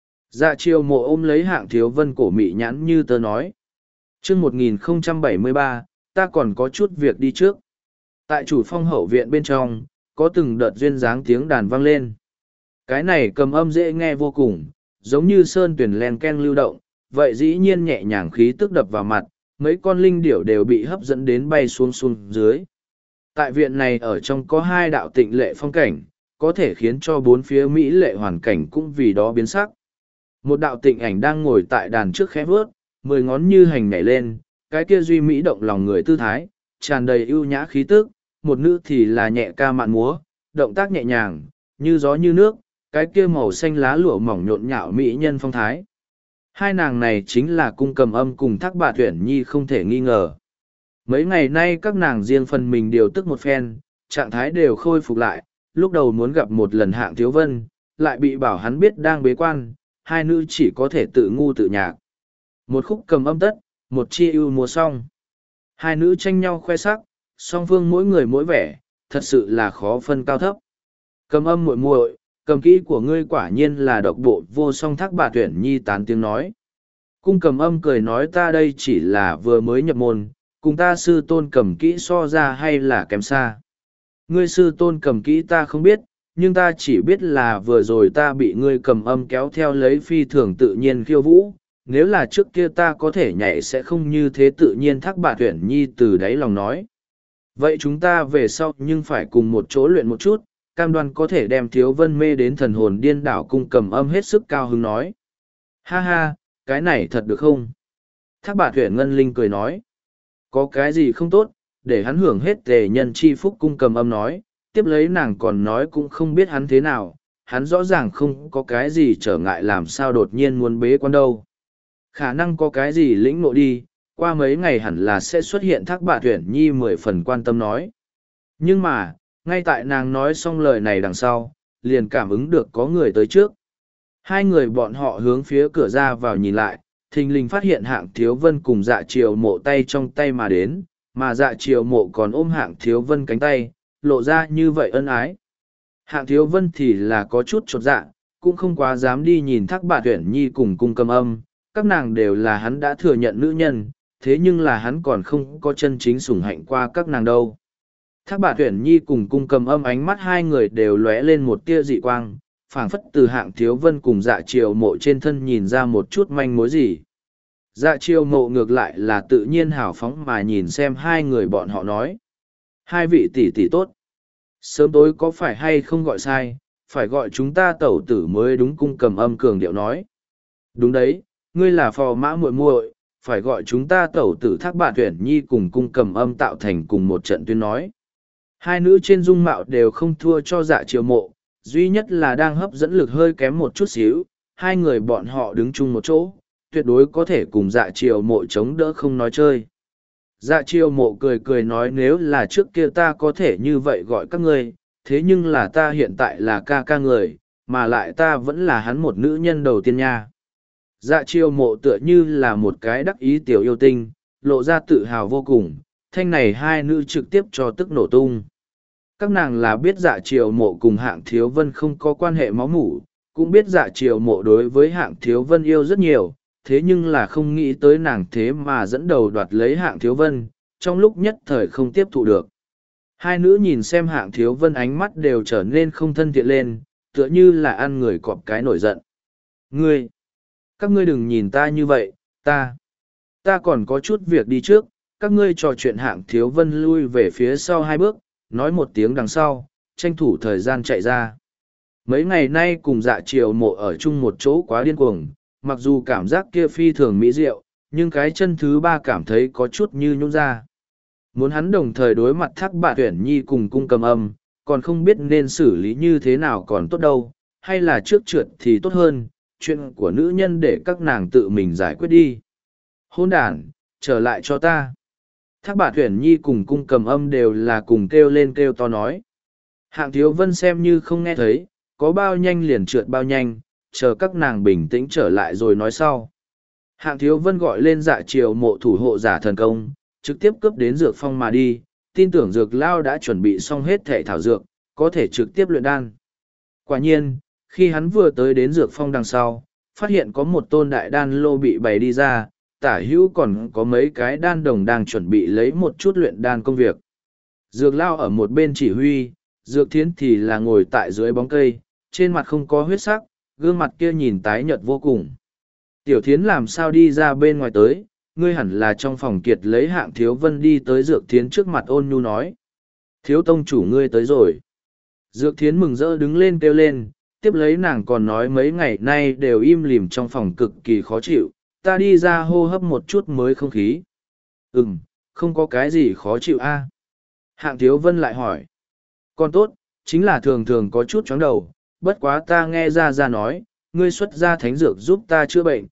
Dạ chiều mộ ôm lấy Hạng Thiếu Vân cổ mị nhãn như tớ nói. Trước 1073, ta còn có chút việc đi trước. Tại chủ phong hậu viện bên trong, có từng đợt duyên dáng tiếng đàn vang lên. Cái này cầm âm dễ nghe vô cùng, giống như sơn tuyển len ken lưu động, vậy dĩ nhiên nhẹ nhàng khí tức đập vào mặt, mấy con linh điểu đều bị hấp dẫn đến bay xuống dưới. Tại viện này ở trong có hai đạo tịnh lệ phong cảnh, có thể khiến cho bốn phía Mỹ lệ hoàn cảnh cũng vì đó biến sắc. Một đạo tịnh ảnh đang ngồi tại đàn trước khẽ vớt, 10 ngón như hành nhảy lên, cái kia duy mỹ động lòng người tư thái, tràn đầy ưu nhã khí tức, một nữ thì là nhẹ ca mạn múa, động tác nhẹ nhàng, như gió như nước, cái kia màu xanh lá lụa mỏng nhộn nhạo mỹ nhân phong thái. Hai nàng này chính là cung cầm âm cùng Thác Bà Tuyển Nhi không thể nghi ngờ. Mấy ngày nay các nàng riêng phần mình điều tức một phen, trạng thái đều khôi phục lại, lúc đầu muốn gặp một lần Hạng Thiếu Vân, lại bị bảo hắn biết đang bế quan, hai nữ chỉ có thể tự ngu tự nhạc. Một khúc cầm âm tất, một chi ưu múa xong. Hai nữ tranh nhau khoe sắc, song phương mỗi người mỗi vẻ, thật sự là khó phân cao thấp. Cầm âm muội muội, cầm kỹ của ngươi quả nhiên là độc bộ vô song. Thác Bà Tuyển Nhi tán tiếng nói. Cung cầm âm cười nói ta đây chỉ là vừa mới nhập môn, cùng ta sư tôn cầm kỹ so ra hay là kém xa. Ngươi sư tôn cầm kỹ ta không biết, nhưng ta chỉ biết là vừa rồi ta bị ngươi cầm âm kéo theo lấy phi thường tự nhiên khiêu vũ. Nếu là trước kia ta có thể nhảy sẽ không như thế tự nhiên. Thác Bà Tuyển Nhi từ đáy lòng nói. Vậy chúng ta về sau nhưng phải cùng một chỗ luyện một chút, cam đoan có thể đem Thiếu Vân mê đến thần hồn điên đảo. Cung cầm âm hết sức cao hứng nói. Ha ha, cái này thật được không? Thác Bà Tuyển Ngân Linh cười nói. Có cái gì không tốt, để hắn hưởng hết tề nhân chi phúc. Cung Cầm Âm nói, tiếp lấy nàng còn nói cũng không biết hắn thế nào, hắn rõ ràng không có cái gì trở ngại làm sao đột nhiên muốn bế quan đâu. Khả năng có cái gì lĩnh ngộ đi, qua mấy ngày hẳn là sẽ xuất hiện. Thác Bạt Uyển Nhi 10 phần quan tâm nói. Nhưng mà, ngay tại nàng nói xong lời này đằng sau, liền cảm ứng được có người tới trước. Hai người bọn họ hướng phía cửa ra vào nhìn lại, thình lình phát hiện Hạng Thiếu Vân cùng Dạ Triều Mộ tay trong tay mà đến, mà Dạ Triều Mộ còn ôm Hạng Thiếu Vân cánh tay, lộ ra như vậy ân ái. Hạng Thiếu Vân thì là có chút chột dạ, cũng không quá dám đi nhìn Thác Bạt Uyển Nhi cùng Cung Cầm Âm, các nàng đều là hắn đã thừa nhận nữ nhân, thế nhưng là hắn còn không có chân chính sủng hạnh qua các nàng đâu. Thác Bạt Uyển Nhi cùng Cung Cầm Âm ánh mắt hai người đều lóe lên một tia dị quang, phảng phất từ Hạng Thiếu Vân cùng Dạ Triều Mộ trên thân nhìn ra một chút manh mối gì. Dạ Triều Mộ ngược lại là tự nhiên hào phóng mà nhìn xem hai người bọn họ nói. Hai vị tỷ tỷ tốt. Sớm tối có phải hay không gọi sai, phải gọi chúng ta tẩu tử mới đúng. Cung Cầm Âm cường điệu nói. Đúng đấy, ngươi là phò mã muội muội, phải gọi chúng ta tẩu tử. Thác Bạt Uyển Nhi cùng Cung Cầm Âm tạo thành cùng một trận tuyên nói. Hai nữ trên dung mạo đều không thua cho Dạ Triều Mộ, duy nhất là đang hấp dẫn lực hơi kém một chút xíu. Hai người bọn họ đứng chung một chỗ, tuyệt đối có thể cùng Dạ Triều Mộ chống đỡ không nói chơi. Dạ Triều Mộ cười cười nói, nếu là trước kia ta có thể như vậy gọi các ngươi, thế nhưng là ta hiện tại là ca ca người, mà lại ta vẫn là hắn một nữ nhân đầu tiên nha. Dạ Triều Mộ tựa như là một cái đắc ý tiểu yêu tinh, lộ ra tự hào vô cùng, thanh này hai nữ trực tiếp cho tức nổ tung. Các nàng là biết Dạ Triều Mộ cùng Hạng Thiếu Vân không có quan hệ máu mủ, cũng biết Dạ Triều Mộ đối với Hạng Thiếu Vân yêu rất nhiều, thế nhưng là không nghĩ tới nàng thế mà dẫn đầu đoạt lấy Hạng Thiếu Vân, trong lúc nhất thời không tiếp thụ được. Hai nữ nhìn xem Hạng Thiếu Vân ánh mắt đều trở nên không thân thiện lên, tựa như là ăn người cọp cái nổi giận. Ngươi! Các ngươi đừng nhìn ta như vậy, ta còn có chút việc đi trước. Các ngươi trò chuyện. Hạng Thiếu Vân lui về phía sau hai bước, nói một tiếng đằng sau, tranh thủ thời gian chạy ra. Mấy ngày nay cùng Dạ Triều Mộ ở chung một chỗ quá điên cuồng, mặc dù cảm giác kia phi thường mỹ diệu, nhưng cái chân thứ ba cảm thấy có chút như nhũn ra. Muốn hắn đồng thời đối mặt Thác Bạt Uyển Nhi cùng Cung Cầm Âm, còn không biết nên xử lý như thế nào còn tốt đâu, hay là trước trượt thì tốt hơn, chuyện của nữ nhân để các nàng tự mình giải quyết đi. Hôn đàn, trở lại cho ta. Thác Bạt Uyển Nhi cùng Cung Cầm Âm đều là cùng kêu lên kêu to nói. Hạng Thiếu Vân xem như không nghe thấy, có bao nhanh liền trượt bao nhanh, chờ các nàng bình tĩnh trở lại rồi nói sau. Hạng Thiếu Vân gọi lên Dạ Triều Mộ thủ hộ giả thần công, trực tiếp cướp đến dược phong mà đi, tin tưởng dược lao đã chuẩn bị xong hết thể thảo dược, có thể trực tiếp luyện đan. Quả nhiên, khi hắn vừa tới đến dược phong đằng sau, phát hiện có một tôn đại đan lô bị bày đi ra, tả hữu còn có mấy cái đan đồng đang chuẩn bị lấy một chút luyện đan công việc. Dược lao ở một bên chỉ huy, dược thiến thì là ngồi tại dưới bóng cây, trên mặt không có huyết sắc, gương mặt kia nhìn tái nhợt vô cùng. Tiểu thiến làm sao đi ra bên ngoài tới, ngươi hẳn là trong phòng kiệt lấy. Hạng Thiếu Vân đi tới dược thiến trước mặt ôn nhu nói. Thiếu tông chủ ngươi tới rồi. Dược thiến mừng rỡ đứng lên kêu lên, tiếp lấy nàng còn nói mấy ngày nay đều im lìm trong phòng cực kỳ khó chịu, ta đi ra hô hấp một chút mới không khí. Không có cái gì khó chịu a. Hạng Thiếu Vân lại hỏi. Còn tốt, chính là thường thường có chút chóng đầu, bất quá ta nghe ra nói, ngươi xuất ra thánh dược giúp ta chữa bệnh,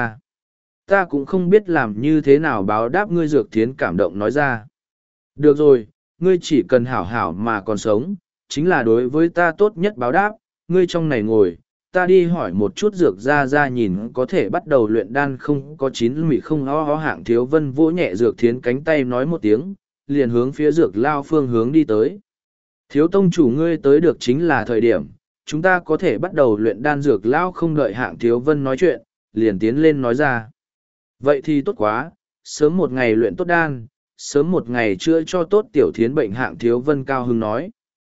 ta cũng không biết làm như thế nào báo đáp ngươi. Dược thiến cảm động nói ra. Được rồi, ngươi chỉ cần hảo hảo mà còn sống, chính là đối với ta tốt nhất báo đáp, ngươi trong này ngồi, ta đi hỏi một chút dược ra nhìn có thể bắt đầu luyện đan không. Có chín mị không ho. Hạng Thiếu Vân vỗ nhẹ dược thiến cánh tay nói một tiếng, liền hướng phía dược lao phương hướng đi tới. Thiếu tông chủ ngươi tới được chính là thời điểm, chúng ta có thể bắt đầu luyện đan. Dược lao không đợi Hạng Thiếu Vân nói chuyện, liền tiến lên nói ra. Vậy thì tốt quá, sớm một ngày luyện tốt đan, sớm một ngày chữa cho tốt tiểu thiến bệnh. Hạng Thiếu Vân cao hứng nói.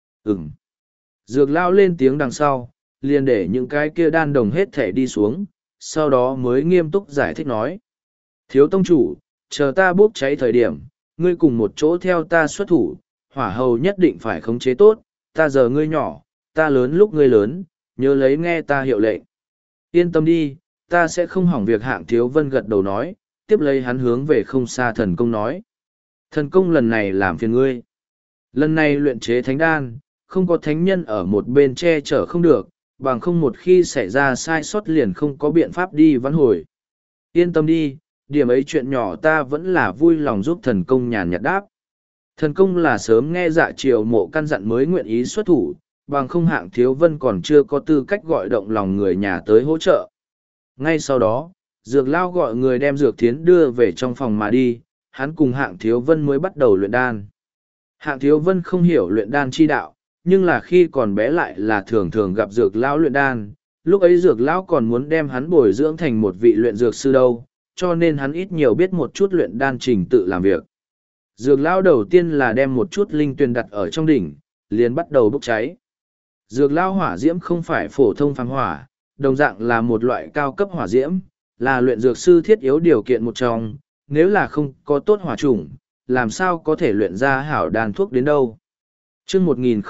Dược lao lên tiếng đằng sau, liền để những cái kia đan đồng hết thể đi xuống, sau đó mới nghiêm túc giải thích nói. Thiếu tông chủ, chờ ta bốc cháy thời điểm, ngươi cùng một chỗ theo ta xuất thủ, hỏa hầu nhất định phải khống chế tốt, ta giờ ngươi nhỏ, ta lớn lúc ngươi lớn, nhớ lấy nghe ta hiệu lệnh. Yên tâm đi, ta sẽ không hỏng việc. Hạng Thiếu Vân gật đầu nói, tiếp lấy hắn hướng về không xa thần công nói. Thần công lần này làm phiền ngươi. Lần này luyện chế thánh đan, không có thánh nhân ở một bên che chở không được, bằng không một khi xảy ra sai sót liền không có biện pháp đi vãn hồi. Yên tâm đi, điểm ấy chuyện nhỏ ta vẫn là vui lòng giúp thần công nhàn nhạt đáp. Thần công là sớm nghe dạ triều mộ căn dặn mới nguyện ý xuất thủ, bằng không Hạng Thiếu Vân còn chưa có tư cách gọi động lòng người nhà tới hỗ trợ. Ngay sau đó, Dược Lao gọi người đem Dược Thiến đưa về trong phòng mà đi, hắn cùng Hạng Thiếu Vân mới bắt đầu luyện đan. Hạng Thiếu Vân không hiểu luyện đan chi đạo, nhưng là khi còn bé lại là thường thường gặp Dược Lão luyện đan, lúc ấy Dược Lão còn muốn đem hắn bồi dưỡng thành một vị luyện dược sư đâu, cho nên hắn ít nhiều biết một chút luyện đan trình tự làm việc. Dược Lão đầu tiên là đem một chút linh tuyền đặt ở trong đỉnh, liền bắt đầu bốc cháy. Dược Lão hỏa diễm không phải phổ thông phàm hỏa, đồng dạng là một loại cao cấp hỏa diễm, là luyện dược sư thiết yếu điều kiện một trong, nếu là không có tốt hỏa chủng, làm sao có thể luyện ra hảo đan thuốc đến đâu. Chương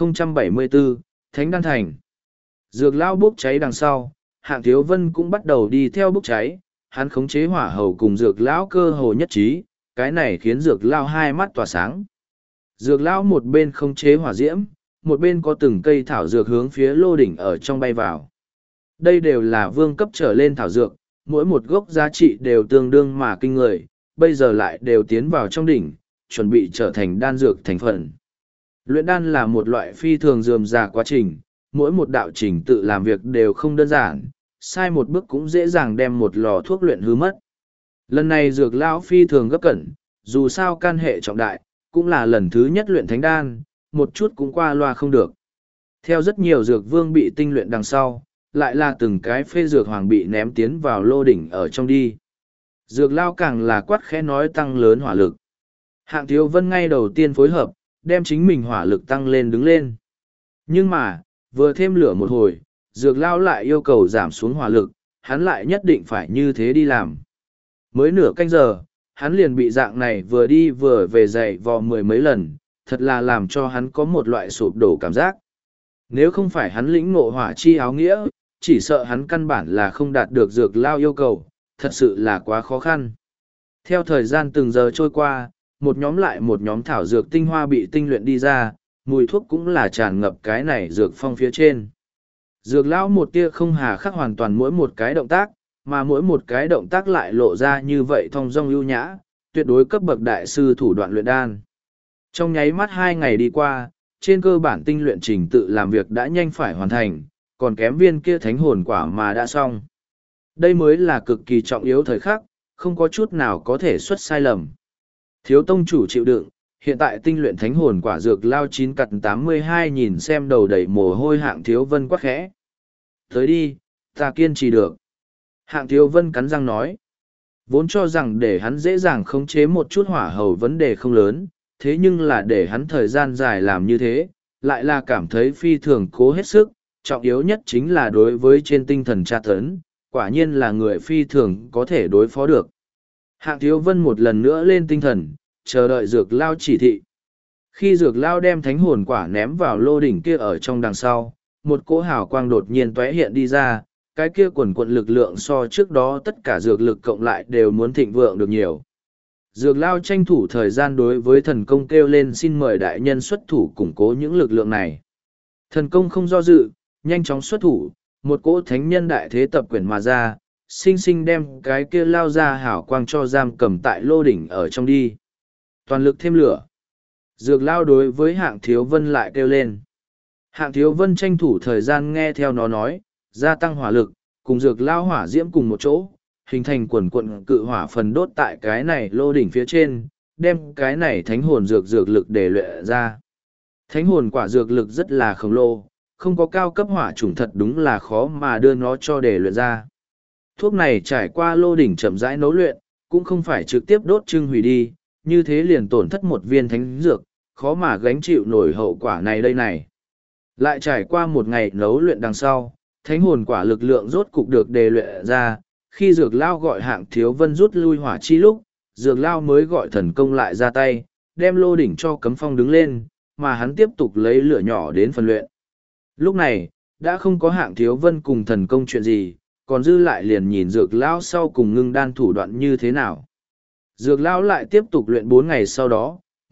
1074, Thánh Đan Thành. Dược Lão bốc cháy đằng sau, Hạng Thiếu Vân cũng bắt đầu đi theo bốc cháy, hắn khống chế hỏa hầu cùng Dược Lão cơ hồ nhất trí, cái này khiến Dược Lão hai mắt tỏa sáng. Dược Lão một bên khống chế hỏa diễm, một bên có từng cây thảo dược hướng phía lô đỉnh ở trong bay vào. Đây đều là vương cấp trở lên thảo dược, mỗi một gốc giá trị đều tương đương mà kinh người, bây giờ lại đều tiến vào trong đỉnh, chuẩn bị trở thành đan dược thành phần. Luyện đan là một loại phi thường rườm rà quá trình, mỗi một đạo trình tự làm việc đều không đơn giản, sai một bước cũng dễ dàng đem một lò thuốc luyện hư mất. Lần này Dược Lão phi thường gấp cẩn, dù sao can hệ trọng đại, cũng là lần thứ nhất luyện thánh đan, một chút cũng qua loa không được. Theo rất nhiều dược vương bị tinh luyện đằng sau, lại là từng cái phê dược hoàng bị ném tiến vào lô đỉnh ở trong đi. Dược Lão càng là quát khẽ nói tăng lớn hỏa lực. Hạng Thiếu Vân ngay đầu tiên phối hợp, đem chính mình hỏa lực tăng lên đứng lên. Nhưng mà, vừa thêm lửa một hồi, Dược Lão lại yêu cầu giảm xuống hỏa lực, hắn lại nhất định phải như thế đi làm. Mới nửa canh giờ, hắn liền bị dạng này vừa đi vừa về dậy vò mười mấy lần, thật là làm cho hắn có một loại sụp đổ cảm giác. Nếu không phải hắn lĩnh ngộ hỏa chi áo nghĩa, chỉ sợ hắn căn bản là không đạt được Dược Lão yêu cầu, thật sự là quá khó khăn. Theo thời gian từng giờ trôi qua, một nhóm lại một nhóm thảo dược tinh hoa bị tinh luyện đi ra, mùi thuốc cũng là tràn ngập cái này dược phong phía trên. Dược Lão một tia không hà khắc hoàn toàn mỗi một cái động tác, mà mỗi một cái động tác lại lộ ra như vậy thong dong ưu nhã, tuyệt đối cấp bậc đại sư thủ đoạn luyện đan. Trong nháy mắt 2 ngày đi qua, trên cơ bản tinh luyện trình tự làm việc đã nhanh phải hoàn thành, còn kém viên kia thánh hồn quả mà đã xong. Đây mới là cực kỳ trọng yếu thời khắc, không có chút nào có thể xuất sai lầm. Thiếu tông chủ chịu đựng, hiện tại tinh luyện thánh hồn quả Dược Lao 9 cặt 82 nhìn xem đầu đầy mồ hôi Hạng Thiếu Vân quát khẽ. Tới đi, ta kiên trì được. Hạng Thiếu Vân cắn răng nói. Vốn cho rằng để hắn dễ dàng khống chế một chút hỏa hầu vấn đề không lớn, thế nhưng là để hắn thời gian dài làm như thế, lại là cảm thấy phi thường cố hết sức, trọng yếu nhất chính là đối với trên tinh thần tra tấn, quả nhiên là người phi thường có thể đối phó được. Hạng Thiếu Vân một lần nữa lên tinh thần, chờ đợi Dược Lao chỉ thị. Khi Dược Lao đem thánh hồn quả ném vào lô đỉnh kia ở trong đằng sau, một cỗ hào quang đột nhiên tóe hiện đi ra, cái kia quần quận lực lượng so trước đó tất cả dược lực cộng lại đều muốn thịnh vượng được nhiều. Dược Lao tranh thủ thời gian đối với thần công kêu lên xin mời đại nhân xuất thủ củng cố những lực lượng này. Thần công không do dự, nhanh chóng xuất thủ, một cỗ thánh nhân đại thế tập quyển mà ra, sinh sinh đem cái kia lao ra hảo quang cho giam cầm tại lô đỉnh ở trong đi. Toàn lực thêm lửa. Dược Lao đối với Hạng Thiếu Vân lại kêu lên. Hạng Thiếu Vân tranh thủ thời gian nghe theo nó nói, gia tăng hỏa lực, cùng Dược Lao hỏa diễm cùng một chỗ, hình thành quần quận cự hỏa phần đốt tại cái này lô đỉnh phía trên, đem cái này thánh hồn dược lực để luyện ra. Thánh hồn quả dược lực rất là khổng lồ, không có cao cấp hỏa chủng thật đúng là khó mà đưa nó cho để luyện ra. Thuốc này trải qua lô đỉnh chậm rãi nấu luyện, cũng không phải trực tiếp đốt trưng hủy đi, như thế liền tổn thất một viên thánh dược, khó mà gánh chịu nổi hậu quả này đây này. Lại trải qua một ngày nấu luyện đằng sau, thánh hồn quả lực lượng rốt cục được đề luyện ra, khi Dược Lao gọi Hạng Thiếu Vân rút lui hỏa chi lúc, Dược Lao mới gọi thần công lại ra tay, đem lô đỉnh cho cấm phong đứng lên, mà hắn tiếp tục lấy lửa nhỏ đến phần luyện. Lúc này, đã không có Hạng Thiếu Vân cùng thần công chuyện gì, còn dư lại liền nhìn Dược Lao sau cùng ngưng đan thủ đoạn như thế nào. Dược Lao lại tiếp tục luyện 4 ngày sau đó,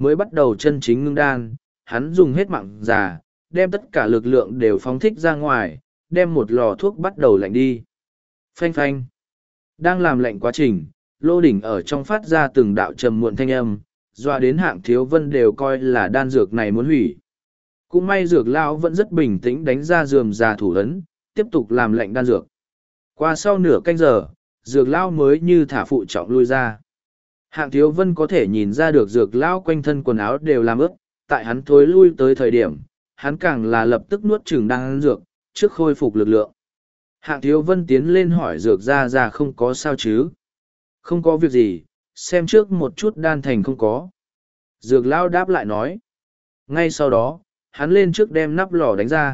mới bắt đầu chân chính ngưng đan, hắn dùng hết mạng già, đem tất cả lực lượng đều phóng thích ra ngoài, đem một lò thuốc bắt đầu lạnh đi. Phanh phanh. Đang làm lạnh quá trình, lô đỉnh ở trong phát ra từng đạo trầm muộn thanh âm, doa đến Hạng Thiếu Vân đều coi là đan dược này muốn hủy. Cũng may dược lão vẫn rất bình tĩnh đánh ra rườm rà thủ ấn, tiếp tục làm lạnh đan dược. Qua sau nửa canh giờ, dược lão mới như thả phụ trọng lui ra. Hạng Thiếu Vân có thể nhìn ra được dược lão quanh thân quần áo đều làm ướt, tại hắn thối lui tới thời điểm, hắn càng là lập tức nuốt chửng đan dược, trước khôi phục lực lượng. Hạng Thiếu Vân tiến lên hỏi dược ra không có sao chứ. Không có việc gì, xem trước một chút đan thành không có. Dược lão đáp lại nói. Ngay sau đó, hắn lên trước đem nắp lò đánh ra.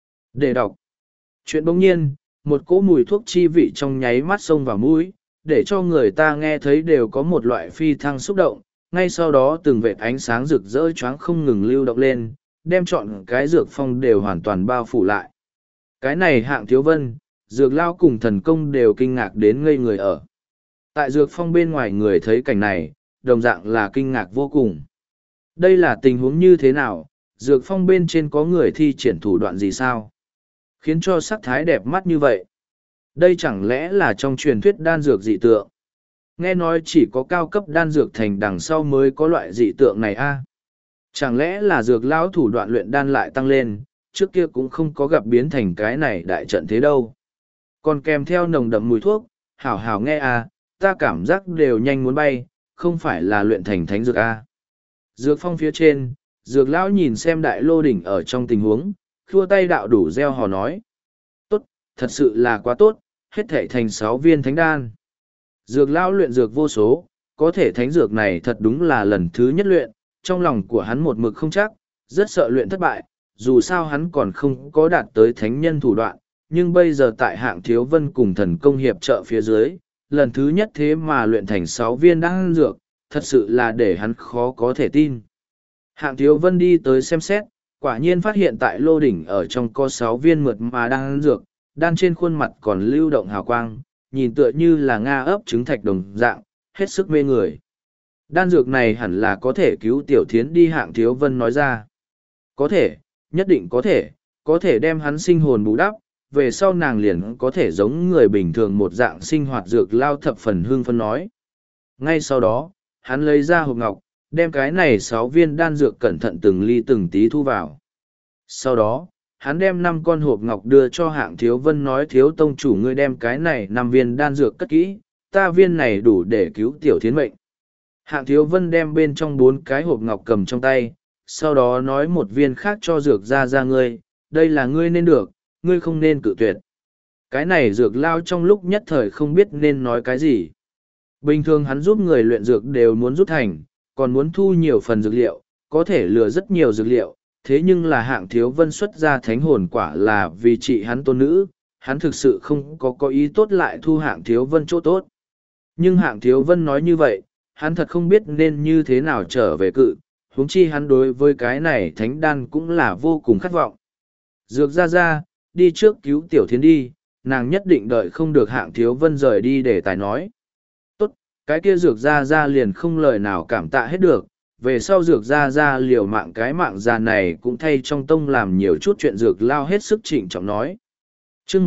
Để đọc. Chuyện bỗng nhiên, một cỗ mùi thuốc chi vị trong nháy mắt xông vào mũi, để cho người ta nghe thấy đều có một loại phi thăng xúc động. Ngay sau đó từng vệt ánh sáng rực rỡ choáng không ngừng lưu động lên, đem trọn cái dược phong đều hoàn toàn bao phủ lại. Cái này Hạng Thiếu Vân, dược lao cùng thần công đều kinh ngạc đến ngây người ở. Tại dược phong bên ngoài người thấy cảnh này, đồng dạng là kinh ngạc vô cùng. Đây là tình huống như thế nào, dược phong bên trên có người thi triển thủ đoạn gì sao? Khiến cho sắc thái đẹp mắt như vậy. Đây chẳng lẽ là trong truyền thuyết đan dược dị tượng? Nghe nói chỉ có cao cấp đan dược thành đằng sau mới có loại dị tượng này a? Chẳng lẽ là dược lão thủ đoạn luyện đan lại tăng lên, trước kia cũng không có gặp biến thành cái này đại trận thế đâu. Còn kèm theo nồng đậm mùi thuốc, hảo hảo nghe a, ta cảm giác đều nhanh muốn bay, không phải là luyện thành thánh dược a. Dược phong phía trên, dược lão nhìn xem đại lô đỉnh ở trong tình huống, khua tay đạo đủ gieo hò nói. Tốt, thật sự là quá tốt, hết thể thành 6 viên thánh đan. Dược lão luyện dược vô số, có thể thánh dược này thật đúng là lần thứ nhất luyện, trong lòng của hắn một mực không chắc, rất sợ luyện thất bại, dù sao hắn còn không có đạt tới thánh nhân thủ đoạn, nhưng bây giờ tại Hạng Thiếu Vân cùng thần công hiệp trợ phía dưới, lần thứ nhất thế mà luyện thành 6 viên đan dược, thật sự là để hắn khó có thể tin. Hạng Thiếu Vân đi tới xem xét, quả nhiên phát hiện tại lô đỉnh ở trong có 6 viên mượt mà đan dược, đan trên khuôn mặt còn lưu động hào quang, nhìn tựa như là Nga ấp trứng thạch đồng dạng, hết sức mê người. Đan dược này hẳn là có thể cứu Tiểu Thiến đi, Hạng Thiếu Vân nói ra. Có thể, nhất định có thể đem hắn sinh hồn bù đắp, về sau nàng liền có thể giống người bình thường một dạng sinh hoạt. Dược lao thập phần hương phân nói. Ngay sau đó, hắn lấy ra hộp ngọc, đem cái này 6 viên đan dược cẩn thận từng ly từng tí thu vào. Sau đó, hắn đem 5 con hộp ngọc đưa cho Hạng Thiếu Vân nói, Thiếu tông chủ ngươi đem cái này 5 viên đan dược cất kỹ, ta viên này đủ để cứu Tiểu Thiến mệnh. Hạng Thiếu Vân đem bên trong 4 cái hộp ngọc cầm trong tay, sau đó nói một viên khác cho dược ra ngươi, đây là ngươi nên được, ngươi không nên cự tuyệt. Cái này dược lao trong lúc nhất thời không biết nên nói cái gì. Bình thường hắn giúp người luyện dược đều muốn rút thành, còn muốn thu nhiều phần dược liệu, có thể lừa rất nhiều dược liệu, thế nhưng là Hạng Thiếu Vân xuất ra thánh hồn quả là vì trị hắn tôn nữ, hắn thực sự không có ý tốt lại thu Hạng Thiếu Vân chỗ tốt. Nhưng Hạng Thiếu Vân nói như vậy, hắn thật không biết nên như thế nào trở về cự, huống chi hắn đối với cái này thánh đan cũng là vô cùng khát vọng. Dược ra, đi trước cứu Tiểu Thiến đi, nàng nhất định đợi không được. Hạng Thiếu Vân rời đi để tài nói. Tốt, cái kia dược ra liền không lời nào cảm tạ hết được, về sau dược ra liều mạng cái mạng già này cũng thay trong tông làm nhiều chút chuyện. Dược lao hết sức trịnh trọng nói. Chương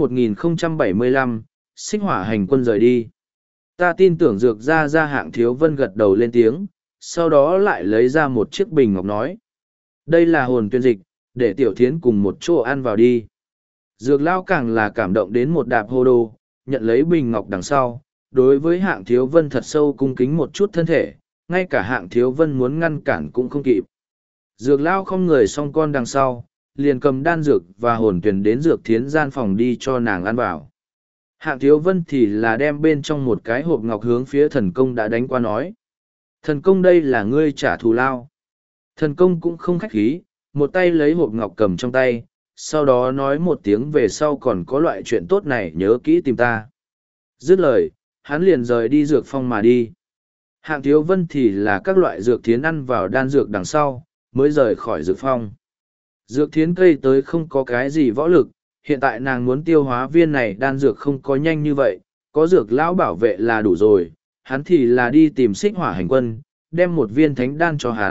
1075, Xích Hỏa hành quân rời đi. Ta tin tưởng dược ra. Hạng Thiếu Vân gật đầu lên tiếng, sau đó lại lấy ra một chiếc bình ngọc nói. Đây là hồn tuyên dịch, để Tiểu Thiến cùng một chỗ ăn vào đi. Dược lao càng là cảm động đến một đạp hô đô, nhận lấy bình ngọc đằng sau, đối với Hạng Thiếu Vân thật sâu cung kính một chút thân thể, ngay cả Hạng Thiếu Vân muốn ngăn cản cũng không kịp. Dược lao không người xong con đằng sau, liền cầm đan dược và hồn tuyển đến Dược Thiến gian phòng đi cho nàng ăn vào. Hạng Thiếu Vân thì là đem bên trong một cái hộp ngọc hướng phía thần công đã đánh qua nói. Thần công, đây là ngươi trả thù lao. Thần công cũng không khách khí, một tay lấy hộp ngọc cầm trong tay, sau đó nói một tiếng về sau còn có loại chuyện tốt này nhớ kỹ tìm ta. Dứt lời, hắn liền rời đi dược phong mà đi. Hạng Thiếu Vân thì là các loại dược thiến ăn vào đan dược đằng sau, mới rời khỏi dược phong. Dược thiến cây tới không có cái gì võ lực, hiện tại nàng muốn tiêu hóa viên này đan dược không có nhanh như vậy, có dược lão bảo vệ là đủ rồi. Hắn thì là đi tìm Xích Hỏa hành quân, đem một viên thánh đan cho hắn,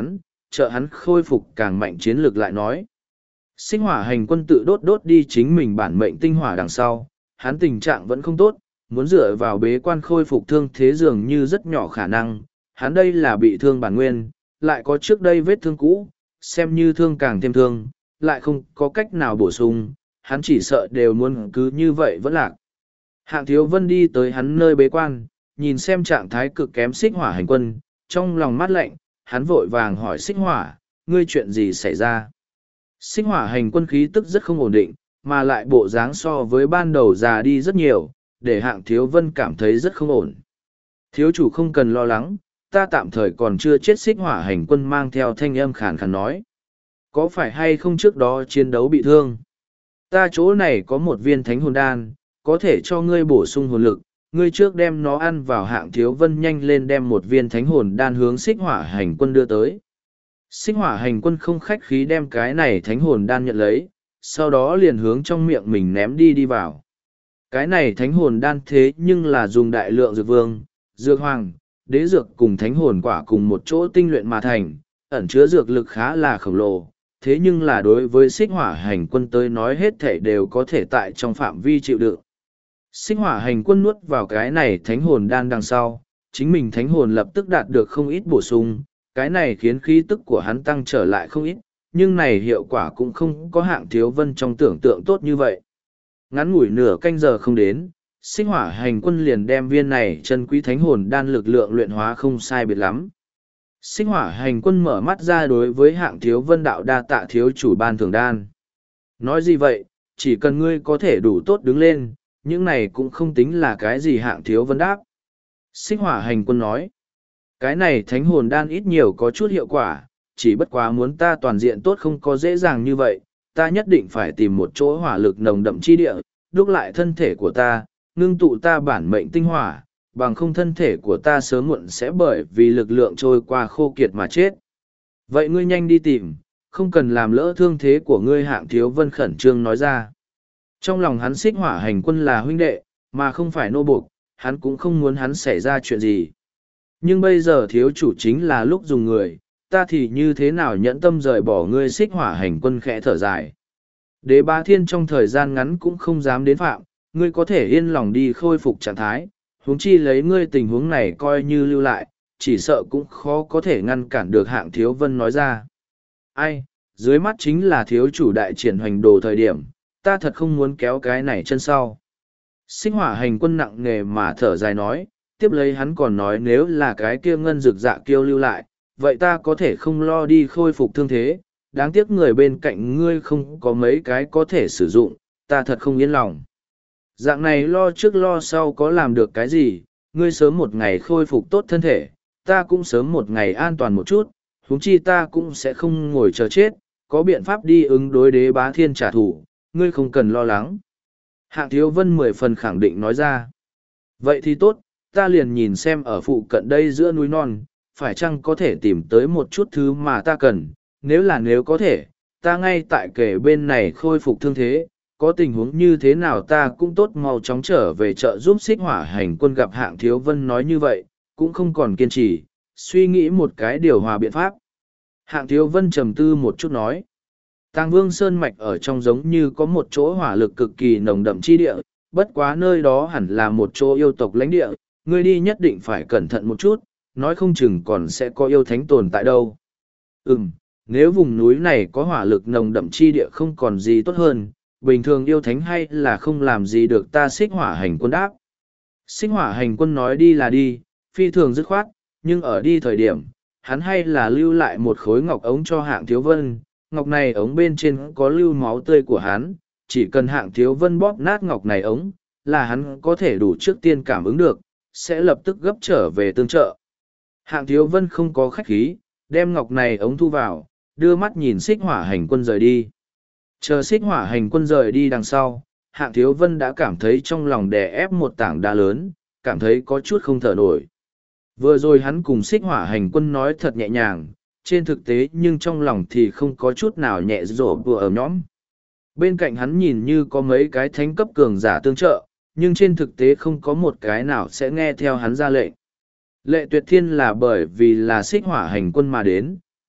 trợ hắn khôi phục càng mạnh chiến lược lại nói. Xích hỏa hành quân tự đốt đi chính mình bản mệnh tinh hỏa đằng sau, hắn tình trạng vẫn không tốt, muốn dựa vào bế quan khôi phục thương thế dường như rất nhỏ khả năng, hắn đây là bị thương bản nguyên, lại có trước đây vết thương cũ, xem như thương càng thêm thương, lại không có cách nào bổ sung, hắn chỉ sợ đều muốn cứ như vậy vẫn lạc. Hạng Thiếu Vân đi tới hắn nơi bế quan, nhìn xem trạng thái cực kém xích hỏa hành quân, trong lòng mát lạnh, hắn vội vàng hỏi xích hỏa, ngươi chuyện gì xảy ra? Xích hỏa hành quân khí tức rất không ổn định, mà lại bộ dáng so với ban đầu già đi rất nhiều, để Hạng Thiếu Vân cảm thấy rất không ổn. Thiếu chủ không cần lo lắng, ta tạm thời còn chưa chết. Xích hỏa hành quân mang theo thanh âm khàn khàn nói. Có phải hay không trước đó chiến đấu bị thương? Ta chỗ này có một viên thánh hồn đan, có thể cho ngươi bổ sung hồn lực, ngươi trước đem nó ăn vào. Hạng Thiếu Vân nhanh lên đem một viên thánh hồn đan hướng xích hỏa hành quân đưa tới. Xích hỏa hành quân không khách khí đem cái này thánh hồn đan nhận lấy, sau đó liền hướng trong miệng mình ném đi vào. Cái này thánh hồn đan thế nhưng là dùng đại lượng dược vương, dược hoàng, đế dược cùng thánh hồn quả cùng một chỗ tinh luyện mà thành, ẩn chứa dược lực khá là khổng lồ, thế nhưng là đối với xích hỏa hành quân tới nói hết thể đều có thể tại trong phạm vi chịu đựng. Xích hỏa hành quân nuốt vào cái này thánh hồn đan đằng sau, chính mình thánh hồn lập tức đạt được không ít bổ sung, cái này khiến khí tức của hắn tăng trở lại không ít, nhưng này hiệu quả cũng không có Hạng Thiếu Vân trong tưởng tượng tốt như vậy. Ngắn ngủi nửa canh giờ không đến, xích hỏa hành quân liền đem viên này chân quý thánh hồn đan lực lượng luyện hóa không sai biệt lắm. Xích hỏa hành quân mở mắt ra đối với Hạng Thiếu Vân đạo đa tạ thiếu chủ ban thưởng đan. Nói gì vậy, chỉ cần ngươi có thể đủ tốt đứng lên, những này cũng không tính là cái gì. Hạng Thiếu Vân đáp. Xích hỏa hành quân nói. Cái này thánh hồn đan ít nhiều có chút hiệu quả, chỉ bất quá muốn ta toàn diện tốt không có dễ dàng như vậy, ta nhất định phải tìm một chỗ hỏa lực nồng đậm chi địa, đúc lại thân thể của ta, ngưng tụ ta bản mệnh tinh hỏa, bằng không thân thể của ta sớm muộn sẽ bởi vì lực lượng trôi qua khô kiệt mà chết. Vậy ngươi nhanh đi tìm, không cần làm lỡ thương thế của ngươi. Hạng Thiếu Vân khẩn trương nói ra. Trong lòng hắn xích hỏa hành quân là huynh đệ, mà không phải nô buộc, hắn cũng không muốn hắn xảy ra chuyện gì. Nhưng bây giờ thiếu chủ chính là lúc dùng người, ta thì như thế nào nhẫn tâm rời bỏ ngươi. Xích hỏa hành quân khẽ thở dài. Đế Bá Thiên trong thời gian ngắn cũng không dám đến phạm, ngươi có thể yên lòng đi khôi phục trạng thái, huống chi lấy ngươi tình huống này coi như lưu lại, chỉ sợ cũng khó có thể ngăn cản được. Hạng Thiếu Vân nói ra. Ai, dưới mắt chính là thiếu chủ đại triển hoành đồ thời điểm, ta thật không muốn kéo cái này chân sau. Xích hỏa hành quân nặng nề mà thở dài nói, tiếp lấy hắn còn nói nếu là cái kia ngân rực dạ kiêu lưu lại, vậy ta có thể không lo đi khôi phục thương thế, đáng tiếc người bên cạnh ngươi không có mấy cái có thể sử dụng, ta thật không yên lòng. Dạng này lo trước lo sau có làm được cái gì, ngươi sớm một ngày khôi phục tốt thân thể, ta cũng sớm một ngày an toàn một chút, huống chi ta cũng sẽ không ngồi chờ chết, có biện pháp đi ứng đối Đế Bá Thiên trả thù, ngươi không cần lo lắng. Hạng Thiếu Vân 10 phần khẳng định nói ra. Vậy thì tốt, ta liền nhìn xem ở phụ cận đây giữa núi non, phải chăng có thể tìm tới một chút thứ mà ta cần, nếu có thể, ta ngay tại kề bên này khôi phục thương thế, có tình huống như thế nào ta cũng tốt mau chóng trở về chợ giúp xích hỏa hành quân. Gặp Hạng Thiếu Vân nói như vậy, cũng không còn kiên trì, suy nghĩ một cái điều hòa biện pháp. Hạng Thiếu Vân trầm tư một chút nói. Tàng Vương Sơn Mạch ở trong giống như có một chỗ hỏa lực cực kỳ nồng đậm chi địa, bất quá nơi đó hẳn là một chỗ yêu tộc lãnh địa, ngươi đi nhất định phải cẩn thận một chút, nói không chừng còn sẽ có yêu thánh tồn tại đâu. Nếu vùng núi này có hỏa lực nồng đậm chi địa không còn gì tốt hơn, bình thường yêu thánh hay là không làm gì được ta. Xích hỏa hành quân đáp. Xích hỏa hành quân nói đi là đi, phi thường dứt khoát, nhưng ở đi thời điểm, hắn hay là lưu lại một khối ngọc ống cho Hạng Thiếu Vân. Ngọc này ống bên trên có lưu máu tươi của hắn, chỉ cần Hạng Thiếu Vân bóp nát ngọc này ống, là hắn có thể đủ trước tiên cảm ứng được, sẽ lập tức gấp trở về tương trợ. Hạng Thiếu Vân không có khách khí, đem ngọc này ống thu vào, đưa mắt nhìn xích hỏa hành quân rời đi. Chờ xích hỏa hành quân rời đi đằng sau, Hạng Thiếu Vân đã cảm thấy trong lòng đè ép một tảng đá lớn, cảm thấy có chút không thở nổi. Vừa rồi hắn cùng xích hỏa hành quân nói thật nhẹ nhàng, trên thực tế nhưng trong lòng thì không có chút nào nhẹ rổ vừa ở nhóm. Bên cạnh hắn nhìn như có mấy cái thánh cấp cường giả tương trợ, nhưng trên thực tế không có một cái nào sẽ nghe theo hắn ra lệnh. Lệ Tuyệt Thiên là bởi vì là xích hỏa hành quân mà đến,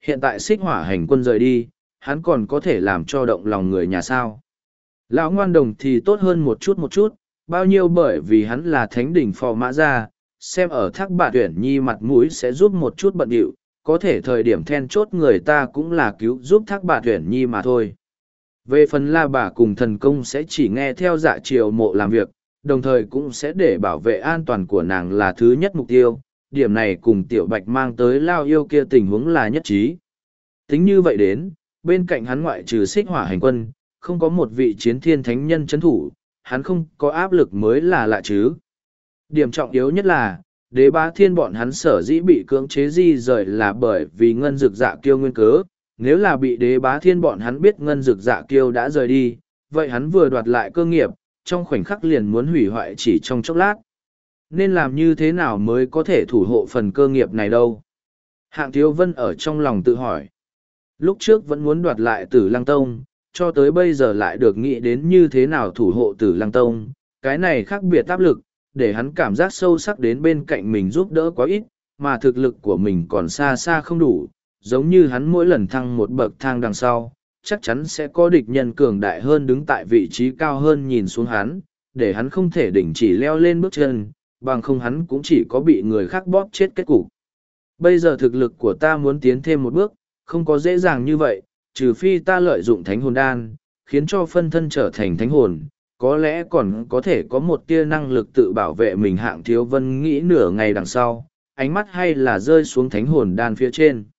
hiện tại xích hỏa hành quân rời đi, hắn còn có thể làm cho động lòng người nhà sao. Lão ngoan đồng thì tốt hơn một chút, bao nhiêu bởi vì hắn là thánh đỉnh phò mã gia, xem ở Thác Bạt Uyển Nhi mặt mũi sẽ giúp một chút bận điệu, có thể thời điểm then chốt người ta cũng là cứu giúp Thác Bạt Uyển Nhi mà thôi. Về phần La Bà cùng thần công sẽ chỉ nghe theo dạ triều mộ làm việc, đồng thời cũng sẽ để bảo vệ an toàn của nàng là thứ nhất mục tiêu, điểm này cùng Tiểu Bạch mang tới Lao Yêu kia tình huống là nhất trí. Tính như vậy đến, bên cạnh hắn ngoại trừ xích hỏa hành quân, không có một vị chiến thiên thánh nhân chấn thủ, hắn không có áp lực mới là lạ chứ. Điểm trọng yếu nhất là, Đế Bá Thiên bọn hắn sở dĩ bị cưỡng chế di rời là bởi vì Ngân Dực Dạ Kiêu nguyên cớ, nếu là bị Đế Bá Thiên bọn hắn biết Ngân Dực Dạ Kiêu đã rời đi, vậy hắn vừa đoạt lại cơ nghiệp, trong khoảnh khắc liền muốn hủy hoại chỉ trong chốc lát. Nên làm như thế nào mới có thể thủ hộ phần cơ nghiệp này đâu? Hạng Thiếu Vân ở trong lòng tự hỏi. Lúc trước vẫn muốn đoạt lại Tử Lăng Tông, cho tới bây giờ lại được nghĩ đến như thế nào thủ hộ Tử Lăng Tông, cái này khác biệt áp lực, để hắn cảm giác sâu sắc đến bên cạnh mình giúp đỡ quá ít, mà thực lực của mình còn xa xa không đủ, giống như hắn mỗi lần thăng một bậc thang đằng sau, chắc chắn sẽ có địch nhân cường đại hơn đứng tại vị trí cao hơn nhìn xuống hắn, để hắn không thể đình chỉ leo lên bước chân, bằng không hắn cũng chỉ có bị người khác bóp chết kết cục. Bây giờ thực lực của ta muốn tiến thêm một bước, không có dễ dàng như vậy, trừ phi ta lợi dụng thánh hồn đan, khiến cho phân thân trở thành thánh hồn, có lẽ còn có thể có một tia năng lực tự bảo vệ mình. Hạng Thiếu Vân nghĩ nửa ngày đằng sau, ánh mắt hay là rơi xuống thánh hồn đan phía trên.